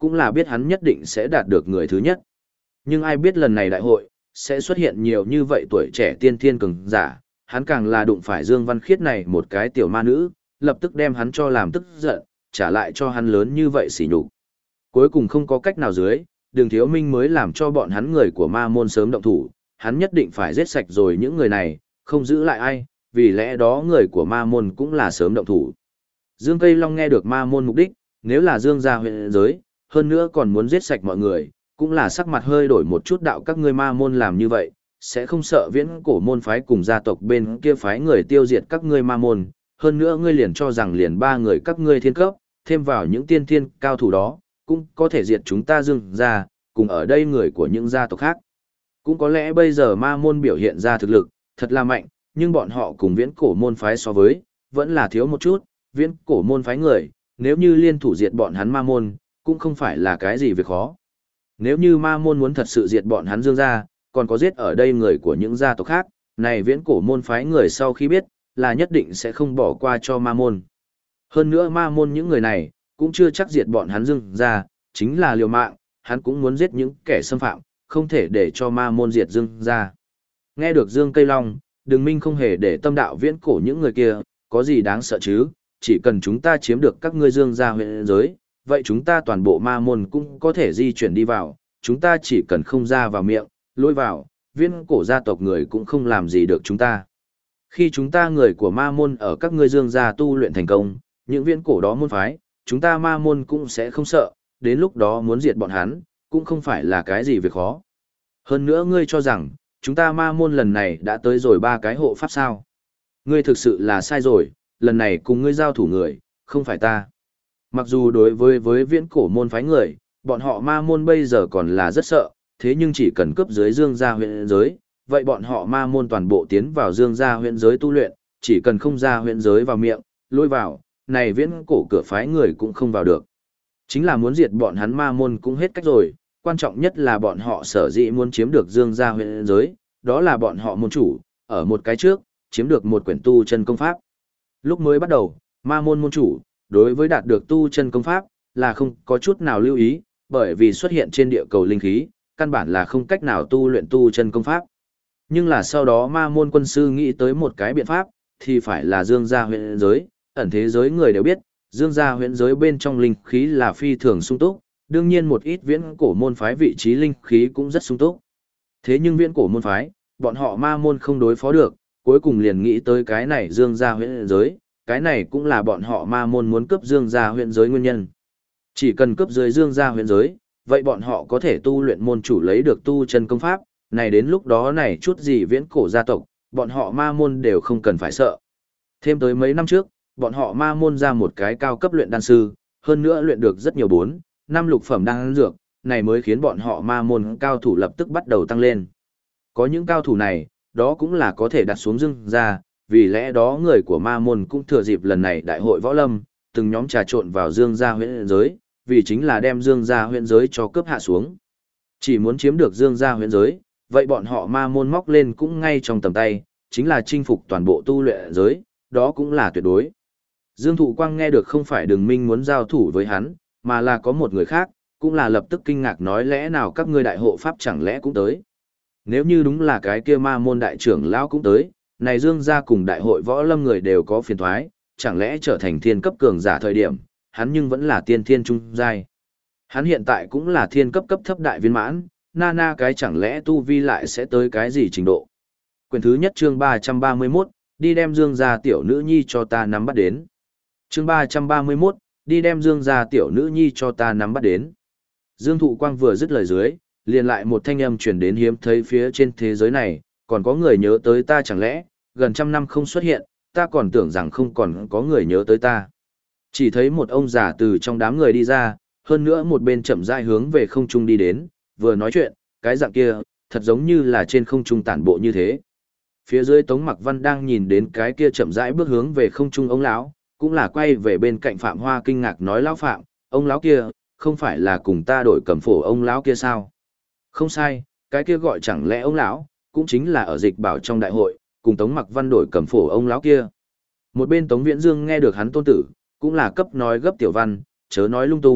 cũng là biết hắn nhất định sẽ đạt được người thứ nhất. Nhưng ai biết lần này đại hội, sẽ xuất hiện nhiều như vậy tuổi trẻ tiên thiên cường giả, hắn càng là đụng phải Dương Văn Khiết này một cái tiểu ma nữ, lập tức đem hắn cho làm tức giận, trả lại cho hắn lớn như vậy sỉ nhục. Cuối cùng không có cách nào dưới, Đường Thiếu Minh mới làm cho bọn hắn người của ma môn sớm động thủ, hắn nhất định phải giết sạch rồi những người này, không giữ lại ai, vì lẽ đó người của ma môn cũng là sớm động thủ. Dương Cây Long nghe được ma môn mục đích, nếu là Dương gia huyện giới, hơn nữa còn muốn giết sạch mọi người, cũng là sắc mặt hơi đổi một chút, đạo các ngươi ma môn làm như vậy, sẽ không sợ viễn cổ môn phái cùng gia tộc bên kia phái người tiêu diệt các ngươi ma môn, hơn nữa ngươi liền cho rằng liền ba người các ngươi thiên cấp, thêm vào những tiên thiên cao thủ đó, cũng có thể diệt chúng ta Dương gia, cùng ở đây người của những gia tộc khác. Cũng có lẽ bây giờ ma môn biểu hiện ra thực lực, thật là mạnh, nhưng bọn họ cùng viễn cổ môn phái so với, vẫn là thiếu một chút, viễn cổ môn phái người, nếu như liên thủ diệt bọn hắn ma môn, cũng không phải là cái gì việc khó. Nếu như ma môn muốn thật sự diệt bọn hắn Dương gia, còn có giết ở đây người của những gia tộc khác, này viễn cổ môn phái người sau khi biết, là nhất định sẽ không bỏ qua cho ma môn. Hơn nữa ma môn những người này, cũng chưa chắc diệt bọn hắn Dương gia, chính là liều mạng, hắn cũng muốn giết những kẻ xâm phạm, không thể để cho ma môn diệt Dương gia. Nghe được Dương Cây Long, Đường Minh không hề để tâm đạo viễn cổ những người kia, có gì đáng sợ chứ, chỉ cần chúng ta chiếm được các ngươi Dương gia huyện giới, vậy chúng ta toàn bộ ma môn cũng có thể di chuyển đi vào, chúng ta chỉ cần không ra vào miệng, lôi vào, viễn cổ gia tộc người cũng không làm gì được chúng ta. Khi chúng ta người của ma môn ở các ngươi Dương gia tu luyện thành công, những viễn cổ đó môn phái, chúng ta ma môn cũng sẽ không sợ, đến lúc đó muốn diệt bọn hắn, cũng không phải là cái gì việc khó. Hơn nữa ngươi cho rằng, chúng ta ma môn lần này đã tới rồi 3 cái hộ pháp sao. Ngươi thực sự là sai rồi, lần này cùng ngươi giao thủ người, không phải ta. Mặc dù đối với viễn cổ môn phái người, bọn họ ma môn bây giờ còn là rất sợ, thế nhưng chỉ cần cướp dưới Dương gia huyện giới, vậy bọn họ ma môn toàn bộ tiến vào Dương gia huyện giới tu luyện, chỉ cần không ra huyện giới vào miệng, lôi vào, này viễn cổ cửa phái người cũng không vào được. Chính là muốn diệt bọn hắn ma môn cũng hết cách rồi, quan trọng nhất là bọn họ sở dĩ muốn chiếm được Dương gia huyện giới, đó là bọn họ môn chủ, ở một cái trước, chiếm được một quyển tu chân công pháp. Lúc mới bắt đầu, ma môn môn chủ, đối với đạt được tu chân công pháp, là không có chút nào lưu ý, bởi vì xuất hiện trên địa cầu linh khí, căn bản là không cách nào tu luyện tu chân công pháp. Nhưng là sau đó ma môn quân sư nghĩ tới một cái biện pháp, thì phải là Dương gia huyện giới, ẩn thế giới người đều biết, Dương gia huyện giới bên trong linh khí là phi thường sung túc, đương nhiên một ít viễn cổ môn phái vị trí linh khí cũng rất sung túc. Thế nhưng viễn cổ môn phái, bọn họ ma môn không đối phó được, cuối cùng liền nghĩ tới cái này Dương gia huyện giới, cái này cũng là bọn họ ma môn muốn cướp Dương gia huyện giới nguyên nhân. Chỉ cần cướp dưới Dương gia huyện giới, vậy bọn họ có thể tu luyện môn chủ lấy được tu chân công pháp, này đến lúc đó này chút gì viễn cổ gia tộc, bọn họ ma môn đều không cần phải sợ. Thêm tới mấy năm trước, bọn họ ma môn ra một cái cao cấp luyện đan sư, hơn nữa luyện được rất nhiều 4, 5 lục phẩm đan dược, này mới khiến bọn họ ma môn cao thủ lập tức bắt đầu tăng lên. Có những cao thủ này, đó cũng là có thể đặt xuống Dương gia, vì lẽ đó người của ma môn cũng thừa dịp lần này đại hội võ lâm, từng nhóm trà trộn vào Dương gia huyện giới, vì chính là đem Dương gia huyện giới cho cướp hạ xuống. Chỉ muốn chiếm được Dương gia huyện giới, vậy bọn họ ma môn móc lên cũng ngay trong tầm tay, chính là chinh phục toàn bộ tu luyện giới, đó cũng là tuyệt đối. Dương Thụ Quang nghe được không phải Đường Minh muốn giao thủ với hắn, mà là có một người khác, cũng là lập tức kinh ngạc nói lẽ nào các ngươi đại hộ pháp chẳng lẽ cũng tới. Nếu như đúng là cái kia ma môn đại trưởng lão cũng tới, này Dương gia cùng đại hội võ lâm người đều có phiền thoái, chẳng lẽ trở thành thiên cấp cường giả thời điểm, hắn nhưng vẫn là tiên thiên trung giai. Hắn hiện tại cũng là thiên cấp cấp thấp đại viên mãn, na cái chẳng lẽ tu vi lại sẽ tới cái gì trình độ. Quyển thứ nhất chương 331, đi đem Dương gia tiểu nữ nhi cho ta nắm bắt đến. Chương 331, đi đem Dương gia tiểu nữ nhi cho ta nắm bắt đến. Dương Thụ Quang vừa dứt lời dưới, liền lại một thanh âm truyền đến hiếm thấy phía trên thế giới này, còn có người nhớ tới ta chẳng lẽ, gần 100 năm không xuất hiện, ta còn tưởng rằng không còn có người nhớ tới ta. Chỉ thấy một ông già từ trong đám người đi ra, hơn nữa một bên chậm rãi hướng về không trung đi đến, vừa nói chuyện, cái dạng kia, thật giống như là trên không trung tản bộ như thế. Phía dưới Tống Mặc Văn đang nhìn đến cái kia chậm rãi bước hướng về không trung ông lão, cũng là quay về bên cạnh Phạm Hoa kinh ngạc nói lão Phạm, ông lão kia, không phải là cùng ta đổi cầm phổ ông lão kia sao? Không sai, cái kia gọi chẳng lẽ ông lão, cũng chính là ở Dịch Bảo trong đại hội, cùng Tống Mặc Văn đổi cầm phổ ông lão kia. Một bên Tống Viễn Dương nghe được hắn tôn tử, cũng là cấp nói gấp tiểu văn, chớ nói lung tung,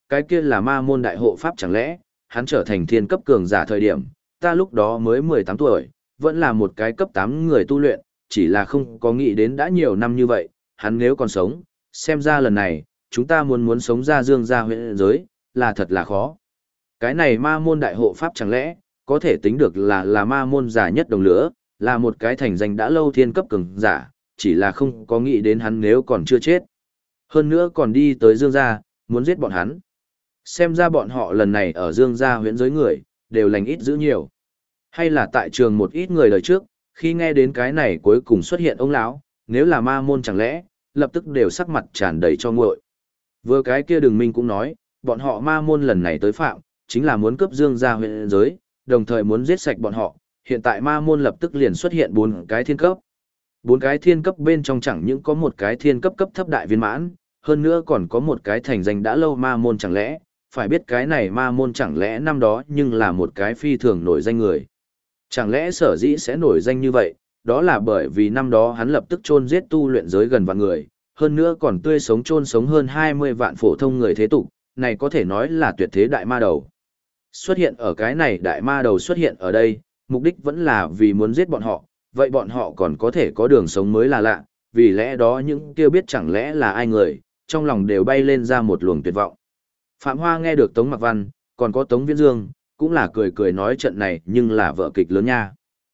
cái kia là ma môn đại hộ pháp chẳng lẽ, hắn trở thành thiên cấp cường giả thời điểm, ta lúc đó mới 18 tuổi, vẫn là một cái cấp 8 người tu luyện, chỉ là không có nghĩ đến đã nhiều năm như vậy, hắn nếu còn sống, xem ra lần này, chúng ta muốn sống ra dương gia huyện giới, là thật là khó. Cái này ma môn đại hộ pháp chẳng lẽ, có thể tính được là ma môn giả nhất đồng lửa, là một cái thành danh đã lâu thiên cấp cường giả, chỉ là không có nghĩ đến hắn nếu còn chưa chết. Hơn nữa còn đi tới dương gia, muốn giết bọn hắn. Xem ra bọn họ lần này ở dương gia huyện giới người, đều lành ít dữ nhiều. Hay là tại trường một ít người đời trước, khi nghe đến cái này cuối cùng xuất hiện ông lão, nếu là ma môn chẳng lẽ, lập tức đều sắc mặt tràn đầy cho nguội. Vừa cái kia Đường Minh cũng nói, bọn họ ma môn lần này tới phạm, chính là muốn cướp dương gia huyện giới, đồng thời muốn giết sạch bọn họ. Hiện tại ma môn lập tức liền xuất hiện 4 cái thiên cấp. 4 cái thiên cấp bên trong chẳng những có một cái thiên cấp cấp thấp đại viên mãn, hơn nữa còn có một cái thành danh đã lâu ma môn chẳng lẽ, phải biết cái này ma môn chẳng lẽ năm đó nhưng là một cái phi thường nổi danh người. Chẳng lẽ sở dĩ sẽ nổi danh như vậy, đó là bởi vì năm đó hắn lập tức chôn giết tu luyện giới gần vạn người, hơn nữa còn tươi sống chôn sống hơn 20 vạn phổ thông người thế tục, này có thể nói là tuyệt thế đại ma đầu. Xuất hiện ở cái này đại ma đầu xuất hiện ở đây, mục đích vẫn là vì muốn giết bọn họ, vậy bọn họ còn có thể có đường sống mới là lạ, vì lẽ đó những kêu biết chẳng lẽ là ai người, trong lòng đều bay lên ra một luồng tuyệt vọng. Phạm Hoa nghe được Tống Mặc Văn, còn có Tống Viễn Dương, cũng là cười cười nói trận này nhưng là vở kịch lớn nha.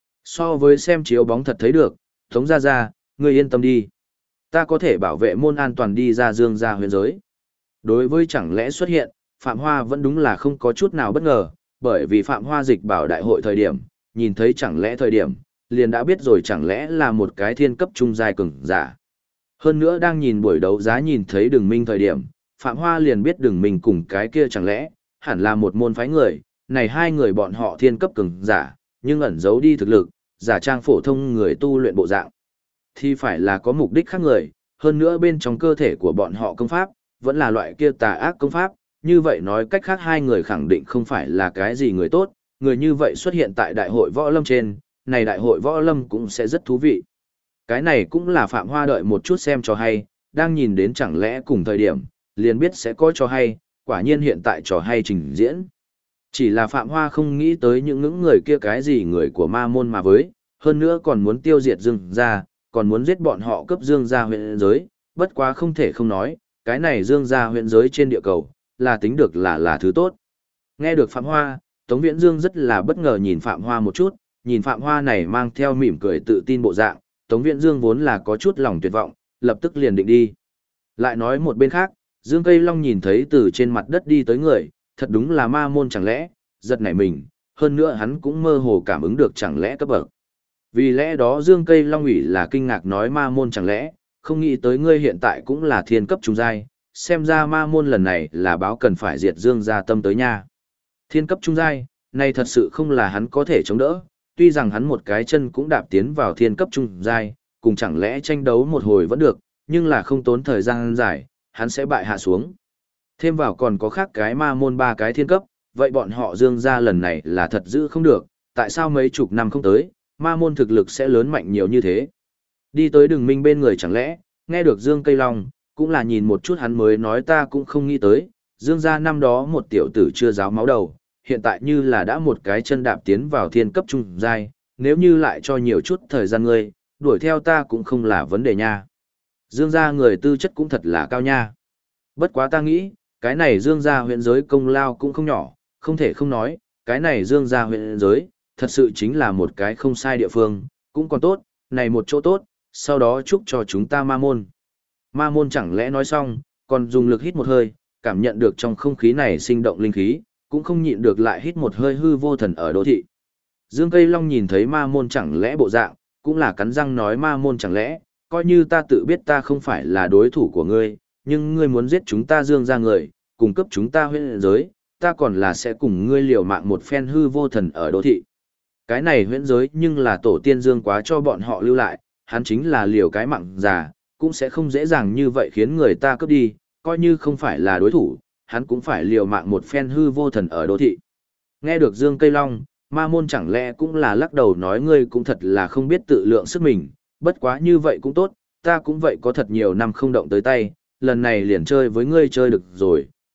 So với xem chiếu bóng thật thấy được, Tống gia gia, ngươi yên tâm đi. Ta có thể bảo vệ môn an toàn đi ra dương gia huyền giới. Đối với chẳng lẽ xuất hiện, Phạm Hoa vẫn đúng là không có chút nào bất ngờ, bởi vì Phạm Hoa dịch bảo đại hội thời điểm, nhìn thấy chẳng lẽ thời điểm, liền đã biết rồi chẳng lẽ là một cái thiên cấp trung giai cường giả. Hơn nữa đang nhìn buổi đấu giá nhìn thấy Đường Minh thời điểm, Phạm Hoa liền biết Đường Minh cùng cái kia chẳng lẽ, hẳn là một môn phái người, này hai người bọn họ thiên cấp cường giả, nhưng ẩn giấu đi thực lực, giả trang phổ thông người tu luyện bộ dạng. Thì phải là có mục đích khác người, hơn nữa bên trong cơ thể của bọn họ công pháp, vẫn là loại kia tà ác công pháp, như vậy nói cách khác hai người khẳng định không phải là cái gì người tốt, người như vậy xuất hiện tại đại hội võ lâm trên, này đại hội võ lâm cũng sẽ rất thú vị. Cái này cũng là Phạm Hoa đợi một chút xem cho hay, đang nhìn đến chẳng lẽ cùng thời điểm, liền biết sẽ có cho hay, quả nhiên hiện tại trò hay trình diễn. Chỉ là Phạm Hoa không nghĩ tới những người kia cái gì người của ma môn mà với, hơn nữa còn muốn tiêu diệt Dương gia, còn muốn giết bọn họ cấp Dương gia huyện giới, bất quá không thể không nói, cái này Dương gia huyện giới trên địa cầu, là tính được là thứ tốt. Nghe được Phạm Hoa, Tống Viễn Dương rất là bất ngờ nhìn Phạm Hoa một chút, nhìn Phạm Hoa này mang theo mỉm cười tự tin bộ dạng, Tống Viễn Dương vốn là có chút lòng tuyệt vọng, lập tức liền định đi. Lại nói một bên khác, Dương Cây Long nhìn thấy từ trên mặt đất đi tới người, thật đúng là ma môn chẳng lẽ, giật nảy mình, hơn nữa hắn cũng mơ hồ cảm ứng được chẳng lẽ cấp bậc. Vì lẽ đó Dương Cây Long ủy là kinh ngạc nói ma môn chẳng lẽ, không nghĩ tới ngươi hiện tại cũng là thiên cấp trung giai, xem ra ma môn lần này là báo cần phải diệt Dương gia tâm tới nha. Thiên cấp trung giai, này thật sự không là hắn có thể chống đỡ, tuy rằng hắn một cái chân cũng đạp tiến vào thiên cấp trung giai, cùng chẳng lẽ tranh đấu một hồi vẫn được, nhưng là không tốn thời gian dài, hắn sẽ bại hạ xuống. Thêm vào còn có khác cái ma môn 3 cái thiên cấp, vậy bọn họ Dương gia lần này là thật giữ không được, tại sao mấy chục năm không tới, ma môn thực lực sẽ lớn mạnh nhiều như thế. Đi tới Đường Minh bên người chẳng lẽ, nghe được Dương Cây Long, cũng là nhìn một chút hắn mới nói ta cũng không nghĩ tới, Dương gia năm đó một tiểu tử chưa giáo máu đầu, hiện tại như là đã một cái chân đạp tiến vào thiên cấp trung giai, nếu như lại cho nhiều chút thời gian ngươi, đuổi theo ta cũng không là vấn đề nha. Dương gia người tư chất cũng thật là cao nha. Bất quá ta nghĩ, cái này Dương gia huyện giới công lao cũng không nhỏ, không thể không nói, cái này Dương gia huyện giới, thật sự chính là một cái không sai địa phương, cũng còn tốt, này một chỗ tốt, sau đó chúc cho chúng ta ma môn. Ma môn chẳng lẽ nói xong, còn dùng lực hít một hơi, cảm nhận được trong không khí này sinh động linh khí, cũng không nhịn được lại hít một hơi hư vô thần ở đô thị. Dương Cây Long nhìn thấy ma môn chẳng lẽ bộ dạng, cũng là cắn răng nói ma môn chẳng lẽ, coi như ta tự biết ta không phải là đối thủ của ngươi, nhưng ngươi muốn giết chúng ta Dương gia người, cung cấp chúng ta huyễn giới, ta còn là sẽ cùng ngươi liều mạng một phen hư vô thần ở đô thị. Cái này huyễn giới nhưng là tổ tiên Dương quá cho bọn họ lưu lại, hắn chính là liều cái mạng già, cũng sẽ không dễ dàng như vậy khiến người ta cướp đi, coi như không phải là đối thủ, hắn cũng phải liều mạng một phen hư vô thần ở đô thị. Nghe được Dương Cây Long, ma môn chẳng lẽ cũng là lắc đầu nói ngươi cũng thật là không biết tự lượng sức mình, bất quá như vậy cũng tốt, ta cũng vậy có thật nhiều năm không động tới tay, lần này liền chơi với ngươi chơi được rồi,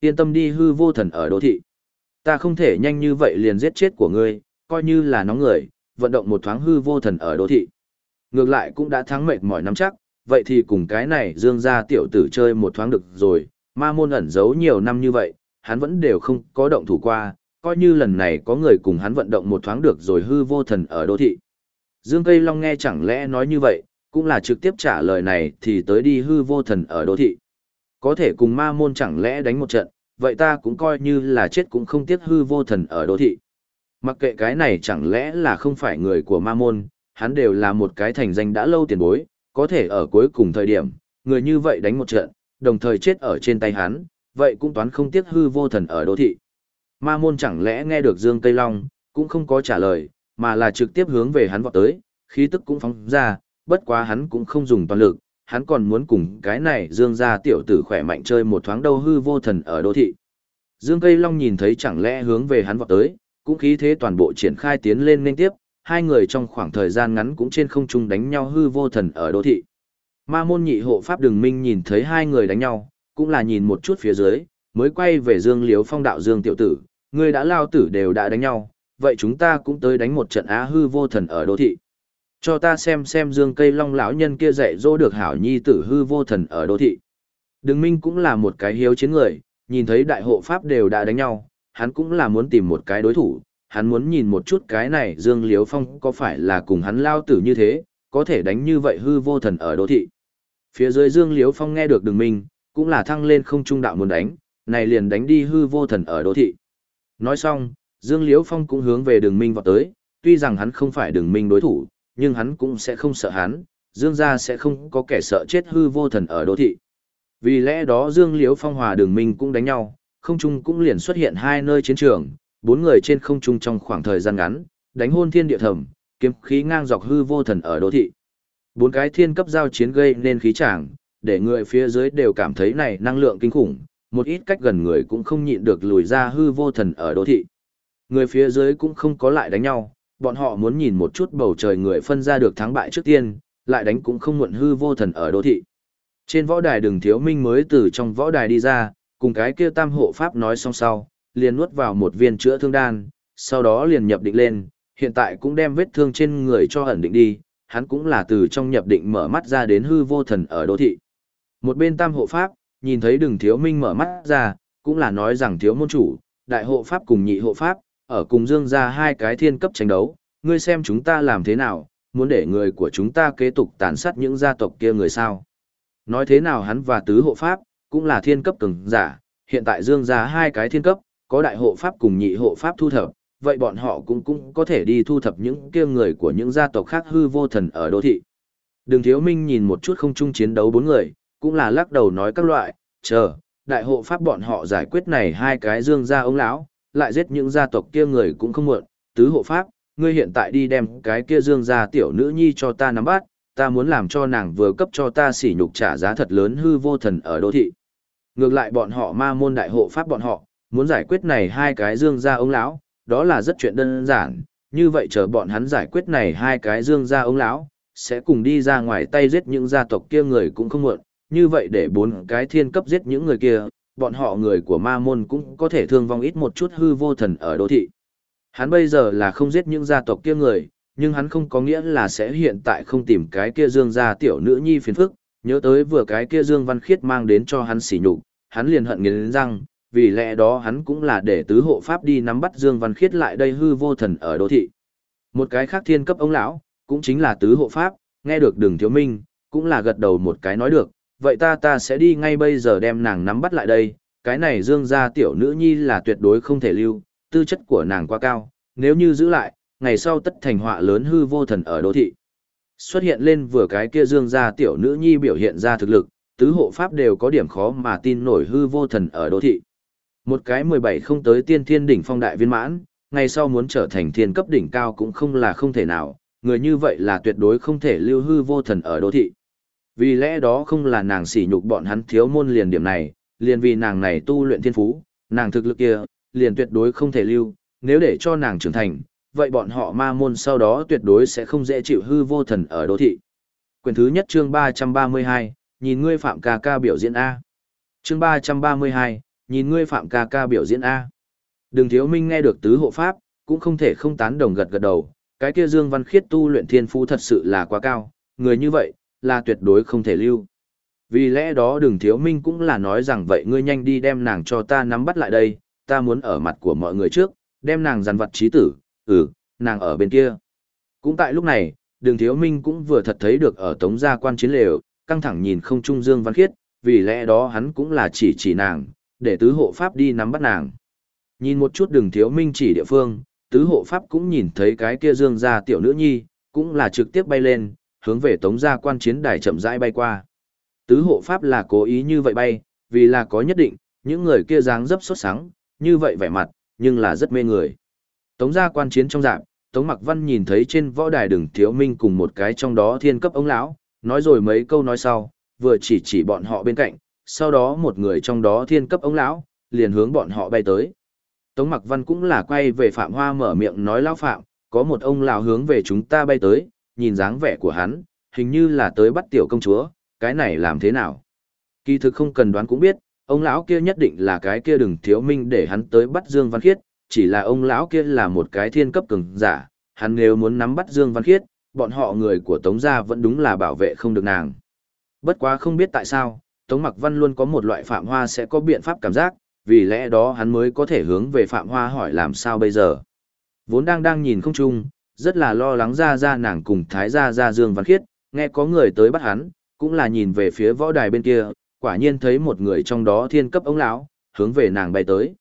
yên tâm đi hư vô thần ở đô thị. Ta không thể nhanh như vậy liền giết chết của ngươi, coi như là nóng người, vận động một thoáng hư vô thần ở đô thị. Ngược lại cũng đã thắng mệt mỏi nắm chắc, vậy thì cùng cái này Dương gia tiểu tử chơi một thoáng được rồi, ma môn ẩn giấu nhiều năm như vậy, hắn vẫn đều không có động thủ qua, coi như lần này có người cùng hắn vận động một thoáng được rồi hư vô thần ở đô thị. Dương Cây Long nghe chẳng lẽ nói như vậy, cũng là trực tiếp trả lời này thì tới đi hư vô thần ở đô thị. Có thể cùng ma môn chẳng lẽ đánh một trận, vậy ta cũng coi như là chết cũng không tiếc hư vô thần ở đô thị. Mặc kệ cái này chẳng lẽ là không phải người của ma môn, hắn đều là một cái thành danh đã lâu tiền bối, có thể ở cuối cùng thời điểm, người như vậy đánh một trận, đồng thời chết ở trên tay hắn, vậy cũng toán không tiếc hư vô thần ở đô thị. Ma môn chẳng lẽ nghe được Dương Cây Long, cũng không có trả lời, mà là trực tiếp hướng về hắn vọt tới, khí tức cũng phóng ra, bất quá hắn cũng không dùng toàn lực, hắn còn muốn cùng cái này Dương gia tiểu tử khỏe mạnh chơi một thoáng đâu hư vô thần ở đô thị. Dương Cây Long nhìn thấy chẳng lẽ hướng về hắn vọt tới, cũng khí thế toàn bộ triển khai tiến lên nên tiếp, hai người trong khoảng thời gian ngắn cũng trên không trung đánh nhau hư vô thần ở đô thị. Ma môn nhị hộ pháp Đường Minh nhìn thấy hai người đánh nhau, cũng là nhìn một chút phía dưới, mới quay về Dương Liếu Phong đạo Dương tiểu tử, ngươi đã lao tử đều đã đánh nhau, vậy chúng ta cũng tới đánh một trận á hư vô thần ở đô thị. Cho ta xem Dương Cây Long lão nhân kia dạy dỗ được hảo nhi tử hư vô thần ở đô thị. Đường Minh cũng là một cái hiếu chiến người, nhìn thấy đại hộ pháp đều đã đánh nhau, hắn cũng là muốn tìm một cái đối thủ, hắn muốn nhìn một chút cái này Dương Liếu Phong có phải là cùng hắn lao tử như thế, có thể đánh như vậy hư vô thần ở đô thị. Phía dưới Dương Liếu Phong nghe được Đường Minh, cũng là thăng lên không trung đạo muốn đánh, này liền đánh đi hư vô thần ở đô thị. Nói xong, Dương Liếu Phong cũng hướng về Đường Minh vọt tới, tuy rằng hắn không phải Đường Minh đối thủ, nhưng hắn cũng sẽ không sợ hắn, Dương gia sẽ không có kẻ sợ chết hư vô thần ở đô thị. Vì lẽ đó Dương Liếu Phong hòa Đường Minh cũng đánh nhau, không trung cũng liền xuất hiện hai nơi chiến trường, bốn người trên không trung trong khoảng thời gian ngắn, đánh hôn thiên địa thầm, kiếm khí ngang dọc hư vô thần ở đô thị. Bốn cái thiên cấp giao chiến gây nên khí tràng, để người phía dưới đều cảm thấy này năng lượng kinh khủng, một ít cách gần người cũng không nhịn được lùi ra hư vô thần ở đô thị. Người phía dưới cũng không có lại đánh nhau, bọn họ muốn nhìn một chút bầu trời người phân ra được thắng bại trước tiên, lại đánh cũng không muộn hư vô thần ở đô thị. Trên võ đài Đường Thiếu Minh mới từ trong võ đài đi ra, cùng cái kia tam hộ pháp nói xong sau, liền nuốt vào một viên chữa thương đan, sau đó liền nhập định lên, hiện tại cũng đem vết thương trên người cho ẩn định đi, hắn cũng là từ trong nhập định mở mắt ra đến hư vô thần ở đô thị. Một bên tam hộ pháp, nhìn thấy Đường Thiếu Minh mở mắt ra, cũng là nói rằng thiếu môn chủ, đại hộ pháp cùng nhị hộ pháp, ở cùng Dương gia hai cái thiên cấp tranh đấu, ngươi xem chúng ta làm thế nào, muốn để người của chúng ta kế tục tàn sát những gia tộc kia người sao. Nói thế nào hắn và tứ hộ pháp, cũng là thiên cấp cường giả, hiện tại Dương gia hai cái thiên cấp, có đại hộ pháp cùng nhị hộ pháp thu thập, vậy bọn họ cũng có thể đi thu thập những kia người của những gia tộc khác hư vô thần ở đô thị. Đường Thiếu Minh nhìn một chút không chung chiến đấu bốn người, cũng là lắc đầu nói các loại, chờ, đại hộ pháp bọn họ giải quyết này hai cái Dương gia ông lão, lại giết những gia tộc kia người cũng không muộn, tứ hộ pháp, ngươi hiện tại đi đem cái kia Dương gia tiểu nữ nhi cho ta nắm bắt, ta muốn làm cho nàng vừa cấp cho ta sỉ nhục trả giá thật lớn hư vô thần ở đô thị. Ngược lại bọn họ ma môn đại hộ pháp bọn họ, muốn giải quyết này hai cái Dương gia ông lão, đó là rất chuyện đơn giản, như vậy chờ bọn hắn giải quyết này hai cái Dương gia ông lão, sẽ cùng đi ra ngoài tay giết những gia tộc kia người cũng không muộn, như vậy để bốn cái thiên cấp giết những người kia, bọn họ người của ma môn cũng có thể thương vong ít một chút hư vô thần ở đô thị. Hắn bây giờ là không giết những gia tộc kia người, nhưng hắn không có nghĩa là sẽ hiện tại không tìm cái kia Dương gia tiểu nữ nhi phiền phức, nhớ tới vừa cái kia Dương Văn Khiết mang đến cho hắn sỉ nhục, hắn liền hận nghiến răng, vì lẽ đó hắn cũng là để tứ hộ pháp đi nắm bắt Dương Văn Khiết lại đây hư vô thần ở đô thị. Một cái khác thiên cấp ông lão, cũng chính là tứ hộ pháp, nghe được Đường Thiếu Minh, cũng là gật đầu một cái nói được, vậy ta sẽ đi ngay bây giờ đem nàng nắm bắt lại đây, cái này Dương gia tiểu nữ nhi là tuyệt đối không thể lưu, tư chất của nàng quá cao, nếu như giữ lại, ngày sau tất thành họa lớn hư vô thần ở đô thị. Xuất hiện lên vừa cái kia Dương gia tiểu nữ nhi biểu hiện ra thực lực, tứ hộ pháp đều có điểm khó mà tin nổi hư vô thần ở đô thị. Một cái 17 không tới tiên thiên đỉnh phong đại viên mãn, ngày sau muốn trở thành thiên cấp đỉnh cao cũng không là không thể nào, người như vậy là tuyệt đối không thể lưu hư vô thần ở đô thị. Vì lẽ đó không là nàng sỉ nhục bọn hắn thiếu môn liền điểm này, liền vì nàng này tu luyện thiên phú, nàng thực lực kia, liền tuyệt đối không thể lưu, nếu để cho nàng trưởng thành, vậy bọn họ ma môn sau đó tuyệt đối sẽ không dễ chịu hư vô thần ở đô thị. Quyển thứ nhất chương 332, nhìn ngươi Phạm ca ca biểu diễn A. Chương 332, nhìn ngươi Phạm ca ca biểu diễn A. Đường Thiếu Minh nghe được tứ hộ pháp, cũng không thể không tán đồng gật gật đầu, cái kia Dương Văn Khiết tu luyện thiên phú thật sự là quá cao, người như vậy, là tuyệt đối không thể lưu. Vì lẽ đó Đường Thiếu Minh cũng là nói rằng vậy ngươi nhanh đi đem nàng cho ta nắm bắt lại đây, ta muốn ở mặt của mọi người trước, đem nàng dằn vặt trí tử, nàng ở bên kia. Cũng tại lúc này, Đường Thiếu Minh cũng vừa thật thấy được ở Tống gia quan chiến lều, căng thẳng nhìn không trung Dương Văn Khiết, vì lẽ đó hắn cũng là chỉ nàng, để tứ hộ pháp đi nắm bắt nàng. Nhìn một chút Đường Thiếu Minh chỉ địa phương, tứ hộ pháp cũng nhìn thấy cái kia Dương gia tiểu nữ nhi, cũng là trực tiếp bay lên, hướng về Tống gia quan chiến đài chậm rãi bay qua. Tứ hộ pháp là cố ý như vậy bay, vì là có nhất định, những người kia dáng dấp sốt sắng, như vậy vẻ mặt, nhưng là rất mê người. Tống gia quan chiến trong dạp, Tống Mặc Văn nhìn thấy trên võ đài Đường Thiếu Minh cùng một cái trong đó thiên cấp ông lão, nói rồi mấy câu nói sau, vừa chỉ bọn họ bên cạnh, sau đó một người trong đó thiên cấp ông lão, liền hướng bọn họ bay tới. Tống Mặc Văn cũng là quay về Phạm Hoa mở miệng nói lão Phạm, có một ông lão hướng về chúng ta bay tới, nhìn dáng vẻ của hắn, hình như là tới bắt tiểu công chúa, cái này làm thế nào? Kỳ thực không cần đoán cũng biết, ông lão kia nhất định là cái kia Đường Thiếu Minh để hắn tới bắt Dương Văn Khiết, chỉ là ông lão kia là một cái thiên cấp cường giả, hắn nếu muốn nắm bắt Dương Văn Khiết, bọn họ người của Tống gia vẫn đúng là bảo vệ không được nàng. Bất quá không biết tại sao, Tống Mặc Văn luôn có một loại Phạm Hoa sẽ có biện pháp cảm giác, vì lẽ đó hắn mới có thể hướng về Phạm Hoa hỏi làm sao bây giờ. Vốn đang nhìn không chung, rất là lo lắng ra nàng cùng Thái gia Dương Văn Khiết, nghe có người tới bắt hắn, cũng là nhìn về phía võ đài bên kia, quả nhiên thấy một người trong đó thiên cấp ông lão, hướng về nàng bay tới.